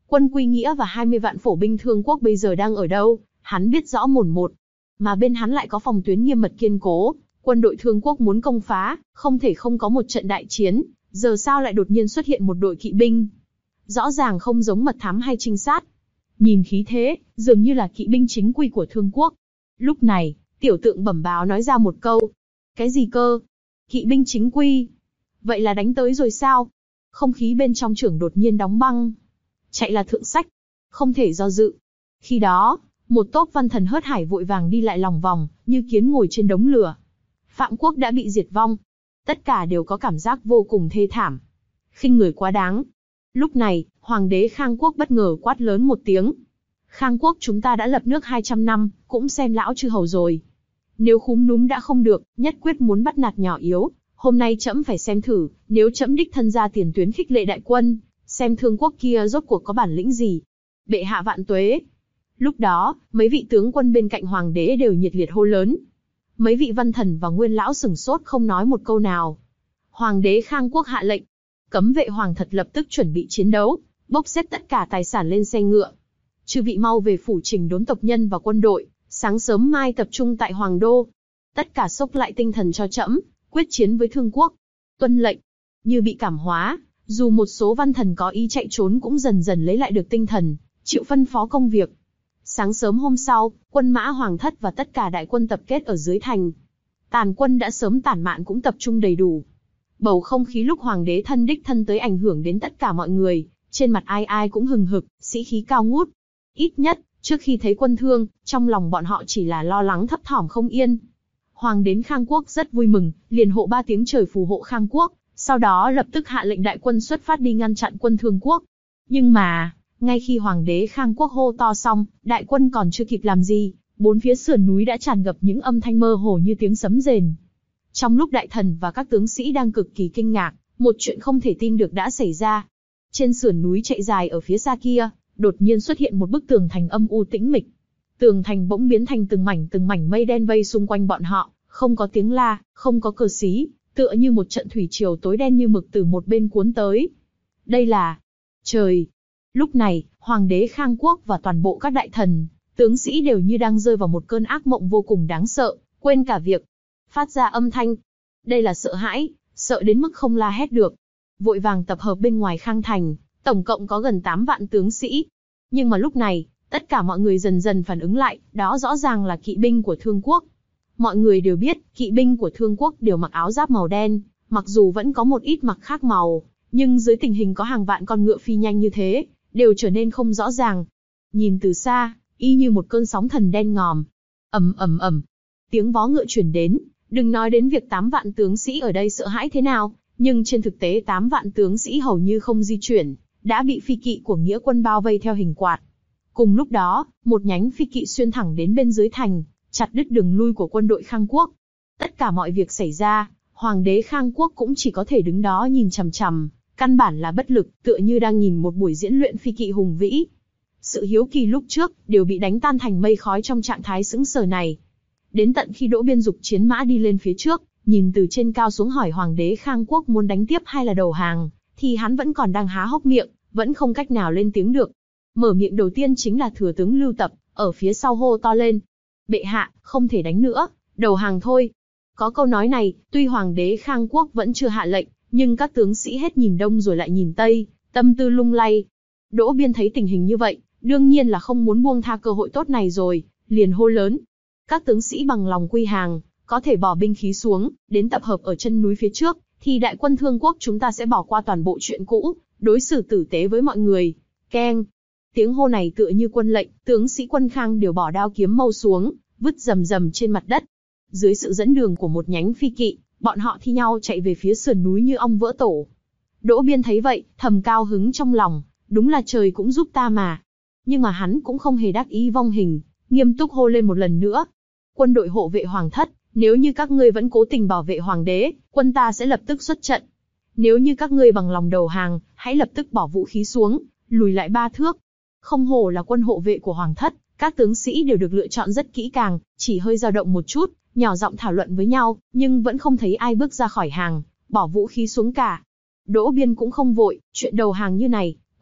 Quân Quy Nghĩa và hai mươi vạn phổ binh Thương Quốc bây giờ đang ở đâu, hắn biết rõ mồn một. Mà bên hắn lại có phòng tuyến nghiêm mật kiên cố, quân đội Thương Quốc muốn công phá, không thể không có một trận đại chiến, giờ sao lại đột nhiên xuất hiện một đội kỵ binh? Rõ ràng không giống mật thám hay trinh sát. Nhìn khí thế, dường như là kỵ binh chính quy của Thương Quốc. Lúc này, tiểu tượng bẩm báo nói ra một câu. Cái gì cơ? Kỵ binh chính quy? Vậy là đánh tới rồi sao? Không khí bên trong trưởng đột nhiên đóng băng. Chạy là thượng sách. Không thể do dự. Khi đó, một tốp văn thần hớt hải vội vàng đi lại lòng vòng, như kiến ngồi trên đống lửa. Phạm quốc đã bị diệt vong. Tất cả đều có cảm giác vô cùng thê thảm. Khinh người quá đáng. Lúc này, Hoàng đế Khang Quốc bất ngờ quát lớn một tiếng. Khang Quốc chúng ta đã lập nước hai trăm năm, cũng xem lão chư hầu rồi. Nếu khúm núm đã không được, nhất quyết muốn bắt nạt nhỏ yếu, hôm nay trẫm phải xem thử, nếu trẫm đích thân ra tiền tuyến khích lệ đại quân, xem Thương Quốc kia rốt cuộc có bản lĩnh gì. Bệ hạ vạn tuế. Lúc đó, mấy vị tướng quân bên cạnh hoàng đế đều nhiệt liệt hô lớn. Mấy vị văn thần và nguyên lão sửng sốt không nói một câu nào. Hoàng đế Khang Quốc hạ lệnh, cấm vệ hoàng thật lập tức chuẩn bị chiến đấu, bốc xếp tất cả tài sản lên xe ngựa. Chư vị mau về phủ chỉnh đốn tộc nhân và quân đội, sáng sớm mai tập trung tại Hoàng Đô. Tất cả xốc lại tinh thần cho trẫm, quyết chiến với Thương Quốc. Tuân lệnh. Như bị cảm hóa, dù một số văn thần có ý chạy trốn cũng dần dần lấy lại được tinh thần, chịu phân phó công việc. Sáng sớm hôm sau, quân mã Hoàng thất và tất cả đại quân tập kết ở dưới thành. Tàn quân đã sớm tản mạn cũng tập trung đầy đủ. Bầu không khí lúc hoàng đế thân đích thân tới ảnh hưởng đến tất cả mọi người, trên mặt ai ai cũng hừng hực, sĩ khí cao ngút. Ít nhất, trước khi thấy quân Thương, trong lòng bọn họ chỉ là lo lắng thấp thỏm không yên. Hoàng đến Khang Quốc rất vui mừng, liền hộ ba tiếng trời phù hộ Khang Quốc, sau đó lập tức hạ lệnh đại quân xuất phát đi ngăn chặn quân Thương Quốc. Nhưng mà, ngay khi hoàng đế Khang Quốc hô to xong, đại quân còn chưa kịp làm gì, bốn phía sườn núi đã tràn ngập những âm thanh mơ hồ như tiếng sấm rền. Trong lúc đại thần và các tướng sĩ đang cực kỳ kinh ngạc, một chuyện không thể tin được đã xảy ra. Trên sườn núi chạy dài ở phía xa kia, đột nhiên xuất hiện một bức tường thành âm u tĩnh mịch. Tường thành bỗng biến thành từng mảnh từng mảnh mây đen vây xung quanh bọn họ, không có tiếng la, không có cờ xí, tựa như một trận thủy triều tối đen như mực từ một bên cuốn tới. Đây là... trời! Lúc này, hoàng đế Khang Quốc và toàn bộ các đại thần, tướng sĩ đều như đang rơi vào một cơn ác mộng vô cùng đáng sợ, quên cả việc phát ra âm thanh. Đây là sợ hãi, sợ đến mức không la hét được. Vội vàng tập hợp bên ngoài Khang Thành, tổng cộng có gần tám vạn tướng sĩ. Nhưng mà lúc này, tất cả mọi người dần dần phản ứng lại, đó rõ ràng là kỵ binh của Thương Quốc. Mọi người đều biết, kỵ binh của Thương Quốc đều mặc áo giáp màu đen, mặc dù vẫn có một ít mặc khác màu, nhưng dưới tình hình có hàng vạn con ngựa phi nhanh như thế, đều trở nên không rõ ràng. Nhìn từ xa, y như một cơn sóng thần đen ngòm. Ầm ầm ầm, tiếng vó ngựa truyền đến, đừng nói đến việc tám vạn tướng sĩ ở đây sợ hãi thế nào, nhưng trên thực tế tám vạn tướng sĩ hầu như không di chuyển, đã bị phi kỵ của nghĩa quân bao vây theo hình quạt. Cùng lúc đó, một nhánh phi kỵ xuyên thẳng đến bên dưới thành, chặt đứt đường lui của quân đội Khang Quốc. Tất cả mọi việc xảy ra, hoàng đế Khang Quốc cũng chỉ có thể đứng đó nhìn chằm chằm, căn bản là bất lực, tựa như đang nhìn một buổi diễn luyện phi kỵ hùng vĩ. Sự hiếu kỳ lúc trước đều bị đánh tan thành mây khói trong trạng thái sững sờ này. Đến tận khi Đỗ Biên dục chiến mã đi lên phía trước, nhìn từ trên cao xuống hỏi hoàng đế Khang Quốc muốn đánh tiếp hay là đầu hàng, thì hắn vẫn còn đang há hốc miệng, vẫn không cách nào lên tiếng được. Mở miệng đầu tiên chính là thừa tướng Lưu Tập, ở phía sau hô to lên. Bệ hạ, không thể đánh nữa, đầu hàng thôi. Có câu nói này, tuy hoàng đế Khang Quốc vẫn chưa hạ lệnh, nhưng các tướng sĩ hết nhìn đông rồi lại nhìn tây, tâm tư lung lay. Đỗ Biên thấy tình hình như vậy, đương nhiên là không muốn buông tha cơ hội tốt này rồi, liền hô lớn. Các tướng sĩ bằng lòng quy hàng, có thể bỏ binh khí xuống, đến tập hợp ở chân núi phía trước, thì đại quân Thương Quốc chúng ta sẽ bỏ qua toàn bộ chuyện cũ, đối xử tử tế với mọi người. Keng! Tiếng hô này tựa như quân lệnh, tướng sĩ quân Khang đều bỏ đao kiếm mâu xuống, vứt rầm rầm trên mặt đất. Dưới sự dẫn đường của một nhánh phi kỵ, bọn họ thi nhau chạy về phía sườn núi như ong vỡ tổ. Đỗ Biên thấy vậy, thầm cao hứng trong lòng, đúng là trời cũng giúp ta mà. Nhưng mà hắn cũng không hề đắc ý vong hình, nghiêm túc hô lên một lần nữa. Quân đội hộ vệ hoàng thất, nếu như các ngươi vẫn cố tình bảo vệ hoàng đế, quân ta sẽ lập tức xuất trận. Nếu như các ngươi bằng lòng đầu hàng, hãy lập tức bỏ vũ khí xuống, lùi lại ba thước. Không hổ là quân hộ vệ của hoàng thất, các tướng sĩ đều được lựa chọn rất kỹ càng, chỉ hơi dao động một chút, nhỏ giọng thảo luận với nhau, nhưng vẫn không thấy ai bước ra khỏi hàng, bỏ vũ khí xuống cả. Đỗ Biên cũng không vội, chuyện đầu hàng như này,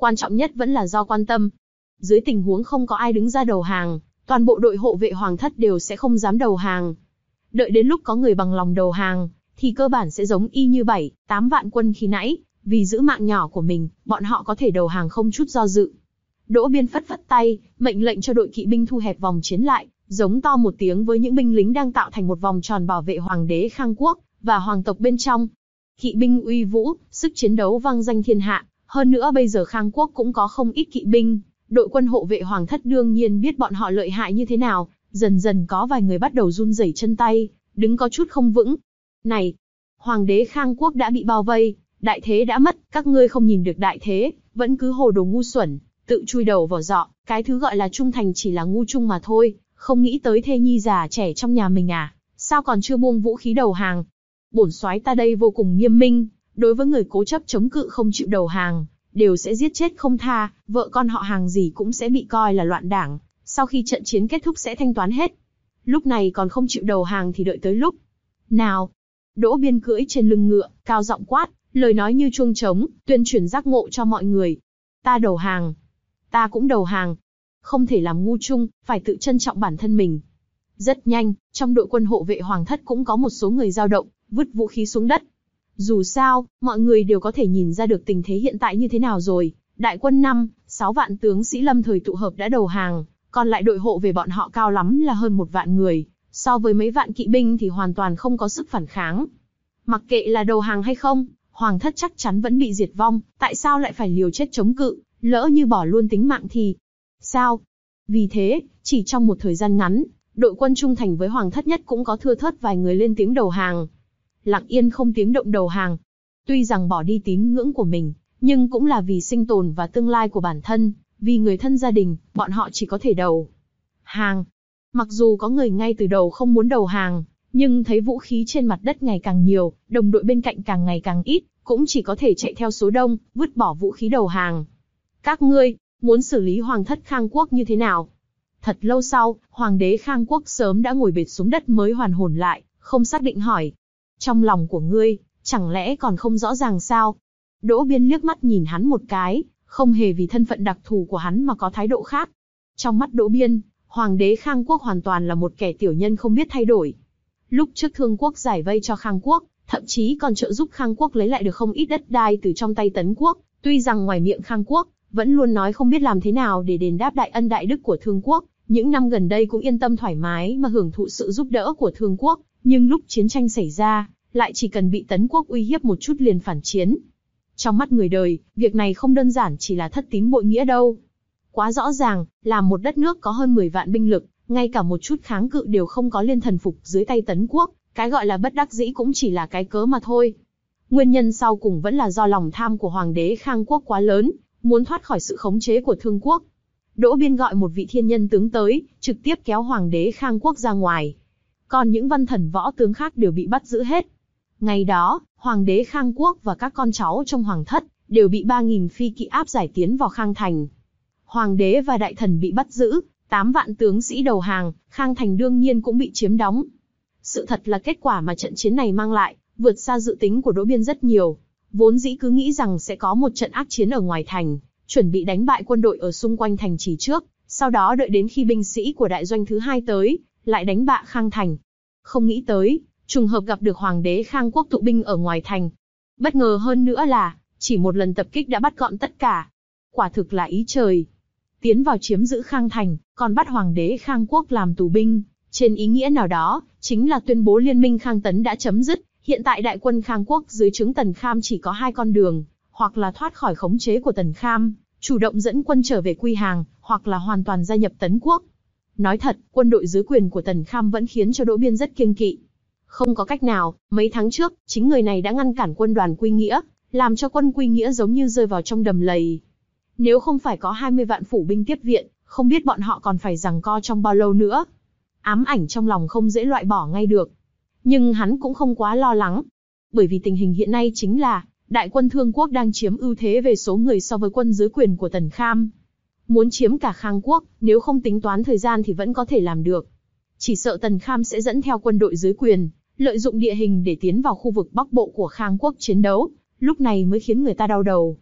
Quan trọng nhất vẫn là do quan tâm. Dưới tình huống không có ai đứng ra đầu hàng, toàn bộ đội hộ vệ hoàng thất đều sẽ không dám đầu hàng. Đợi đến lúc có người bằng lòng đầu hàng, thì cơ bản sẽ giống y như bảy, tám vạn quân khi nãy, vì giữ mạng nhỏ của mình, bọn họ có thể đầu hàng không chút do dự. Đỗ Biên phất phất tay, mệnh lệnh cho đội kỵ binh thu hẹp vòng chiến lại, giống to một tiếng với những binh lính đang tạo thành một vòng tròn bảo vệ hoàng đế Khang Quốc và hoàng tộc bên trong. Kỵ binh uy vũ, sức chiến đấu vang danh thiên hạ, hơn nữa bây giờ Khang Quốc cũng có không ít kỵ binh, đội quân hộ vệ hoàng thất đương nhiên biết bọn họ lợi hại như thế nào, dần dần có vài người bắt đầu run rẩy chân tay, đứng có chút không vững. Này, hoàng đế Khang Quốc đã bị bao vây, đại thế đã mất, các ngươi không nhìn được đại thế, vẫn cứ hồ đồ ngu xuẩn, tự chui đầu vào giọ, cái thứ gọi là trung thành chỉ là ngu chung mà thôi, không nghĩ tới thê nhi già trẻ trong nhà mình à, sao còn chưa buông vũ khí đầu hàng. Bổn soái ta đây vô cùng nghiêm minh, đối với người cố chấp chống cự không chịu đầu hàng, đều sẽ giết chết không tha, vợ con họ hàng gì cũng sẽ bị coi là loạn đảng, sau khi trận chiến kết thúc sẽ thanh toán hết. Lúc này còn không chịu đầu hàng thì đợi tới lúc nào. Đỗ Biên cưỡi trên lưng ngựa, cao giọng quát, lời nói như chuông trống, tuyên truyền giác ngộ cho mọi người. Ta đầu hàng. Ta cũng đầu hàng. Không thể làm ngu chung, phải tự trân trọng bản thân mình. Rất nhanh, trong đội quân hộ vệ hoàng thất cũng có một số người dao động, vứt vũ khí xuống đất. Dù sao, mọi người đều có thể nhìn ra được tình thế hiện tại như thế nào rồi. Đại quân năm, sáu vạn tướng sĩ lâm thời tụ hợp đã đầu hàng, còn lại đội hộ về bọn họ cao lắm là hơn một vạn người. So với mấy vạn kỵ binh thì hoàn toàn không có sức phản kháng. Mặc kệ là đầu hàng hay không, hoàng thất chắc chắn vẫn bị diệt vong, tại sao lại phải liều chết chống cự, lỡ như bỏ luôn tính mạng thì sao? Vì thế, chỉ trong một thời gian ngắn, đội quân trung thành với hoàng thất nhất cũng có thưa thớt vài người lên tiếng đầu hàng. Lặng yên không tiếng động đầu hàng. Tuy rằng bỏ đi tín ngưỡng của mình, nhưng cũng là vì sinh tồn và tương lai của bản thân, vì người thân gia đình, bọn họ chỉ có thể đầu hàng. Mặc dù có người ngay từ đầu không muốn đầu hàng, nhưng thấy vũ khí trên mặt đất ngày càng nhiều, đồng đội bên cạnh càng ngày càng ít, cũng chỉ có thể chạy theo số đông, vứt bỏ vũ khí đầu hàng. Các ngươi, muốn xử lý hoàng thất Khang Quốc như thế nào? Thật lâu sau, hoàng đế Khang Quốc sớm đã ngồi bệt xuống đất mới hoàn hồn lại, không xác định hỏi. Trong lòng của ngươi, chẳng lẽ còn không rõ ràng sao? Đỗ Biên liếc mắt nhìn hắn một cái, không hề vì thân phận đặc thù của hắn mà có thái độ khác. Trong mắt Đỗ Biên, hoàng đế Khang Quốc hoàn toàn là một kẻ tiểu nhân không biết thay đổi. Lúc trước Thương Quốc giải vây cho Khang Quốc, thậm chí còn trợ giúp Khang Quốc lấy lại được không ít đất đai từ trong tay Tấn Quốc, tuy rằng ngoài miệng Khang Quốc vẫn luôn nói không biết làm thế nào để đền đáp đại ân đại đức của Thương Quốc, những năm gần đây cũng yên tâm thoải mái mà hưởng thụ sự giúp đỡ của Thương Quốc, nhưng lúc chiến tranh xảy ra, lại chỉ cần bị Tấn Quốc uy hiếp một chút liền phản chiến. Trong mắt người đời, việc này không đơn giản chỉ là thất tín bội nghĩa đâu. Quá rõ ràng, làm một đất nước có hơn mười vạn binh lực, ngay cả một chút kháng cự đều không có liên thần phục dưới tay Tấn Quốc, cái gọi là bất đắc dĩ cũng chỉ là cái cớ mà thôi. Nguyên nhân sau cùng vẫn là do lòng tham của hoàng đế Khang Quốc quá lớn, muốn thoát khỏi sự khống chế của Thương Quốc. Đỗ Biên gọi một vị thiên nhân tướng tới, trực tiếp kéo hoàng đế Khang Quốc ra ngoài. Còn những văn thần võ tướng khác đều bị bắt giữ hết. Ngày đó, hoàng đế Khang Quốc và các con cháu trong hoàng thất đều bị ba nghìn phi kỵ áp giải tiến vào Khang Thành. Hoàng đế và đại thần bị bắt giữ, tám vạn tướng sĩ đầu hàng, Khang Thành đương nhiên cũng bị chiếm đóng. Sự thật là kết quả mà trận chiến này mang lại, vượt xa dự tính của Đỗ Biên rất nhiều. Vốn dĩ cứ nghĩ rằng sẽ có một trận ác chiến ở ngoài thành, chuẩn bị đánh bại quân đội ở xung quanh thành trì trước, sau đó đợi đến khi binh sĩ của đại doanh thứ hai tới, lại đánh bại Khang Thành. Không nghĩ tới, trùng hợp gặp được hoàng đế Khang Quốc tụ binh ở ngoài thành. Bất ngờ hơn nữa là, chỉ một lần tập kích đã bắt gọn tất cả. Quả thực là ý trời. Tiến vào chiếm giữ Khang Thành, còn bắt hoàng đế Khang Quốc làm tù binh, trên ý nghĩa nào đó, chính là tuyên bố liên minh Khang Tấn đã chấm dứt. Hiện tại đại quân Khang Quốc dưới trướng Tần Kham chỉ có hai con đường, hoặc là thoát khỏi khống chế của Tần Kham, chủ động dẫn quân trở về quy hàng, hoặc là hoàn toàn gia nhập Tấn Quốc. Nói thật, quân đội dưới quyền của Tần Kham vẫn khiến cho Đỗ Biên rất kiêng kỵ. Không có cách nào, mấy tháng trước, chính người này đã ngăn cản quân đoàn Quy Nghĩa, làm cho quân Quy Nghĩa giống như rơi vào trong đầm lầy. Nếu không phải có hai mươi vạn phủ binh tiếp viện, không biết bọn họ còn phải giằng co trong bao lâu nữa. Ám ảnh trong lòng không dễ loại bỏ ngay được. Nhưng hắn cũng không quá lo lắng. Bởi vì tình hình hiện nay chính là, đại quân Thương Quốc đang chiếm ưu thế về số người so với quân dưới quyền của Tần Kham. Muốn chiếm cả Khang Quốc, nếu không tính toán thời gian thì vẫn có thể làm được. Chỉ sợ Tần Kham sẽ dẫn theo quân đội dưới quyền, lợi dụng địa hình để tiến vào khu vực bắc bộ của Khang Quốc chiến đấu, lúc này mới khiến người ta đau đầu.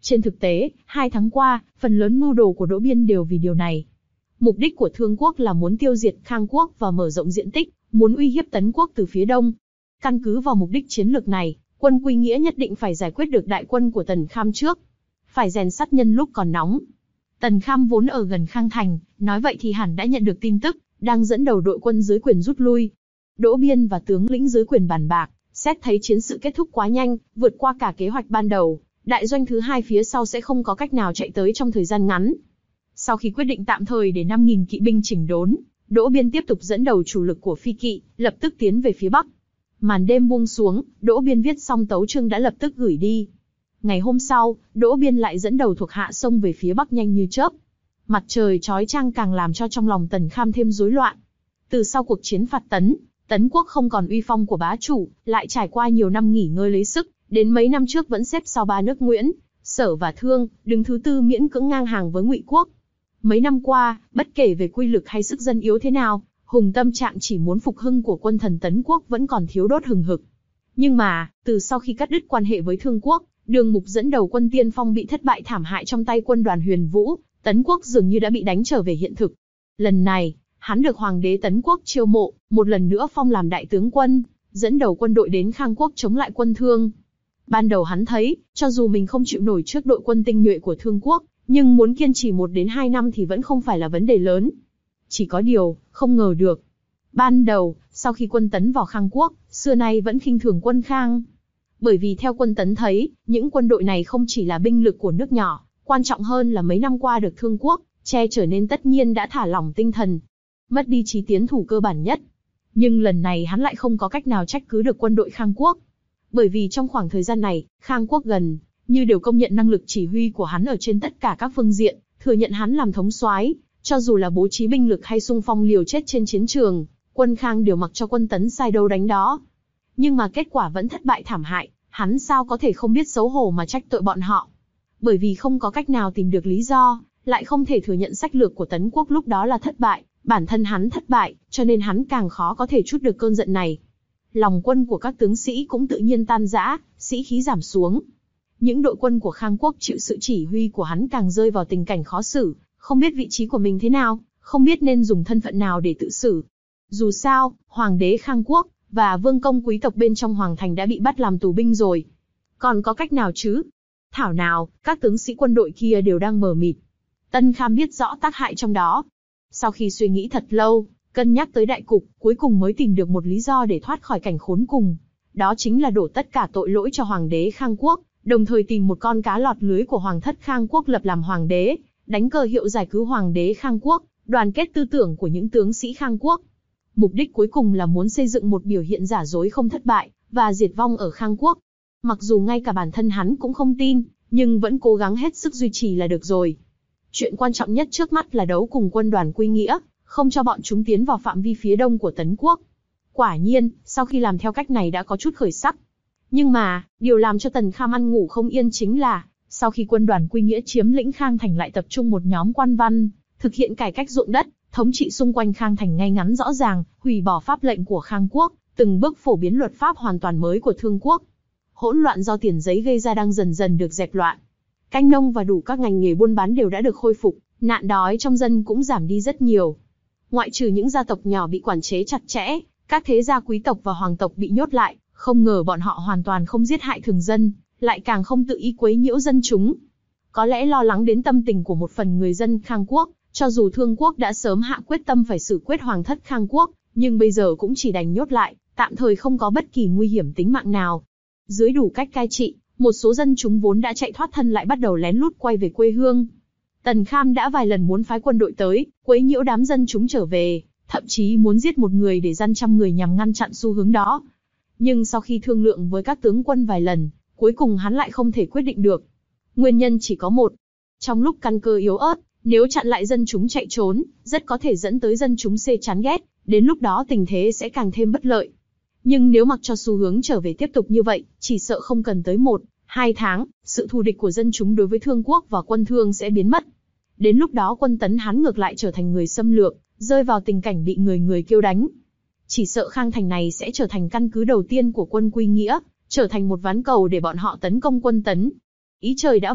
Trên thực tế, hai tháng qua, phần lớn mưu đồ của Đỗ Biên đều vì điều này. Mục đích của Thương quốc là muốn tiêu diệt Khang quốc và mở rộng diện tích, muốn uy hiếp Tấn quốc từ phía đông. Căn cứ vào mục đích chiến lược này, quân Quy Nghĩa nhất định phải giải quyết được đại quân của Tần Kham trước. Phải rèn sắt nhân lúc còn nóng. Tần Kham vốn ở gần Khang Thành, nói vậy thì hẳn đã nhận được tin tức, đang dẫn đầu đội quân dưới quyền rút lui. Đỗ Biên và tướng lĩnh dưới quyền bàn bạc, xét thấy chiến sự kết thúc quá nhanh, vượt qua cả kế hoạch ban đầu, đại doanh thứ hai phía sau sẽ không có cách nào chạy tới trong thời gian ngắn. Sau khi quyết định tạm thời để năm nghìn kỵ binh chỉnh đốn, Đỗ Biên tiếp tục dẫn đầu chủ lực của phi kỵ, lập tức tiến về phía bắc. Màn đêm buông xuống, Đỗ Biên viết xong tấu chương đã lập tức gửi đi. Ngày hôm sau, Đỗ Biên lại dẫn đầu thuộc hạ xông về phía bắc nhanh như chớp. Mặt trời chói chang càng làm cho trong lòng Tần Kham thêm rối loạn. Từ sau cuộc chiến phạt Tấn, Tấn quốc không còn uy phong của bá chủ, lại trải qua nhiều năm nghỉ ngơi lấy sức, đến mấy năm trước vẫn xếp sau ba nước Nguyễn, Sở và Thương, đứng thứ tư miễn cưỡng ngang hàng với Ngụy quốc. Mấy năm qua, bất kể về quy lực hay sức dân yếu thế nào, hùng tâm trạng chỉ muốn phục hưng của quân thần Tấn quốc vẫn còn thiếu đốt hừng hực. Nhưng mà, từ sau khi cắt đứt quan hệ với Thương quốc, Đường Mục dẫn đầu quân tiên phong bị thất bại thảm hại trong tay quân đoàn Huyền Vũ, Tấn quốc dường như đã bị đánh trở về hiện thực. Lần này, hắn được hoàng đế Tấn quốc chiêu mộ, một lần nữa phong làm đại tướng quân, dẫn đầu quân đội đến Khang quốc chống lại quân Thương. Ban đầu hắn thấy, cho dù mình không chịu nổi trước đội quân tinh nhuệ của Thương quốc, nhưng muốn kiên trì một đến hai năm thì vẫn không phải là vấn đề lớn. Chỉ có điều, không ngờ được. Ban đầu, sau khi quân Tấn vào Khang quốc, xưa nay vẫn khinh thường quân Khang. Bởi vì theo quân Tấn thấy, những quân đội này không chỉ là binh lực của nước nhỏ, quan trọng hơn là mấy năm qua được Thương quốc che chở nên tất nhiên đã thả lỏng tinh thần, mất đi chí tiến thủ cơ bản nhất. Nhưng lần này hắn lại không có cách nào trách cứ được quân đội Khang quốc. Bởi vì trong khoảng thời gian này, Khang quốc gần như đều công nhận năng lực chỉ huy của hắn ở trên tất cả các phương diện, thừa nhận hắn làm thống soái, cho dù là bố trí binh lực hay xung phong liều chết trên chiến trường, quân Khang đều mặc cho quân Tấn sai đâu đánh đó. Nhưng mà kết quả vẫn thất bại thảm hại, hắn sao có thể không biết xấu hổ mà trách tội bọn họ. Bởi vì không có cách nào tìm được lý do, lại không thể thừa nhận sách lược của Tấn quốc lúc đó là thất bại, bản thân hắn thất bại, cho nên hắn càng khó có thể trút được cơn giận này. Lòng quân của các tướng sĩ cũng tự nhiên tan rã, sĩ khí giảm xuống. Những đội quân của Khang quốc chịu sự chỉ huy của hắn càng rơi vào tình cảnh khó xử, không biết vị trí của mình thế nào, không biết nên dùng thân phận nào để tự xử. Dù sao, hoàng đế Khang quốc và vương công quý tộc bên trong hoàng thành đã bị bắt làm tù binh rồi. Còn có cách nào chứ? Thảo nào, các tướng sĩ quân đội kia đều đang mờ mịt. Tân Kham biết rõ tác hại trong đó. Sau khi suy nghĩ thật lâu, cân nhắc tới đại cục, cuối cùng mới tìm được một lý do để thoát khỏi cảnh khốn cùng. Đó chính là đổ tất cả tội lỗi cho hoàng đế Khang quốc, đồng thời tìm một con cá lọt lưới của hoàng thất Khang quốc lập làm hoàng đế, đánh cờ hiệu giải cứu hoàng đế Khang quốc, đoàn kết tư tưởng của những tướng sĩ Khang quốc. Mục đích cuối cùng là muốn xây dựng một biểu hiện giả dối không thất bại, và diệt vong ở Khang quốc. Mặc dù ngay cả bản thân hắn cũng không tin, nhưng vẫn cố gắng hết sức duy trì là được rồi. Chuyện quan trọng nhất trước mắt là đấu cùng quân đoàn Quy Nghĩa, không cho bọn chúng tiến vào phạm vi phía đông của Tấn quốc. Quả nhiên, sau khi làm theo cách này đã có chút khởi sắc. Nhưng mà, điều làm cho Tần Kham ăn ngủ không yên chính là, sau khi quân đoàn Quy Nghĩa chiếm lĩnh Khang Thành lại tập trung một nhóm quan văn, thực hiện cải cách ruộng đất, thống trị xung quanh Khang Thành ngay ngắn rõ ràng, hủy bỏ pháp lệnh của Khang quốc, từng bước phổ biến luật pháp hoàn toàn mới của Thương quốc. Hỗn loạn do tiền giấy gây ra đang dần dần được dẹp loạn. Canh nông và đủ các ngành nghề buôn bán đều đã được khôi phục, nạn đói trong dân cũng giảm đi rất nhiều. Ngoại trừ những gia tộc nhỏ bị quản chế chặt chẽ, các thế gia quý tộc và hoàng tộc bị nhốt lại, không ngờ bọn họ hoàn toàn không giết hại thường dân, lại càng không tự ý quấy nhiễu dân chúng. Có lẽ lo lắng đến tâm tình của một phần người dân Khang quốc, cho dù Thương quốc đã sớm hạ quyết tâm phải xử quyết hoàng thất Khang quốc, nhưng bây giờ cũng chỉ đành nhốt lại, tạm thời không có bất kỳ nguy hiểm tính mạng nào. Dưới đủ cách cai trị, một số dân chúng vốn đã chạy thoát thân lại bắt đầu lén lút quay về quê hương. Tần Kham đã vài lần muốn phái quân đội tới, quấy nhiễu đám dân chúng trở về, thậm chí muốn giết một người để dăn trăm người nhằm ngăn chặn xu hướng đó. Nhưng sau khi thương lượng với các tướng quân vài lần, cuối cùng hắn lại không thể quyết định được. Nguyên nhân chỉ có một. Trong lúc căn cơ yếu ớt, nếu chặn lại dân chúng chạy trốn, rất có thể dẫn tới dân chúng xê chán ghét, đến lúc đó tình thế sẽ càng thêm bất lợi. Nhưng nếu mặc cho xu hướng trở về tiếp tục như vậy, chỉ sợ không cần tới một, hai tháng, sự thù địch của dân chúng đối với Thương quốc và quân Thương sẽ biến mất. Đến lúc đó quân Tấn hắn ngược lại trở thành người xâm lược, rơi vào tình cảnh bị người người kêu đánh. Chỉ sợ Khang Thành này sẽ trở thành căn cứ đầu tiên của quân Quy Nghĩa, trở thành một ván cầu để bọn họ tấn công quân Tấn. Ý trời đã vậy,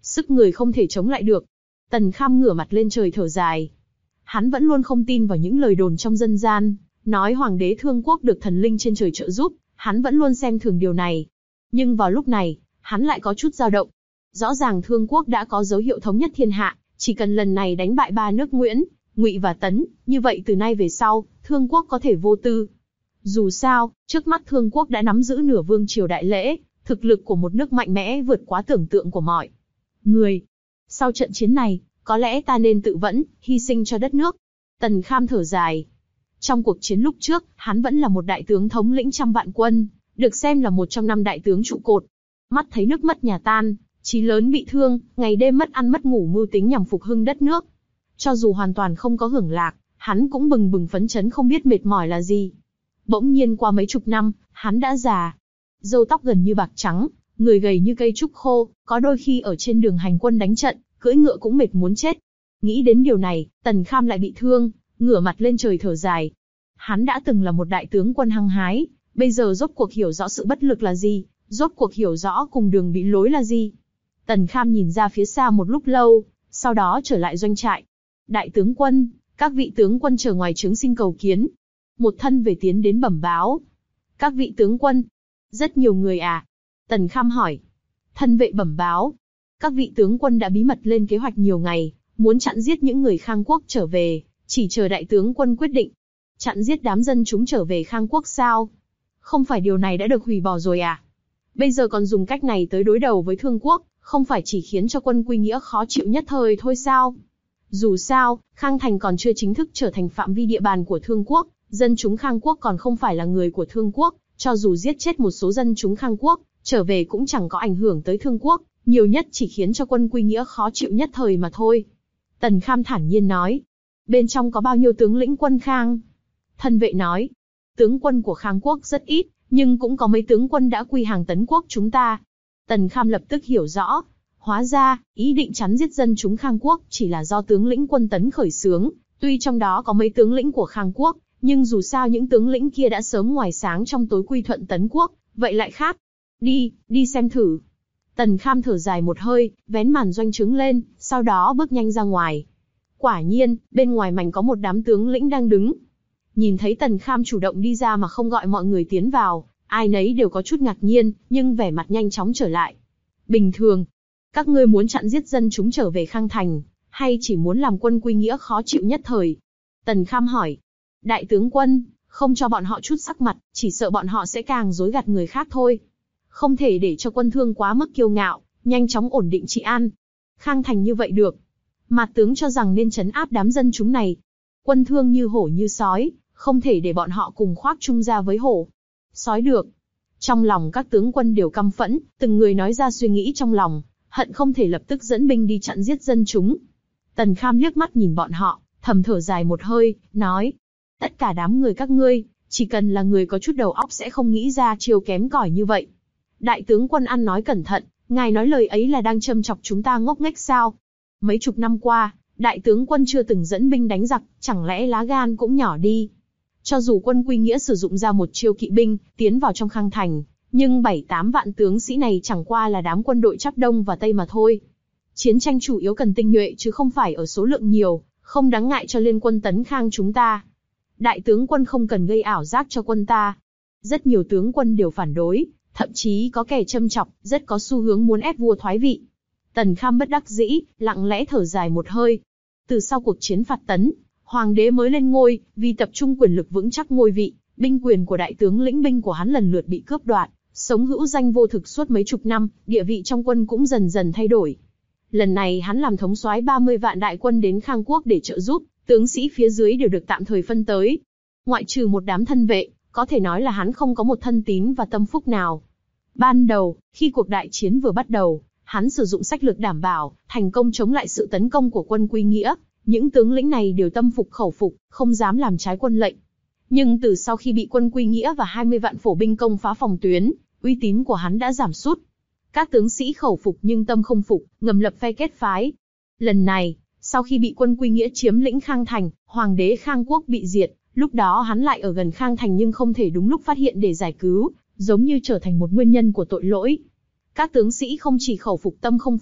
sức người không thể chống lại được. Tần Kham ngửa mặt lên trời thở dài. Hắn vẫn luôn không tin vào những lời đồn trong dân gian, nói hoàng đế Thương Quốc được thần linh trên trời trợ giúp, hắn vẫn luôn xem thường điều này. Nhưng vào lúc này, hắn lại có chút dao động. Rõ ràng Thương Quốc đã có dấu hiệu thống nhất thiên hạ, chỉ cần lần này đánh bại ba nước Nguyễn, Ngụy và Tấn, như vậy từ nay về sau, Thương Quốc có thể vô tư. Dù sao, trước mắt Thương Quốc đã nắm giữ nửa vương triều đại lễ, thực lực của một nước mạnh mẽ vượt quá tưởng tượng của mọi người. Sau trận chiến này, có lẽ ta nên tự vẫn, hy sinh cho đất nước. Tần Kham thở dài. Trong cuộc chiến lúc trước, hắn vẫn là một đại tướng thống lĩnh trăm vạn quân, được xem là một trong năm đại tướng trụ cột. Mắt thấy nước mất nhà tan, chí lớn bị thương, ngày đêm mất ăn mất ngủ mưu tính nhằm phục hưng đất nước. Cho dù hoàn toàn không có hưởng lạc, hắn cũng bừng bừng phấn chấn không biết mệt mỏi là gì. Bỗng nhiên qua mấy chục năm, hắn đã già. Râu tóc gần như bạc trắng, người gầy như cây trúc khô, có đôi khi ở trên đường hành quân đánh trận, cưỡi ngựa cũng mệt muốn chết. Nghĩ đến điều này, Tần Kham lại bị thương, ngửa mặt lên trời thở dài. Hắn đã từng là một đại tướng quân hăng hái, bây giờ rốt cuộc hiểu rõ sự bất lực là gì, rốt cuộc hiểu rõ cùng đường bị lối là gì. Tần Kham nhìn ra phía xa một lúc lâu, sau đó trở lại doanh trại. Đại tướng quân, các vị tướng quân chờ ngoài trướng xin cầu kiến. Một thân về tiến đến bẩm báo. Các vị tướng quân, rất nhiều người à? Tần Kham hỏi. Thân vệ bẩm báo. Các vị tướng quân đã bí mật lên kế hoạch nhiều ngày, muốn chặn giết những người Khang Quốc trở về, chỉ chờ đại tướng quân quyết định. Chặn giết đám dân chúng trở về Khang Quốc sao? Không phải điều này đã được hủy bỏ rồi à? Bây giờ còn dùng cách này tới đối đầu với Thương Quốc, không phải chỉ khiến cho quân Quy Nghĩa khó chịu nhất thời thôi sao? Dù sao, Khang Thành còn chưa chính thức trở thành phạm vi địa bàn của Thương Quốc, dân chúng Khang Quốc còn không phải là người của Thương Quốc, cho dù giết chết một số dân chúng Khang Quốc, trở về cũng chẳng có ảnh hưởng tới Thương Quốc, nhiều nhất chỉ khiến cho quân Quy Nghĩa khó chịu nhất thời mà thôi. Tần Kham thản nhiên nói. Bên trong có bao nhiêu tướng lĩnh quân Khang? Thân vệ nói. Tướng quân của Khang Quốc rất ít, nhưng cũng có mấy tướng quân đã quy hàng Tấn Quốc chúng ta. Tần Kham lập tức hiểu rõ. Hóa ra, ý định chắn giết dân chúng Khang Quốc chỉ là do tướng lĩnh quân Tấn khởi xướng, tuy trong đó có mấy tướng lĩnh của Khang Quốc, nhưng dù sao những tướng lĩnh kia đã sớm ngoài sáng trong tối quy thuận Tấn Quốc, vậy lại khác. Đi, đi xem thử. Tần Kham thở dài một hơi, vén màn doanh trướng lên, sau đó bước nhanh ra ngoài. Quả nhiên, bên ngoài mảnh có một đám tướng lĩnh đang đứng. Nhìn thấy Tần Kham chủ động đi ra mà không gọi mọi người tiến vào, ai nấy đều có chút ngạc nhiên, nhưng vẻ mặt nhanh chóng trở lại. Bình thường, các ngươi muốn chặn giết dân chúng trở về Khang Thành, hay chỉ muốn làm quân Quy Nghĩa khó chịu nhất thời? Tần Kham hỏi. Đại tướng quân, không cho bọn họ chút sắc mặt, chỉ sợ bọn họ sẽ càng dối gạt người khác thôi. Không thể để cho quân Thương quá mức kiêu ngạo, nhanh chóng ổn định trị an. Khang Thành như vậy được. Mạt tướng cho rằng nên trấn áp đám dân chúng này. Quân Thương như hổ như sói, không thể để bọn họ cùng khoác chung ra với hổ. Sói được. Trong lòng các tướng quân đều căm phẫn, từng người nói ra suy nghĩ trong lòng, hận không thể lập tức dẫn binh đi chặn giết dân chúng. Tần Kham liếc mắt nhìn bọn họ, thầm thở dài một hơi, nói. Tất cả đám người các ngươi, chỉ cần là người có chút đầu óc sẽ không nghĩ ra chiêu kém cỏi như vậy. Đại tướng quân ăn nói cẩn thận, ngài nói lời ấy là đang châm chọc chúng ta ngốc nghếch sao? Mấy chục năm qua, đại tướng quân chưa từng dẫn binh đánh giặc, chẳng lẽ lá gan cũng nhỏ đi? Cho dù quân Quy Nghĩa sử dụng ra một chiêu kỵ binh, tiến vào trong Khang Thành, nhưng bảy tám vạn tướng sĩ này chẳng qua là đám quân đội chắp Đông và Tây mà thôi. Chiến tranh chủ yếu cần tinh nhuệ chứ không phải ở số lượng nhiều, không đáng ngại cho liên quân tấn Khang chúng ta. Đại tướng quân không cần gây ảo giác cho quân ta. Rất nhiều tướng quân đều phản đối, thậm chí có kẻ châm chọc, rất có xu hướng muốn ép vua thoái vị. Tần Kham bất đắc dĩ, lặng lẽ thở dài một hơi. Từ sau cuộc chiến phạt Tấn, hoàng đế mới lên ngôi, vì tập trung quyền lực vững chắc ngôi vị, binh quyền của đại tướng lĩnh binh của hắn lần lượt bị cướp đoạt, sống hữu danh vô thực suốt mấy chục năm, địa vị trong quân cũng dần dần thay đổi. Lần này hắn làm thống soái ba mươi vạn đại quân đến Khang Quốc để trợ giúp, tướng sĩ phía dưới đều được tạm thời phân tới. Ngoại trừ một đám thân vệ, có thể nói là hắn không có một thân tín và tâm phúc nào. Ban đầu, khi cuộc đại chiến vừa bắt đầu, hắn sử dụng sách lược đảm bảo, thành công chống lại sự tấn công của quân Quy Nghĩa. Những tướng lĩnh này đều tâm phục khẩu phục, không dám làm trái quân lệnh. Nhưng từ sau khi bị quân Quy Nghĩa và hai mươi vạn phổ binh công phá phòng tuyến, uy tín của hắn đã giảm sút. Các tướng sĩ khẩu phục nhưng tâm không phục, ngầm lập phe kết phái. Lần này, sau khi bị quân Quy Nghĩa chiếm lĩnh Khang Thành, hoàng đế Khang Quốc bị diệt, lúc đó hắn lại ở gần Khang Thành nhưng không thể đúng lúc phát hiện để giải cứu, giống như trở thành một nguyên nhân của tội lỗi. Các tướng sĩ không chỉ khẩu phục tâm không phục,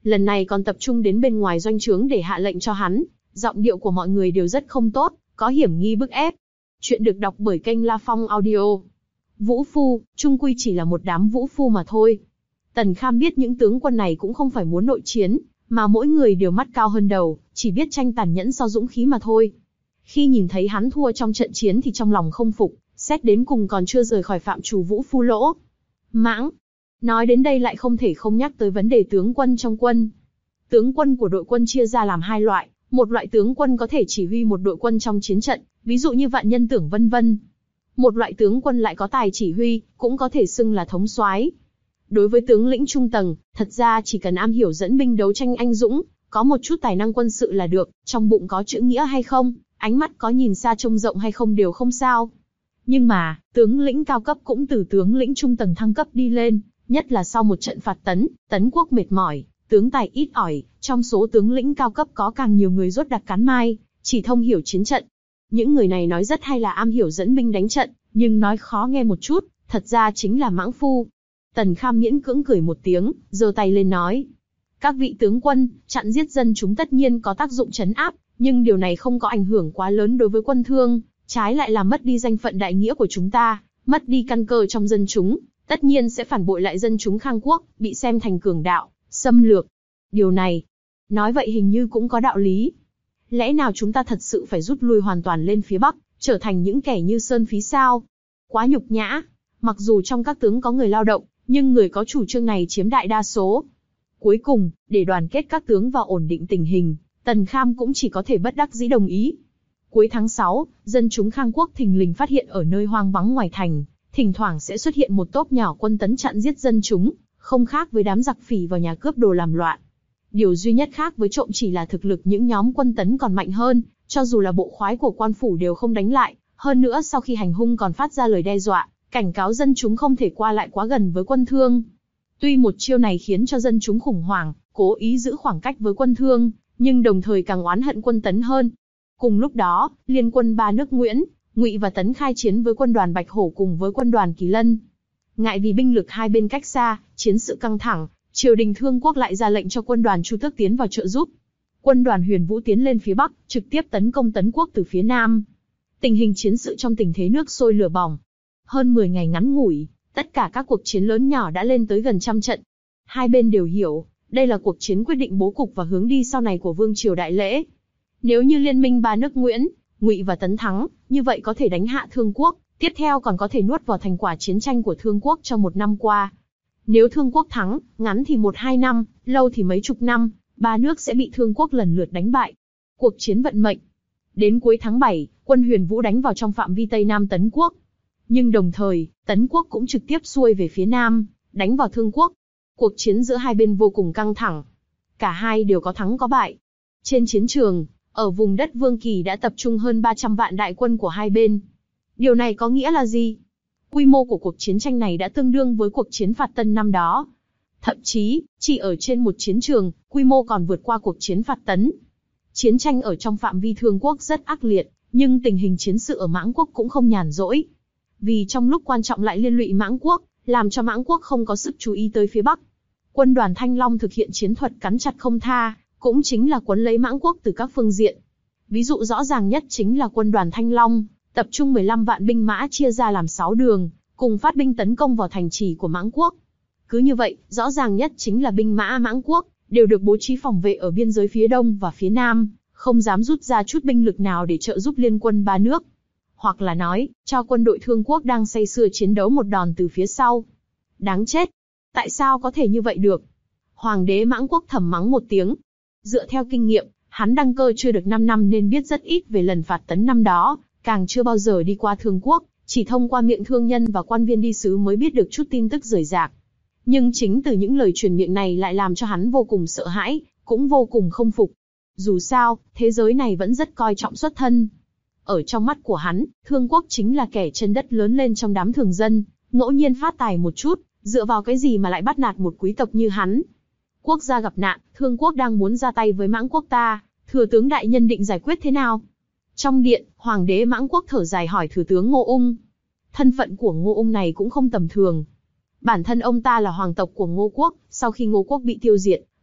lần này còn tập trung đến bên ngoài doanh trướng để hạ lệnh cho hắn. Giọng điệu của mọi người đều rất không tốt, có hiểm nghi bức ép. Chuyện được đọc bởi kênh La Phong Audio. Vũ phu, chung quy chỉ là một đám vũ phu mà thôi. Tần Kham biết những tướng quân này cũng không phải muốn nội chiến, mà mỗi người đều mắt cao hơn đầu, chỉ biết tranh tàn nhẫn so dũng khí mà thôi. Khi nhìn thấy hắn thua trong trận chiến thì trong lòng không phục, xét đến cùng còn chưa rời khỏi phạm trù vũ phu lỗ. Mãng. Nói đến đây lại không thể không nhắc tới vấn đề tướng quân trong quân. Tướng quân của đội quân chia ra làm hai loại, một loại tướng quân có thể chỉ huy một đội quân trong chiến trận, ví dụ như Vạn Nhân Tưởng vân vân. Một loại tướng quân lại có tài chỉ huy, cũng có thể xưng là thống soái. Đối với tướng lĩnh trung tầng, thật ra chỉ cần am hiểu dẫn binh đấu tranh anh dũng, có một chút tài năng quân sự là được, trong bụng có chữ nghĩa hay không, ánh mắt có nhìn xa trông rộng hay không đều không sao. Nhưng mà, tướng lĩnh cao cấp cũng từ tướng lĩnh trung tầng thăng cấp đi lên, nhất là sau một trận phạt tấn, tấn quốc mệt mỏi, tướng tài ít ỏi, trong số tướng lĩnh cao cấp có càng nhiều người rốt đặc cán mai, chỉ thông hiểu chiến trận. Những người này nói rất hay là am hiểu dẫn binh đánh trận, nhưng nói khó nghe một chút, thật ra chính là mãng phu. Tần Kham miễn cưỡng cười một tiếng, giơ tay lên nói. Các vị tướng quân, chặn giết dân chúng tất nhiên có tác dụng trấn áp, nhưng điều này không có ảnh hưởng quá lớn đối với quân thương, trái lại làm mất đi danh phận đại nghĩa của chúng ta, mất đi căn cơ trong dân chúng, tất nhiên sẽ phản bội lại dân chúng Khang Quốc, bị xem thành cường đạo, xâm lược. Điều này, nói vậy hình như cũng có đạo lý. Lẽ nào chúng ta thật sự phải rút lui hoàn toàn lên phía Bắc, trở thành những kẻ như Sơn Phí sao? Quá nhục nhã. Mặc dù trong các tướng có người lao động, nhưng người có chủ trương này chiếm đại đa số. Cuối cùng, để đoàn kết các tướng và ổn định tình hình, Tần Kham cũng chỉ có thể bất đắc dĩ đồng ý. Cuối tháng sáu, dân chúng Khang Quốc thình lình phát hiện ở nơi hoang vắng ngoài thành, thỉnh thoảng sẽ xuất hiện một tốp nhỏ quân tấn chặn giết dân chúng, không khác với đám giặc phỉ vào nhà cướp đồ làm loạn. Điều duy nhất khác với trộm chỉ là thực lực những nhóm quân tấn còn mạnh hơn, cho dù là bộ khoái của quan phủ đều không đánh lại, hơn nữa sau khi hành hung còn phát ra lời đe dọa, cảnh cáo dân chúng không thể qua lại quá gần với quân thương. Tuy một chiêu này khiến cho dân chúng khủng hoảng, cố ý giữ khoảng cách với quân thương, nhưng đồng thời càng oán hận quân tấn hơn. Cùng lúc đó, liên quân ba nước Nguyễn, Ngụy và Tấn khai chiến với quân đoàn Bạch Hổ cùng với quân đoàn Kỳ Lân. Ngại vì binh lực hai bên cách xa, chiến sự căng thẳng, triều đình Thương Quốc lại ra lệnh cho quân đoàn Chu Tước tiến vào trợ giúp. Quân đoàn Huyền Vũ tiến lên phía Bắc, trực tiếp tấn công Tấn Quốc từ phía Nam. Tình hình chiến sự trong tình thế nước sôi lửa bỏng. Hơn mười ngày ngắn ngủi, tất cả các cuộc chiến lớn nhỏ đã lên tới gần trăm trận. Hai bên đều hiểu, đây là cuộc chiến quyết định bố cục và hướng đi sau này của Vương triều Đại Lễ. Nếu như liên minh ba nước Nguyễn, Ngụy và Tấn thắng, như vậy có thể đánh hạ Thương Quốc, tiếp theo còn có thể nuốt vào thành quả chiến tranh của Thương Quốc trong một năm qua. Nếu Thương Quốc thắng, ngắn thì một hai năm, lâu thì mấy chục năm, ba nước sẽ bị Thương Quốc lần lượt đánh bại. Cuộc chiến vận mệnh. Đến cuối tháng bảy, quân Huyền Vũ đánh vào trong phạm vi Tây Nam Tấn Quốc. Nhưng đồng thời, Tấn Quốc cũng trực tiếp xuôi về phía Nam, đánh vào Thương Quốc. Cuộc chiến giữa hai bên vô cùng căng thẳng. Cả hai đều có thắng có bại. Trên chiến trường, ở vùng đất Vương Kỳ đã tập trung hơn ba trăm vạn đại quân của hai bên. Điều này có nghĩa là gì? Quy mô của cuộc chiến tranh này đã tương đương với cuộc chiến Phạt Tân năm đó. Thậm chí, chỉ ở trên một chiến trường, quy mô còn vượt qua cuộc chiến Phạt Tấn. Chiến tranh ở trong phạm vi Thương Quốc rất ác liệt, nhưng tình hình chiến sự ở Mãng Quốc cũng không nhàn rỗi. Vì trong lúc quan trọng lại liên lụy Mãng Quốc, làm cho Mãng Quốc không có sức chú ý tới phía Bắc. Quân đoàn Thanh Long thực hiện chiến thuật cắn chặt không tha, cũng chính là quấn lấy Mãng Quốc từ các phương diện. Ví dụ rõ ràng nhất chính là quân đoàn Thanh Long, tập trung mười lăm vạn binh mã chia ra làm sáu đường, cùng phát binh tấn công vào thành trì của Mãng Quốc. Cứ như vậy, rõ ràng nhất chính là binh mã Mãng Quốc đều được bố trí phòng vệ ở biên giới phía đông và phía nam, không dám rút ra chút binh lực nào để trợ giúp liên quân ba nước. Hoặc là nói, cho quân đội Thương Quốc đang say sưa chiến đấu một đòn từ phía sau. Đáng chết! Tại sao có thể như vậy được? Hoàng đế Mãng Quốc thầm mắng một tiếng. Dựa theo kinh nghiệm, hắn đăng cơ chưa được năm năm nên biết rất ít về lần phạt tấn năm đó, càng chưa bao giờ đi qua Thương Quốc, chỉ thông qua miệng thương nhân và quan viên đi sứ mới biết được chút tin tức rời rạc. Nhưng chính từ những lời truyền miệng này lại làm cho hắn vô cùng sợ hãi, cũng vô cùng không phục. Dù sao, thế giới này vẫn rất coi trọng xuất thân. Ở trong mắt của hắn, Thương Quốc chính là kẻ chân đất lớn lên trong đám thường dân, ngẫu nhiên phát tài một chút, dựa vào cái gì mà lại bắt nạt một quý tộc như hắn. Quốc gia gặp nạn, Thương Quốc đang muốn ra tay với Mãng Quốc ta, thừa tướng đại nhân định giải quyết thế nào? Trong điện, Hoàng đế Mãng Quốc thở dài hỏi thừa tướng Ngô Ung. Thân phận của Ngô Ung này cũng không tầm thường. Bản thân ông ta là hoàng tộc của Ngô Quốc, sau khi Ngô Quốc bị tiêu diệt,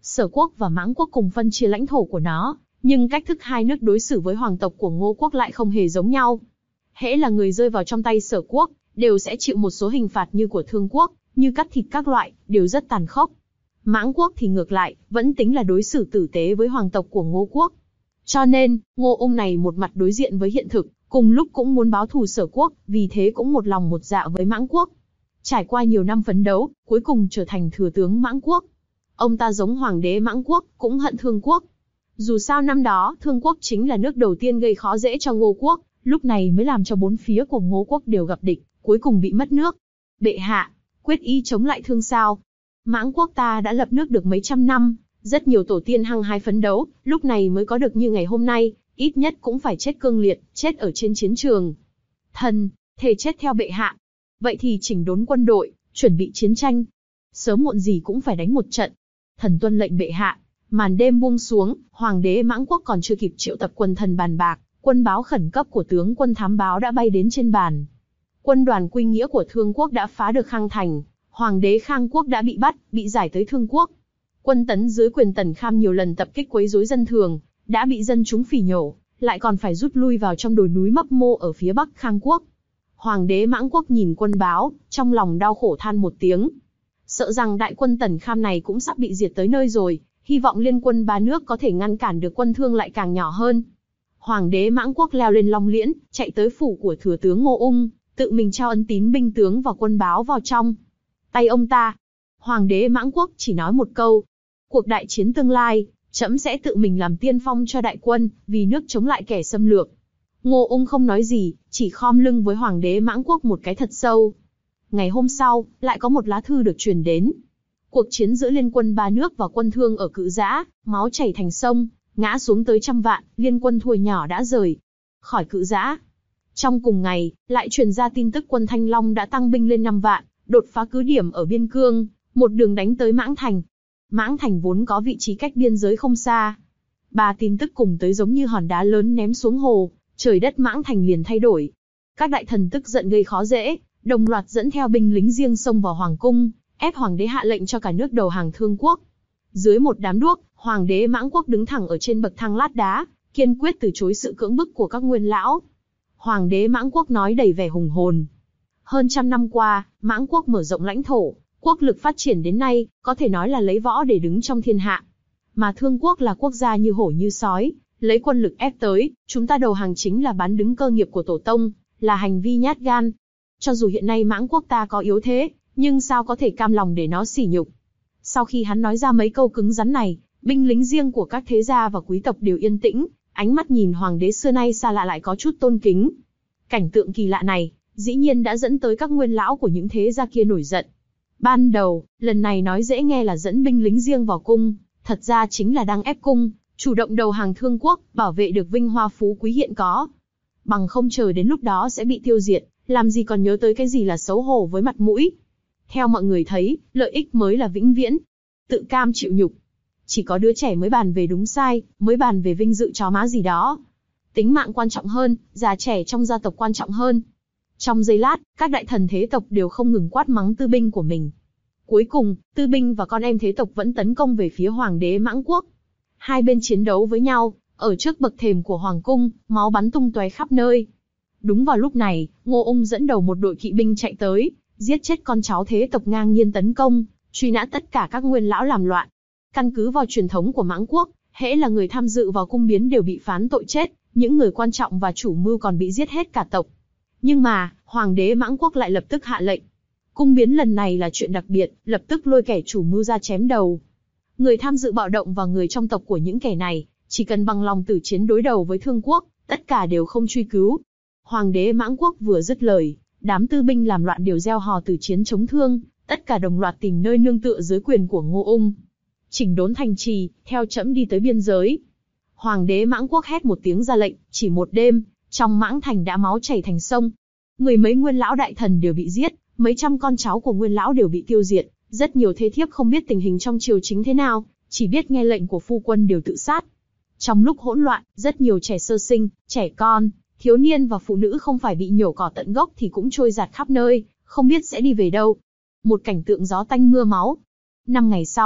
Sở quốc và Mãng quốc cùng phân chia lãnh thổ của nó, nhưng cách thức hai nước đối xử với hoàng tộc của Ngô quốc lại không hề giống nhau. Hễ là người rơi vào trong tay Sở quốc, đều sẽ chịu một số hình phạt như của Thương quốc, như cắt thịt các loại, đều rất tàn khốc. Mãng quốc thì ngược lại, vẫn tính là đối xử tử tế với hoàng tộc của Ngô quốc. Cho nên, Ngô Ung này một mặt đối diện với hiện thực, cùng lúc cũng muốn báo thù Sở quốc, vì thế cũng một lòng một dạ với Mãng quốc. Trải qua nhiều năm phấn đấu, cuối cùng trở thành thừa tướng Mãng quốc. Ông ta giống hoàng đế Mãng quốc, cũng hận Thương quốc. Dù sao năm đó, Thương quốc chính là nước đầu tiên gây khó dễ cho Ngô quốc, lúc này mới làm cho bốn phía của Ngô quốc đều gặp địch, cuối cùng bị mất nước. Bệ hạ, quyết ý chống lại Thương sao? Mãng quốc ta đã lập nước được mấy trăm năm, rất nhiều tổ tiên hăng hái phấn đấu, lúc này mới có được như ngày hôm nay, ít nhất cũng phải chết cương liệt, chết ở trên chiến trường. Thần, thề chết theo bệ hạ. Vậy thì chỉnh đốn quân đội, chuẩn bị chiến tranh. Sớm muộn gì cũng phải đánh một trận. Thần tuân lệnh bệ hạ. Màn đêm buông xuống, hoàng đế Mãng quốc còn chưa kịp triệu tập quân thần bàn bạc, quân báo khẩn cấp của tướng quân thám báo đã bay đến trên bàn. Quân đoàn quy nghĩa của Thương quốc đã phá được Khang Thành, hoàng đế Khang quốc đã bị bắt, bị giải tới Thương quốc. Quân tấn dưới quyền Tần Kham nhiều lần tập kích quấy rối dân thường, đã bị dân chúng phỉ nhổ, lại còn phải rút lui vào trong đồi núi Mấp Mô ở phía bắc Khang quốc. Hoàng đế Mãng quốc nhìn quân báo, trong lòng đau khổ than một tiếng. Sợ rằng đại quân Tần Kham này cũng sắp bị diệt tới nơi rồi, hy vọng liên quân ba nước có thể ngăn cản được quân Thương lại càng nhỏ hơn. Hoàng đế Mãng quốc leo lên Long Liễn, chạy tới phủ của thừa tướng Ngô Ung, tự mình trao ấn tín binh tướng và quân báo vào trong tay ông ta. Hoàng đế Mãng quốc chỉ nói một câu: cuộc đại chiến tương lai, trẫm sẽ tự mình làm tiên phong cho đại quân, vì nước chống lại kẻ xâm lược. Ngô Ung không nói gì, chỉ khom lưng với hoàng đế Mãng quốc một cái thật sâu. Ngày hôm sau, lại có một lá thư được truyền đến. Cuộc chiến giữa liên quân ba nước và quân Thương ở Cự Giã, máu chảy thành sông, ngã xuống tới trăm vạn, liên quân thùa nhỏ đã rời khỏi Cự Giã. Trong cùng ngày, lại truyền ra tin tức quân Thanh Long đã tăng binh lên năm vạn, đột phá cứ điểm ở Biên Cương, một đường đánh tới Mãng Thành. Mãng Thành vốn có vị trí cách biên giới không xa. Ba tin tức cùng tới giống như hòn đá lớn ném xuống hồ, trời đất Mãng Thành liền thay đổi. Các đại thần tức giận gây khó dễ, đồng loạt dẫn theo binh lính riêng xông vào hoàng cung, ép hoàng đế hạ lệnh cho cả nước đầu hàng Thương quốc. Dưới một đám đuốc, hoàng đế Mãng quốc đứng thẳng ở trên bậc thang lát đá, kiên quyết từ chối sự cưỡng bức của các nguyên lão. Hoàng đế Mãng quốc nói đầy vẻ hùng hồn. Hơn trăm năm qua, Mãng quốc mở rộng lãnh thổ, quốc lực phát triển đến nay, có thể nói là lấy võ để đứng trong thiên hạ. Mà Thương quốc là quốc gia như hổ như sói, lấy quân lực ép tới, chúng ta đầu hàng chính là bán đứng cơ nghiệp của tổ tông, là hành vi nhát gan. Cho dù hiện nay Mãng quốc ta có yếu thế, nhưng sao có thể cam lòng để nó sỉ nhục. Sau khi hắn nói ra mấy câu cứng rắn này, binh lính riêng của các thế gia và quý tộc đều yên tĩnh, ánh mắt nhìn hoàng đế xưa nay xa lạ lại có chút tôn kính. Cảnh tượng kỳ lạ này, dĩ nhiên đã dẫn tới các nguyên lão của những thế gia kia nổi giận. Ban đầu, lần này nói dễ nghe là dẫn binh lính riêng vào cung, thật ra chính là đang ép cung, chủ động đầu hàng Thương quốc, bảo vệ được vinh hoa phú quý hiện có. Bằng không chờ đến lúc đó sẽ bị tiêu diệt, làm gì còn nhớ tới cái gì là xấu hổ với mặt mũi. Theo mọi người thấy, lợi ích mới là vĩnh viễn. Tự cam chịu nhục. Chỉ có đứa trẻ mới bàn về đúng sai, mới bàn về vinh dự chó má gì đó. Tính mạng quan trọng hơn, già trẻ trong gia tộc quan trọng hơn. Trong giây lát, các đại thần thế tộc đều không ngừng quát mắng tư binh của mình. Cuối cùng, tư binh và con em thế tộc vẫn tấn công về phía hoàng đế Mãng quốc. Hai bên chiến đấu với nhau, ở trước bậc thềm của hoàng cung, máu bắn tung tóe khắp nơi. Đúng vào lúc này, Ngô Ung dẫn đầu một đội kỵ binh chạy tới, giết chết con cháu thế tộc ngang nhiên tấn công, truy nã tất cả các nguyên lão làm loạn. Căn cứ vào truyền thống của Mãng quốc, hễ là người tham dự vào cung biến đều bị phán tội chết, những người quan trọng và chủ mưu còn bị giết hết cả tộc. Nhưng mà, hoàng đế Mãng quốc lại lập tức hạ lệnh. Cung biến lần này là chuyện đặc biệt, lập tức lôi kẻ chủ mưu ra chém đầu. Người tham dự bạo động và người trong tộc của những kẻ này, chỉ cần bằng lòng tử chiến đối đầu với Thương quốc, tất cả đều không truy cứu. Hoàng đế Mãng quốc vừa dứt lời, đám tư binh làm loạn đều reo hò tử chiến chống Thương, tất cả đồng loạt tìm nơi nương tựa dưới quyền của Ngô Ung. Chỉnh đốn thành trì, theo trẫm đi tới biên giới. Hoàng đế Mãng quốc hét một tiếng ra lệnh, chỉ một đêm, trong Mãng thành đã máu chảy thành sông. Mười mấy nguyên lão đại thần đều bị giết, mấy trăm con cháu của nguyên lão đều bị tiêu diệt, rất nhiều thế thiếp không biết tình hình trong triều chính thế nào, chỉ biết nghe lệnh của phu quân đều tự sát. Trong lúc hỗn loạn, rất nhiều trẻ sơ sinh, trẻ con, thiếu niên và phụ nữ không phải bị nhổ cỏ tận gốc thì cũng trôi giạt khắp nơi, không biết sẽ đi về đâu. Một cảnh tượng gió tanh mưa máu. Năm ngày sau,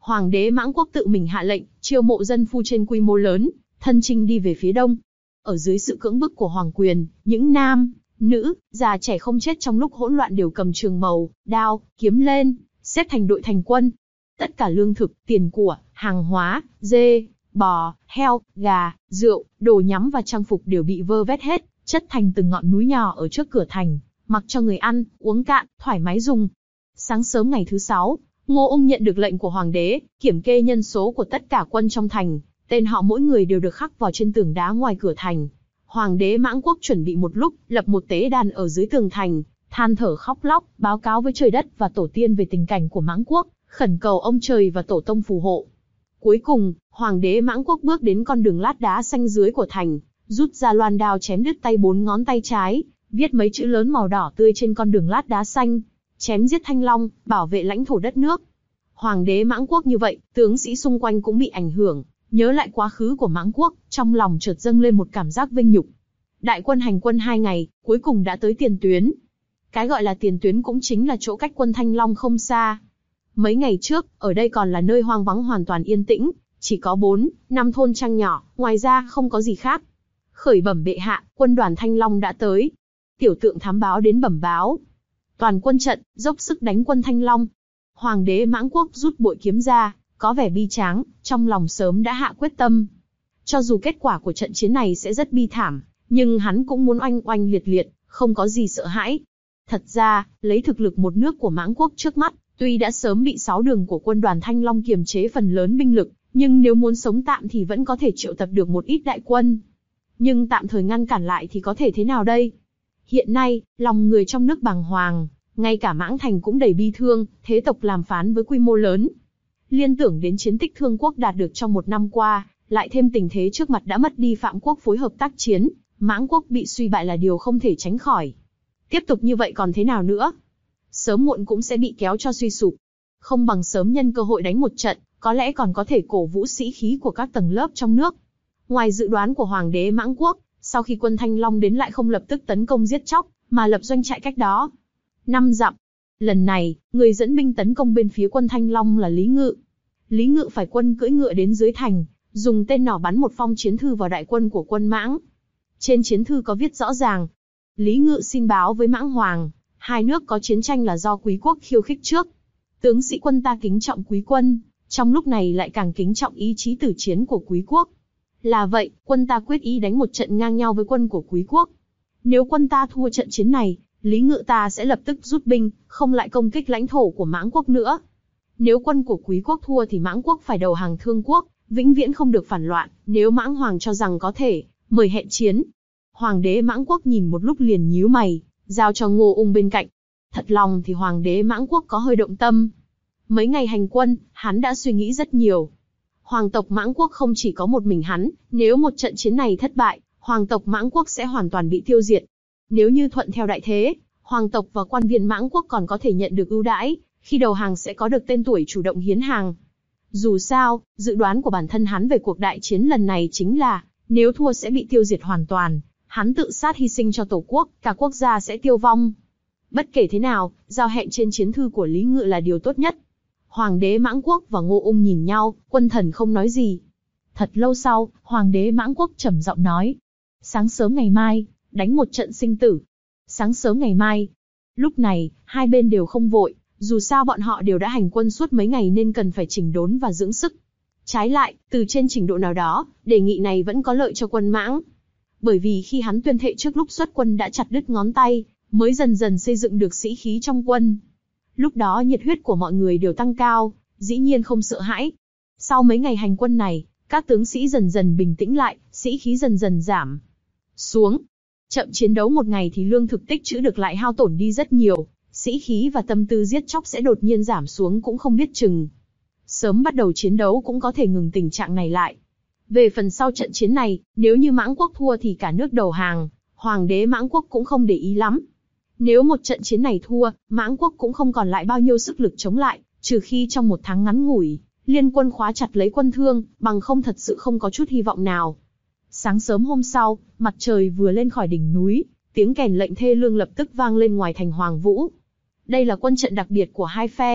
Hoàng đế Mãng Quốc tự mình hạ lệnh, chiêu mộ dân phu trên quy mô lớn, thân chinh đi về phía đông. Ở dưới sự cưỡng bức của hoàng quyền, những nam, nữ, già trẻ không chết trong lúc hỗn loạn đều cầm trường màu, đao, kiếm lên, xếp thành đội thành quân. Tất cả lương thực, tiền của, hàng hóa, dê, bò, heo, gà, rượu, đồ nhắm và trang phục đều bị vơ vét hết, chất thành từng ngọn núi nhỏ ở trước cửa thành, mặc cho người ăn, uống cạn, thoải mái dùng. Sáng sớm ngày thứ sáu, Ngô Ung nhận được lệnh của hoàng đế, kiểm kê nhân số của tất cả quân trong thành, tên họ mỗi người đều được khắc vào trên tường đá ngoài cửa thành. Hoàng đế Mãng Quốc chuẩn bị một lúc, lập một tế đàn ở dưới tường thành, than thở khóc lóc, báo cáo với trời đất và tổ tiên về tình cảnh của Mãng Quốc, khẩn cầu ông trời và tổ tông phù hộ. Cuối cùng, hoàng đế Mãng Quốc bước đến con đường lát đá xanh dưới của thành, rút ra loan đao chém đứt tay bốn ngón tay trái, viết mấy chữ lớn màu đỏ tươi trên con đường lát đá xanh: chém giết Thanh Long, bảo vệ lãnh thổ đất nước. Hoàng đế Mãng Quốc như vậy, tướng sĩ xung quanh cũng bị ảnh hưởng, nhớ lại quá khứ của Mãng Quốc, trong lòng chợt dâng lên một cảm giác vinh nhục. Đại quân hành quân hai ngày, cuối cùng đã tới tiền tuyến. Cái gọi là tiền tuyến cũng chính là chỗ cách quân Thanh Long không xa. Mấy ngày trước, ở đây còn là nơi hoang vắng hoàn toàn yên tĩnh, chỉ có bốn, năm thôn trang nhỏ, ngoài ra không có gì khác. Khởi bẩm bệ hạ, quân đoàn Thanh Long đã tới. Tiểu tượng thám báo đến bẩm báo. Toàn quân trận, dốc sức đánh quân Thanh Long. Hoàng đế Mãng Quốc rút bội kiếm ra, có vẻ bi tráng, trong lòng sớm đã hạ quyết tâm. Cho dù kết quả của trận chiến này sẽ rất bi thảm, nhưng hắn cũng muốn oanh oanh liệt liệt, không có gì sợ hãi. Thật ra, lấy thực lực một nước của Mãng Quốc trước mắt, tuy đã sớm bị sáu đường của quân đoàn Thanh Long kiềm chế phần lớn binh lực, nhưng nếu muốn sống tạm thì vẫn có thể triệu tập được một ít đại quân. Nhưng tạm thời ngăn cản lại thì có thể thế nào đây? Hiện nay, lòng người trong nước bàng hoàng, ngay cả Mãng Thành cũng đầy bi thương, thế tộc làm phán với quy mô lớn. Liên tưởng đến chiến tích Thương Quốc đạt được trong một năm qua, lại thêm tình thế trước mặt đã mất đi Phạm Quốc phối hợp tác chiến, Mãng Quốc bị suy bại là điều không thể tránh khỏi. Tiếp tục như vậy còn thế nào nữa? Sớm muộn cũng sẽ bị kéo cho suy sụp. Không bằng sớm nhân cơ hội đánh một trận, có lẽ còn có thể cổ vũ sĩ khí của các tầng lớp trong nước. Ngoài dự đoán của hoàng đế Mãng Quốc, sau khi quân Thanh Long đến lại không lập tức tấn công giết chóc, mà lập doanh trại cách đó năm dặm. Lần này, người dẫn binh tấn công bên phía quân Thanh Long là Lý Ngự. Lý Ngự phải quân cưỡi ngựa đến dưới thành, dùng tên nỏ bắn một phong chiến thư vào đại quân của quân Mãng. Trên chiến thư có viết rõ ràng: Lý Ngự xin báo với Mãng Hoàng, hai nước có chiến tranh là do Quý quốc khiêu khích trước. Tướng sĩ quân ta kính trọng Quý quân, trong lúc này lại càng kính trọng ý chí tử chiến của Quý quốc. Là vậy, quân ta quyết ý đánh một trận ngang nhau với quân của Quý quốc. Nếu quân ta thua trận chiến này, Lý Ngự ta sẽ lập tức rút binh, không lại công kích lãnh thổ của Mãng quốc nữa. Nếu quân của Quý quốc thua thì Mãng quốc phải đầu hàng Thương quốc, vĩnh viễn không được phản loạn. Nếu Mãng Hoàng cho rằng có thể, mời hẹn chiến. Hoàng đế Mãng quốc nhìn một lúc liền nhíu mày, giao cho Ngô Ung bên cạnh. Thật lòng thì hoàng đế Mãng quốc có hơi động tâm. Mấy ngày hành quân, hắn đã suy nghĩ rất nhiều. Hoàng tộc Mãng quốc không chỉ có một mình hắn, nếu một trận chiến này thất bại, hoàng tộc Mãng quốc sẽ hoàn toàn bị tiêu diệt. Nếu như thuận theo đại thế, hoàng tộc và quan viên Mãng quốc còn có thể nhận được ưu đãi, khi đầu hàng sẽ có được tên tuổi chủ động hiến hàng. Dù sao, dự đoán của bản thân hắn về cuộc đại chiến lần này chính là, nếu thua sẽ bị tiêu diệt hoàn toàn, hắn tự sát hy sinh cho tổ quốc, cả quốc gia sẽ tiêu vong. Bất kể thế nào, giao hẹn trên chiến thư của Lý Ngự là điều tốt nhất. Hoàng đế Mãng quốc và Ngô Ung nhìn nhau, quân thần không nói gì. Thật lâu sau, hoàng đế Mãng quốc trầm giọng nói: sáng sớm ngày mai, đánh một trận sinh tử. Sáng sớm ngày mai. Lúc này, hai bên đều không vội, dù sao bọn họ đều đã hành quân suốt mấy ngày nên cần phải chỉnh đốn và dưỡng sức. Trái lại, từ trên trình độ nào đó, đề nghị này vẫn có lợi cho quân Mãng. Bởi vì khi hắn tuyên thệ trước lúc xuất quân đã chặt đứt ngón tay, mới dần dần xây dựng được sĩ khí trong quân. Lúc đó nhiệt huyết của mọi người đều tăng cao, dĩ nhiên không sợ hãi. Sau mấy ngày hành quân này, các tướng sĩ dần dần bình tĩnh lại, sĩ khí dần dần giảm xuống. Chậm chiến đấu một ngày thì lương thực tích trữ được lại hao tổn đi rất nhiều, sĩ khí và tâm tư giết chóc sẽ đột nhiên giảm xuống cũng không biết chừng. Sớm bắt đầu chiến đấu cũng có thể ngừng tình trạng này lại. Về phần sau trận chiến này, nếu như Mãng quốc thua thì cả nước đầu hàng, hoàng đế Mãng quốc cũng không để ý lắm. Nếu một trận chiến này thua, Mãng quốc cũng không còn lại bao nhiêu sức lực chống lại, trừ khi trong một tháng ngắn ngủi, liên quân khóa chặt lấy quân Thương, bằng không thật sự không có chút hy vọng nào. Sáng sớm hôm sau, mặt trời vừa lên khỏi đỉnh núi, tiếng kèn lệnh thê lương lập tức vang lên ngoài thành Hoàng Vũ. Đây là quân trận đặc biệt của hai phe.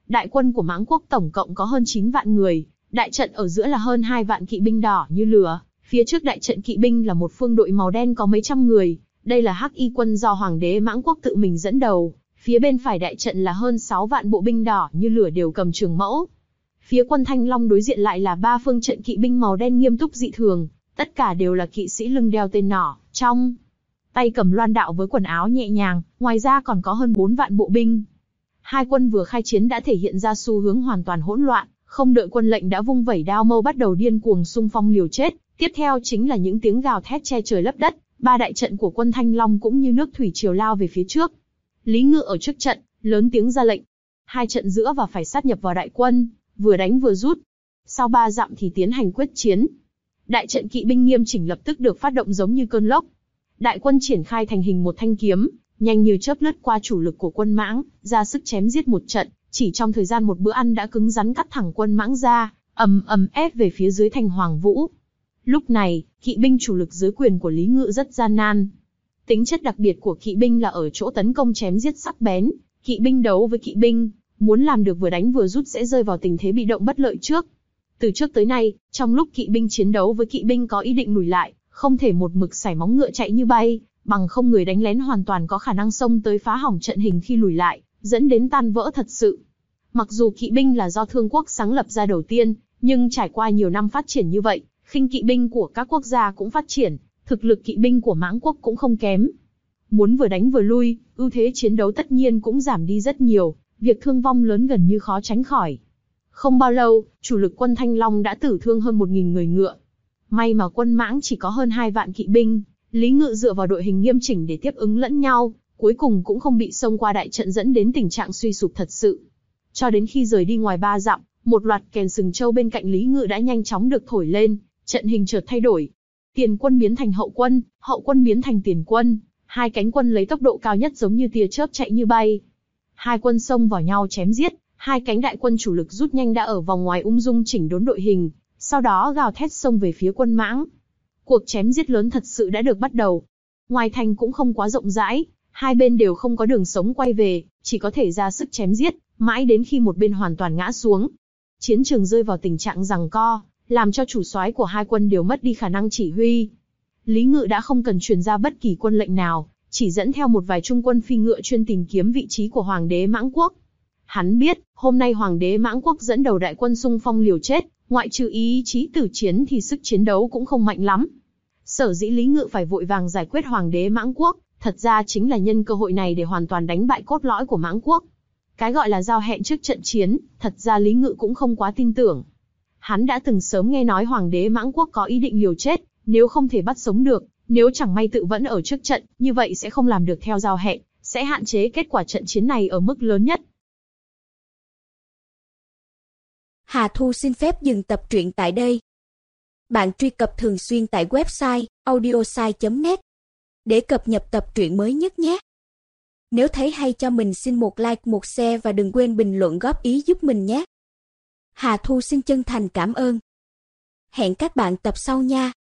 Đại quân của Mãng Quốc tổng cộng có hơn chín vạn người, đại trận ở giữa là hơn hai vạn kỵ binh đỏ như lửa, phía trước đại trận kỵ binh là một phương đội màu đen có mấy trăm người, đây là Hắc Y quân do Hoàng đế Mãng Quốc tự mình dẫn đầu, phía bên phải đại trận là hơn sáu vạn bộ binh đỏ như lửa đều cầm trường mẫu. Phía quân Thanh Long đối diện lại là ba phương trận kỵ binh màu đen nghiêm túc dị thường, tất cả đều là kỵ sĩ lưng đeo tên nỏ, trong tay cầm loan đạo với quần áo nhẹ nhàng, ngoài ra còn có hơn bốn vạn bộ binh. Hai quân vừa khai chiến đã thể hiện ra xu hướng hoàn toàn hỗn loạn, không đợi quân lệnh đã vung vẩy đao mâu bắt đầu điên cuồng xung phong liều chết, tiếp theo chính là những tiếng gào thét che trời lấp đất, ba đại trận của quân Thanh Long cũng như nước thủy triều lao về phía trước. Lý Ngự ở trước trận, lớn tiếng ra lệnh. Hai trận giữa và phải sát nhập vào đại quân, vừa đánh vừa rút. Sau ba dặm thì tiến hành quyết chiến. Đại trận kỵ binh nghiêm chỉnh lập tức được phát động giống như cơn lốc. Đại quân triển khai thành hình một thanh kiếm, nhanh như chớp lướt qua chủ lực của quân Mãng, ra sức chém giết một trận, chỉ trong thời gian một bữa ăn đã cứng rắn cắt thẳng quân Mãng ra, ầm ầm ép về phía dưới thành Hoàng Vũ. Lúc này, kỵ binh chủ lực dưới quyền của Lý Ngự rất gian nan. Tính chất đặc biệt của kỵ binh là ở chỗ tấn công chém giết sắc bén, kỵ binh đấu với kỵ binh, muốn làm được vừa đánh vừa rút sẽ rơi vào tình thế bị động bất lợi trước. Từ trước tới nay, trong lúc kỵ binh chiến đấu với kỵ binh có ý định lùi lại, không thể một mực sải móng ngựa chạy như bay, bằng không người đánh lén hoàn toàn có khả năng xông tới phá hỏng trận hình khi lùi lại, dẫn đến tan vỡ thật sự. Mặc dù kỵ binh là do Thương quốc sáng lập ra đầu tiên, nhưng trải qua nhiều năm phát triển như vậy, khinh kỵ binh của các quốc gia cũng phát triển, thực lực kỵ binh của Mãng Quốc cũng không kém. Muốn vừa đánh vừa lui, ưu thế chiến đấu tất nhiên cũng giảm đi rất nhiều, việc thương vong lớn gần như khó tránh khỏi. Không bao lâu, chủ lực quân Thanh Long đã tử thương hơn một nghìn người ngựa. May mà quân Mãng chỉ có hơn hai vạn kỵ binh, Lý Ngự dựa vào đội hình nghiêm chỉnh để tiếp ứng lẫn nhau, cuối cùng cũng không bị xông qua đại trận dẫn đến tình trạng suy sụp thật sự. Cho đến khi rời đi ngoài ba dặm, một loạt kèn sừng châu bên cạnh Lý Ngự đã nhanh chóng được thổi lên, trận hình chợt thay đổi. Tiền quân biến thành hậu quân, hậu quân biến thành tiền quân, hai cánh quân lấy tốc độ cao nhất giống như tia chớp chạy như bay. Hai quân xông vào nhau chém giết, hai cánh đại quân chủ lực rút nhanh đã ở vòng ngoài ung dung chỉnh đốn đội hình, sau đó gào thét xông về phía quân Mãng. Cuộc chém giết lớn thật sự đã được bắt đầu. Ngoài thành cũng không quá rộng rãi, hai bên đều không có đường sống quay về, chỉ có thể ra sức chém giết, mãi đến khi một bên hoàn toàn ngã xuống. Chiến trường rơi vào tình trạng giằng co, làm cho chủ soái của hai quân đều mất đi khả năng chỉ huy. Lý Ngự đã không cần truyền ra bất kỳ quân lệnh nào, chỉ dẫn theo một vài trung quân phi ngựa chuyên tìm kiếm vị trí của Hoàng đế Mãng Quốc. Hắn biết, hôm nay Hoàng đế Mãng Quốc dẫn đầu đại quân xung phong liều chết, ngoại trừ ý chí tử chiến thì sức chiến đấu cũng không mạnh lắm. Sở dĩ Lý Ngự phải vội vàng giải quyết Hoàng đế Mãng Quốc, thật ra chính là nhân cơ hội này để hoàn toàn đánh bại cốt lõi của Mãng Quốc. Cái gọi là giao hẹn trước trận chiến, thật ra Lý Ngự cũng không quá tin tưởng. Hắn đã từng sớm nghe nói Hoàng đế Mãng Quốc có ý định liều chết, nếu không thể bắt sống được, nếu chẳng may tự vẫn ở trước trận, như vậy sẽ không làm được theo giao hẹn, sẽ hạn chế kết quả trận chiến này ở mức lớn nhất. Hà Thu xin phép dừng tập truyện tại đây. Bạn truy cập thường xuyên tại website audiosai chấm net để cập nhật tập truyện mới nhất nhé. Nếu thấy hay cho mình xin một like, một share và đừng quên bình luận góp ý giúp mình nhé. Hà Thu xin chân thành cảm ơn. Hẹn các bạn tập sau nha.